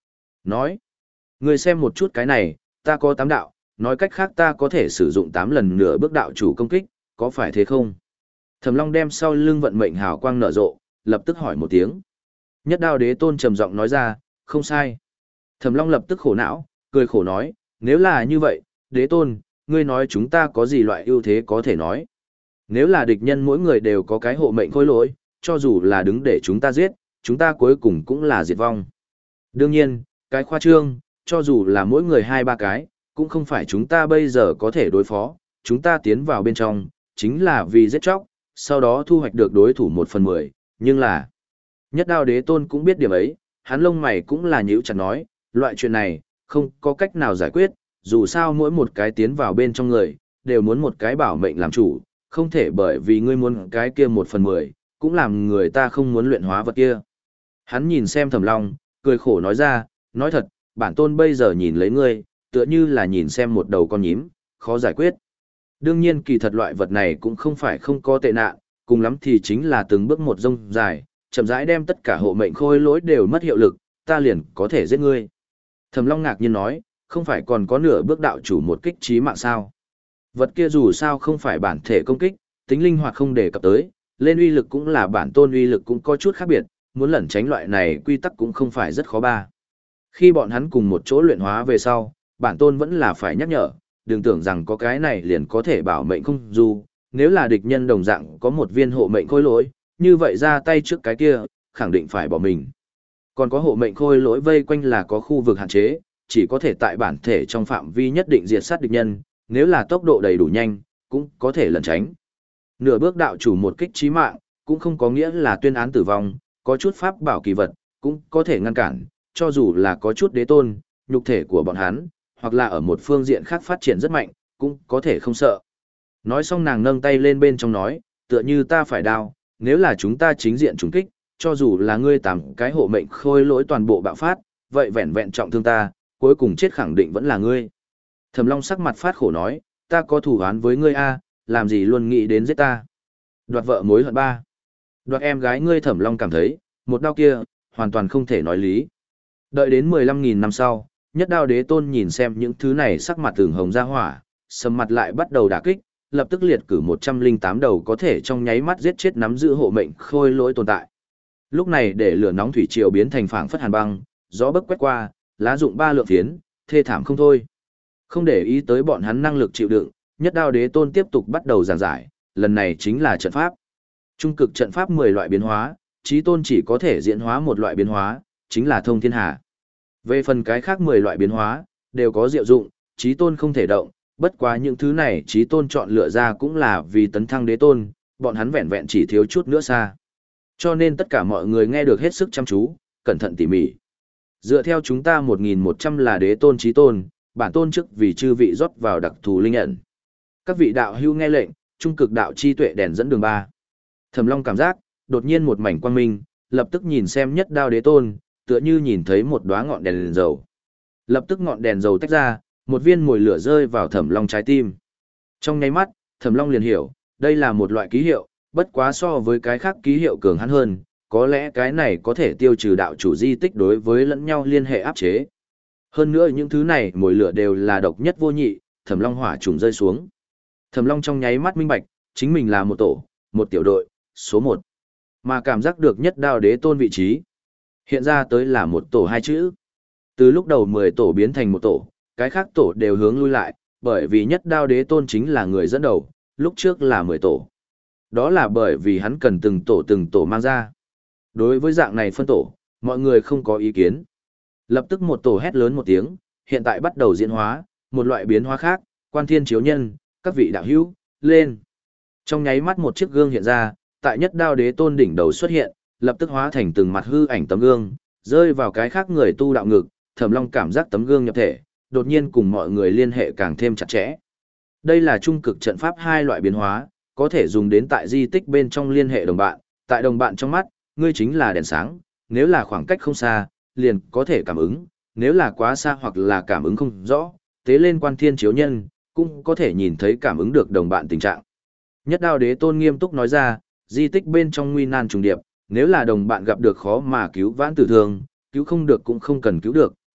nói: "Ngươi xem một chút cái này, ta có tám đạo, nói cách khác ta có thể sử dụng tám lần nửa bước đạo chủ công kích, có phải thế không?" Thẩm Long đem sau lưng vận mệnh hào quang nở rộ, lập tức hỏi một tiếng. Nhất Đao Đế Tôn trầm giọng nói ra: "Không sai." Thẩm Long lập tức khổ não, cười khổ nói: "Nếu là như vậy, Đế Tôn, ngươi nói chúng ta có gì loại ưu thế có thể nói? Nếu là địch nhân mỗi người đều có cái hộ mệnh khôi lỗi, cho dù là đứng để chúng ta giết, chúng ta cuối cùng cũng là diệt vong. Đương nhiên, cái khoa trương, cho dù là mỗi người hai ba cái, cũng không phải chúng ta bây giờ có thể đối phó, chúng ta tiến vào bên trong, chính là vì giết chóc, sau đó thu hoạch được đối thủ một phần mười, nhưng là..." Nhất Đao Đế Tôn cũng biết điểm ấy, hắn lông mày cũng là nhíu chặt nói: "Loại chuyện này, không có cách nào giải quyết, dù sao mỗi một cái tiến vào bên trong người, đều muốn một cái bảo mệnh làm chủ, không thể bởi vì ngươi muốn cái kia một phần mười, cũng làm người ta không muốn luyện hóa vật kia." Hắn nhìn xem Thẩm Long, cười khổ nói ra: "Nói thật, bản tôn bây giờ nhìn lấy ngươi, tựa như là nhìn xem một đầu con nhím, khó giải quyết." Đương nhiên kỳ thật loại vật này cũng không phải không có tệ nạn, cùng lắm thì chính là từng bước một rông dài, chậm rãi đem tất cả hộ mệnh khôi lỗi đều mất hiệu lực, ta liền có thể giết ngươi. Thẩm Long ngạc nhiên nói: "Không phải còn có nửa bước đạo chủ một kích chí mạng sao? Vật kia dù sao không phải bản thể công kích, tính linh hoạt không đề cập tới, lên uy lực cũng là bản tôn uy lực cũng có chút khác biệt, muốn lẩn tránh loại này quy tắc cũng không phải rất khó ba." Khi bọn hắn cùng một chỗ luyện hóa về sau, bản tôn vẫn là phải nhắc nhở, đừng tưởng rằng có cái này liền có thể bảo mệnh không dù, nếu là địch nhân đồng dạng có một viên hộ mệnh khôi lỗi, như vậy ra tay trước cái kia, khẳng định phải bỏ mình. Còn có hộ mệnh khôi lỗi vây quanh là có khu vực hạn chế, chỉ có thể tại bản thể trong phạm vi nhất định diệt sát địch nhân, nếu là tốc độ đầy đủ nhanh, cũng có thể lẩn tránh. Nửa bước đạo chủ một kích chí mạng, cũng không có nghĩa là tuyên án tử vong, có chút pháp bảo kỳ vật, cũng có thể ngăn cản, cho dù là có chút đế tôn, nhục thể của bọn hắn, hoặc là ở một phương diện khác phát triển rất mạnh, cũng có thể không sợ. Nói xong nàng nâng tay lên bên trong nói: "Tựa như ta phải đao, nếu là chúng ta chính diện trùng kích, cho dù là ngươi tám cái hộ mệnh khôi lỗi toàn bộ bạo phát, vậy vẹn vẹn trọng thương ta, cuối cùng chết khẳng định vẫn là ngươi." Thẩm Long sắc mặt phát khổ nói: "Ta có thù oán với ngươi a, làm gì luôn nghĩ đến giết ta. Đoạt vợ mối hận ba. Đoạt em gái ngươi." Thẩm Long cảm thấy, một đao kia, hoàn toàn không thể nói lý. Đợi đến mười lăm nghìn năm sau, Nhất Đao Đế Tôn nhìn xem những thứ này sắc mặt tường hồng ra hỏa, sầm mặt lại bắt đầu đả kích, lập tức liệt cử một trăm lẻ tám đầu có thể trong nháy mắt giết chết nắm giữ hộ mệnh khôi lỗi tồn tại. Lúc này để lửa nóng thủy triều biến thành phảng phất hàn băng, gió bấc quét qua, lá rụng ba lượng phiến, thê thảm không thôi. Không để ý tới bọn hắn năng lực chịu đựng, Nhất Đao Đế Tôn tiếp tục bắt đầu giảng giải, lần này chính là trận pháp. Trung cực trận pháp mười loại biến hóa, Chí Tôn chỉ có thể diễn hóa một loại biến hóa, chính là thông thiên hà. Về phần cái khác mười loại biến hóa, đều có diệu dụng, Chí Tôn không thể động, bất quá những thứ này Chí Tôn chọn lựa ra cũng là vì tấn thăng đế tôn, bọn hắn vẹn vẹn chỉ thiếu chút nữa xa. Cho nên tất cả mọi người nghe được hết sức chăm chú, cẩn thận tỉ mỉ. Dựa theo chúng ta một nghìn một trăm là đế tôn Chí Tôn, bản tôn chức vì chư vị rót vào đặc thù linh ẩn. Các vị đạo hữu nghe lệnh, trung cực đạo chi tuệ đèn dẫn đường ba. Thẩm Long cảm giác, đột nhiên một mảnh quang minh, lập tức nhìn xem Nhất Đao Đế Tôn, tựa như nhìn thấy một đóa ngọn đèn, đèn dầu. Lập tức ngọn đèn dầu tách ra, một viên mồi lửa rơi vào Thẩm Long trái tim. Trong nháy mắt, Thẩm Long liền hiểu, đây là một loại ký hiệu, bất quá so với cái khác ký hiệu cường hãn hơn, có lẽ cái này có thể tiêu trừ đạo chủ di tích đối với lẫn nhau liên hệ áp chế. Hơn nữa những thứ này mồi lửa đều là độc nhất vô nhị, Thẩm Long hỏa trùng rơi xuống. Thẩm Long trong nháy mắt minh bạch, chính mình là một tổ, một tiểu đội, số một. Mà cảm giác được Nhất Đao Đế Tôn vị trí. Hiện ra tới là một tổ hai chữ. Từ lúc đầu mười tổ biến thành một tổ, cái khác tổ đều hướng lui lại, bởi vì Nhất Đao Đế Tôn chính là người dẫn đầu, lúc trước là mười tổ. Đó là bởi vì hắn cần từng tổ từng tổ mang ra. Đối với dạng này phân tổ, mọi người không có ý kiến. Lập tức một tổ hét lớn một tiếng, hiện tại bắt đầu diễn hóa, một loại biến hóa khác, Quan Thiên Chiếu Nhân, các vị đạo hữu, lên. Trong nháy mắt một chiếc gương hiện ra, tại Nhất Đao Đế Tôn đỉnh đầu xuất hiện, lập tức hóa thành từng mặt hư ảnh tấm gương, rơi vào cái khác người tu đạo ngực, Thẩm Long cảm giác tấm gương nhập thể, đột nhiên cùng mọi người liên hệ càng thêm chặt chẽ. Đây là trung cực trận pháp hai loại biến hóa, có thể dùng đến tại di tích bên trong liên hệ đồng bạn, tại đồng bạn trong mắt, ngươi chính là đèn sáng, nếu là khoảng cách không xa, liền có thể cảm ứng, nếu là quá xa hoặc là cảm ứng không rõ, tế lên Quan Thiên Chiếu Nhân, cũng có thể nhìn thấy cảm ứng được đồng bạn tình trạng. Nhất Đao Đế Tôn nghiêm túc nói ra, di tích bên trong nguy nan trùng điệp, nếu là đồng bạn gặp được khó mà cứu vãn tử thương, cứu không được cũng không cần cứu được,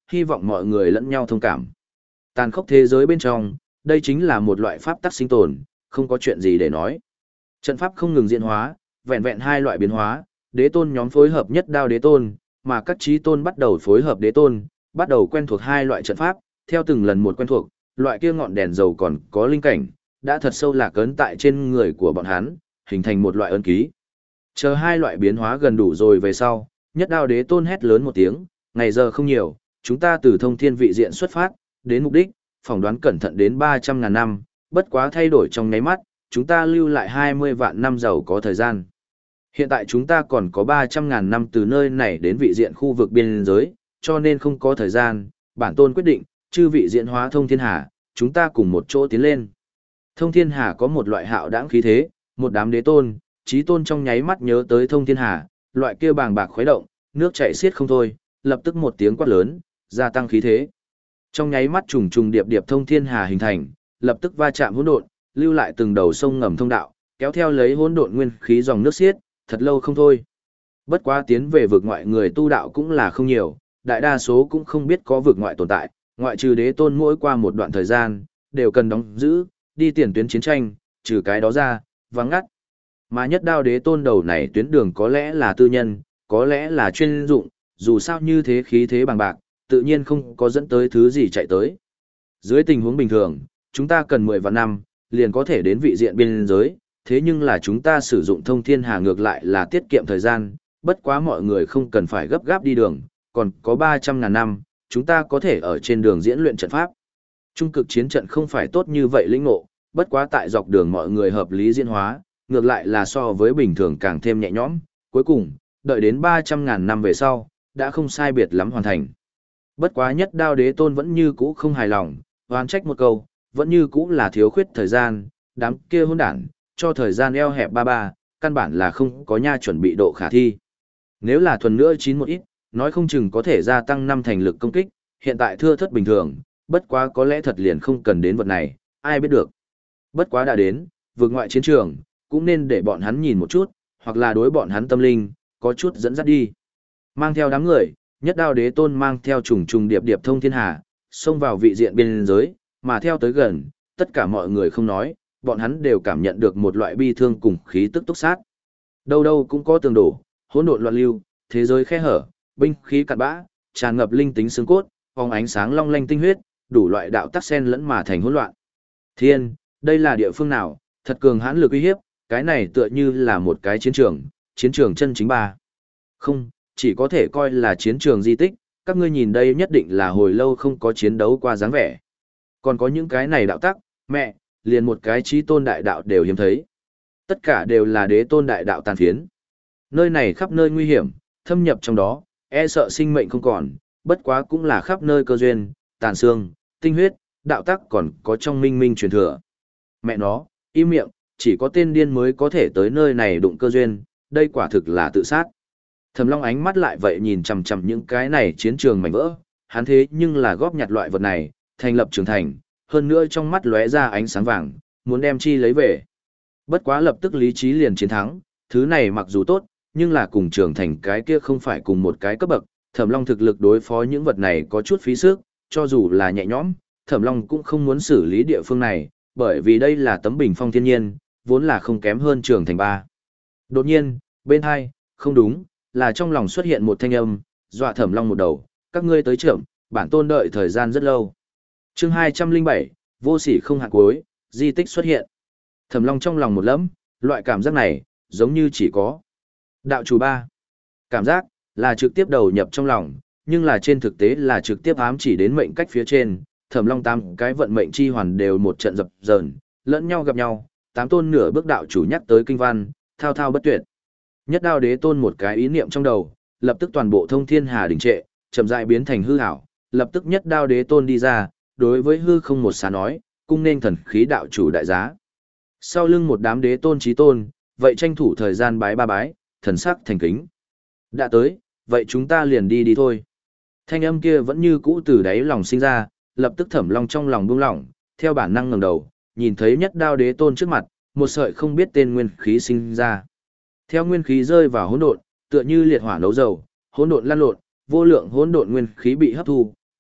hy vọng mọi người lẫn nhau thông cảm. Tàn khốc thế giới bên trong, đây chính là một loại pháp tắc sinh tồn, không có chuyện gì để nói. Trận pháp không ngừng diễn hóa, vẹn vẹn hai loại biến hóa, đế tôn nhóm phối hợp nhất đao đế tôn, mà các chí tôn bắt đầu phối hợp đế tôn, bắt đầu quen thuộc hai loại trận pháp, theo từng lần một quen thuộc, loại kia ngọn đèn dầu còn có linh cảnh, đã thật sâu lạc ấn tại trên người của bọn hắn, hình thành một loại ấn ký. Chờ hai loại biến hóa gần đủ rồi về sau, nhất đao đế tôn hét lớn một tiếng, ngày giờ không nhiều, chúng ta từ thông thiên vị diện xuất phát, đến mục đích, phỏng đoán cẩn thận đến ba trăm ngàn năm, bất quá thay đổi trong nháy mắt, chúng ta lưu lại hai mươi vạn năm giàu có thời gian. Hiện tại chúng ta còn có ba trăm ngàn năm từ nơi này đến vị diện khu vực biên giới, cho nên không có thời gian, bản tôn quyết định, chư vị diện hóa thông thiên hà, chúng ta cùng một chỗ tiến lên. Thông thiên hà có một loại hạo đãng khí thế, một đám đế tôn, chí tôn trong nháy mắt nhớ tới thông thiên hà, loại kia bàng bạc khuấy động, nước chảy xiết không thôi, lập tức một tiếng quát lớn, gia tăng khí thế. Trong nháy mắt trùng trùng điệp điệp thông thiên hà hình thành, lập tức va chạm hỗn độn, lưu lại từng đầu sông ngầm thông đạo, kéo theo lấy hỗn độn nguyên khí dòng nước xiết, thật lâu không thôi. Bất quá tiến về vực ngoại người tu đạo cũng là không nhiều, đại đa số cũng không biết có vực ngoại tồn tại, ngoại trừ đế tôn mỗi qua một đoạn thời gian, đều cần đóng giữ, đi tiền tuyến chiến tranh, trừ cái đó ra, vắng ngắt. Mà nhất đao đế tôn đầu này tuyến đường có lẽ là tư nhân, có lẽ là chuyên dụng, dù sao như thế khí thế bằng bạc, tự nhiên không có dẫn tới thứ gì chạy tới. Dưới tình huống bình thường, chúng ta cần mười vạn năm, liền có thể đến vị diện biên giới, thế nhưng là chúng ta sử dụng thông thiên hà ngược lại là tiết kiệm thời gian, bất quá mọi người không cần phải gấp gáp đi đường, còn có ba trăm ngàn năm, chúng ta có thể ở trên đường diễn luyện trận pháp. Trung cực chiến trận không phải tốt như vậy lĩnh ngộ, bất quá tại dọc đường mọi người hợp lý diễn hóa, ngược lại là so với bình thường càng thêm nhẹ nhõm, cuối cùng, đợi đến ba trăm ngàn năm về sau, đã không sai biệt lắm hoàn thành. Bất quá nhất đao đế tôn vẫn như cũ không hài lòng, oán trách một câu, vẫn như cũ là thiếu khuyết thời gian, đám kia hỗn đản, cho thời gian eo hẹp ba ba, căn bản là không có nha chuẩn bị độ khả thi. Nếu là thuần nữa chín một ít, nói không chừng có thể gia tăng năm thành lực công kích, hiện tại thưa thất bình thường, bất quá có lẽ thật liền không cần đến vật này, ai biết được. Bất quá đã đến, vượt ngoại chiến trường, cũng nên để bọn hắn nhìn một chút, hoặc là đối bọn hắn tâm linh, có chút dẫn dắt đi. Mang theo đám người, nhất đao đế tôn mang theo trùng trùng điệp điệp thông thiên hà, xông vào vị diện biên giới, mà theo tới gần, tất cả mọi người không nói, bọn hắn đều cảm nhận được một loại bi thương cùng khí tức túc sát. Đâu đâu cũng có tường đổ, hỗn độn loạn lưu, thế giới khe hở, binh khí cặn bã, tràn ngập linh tính xương cốt, phóng ánh sáng long lanh tinh huyết, đủ loại đạo tắc sen lẫn mà thành hỗn loạn. Thiên, đây là địa phương nào, thật cường hãn lực uy hiếp, cái này tựa như là một cái chiến trường, chiến trường chân chính ba. Không, chỉ có thể coi là chiến trường di tích, các ngươi nhìn đây nhất định là hồi lâu không có chiến đấu qua dáng vẻ. Còn có những cái này đạo tắc, mẹ, liền một cái chí tôn đại đạo đều hiếm thấy. Tất cả đều là đế tôn đại đạo tàn phiến. Nơi này khắp nơi nguy hiểm, thâm nhập trong đó, e sợ sinh mệnh không còn, bất quá cũng là khắp nơi cơ duyên, tàn xương, tinh huyết, đạo tắc còn có trong minh minh truyền thừa. Mẹ nó, im miệng, chỉ có tên điên mới có thể tới nơi này đụng cơ duyên, đây quả thực là tự sát. Thẩm Long ánh mắt lại vậy nhìn chằm chằm những cái này chiến trường mảnh vỡ, hắn thế nhưng là góp nhặt loại vật này, thành lập trường thành, hơn nữa trong mắt lóe ra ánh sáng vàng, muốn đem chi lấy về. Bất quá lập tức lý trí liền chiến thắng, thứ này mặc dù tốt, nhưng là cùng trường thành cái kia không phải cùng một cái cấp bậc, Thẩm Long thực lực đối phó những vật này có chút phí sức, cho dù là nhẹ nhõm, Thẩm Long cũng không muốn xử lý địa phương này, bởi vì đây là tấm bình phong thiên nhiên, vốn là không kém hơn trường thành ba. Đột nhiên, bên hai, không đúng, là trong lòng xuất hiện một thanh âm, dọa Thẩm Long một đầu, các ngươi tới trưởng, bản tôn đợi thời gian rất lâu. Chương hai trăm linh bảy, vô sỉ không hạn cuối, di tích xuất hiện. Thẩm Long trong lòng một lẫm, loại cảm giác này, giống như chỉ có đạo chủ ba. Cảm giác là trực tiếp đầu nhập trong lòng, nhưng là trên thực tế là trực tiếp ám chỉ đến mệnh cách phía trên. Thẩm Long tám cái vận mệnh chi hoàn đều một trận dập dờn, lẫn nhau gặp nhau, tám tôn nửa bước đạo chủ nhắc tới kinh văn, thao thao bất tuyệt. Nhất đao đế tôn một cái ý niệm trong đầu, lập tức toàn bộ thông thiên hà đình trệ, chậm rãi biến thành hư ảo, lập tức nhất đao đế tôn đi ra, đối với hư không một xá nói, cung nên thần khí đạo chủ đại giá. Sau lưng một đám đế tôn chí tôn, vậy tranh thủ thời gian bái ba bái, thần sắc thành kính. Đã tới, vậy chúng ta liền đi đi thôi. Thanh âm kia vẫn như cũ từ đáy lòng sinh ra, lập tức Thẩm Long trong lòng buông lỏng, theo bản năng ngẩng đầu, nhìn thấy nhất đao đế tôn trước mặt, một sợi không biết tên nguyên khí sinh ra. Theo nguyên khí rơi vào hỗn độn, tựa như liệt hỏa nấu dầu, hỗn độn lan lộn, vô lượng hỗn độn nguyên khí bị hấp thu,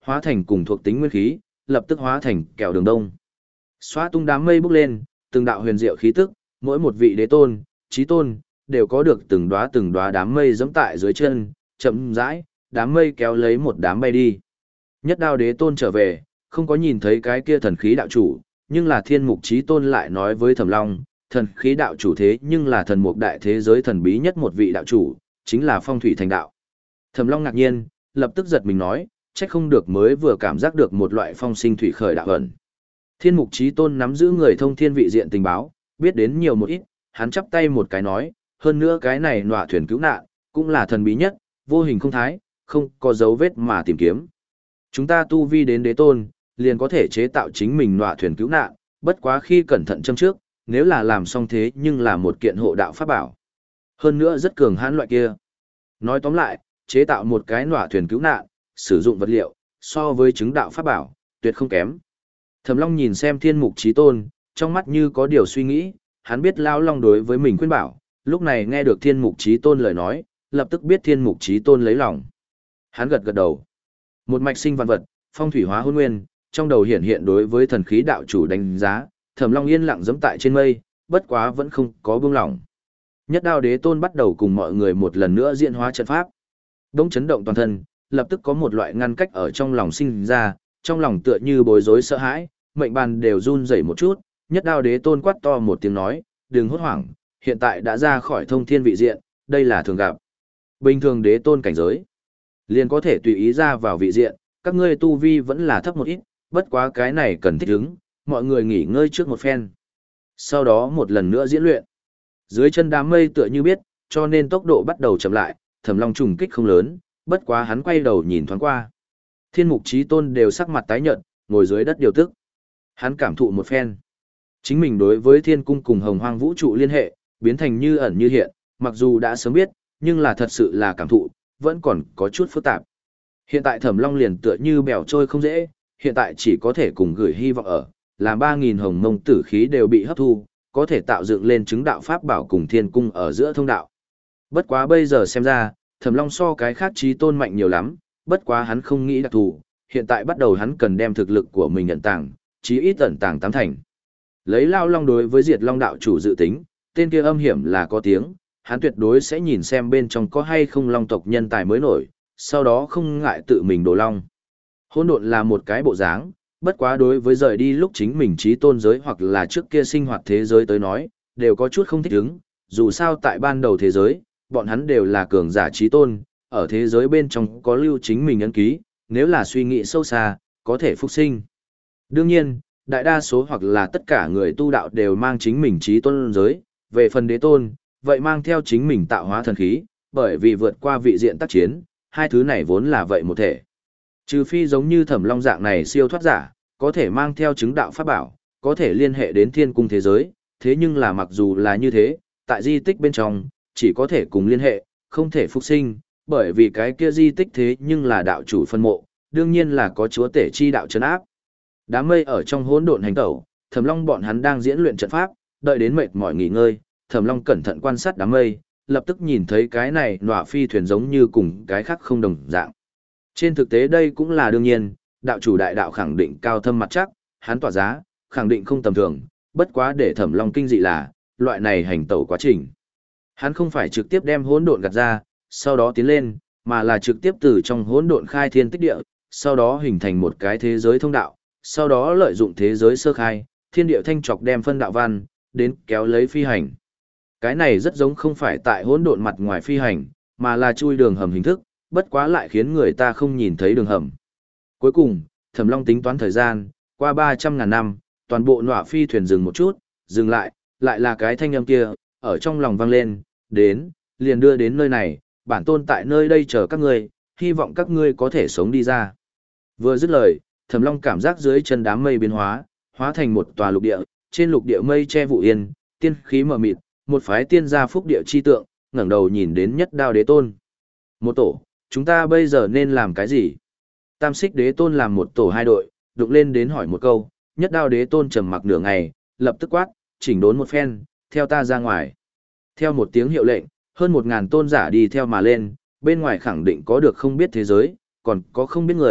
hóa thành cùng thuộc tính nguyên khí, lập tức hóa thành kẹo đường đông. Xóa tung đám mây bốc lên, từng đạo huyền diệu khí tức, mỗi một vị đế tôn, chí tôn, đều có được từng đóa từng đóa đám mây giẫm tại dưới chân, chậm rãi, đám mây kéo lấy một đám bay đi. Nhất đao đế tôn trở về, không có nhìn thấy cái kia thần khí đạo chủ, nhưng là thiên mục chí tôn lại nói với Thẩm Long, thần khí đạo chủ thế nhưng là thần mục đại thế giới thần bí nhất một vị đạo chủ, chính là phong thủy thành đạo. Thẩm Long ngạc nhiên, lập tức giật mình nói, trách không được mới vừa cảm giác được một loại phong sinh thủy khởi đạo ẩn. Thiên mục chí tôn nắm giữ người thông thiên vị diện tình báo, biết đến nhiều một ít, hắn chắp tay một cái nói, hơn nữa cái này nọa thuyền cứu nạn, cũng là thần bí nhất, vô hình không thái, không có dấu vết mà tìm kiếm. Chúng ta tu vi đến đế tôn, liền có thể chế tạo chính mình nọa thuyền cứu nạn, bất quá khi cẩn thận châm trước, nếu là làm xong thế nhưng là một kiện hộ đạo pháp bảo. Hơn nữa rất cường hãn loại kia. Nói tóm lại, chế tạo một cái nọa thuyền cứu nạn, sử dụng vật liệu, so với chứng đạo pháp bảo, tuyệt không kém. Thẩm Long nhìn xem thiên mục chí tôn, trong mắt như có điều suy nghĩ, hắn biết Lão Long đối với mình khuyên bảo, lúc này nghe được thiên mục chí tôn lời nói, lập tức biết thiên mục chí tôn lấy lòng. Hắn gật gật đầu. Một mạch sinh vạn vật, phong thủy hóa hôn nguyên, trong đầu hiện hiện đối với thần khí đạo chủ đánh giá, Thẩm Long yên lặng giẫm tại trên mây, bất quá vẫn không có buông lỏng. Nhất đao đế tôn bắt đầu cùng mọi người một lần nữa diễn hóa trận pháp. Đông chấn động toàn thân, lập tức có một loại ngăn cách ở trong lòng sinh ra, trong lòng tựa như bối rối sợ hãi, mệnh bàn đều run rẩy một chút, nhất đao đế tôn quát to một tiếng nói, đừng hốt hoảng, hiện tại đã ra khỏi thông thiên vị diện, đây là thường gặp. Bình thường đế tôn cảnh giới, liền có thể tùy ý ra vào vị diện, các ngươi tu vi vẫn là thấp một ít, bất quá cái này cần thích ứng, mọi người nghỉ ngơi trước một phen. Sau đó một lần nữa diễn luyện. Dưới chân đám mây tựa như biết, cho nên tốc độ bắt đầu chậm lại, Thẩm Long trùng kích không lớn, bất quá hắn quay đầu nhìn thoáng qua. Thiên mục chí tôn đều sắc mặt tái nhợt, ngồi dưới đất điều tức. Hắn cảm thụ một phen. Chính mình đối với thiên cung cùng hồng hoang vũ trụ liên hệ, biến thành như ẩn như hiện, mặc dù đã sớm biết, nhưng là thật sự là cảm thụ, vẫn còn có chút phức tạp. Hiện tại Thẩm Long liền tựa như bèo trôi không dễ, hiện tại chỉ có thể cùng gửi hy vọng ở, làm ba nghìn hồng mông tử khí đều bị hấp thu, có thể tạo dựng lên chứng đạo pháp bảo cùng thiên cung ở giữa thông đạo. Bất quá bây giờ xem ra, Thẩm Long so cái khác chí tôn mạnh nhiều lắm, bất quá hắn không nghĩ đặc thù, hiện tại bắt đầu hắn cần đem thực lực của mình ẩn tàng, chí ít ẩn tàng tám thành. Lấy Lao Long đối với Diệt Long đạo chủ dự tính, tên kia âm hiểm là có tiếng, hắn tuyệt đối sẽ nhìn xem bên trong có hay không Long tộc nhân tài mới nổi, sau đó không ngại tự mình đổ Long. Hỗn độn là một cái bộ dáng, bất quá đối với rời đi lúc chính mình chí tôn giới hoặc là trước kia sinh hoạt thế giới tới nói, đều có chút không thích ứng, dù sao tại ban đầu thế giới, bọn hắn đều là cường giả chí tôn, ở thế giới bên trong có lưu chính mình ấn ký, nếu là suy nghĩ sâu xa, có thể phục sinh. Đương nhiên, đại đa số hoặc là tất cả người tu đạo đều mang chính mình chí tôn giới, về phần đế tôn, vậy mang theo chính mình tạo hóa thần khí, bởi vì vượt qua vị diện tác chiến, hai thứ này vốn là vậy một thể. Trừ phi giống như Thẩm Long dạng này siêu thoát giả, có thể mang theo chứng đạo pháp bảo, có thể liên hệ đến thiên cung thế giới, thế nhưng là mặc dù là như thế, tại di tích bên trong, chỉ có thể cùng liên hệ, không thể phục sinh, bởi vì cái kia di tích thế nhưng là đạo chủ phân mộ, đương nhiên là có chúa tể chi đạo trấn áp. Đám mây ở trong hỗn độn hành tẩu, Thẩm Long bọn hắn đang diễn luyện trận pháp, đợi đến mệt mỏi nghỉ ngơi, Thẩm Long cẩn thận quan sát đám mây, lập tức nhìn thấy cái này nọa phi thuyền giống như cùng cái khác không đồng dạng. Trên thực tế đây cũng là đương nhiên, đạo chủ đại đạo khẳng định cao thâm mặt chắc, hắn tỏa giá, khẳng định không tầm thường, bất quá để Thẩm Long kinh dị là, loại này hành tẩu quá trình. Hắn không phải trực tiếp đem hỗn độn gạt ra, sau đó tiến lên, mà là trực tiếp từ trong hỗn độn khai thiên tích địa, sau đó hình thành một cái thế giới thông đạo, sau đó lợi dụng thế giới sơ khai, thiên địa thanh trọc đem phân đạo văn, đến kéo lấy phi hành. Cái này rất giống không phải tại hỗn độn mặt ngoài phi hành, mà là chui đường hầm hình thức, bất quá lại khiến người ta không nhìn thấy đường hầm. Cuối cùng, Thẩm Long tính toán thời gian, qua ba trăm ngàn năm, toàn bộ nọa phi thuyền dừng một chút, dừng lại, lại là cái thanh âm kia, ở trong lòng vang lên, đến, liền đưa đến nơi này, bản tôn tại nơi đây chờ các ngươi, hy vọng các ngươi có thể sống đi ra. Vừa dứt lời, Thẩm Long cảm giác dưới chân đám mây biến hóa, hóa thành một tòa lục địa, trên lục địa mây che vụ yên, tiên khí mờ mịt, một phái tiên gia phúc địa chi tượng, ngẩng đầu nhìn đến nhất đao đế tôn. Một tổ, chúng ta bây giờ nên làm cái gì? Tam xích đế tôn làm một tổ hai đội, đụng lên đến hỏi một câu, nhất đao đế tôn trầm mặc nửa ngày, lập tức quát, chỉnh đốn một phen, theo ta ra ngoài. Theo một tiếng hiệu lệnh, hơn một ngàn tôn giả đi theo mà lên, bên ngoài khẳng định có được không biết thế giới, còn có không biết người,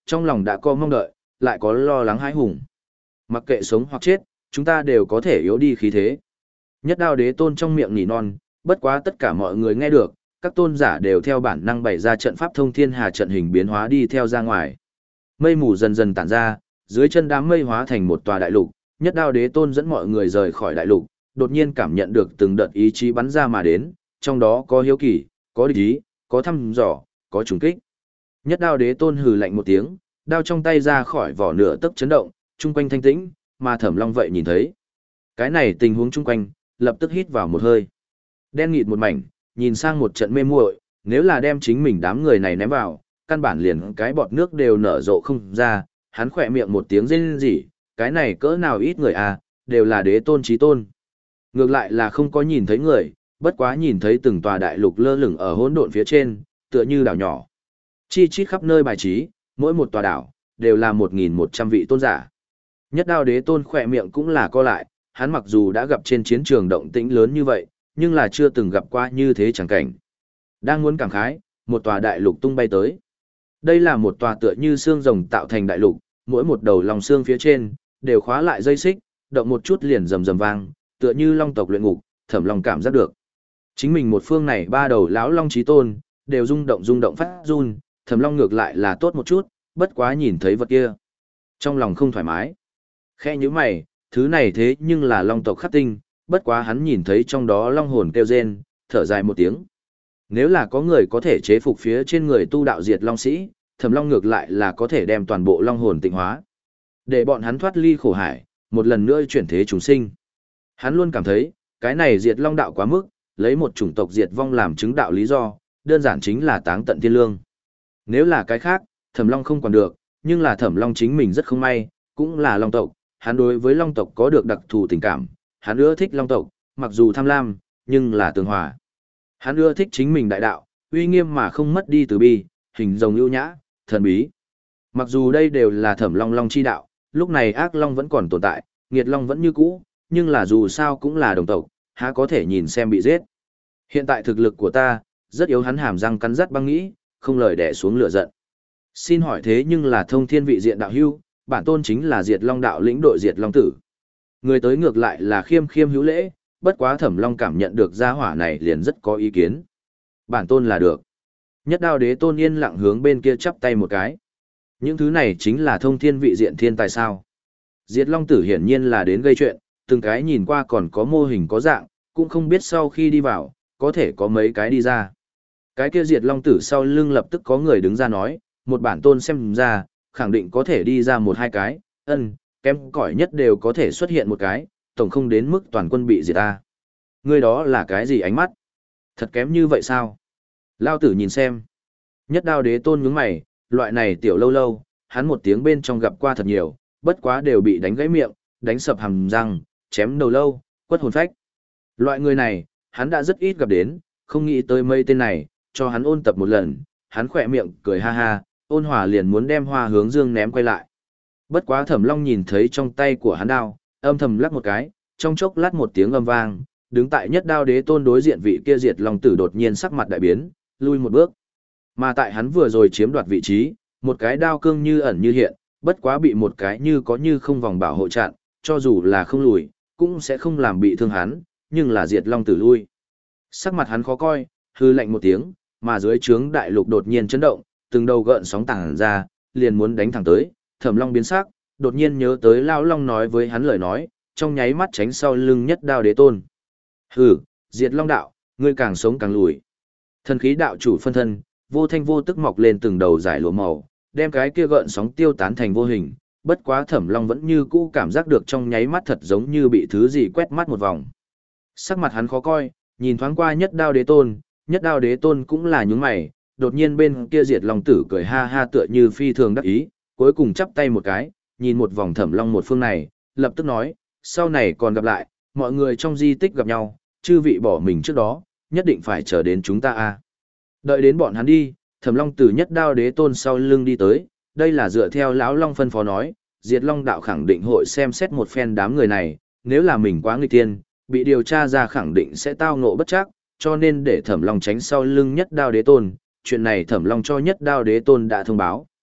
trong lòng đã có mong đợi, lại có lo lắng hãi hùng. Mặc kệ sống hoặc chết, chúng ta đều có thể yếu đi khí thế. Nhất đao đế tôn trong miệng nỉ non, bất quá tất cả mọi người nghe được, các tôn giả đều theo bản năng bày ra trận pháp thông thiên hà trận hình biến hóa đi theo ra ngoài. Mây mù dần dần tản ra, dưới chân đám mây hóa thành một tòa đại lục, nhất đao đế tôn dẫn mọi người rời khỏi đại lục, đột nhiên cảm nhận được từng đợt ý chí bắn ra mà đến, trong đó có hiếu kỳ, có địch ý, có thăm dò, có trùng kích. Nhất đao đế tôn hừ lạnh một tiếng, đao trong tay ra khỏi vỏ nửa tấc chấn động, chung quanh thanh tĩnh, mà Thẩm Long vậy nhìn thấy. Cái này tình huống chung quanh, lập tức hít vào một hơi. Đen nghịt một mảnh, nhìn sang một trận mê muội, nếu là đem chính mình đám người này ném vào, căn bản liền cái bọt nước đều nở rộ không ra, hắn khỏe miệng một tiếng rên rỉ, cái này cỡ nào ít người à, đều là đế tôn chí tôn. Ngược lại là không có nhìn thấy người, bất quá nhìn thấy từng tòa đại lục lơ lửng ở hỗn độn phía trên, tựa như đảo nhỏ. Chi chít khắp nơi bài trí, mỗi một tòa đảo, đều là một nghìn một trăm vị tôn giả. Nhất đao đế tôn khỏe miệng cũng là co lại, hắn mặc dù đã gặp trên chiến trường động tĩnh lớn như vậy, nhưng là chưa từng gặp qua như thế chẳng cảnh. Đang muốn cảm khái, một tòa đại lục tung bay tới. Đây là một tòa tựa như xương rồng tạo thành đại lục, mỗi một đầu lòng xương phía trên, đều khóa lại dây xích, động một chút liền rầm rầm vang, tựa như long tộc luyện ngục, Thẩm Long cảm giác được. Chính mình một phương này ba đầu lão long chí tôn, đều rung động rung động phát run, Thẩm Long ngược lại là tốt một chút, bất quá nhìn thấy vật kia. Trong lòng không thoải mái. Khẽ như mày, thứ này thế nhưng là long tộc khắc tinh, bất quá hắn nhìn thấy trong đó long hồn kêu rên, thở dài một tiếng. Nếu là có người có thể chế phục phía trên người tu đạo diệt long sĩ, Thẩm Long ngược lại là có thể đem toàn bộ long hồn tịnh hóa. Để bọn hắn thoát ly khổ hải, một lần nữa chuyển thế chúng sinh. Hắn luôn cảm thấy, cái này diệt long đạo quá mức, lấy một chủng tộc diệt vong làm chứng đạo lý do, đơn giản chính là táng tận thiên lương. Nếu là cái khác, Thẩm Long không còn được, nhưng là Thẩm Long chính mình rất không may, cũng là long tộc, hắn đối với long tộc có được đặc thù tình cảm, hắn ưa thích long tộc, mặc dù tham lam, nhưng là tường hòa. Hắn ưa thích chính mình đại đạo, uy nghiêm mà không mất đi từ bi, hình rồng ưu nhã, thần bí. Mặc dù đây đều là Thẩm Long long chi đạo, lúc này ác long vẫn còn tồn tại, nghiệt long vẫn như cũ, nhưng là dù sao cũng là đồng tộc, há có thể nhìn xem bị giết. Hiện tại thực lực của ta, rất yếu, hắn hàm răng cắn rắt băng nghĩ, không lời đè xuống lửa giận. Xin hỏi thế nhưng là thông thiên vị diện đạo hưu, bản tôn chính là diệt long đạo lĩnh đội diệt long tử. Người tới ngược lại là khiêm khiêm hữu lễ, bất quá Thẩm Long cảm nhận được gia hỏa này liền rất có ý kiến. Bản tôn là được. Nhất đao đế tôn yên lặng hướng bên kia chắp tay một cái. Những thứ này chính là thông thiên vị diện thiên tài sao. Diệt long tử hiển nhiên là đến gây chuyện, từng cái nhìn qua còn có mô hình có dạng, cũng không biết sau khi đi vào, có thể có mấy cái đi ra. Cái kia diệt long tử sau lưng lập tức có người đứng ra nói, một bản tôn xem ra, khẳng định có thể đi ra một hai cái, ân, kém cỏi nhất đều có thể xuất hiện một cái, tổng không đến mức toàn quân bị diệt ta. Ngươi đó là cái gì ánh mắt? Thật kém như vậy sao? Lao tử nhìn xem. Nhất đao đế tôn nhướng mày, loại này tiểu lâu lâu, hắn một tiếng bên trong gặp qua thật nhiều, bất quá đều bị đánh gãy miệng, đánh sập hàm răng, chém đầu lâu, quất hồn phách. Loại người này, hắn đã rất ít gặp đến, không nghĩ tới mây tên này, cho hắn ôn tập một lần, hắn khỏe miệng, cười ha ha, ôn hòa liền muốn đem hoa hướng dương ném quay lại. Bất quá Thẩm Long nhìn thấy trong tay của hắn đao, âm thầm lắc một cái, trong chốc lát một tiếng âm vang, đứng tại nhất đao đế tôn đối diện vị kia diệt long tử đột nhiên sắc mặt đại biến, lui một bước. Mà tại hắn vừa rồi chiếm đoạt vị trí, một cái đao cương như ẩn như hiện, bất quá bị một cái như có như không vòng bảo hộ chặn, cho dù là không lùi, cũng sẽ không làm bị thương hắn, nhưng là diệt long tử lui. Sắc mặt hắn khó coi, hư lạnh một tiếng, mà dưới trướng đại lục đột nhiên chấn động, từng đầu gợn sóng tàng ra, liền muốn đánh thẳng tới, Thẩm Long biến sắc, đột nhiên nhớ tới lão long nói với hắn lời nói, trong nháy mắt tránh sau lưng nhất đao đế tôn. Hừ, diệt long đạo, ngươi càng sống càng lùi. Thần khí đạo chủ phân thân, vô thanh vô tức mọc lên từng đầu giải lụa màu, đem cái kia gợn sóng tiêu tán thành vô hình, bất quá Thẩm Long vẫn như cũ cảm giác được trong nháy mắt thật giống như bị thứ gì quét mắt một vòng. Sắc mặt hắn khó coi, nhìn thoáng qua nhất đao đế tôn, nhất đao đế tôn cũng là nhướng mày, đột nhiên bên kia diệt long tử cười ha ha tựa như phi thường đắc ý, cuối cùng chắp tay một cái, nhìn một vòng Thẩm Long một phương này, lập tức nói, sau này còn gặp lại, mọi người trong di tích gặp nhau, chư vị bỏ mình trước đó, nhất định phải chờ đến chúng ta a. Đợi đến bọn hắn đi, Thẩm Long từ nhất đao đế tôn sau lưng đi tới, đây là dựa theo lão long phân phó nói, diệt long đạo khẳng định hội xem xét một phen đám người này, nếu là mình quá nghịch tiên, bị điều tra ra khẳng định sẽ tao ngộ bất trắc, cho nên để Thẩm Long tránh sau lưng nhất đao đế tôn, chuyện này Thẩm Long cho nhất đao đế tôn đã thông báo.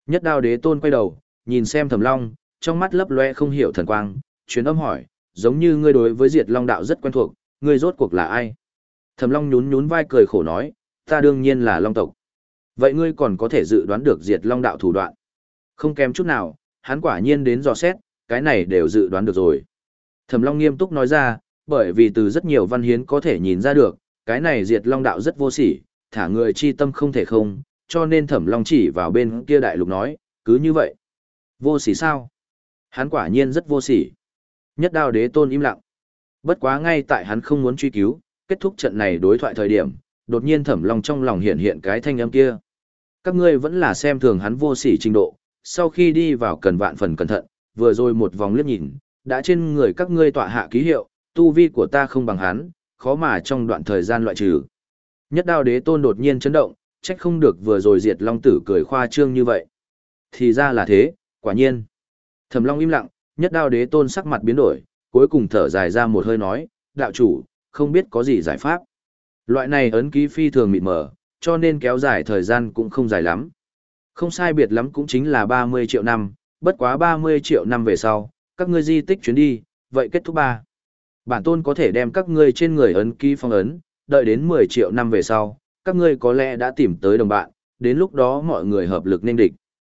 Nhất Đao Đế Tôn quay đầu, nhìn xem Thẩm Long, trong mắt lấp loe không hiểu thần quang, truyền âm hỏi, giống như ngươi đối với Diệt Long đạo rất quen thuộc, ngươi rốt cuộc là ai? Thẩm Long nhún nhún vai cười khổ nói, ta đương nhiên là Long tộc. Vậy ngươi còn có thể dự đoán được Diệt Long đạo thủ đoạn? Không kém chút nào, hắn quả nhiên đến dò xét, cái này đều dự đoán được rồi. Thẩm Long nghiêm túc nói ra, bởi vì từ rất nhiều văn hiến có thể nhìn ra được, cái này Diệt Long đạo rất vô sỉ, thả người chi tâm không thể không, cho nên Thẩm Long chỉ vào bên kia đại lục nói, cứ như vậy. Vô sỉ sao? Hắn quả nhiên rất vô sỉ. Nhất Đao Đế Tôn im lặng. Bất quá ngay tại hắn không muốn truy cứu, kết thúc trận này đối thoại thời điểm, đột nhiên Thẩm Long trong lòng hiện hiện cái thanh âm kia. Các ngươi vẫn là xem thường hắn vô sỉ trình độ, sau khi đi vào cần vạn phần cẩn thận, vừa rồi một vòng liếc nhìn, đã trên người các ngươi tọa hạ ký hiệu, tu vi của ta không bằng hắn, khó mà trong đoạn thời gian loại trừ. Nhất Đao Đế Tôn đột nhiên chấn động, trách không được vừa rồi Diệt Long tử cười khoa trương như vậy. Thì ra là thế, quả nhiên. Thẩm Long im lặng, Nhất Đao Đế Tôn sắc mặt biến đổi, cuối cùng thở dài ra một hơi nói, đạo chủ, không biết có gì giải pháp. Loại này ấn ký phi thường mịt mờ, cho nên kéo dài thời gian cũng không dài lắm. Không sai biệt lắm cũng chính là ba mươi triệu năm, bất quá ba mươi triệu năm về sau, các ngươi di tích chuyến đi, vậy kết thúc ba. Bản tôn có thể đem các ngươi trên người ấn ký phong ấn, đợi đến mười triệu năm về sau, các ngươi có lẽ đã tìm tới đồng bạn, đến lúc đó mọi người hợp lực nên địch.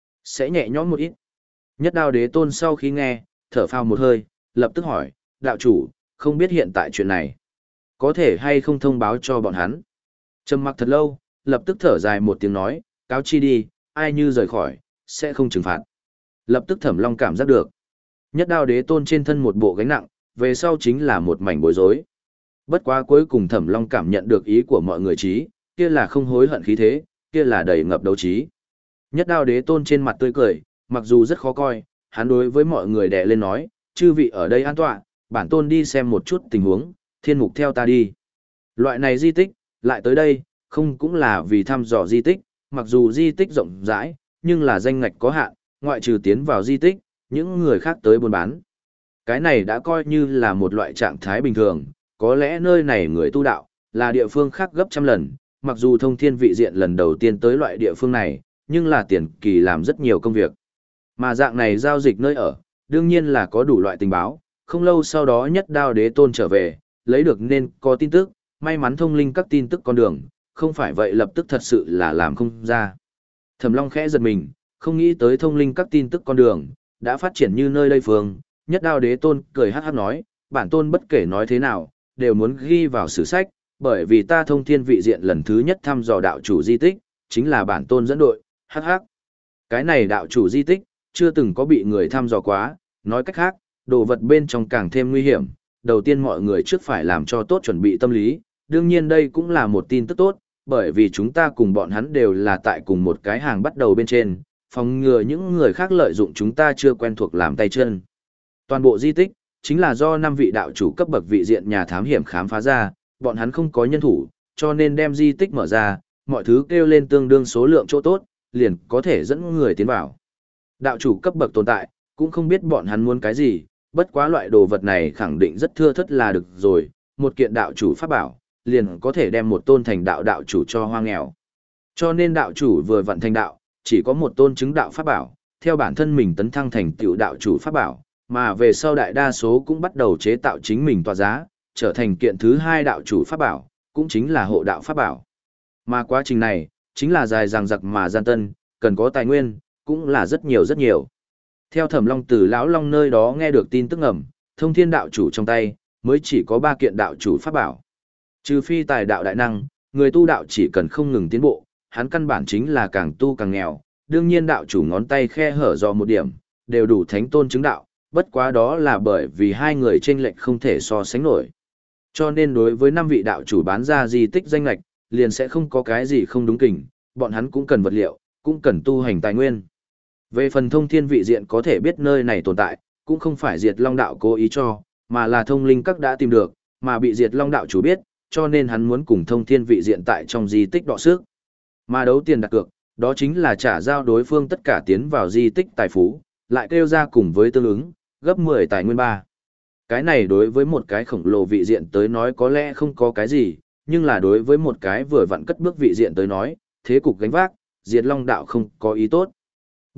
Sẽ nhẹ nhõm một ít. Nhất Đao Đế Tôn sau khi nghe, thở phào một hơi, lập tức hỏi, đạo chủ, không biết hiện tại chuyện này, có thể hay không thông báo cho bọn hắn. Trầm mặc thật lâu, lập tức thở dài một tiếng nói, cáo chi đi, ai như rời khỏi, sẽ không trừng phạt. Lập tức Thẩm Long cảm giác được. Nhất Đao Đế Tôn trên thân một bộ gánh nặng, về sau chính là một mảnh bối rối. Bất quá cuối cùng Thẩm Long cảm nhận được ý của mọi người trí, kia là không hối hận khí thế, kia là đầy ngập đấu trí. Nhất Đao Đế Tôn trên mặt tươi cười, mặc dù rất khó coi, hắn đối với mọi người đè lên nói, chư vị ở đây an tọa, bản tôn đi xem một chút tình huống, thiên mục theo ta đi. Loại này di tích, lại tới đây, không cũng là vì thăm dò di tích, mặc dù di tích rộng rãi, nhưng là danh ngạch có hạn, ngoại trừ tiến vào di tích, những người khác tới buôn bán. Cái này đã coi như là một loại trạng thái bình thường, có lẽ nơi này người tu đạo, là địa phương khác gấp trăm lần, mặc dù thông thiên vị diện lần đầu tiên tới loại địa phương này, nhưng là tiền kỳ làm rất nhiều công việc. Mà dạng này giao dịch nơi ở, đương nhiên là có đủ loại tình báo, không lâu sau đó Nhất Đao Đế Tôn trở về, lấy được nên có tin tức, may mắn thông linh các tin tức con đường, không phải vậy lập tức thật sự là làm không ra. Thẩm Long khẽ giật mình, không nghĩ tới thông linh các tin tức con đường, đã phát triển như nơi đây phương, Nhất Đao Đế Tôn cười hát hát nói, bản tôn bất kể nói thế nào, đều muốn ghi vào sử sách, bởi vì ta thông thiên vị diện lần thứ nhất thăm dò đạo chủ di tích, chính là bản tôn dẫn đội, hát hát. Cái này đạo chủ di tích, chưa từng có bị người thăm dò quá, nói cách khác, đồ vật bên trong càng thêm nguy hiểm, đầu tiên mọi người trước phải làm cho tốt chuẩn bị tâm lý, đương nhiên đây cũng là một tin tức tốt, bởi vì chúng ta cùng bọn hắn đều là tại cùng một cái hàng bắt đầu bên trên, phòng ngừa những người khác lợi dụng chúng ta chưa quen thuộc làm tay chân. Toàn bộ di tích, chính là do năm vị đạo chủ cấp bậc vị diện nhà thám hiểm khám phá ra, bọn hắn không có nhân thủ, cho nên đem di tích mở ra, mọi thứ kêu lên tương đương số lượng chỗ tốt, liền có thể dẫn người tiến vào. Đạo chủ cấp bậc tồn tại, cũng không biết bọn hắn muốn cái gì, bất quá loại đồ vật này khẳng định rất thưa thớt là được rồi, một kiện đạo chủ pháp bảo, liền có thể đem một tôn thành đạo đạo chủ cho hoa nghèo. Cho nên đạo chủ vừa vận thành đạo, chỉ có một tôn chứng đạo pháp bảo, theo bản thân mình tấn thăng thành tiểu đạo chủ pháp bảo, mà về sau đại đa số cũng bắt đầu chế tạo chính mình tọa giá, trở thành kiện thứ hai đạo chủ pháp bảo, cũng chính là hộ đạo pháp bảo. Mà quá trình này, chính là dài dằng dặc mà gian tân, cần có tài nguyên, cũng là rất nhiều rất nhiều. Theo Thẩm Long từ lão Long nơi đó nghe được tin tức ngầm, thông thiên đạo chủ trong tay, mới chỉ có ba kiện đạo chủ pháp bảo. Trừ phi tài đạo đại năng, người tu đạo chỉ cần không ngừng tiến bộ, hắn căn bản chính là càng tu càng nghèo, đương nhiên đạo chủ ngón tay khe hở do một điểm, đều đủ thánh tôn chứng đạo, bất quá đó là bởi vì hai người chênh lệch không thể so sánh nổi. Cho nên đối với năm vị đạo chủ bán ra di tích danh lệch, liền sẽ không có cái gì không đúng kình, bọn hắn cũng cần vật liệu, cũng cần tu hành tài nguyên. Về phần thông thiên vị diện có thể biết nơi này tồn tại, cũng không phải Diệt Long đạo cố ý cho, mà là thông linh các đã tìm được, mà bị Diệt Long đạo chủ biết, cho nên hắn muốn cùng thông thiên vị diện tại trong di tích đọ sức. Mà đấu tiền đặt cược, đó chính là trả giao đối phương tất cả tiến vào di tích tài phú, lại kêu ra cùng với tương ứng, gấp mười tài nguyên ba. Cái này đối với một cái khổng lồ vị diện tới nói có lẽ không có cái gì, nhưng là đối với một cái vừa vặn cất bước vị diện tới nói, thế cục gánh vác, Diệt Long đạo không có ý tốt.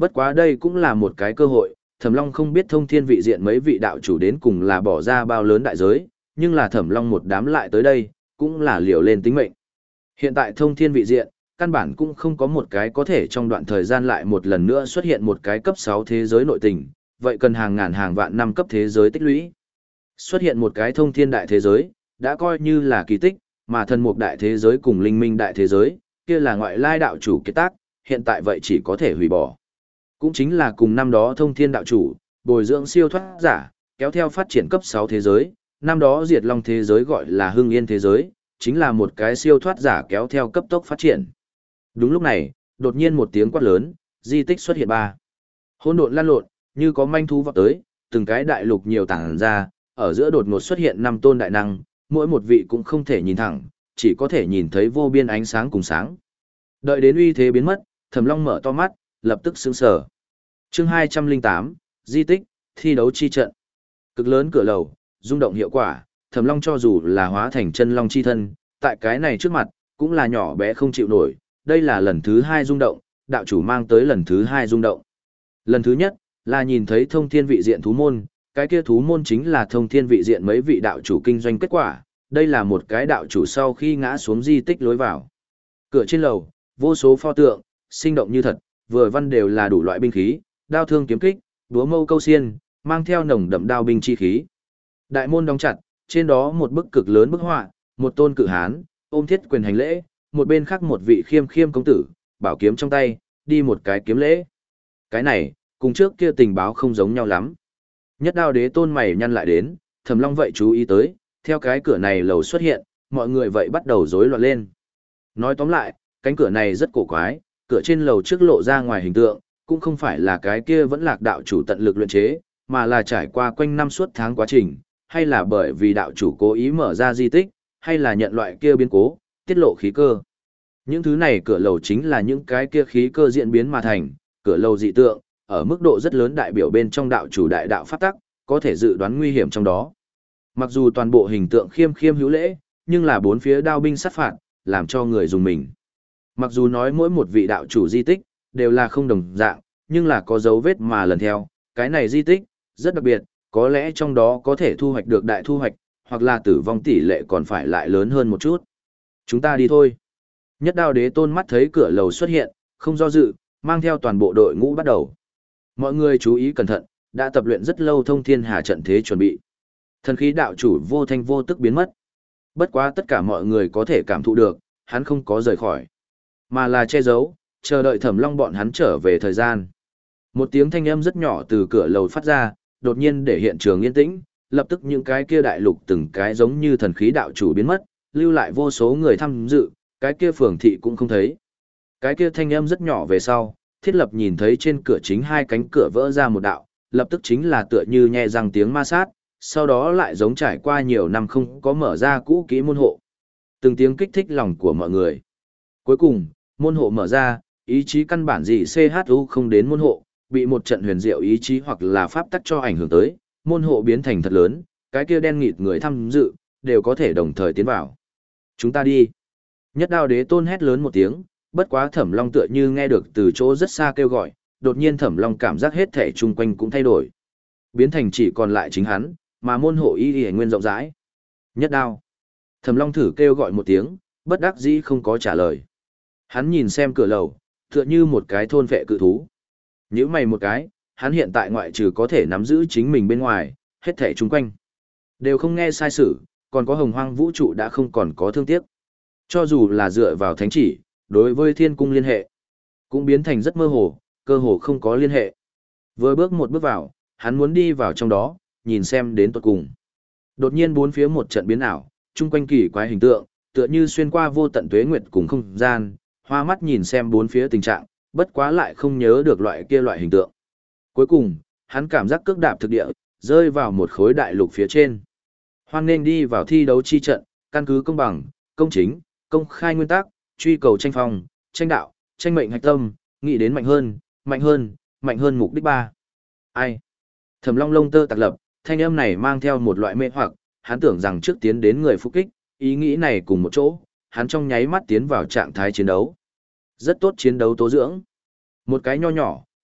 Bất quá đây cũng là một cái cơ hội, Thẩm Long không biết thông thiên vị diện mấy vị đạo chủ đến cùng là bỏ ra bao lớn đại giới, nhưng là Thẩm Long một đám lại tới đây, cũng là liều lên tính mệnh. Hiện tại thông thiên vị diện, căn bản cũng không có một cái có thể trong đoạn thời gian lại một lần nữa xuất hiện một cái cấp sáu thế giới nội tình, vậy cần hàng ngàn hàng vạn năm cấp thế giới tích lũy. Xuất hiện một cái thông thiên đại thế giới, đã coi như là kỳ tích, mà thần mục đại thế giới cùng linh minh đại thế giới, kia là ngoại lai đạo chủ kết tác, hiện tại vậy chỉ có thể hủy bỏ. Cũng chính là cùng năm đó thông thiên đạo chủ, bồi dưỡng siêu thoát giả, kéo theo phát triển cấp sáu thế giới, năm đó diệt long thế giới gọi là hưng yên thế giới, chính là một cái siêu thoát giả kéo theo cấp tốc phát triển. Đúng lúc này, đột nhiên một tiếng quát lớn, di tích xuất hiện ba. Hỗn độn lan lộn, như có manh thú vọt tới, từng cái đại lục nhiều tảng ra, ở giữa đột ngột xuất hiện năm tôn đại năng, mỗi một vị cũng không thể nhìn thẳng, chỉ có thể nhìn thấy vô biên ánh sáng cùng sáng. Đợi đến uy thế biến mất, Thẩm Long mở to mắt, lập tức sững sờ. Chương hai trăm lẻ tám, di tích, thi đấu chi trận. Cực lớn cửa lầu, rung động hiệu quả, Thẩm Long cho dù là hóa thành chân long chi thân, tại cái này trước mặt, cũng là nhỏ bé không chịu nổi, đây là lần thứ hai rung động, đạo chủ mang tới lần thứ hai rung động. Lần thứ nhất, là nhìn thấy thông thiên vị diện thú môn, cái kia thú môn chính là thông thiên vị diện mấy vị đạo chủ kinh doanh kết quả, đây là một cái đạo chủ sau khi ngã xuống di tích lối vào. Cửa trên lầu, vô số pho tượng, sinh động như thật, vừa văn đều là đủ loại binh khí, đao thương kiếm kích, đúa mâu câu xiên, mang theo nồng đậm đao binh chi khí. Đại môn đóng chặt, trên đó một bức cực lớn bức họa, một tôn cự hán, ôm thiết quyền hành lễ, một bên khác một vị khiêm khiêm công tử, bảo kiếm trong tay, đi một cái kiếm lễ. Cái này, cùng trước kia tình báo không giống nhau lắm. Nhất đao đế tôn mày nhăn lại đến, Thẩm Long vậy chú ý tới, theo cái cửa này lầu xuất hiện, mọi người vậy bắt đầu rối loạn lên. Nói tóm lại, cánh cửa này rất cổ quái, cửa trên lầu trước lộ ra ngoài hình tượng, cũng không phải là cái kia vẫn lạc đạo chủ tận lực luyện chế, mà là trải qua quanh năm suốt tháng quá trình, hay là bởi vì đạo chủ cố ý mở ra di tích, hay là nhận loại kia biến cố, tiết lộ khí cơ. Những thứ này cửa lầu chính là những cái kia khí cơ diễn biến mà thành, cửa lầu dị tượng, ở mức độ rất lớn đại biểu bên trong đạo chủ đại đạo pháp tắc, có thể dự đoán nguy hiểm trong đó. Mặc dù toàn bộ hình tượng khiêm khiêm hữu lễ, nhưng là bốn phía đao binh sát phạt, làm cho người dùng mình. Mặc dù nói mỗi một vị đạo chủ di tích, đều là không đồng dạng, nhưng là có dấu vết mà lần theo, cái này di tích, rất đặc biệt, có lẽ trong đó có thể thu hoạch được đại thu hoạch, hoặc là tử vong tỷ lệ còn phải lại lớn hơn một chút. Chúng ta đi thôi. Nhất đao đế tôn mắt thấy cửa lầu xuất hiện, không do dự, mang theo toàn bộ đội ngũ bắt đầu. Mọi người chú ý cẩn thận, đã tập luyện rất lâu thông thiên hà trận thế chuẩn bị. Thần khí đạo chủ vô thanh vô tức biến mất. Bất quá tất cả mọi người có thể cảm thụ được, hắn không có rời khỏi, mà là che giấu, chờ đợi Thẩm Long bọn hắn trở về thời gian. Một tiếng thanh âm rất nhỏ từ cửa lầu phát ra, đột nhiên để hiện trường yên tĩnh, lập tức những cái kia đại lục từng cái giống như thần khí đạo chủ biến mất, lưu lại vô số người tham dự, cái kia phường thị cũng không thấy. Cái kia thanh âm rất nhỏ về sau, Thiết Lập nhìn thấy trên cửa chính hai cánh cửa vỡ ra một đạo, lập tức chính là tựa như nhẹ răng tiếng ma sát, sau đó lại giống trải qua nhiều năm không có mở ra cũ kỹ môn hộ. Từng tiếng kích thích lòng của mọi người. Cuối cùng, môn hộ mở ra, ý chí căn bản gì xê hát u không đến môn hộ, bị một trận huyền diệu ý chí hoặc là pháp tắc cho ảnh hưởng tới, môn hộ biến thành thật lớn, cái kia đen nghịt người tham dự, đều có thể đồng thời tiến vào. Chúng ta đi. Nhất đao đế tôn hét lớn một tiếng, bất quá Thẩm Long tựa như nghe được từ chỗ rất xa kêu gọi, đột nhiên Thẩm Long cảm giác hết thể chung quanh cũng thay đổi. Biến thành chỉ còn lại chính hắn, mà môn hộ y y nguyên rộng rãi. Nhất đao. Thẩm Long thử kêu gọi một tiếng, bất đắc dĩ không có trả lời. Hắn nhìn xem cửa lầu, tựa như một cái thôn vệ cự thú. Nhíu mày một cái, hắn hiện tại ngoại trừ có thể nắm giữ chính mình bên ngoài, hết thể chung quanh đều không nghe sai sử, còn có hồng hoang vũ trụ đã không còn có thương tiếc. Cho dù là dựa vào thánh chỉ, đối với thiên cung liên hệ, cũng biến thành rất mơ hồ, cơ hồ không có liên hệ. Vừa bước một bước vào, hắn muốn đi vào trong đó, nhìn xem đến tuột cùng. Đột nhiên bốn phía một trận biến ảo, chung quanh kỳ quái hình tượng, tựa như xuyên qua vô tận tuế nguyệt cùng không gian, hoa mắt nhìn xem bốn phía tình trạng, bất quá lại không nhớ được loại kia loại hình tượng. Cuối cùng, hắn cảm giác cước đạp thực địa, rơi vào một khối đại lục phía trên. Hoan nên đi vào thi đấu chi trận, căn cứ công bằng, công chính, công khai nguyên tắc, truy cầu tranh phong, tranh đạo, tranh mệnh hạch tâm, nghĩ đến mạnh hơn, mạnh hơn, mạnh hơn mục đích ba. Ai? Thẩm Long lông tơ tạc lập, thanh âm này mang theo một loại mê hoặc, hắn tưởng rằng trước tiến đến người phục kích, ý nghĩ này cùng một chỗ, hắn trong nháy mắt tiến vào trạng thái chiến đấu. Rất tốt chiến đấu tố dưỡng. Một cái nho nhỏ,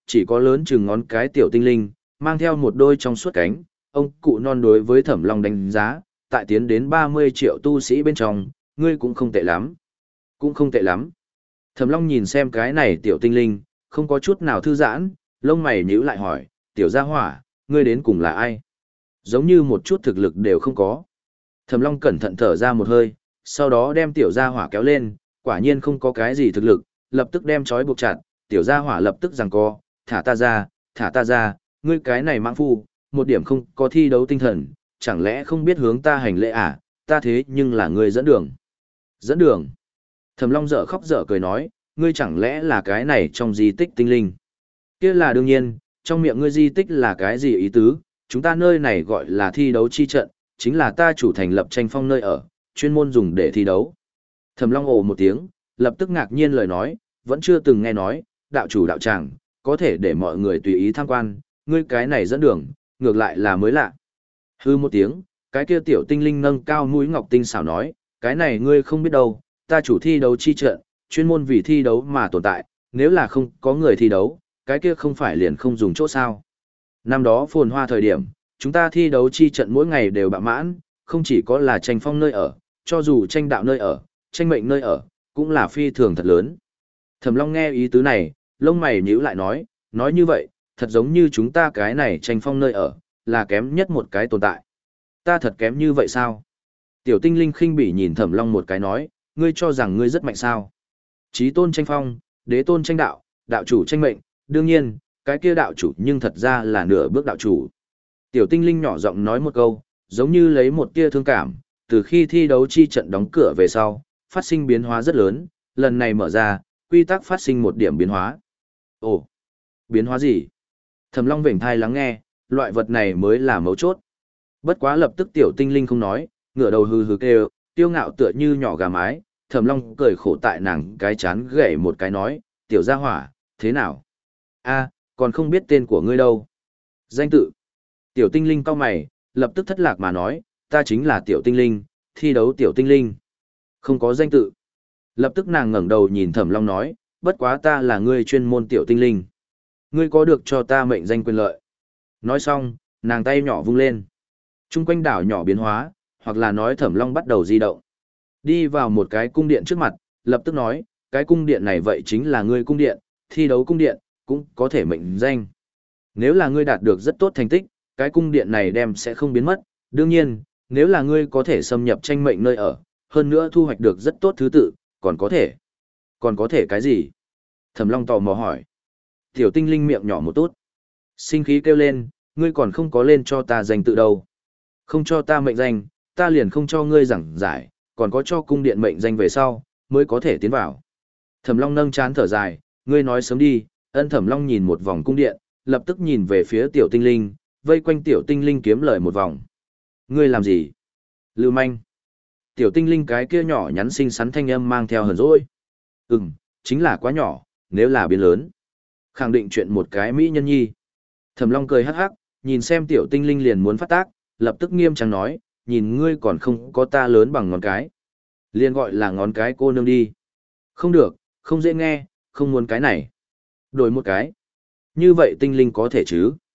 chỉ có lớn chừng ngón cái tiểu tinh linh, mang theo một đôi trong suốt cánh, ông cụ non đối với Thẩm Long đánh giá, tại tiến đến ba mươi triệu tu sĩ bên trong, ngươi cũng không tệ lắm. Cũng không tệ lắm. Thẩm Long nhìn xem cái này tiểu tinh linh, không có chút nào thư giãn, lông mày nhíu lại hỏi, tiểu gia hỏa, ngươi đến cùng là ai? Giống như một chút thực lực đều không có. Thẩm Long cẩn thận thở ra một hơi, sau đó đem tiểu gia hỏa kéo lên, quả nhiên không có cái gì thực lực, lập tức đem trói buộc chặt, tiểu gia hỏa lập tức giằng co, thả ta ra, thả ta ra, ngươi cái này mãng phu, một điểm không có thi đấu tinh thần, chẳng lẽ không biết hướng ta hành lễ à, ta thế nhưng là ngươi dẫn đường. Dẫn đường. Thẩm Long dở khóc dở cười nói, ngươi chẳng lẽ là cái này trong di tích tinh linh? Kia là đương nhiên, trong miệng ngươi di tích là cái gì ý tứ, chúng ta nơi này gọi là thi đấu chi trận, chính là ta chủ thành lập tranh phong nơi ở, chuyên môn dùng để thi đấu. Thẩm Long ồ một tiếng, lập tức ngạc nhiên lời nói, vẫn chưa từng nghe nói, đạo chủ đạo tràng, có thể để mọi người tùy ý tham quan, ngươi cái này dẫn đường, ngược lại là mới lạ. Hư một tiếng, cái kia tiểu tinh linh nâng cao mũi ngọc tinh xảo nói, cái này ngươi không biết đâu, ta chủ thi đấu chi trận, chuyên môn vì thi đấu mà tồn tại, nếu là không có người thi đấu, cái kia không phải liền không dùng chỗ sao. Năm đó phồn hoa thời điểm, chúng ta thi đấu chi trận mỗi ngày đều bạ mãn, không chỉ có là tranh phong nơi ở, cho dù tranh đạo nơi ở, tranh mệnh nơi ở, cũng là phi thường thật lớn. Thẩm Long nghe ý tứ này, lông mày nhíu lại nói, nói như vậy, thật giống như chúng ta cái này tranh phong nơi ở, là kém nhất một cái tồn tại. Ta thật kém như vậy sao? Tiểu tinh linh khinh bỉ nhìn Thẩm Long một cái nói, ngươi cho rằng ngươi rất mạnh sao? Chí tôn tranh phong, đế tôn tranh đạo, đạo chủ tranh mệnh, đương nhiên, cái kia đạo chủ nhưng thật ra là nửa bước đạo chủ. Tiểu tinh linh nhỏ giọng nói một câu, giống như lấy một tia thương cảm, từ khi thi đấu chi trận đóng cửa về sau, phát sinh biến hóa rất lớn, lần này mở ra, quy tắc phát sinh một điểm biến hóa. Ồ, biến hóa gì? Thẩm Long vểnh thai lắng nghe, loại vật này mới là mấu chốt. Bất quá lập tức tiểu tinh linh không nói, ngửa đầu hừ hừ kêu, tiêu ngạo tựa như nhỏ gà mái, Thẩm Long cười khổ tại nàng cái chán gảy một cái nói, tiểu gia hỏa, thế nào? A, còn không biết tên của ngươi đâu. Danh tự. Tiểu tinh linh cau mày, lập tức thất lạc mà nói, ta chính là tiểu tinh linh, thi đấu tiểu tinh linh. Không có danh tự. Lập tức nàng ngẩng đầu nhìn Thẩm Long nói, bất quá ta là ngươi chuyên môn tiểu tinh linh. Ngươi có được cho ta mệnh danh quyền lợi. Nói xong, nàng tay nhỏ vung lên. Trung quanh đảo nhỏ biến hóa, hoặc là nói Thẩm Long bắt đầu di động. Đi vào một cái cung điện trước mặt, lập tức nói, cái cung điện này vậy chính là ngươi cung điện, thi đấu cung điện, cũng có thể mệnh danh. Nếu là ngươi đạt được rất tốt thành tích, cái cung điện này đem sẽ không biến mất. Đương nhiên, nếu là ngươi có thể xâm nhập tranh mệnh nơi ở, hơn nữa thu hoạch được rất tốt thứ tự, còn có thể. Còn có thể cái gì? Thẩm Long tò mò hỏi. Tiểu tinh linh miệng nhỏ một tốt. Sinh khí kêu lên, ngươi còn không có lên cho ta danh tự đâu. Không cho ta mệnh danh, ta liền không cho ngươi giảng giải, còn có cho cung điện mệnh danh về sau, mới có thể tiến vào. Thẩm Long nâng chán thở dài, ngươi nói sớm đi. Ân Thẩm Long nhìn một vòng cung điện, lập tức nhìn về phía tiểu tinh linh, vây quanh tiểu tinh linh kiếm lời một vòng. Ngươi làm gì? Lưu manh. Tiểu tinh linh cái kia nhỏ nhắn xinh xắn thanh âm mang theo hờn dỗi. Ừm, chính là quá nhỏ, nếu là biến lớn. Khẳng định chuyện một cái mỹ nhân nhi. Thẩm Long cười hắc hắc, nhìn xem tiểu tinh linh liền muốn phát tác, lập tức nghiêm trang nói, nhìn ngươi còn không có ta lớn bằng ngón cái. Liền gọi là ngón cái cô nương đi. Không được, không dễ nghe, không muốn cái này. Đổi một cái. Như vậy tinh linh có thể chứ?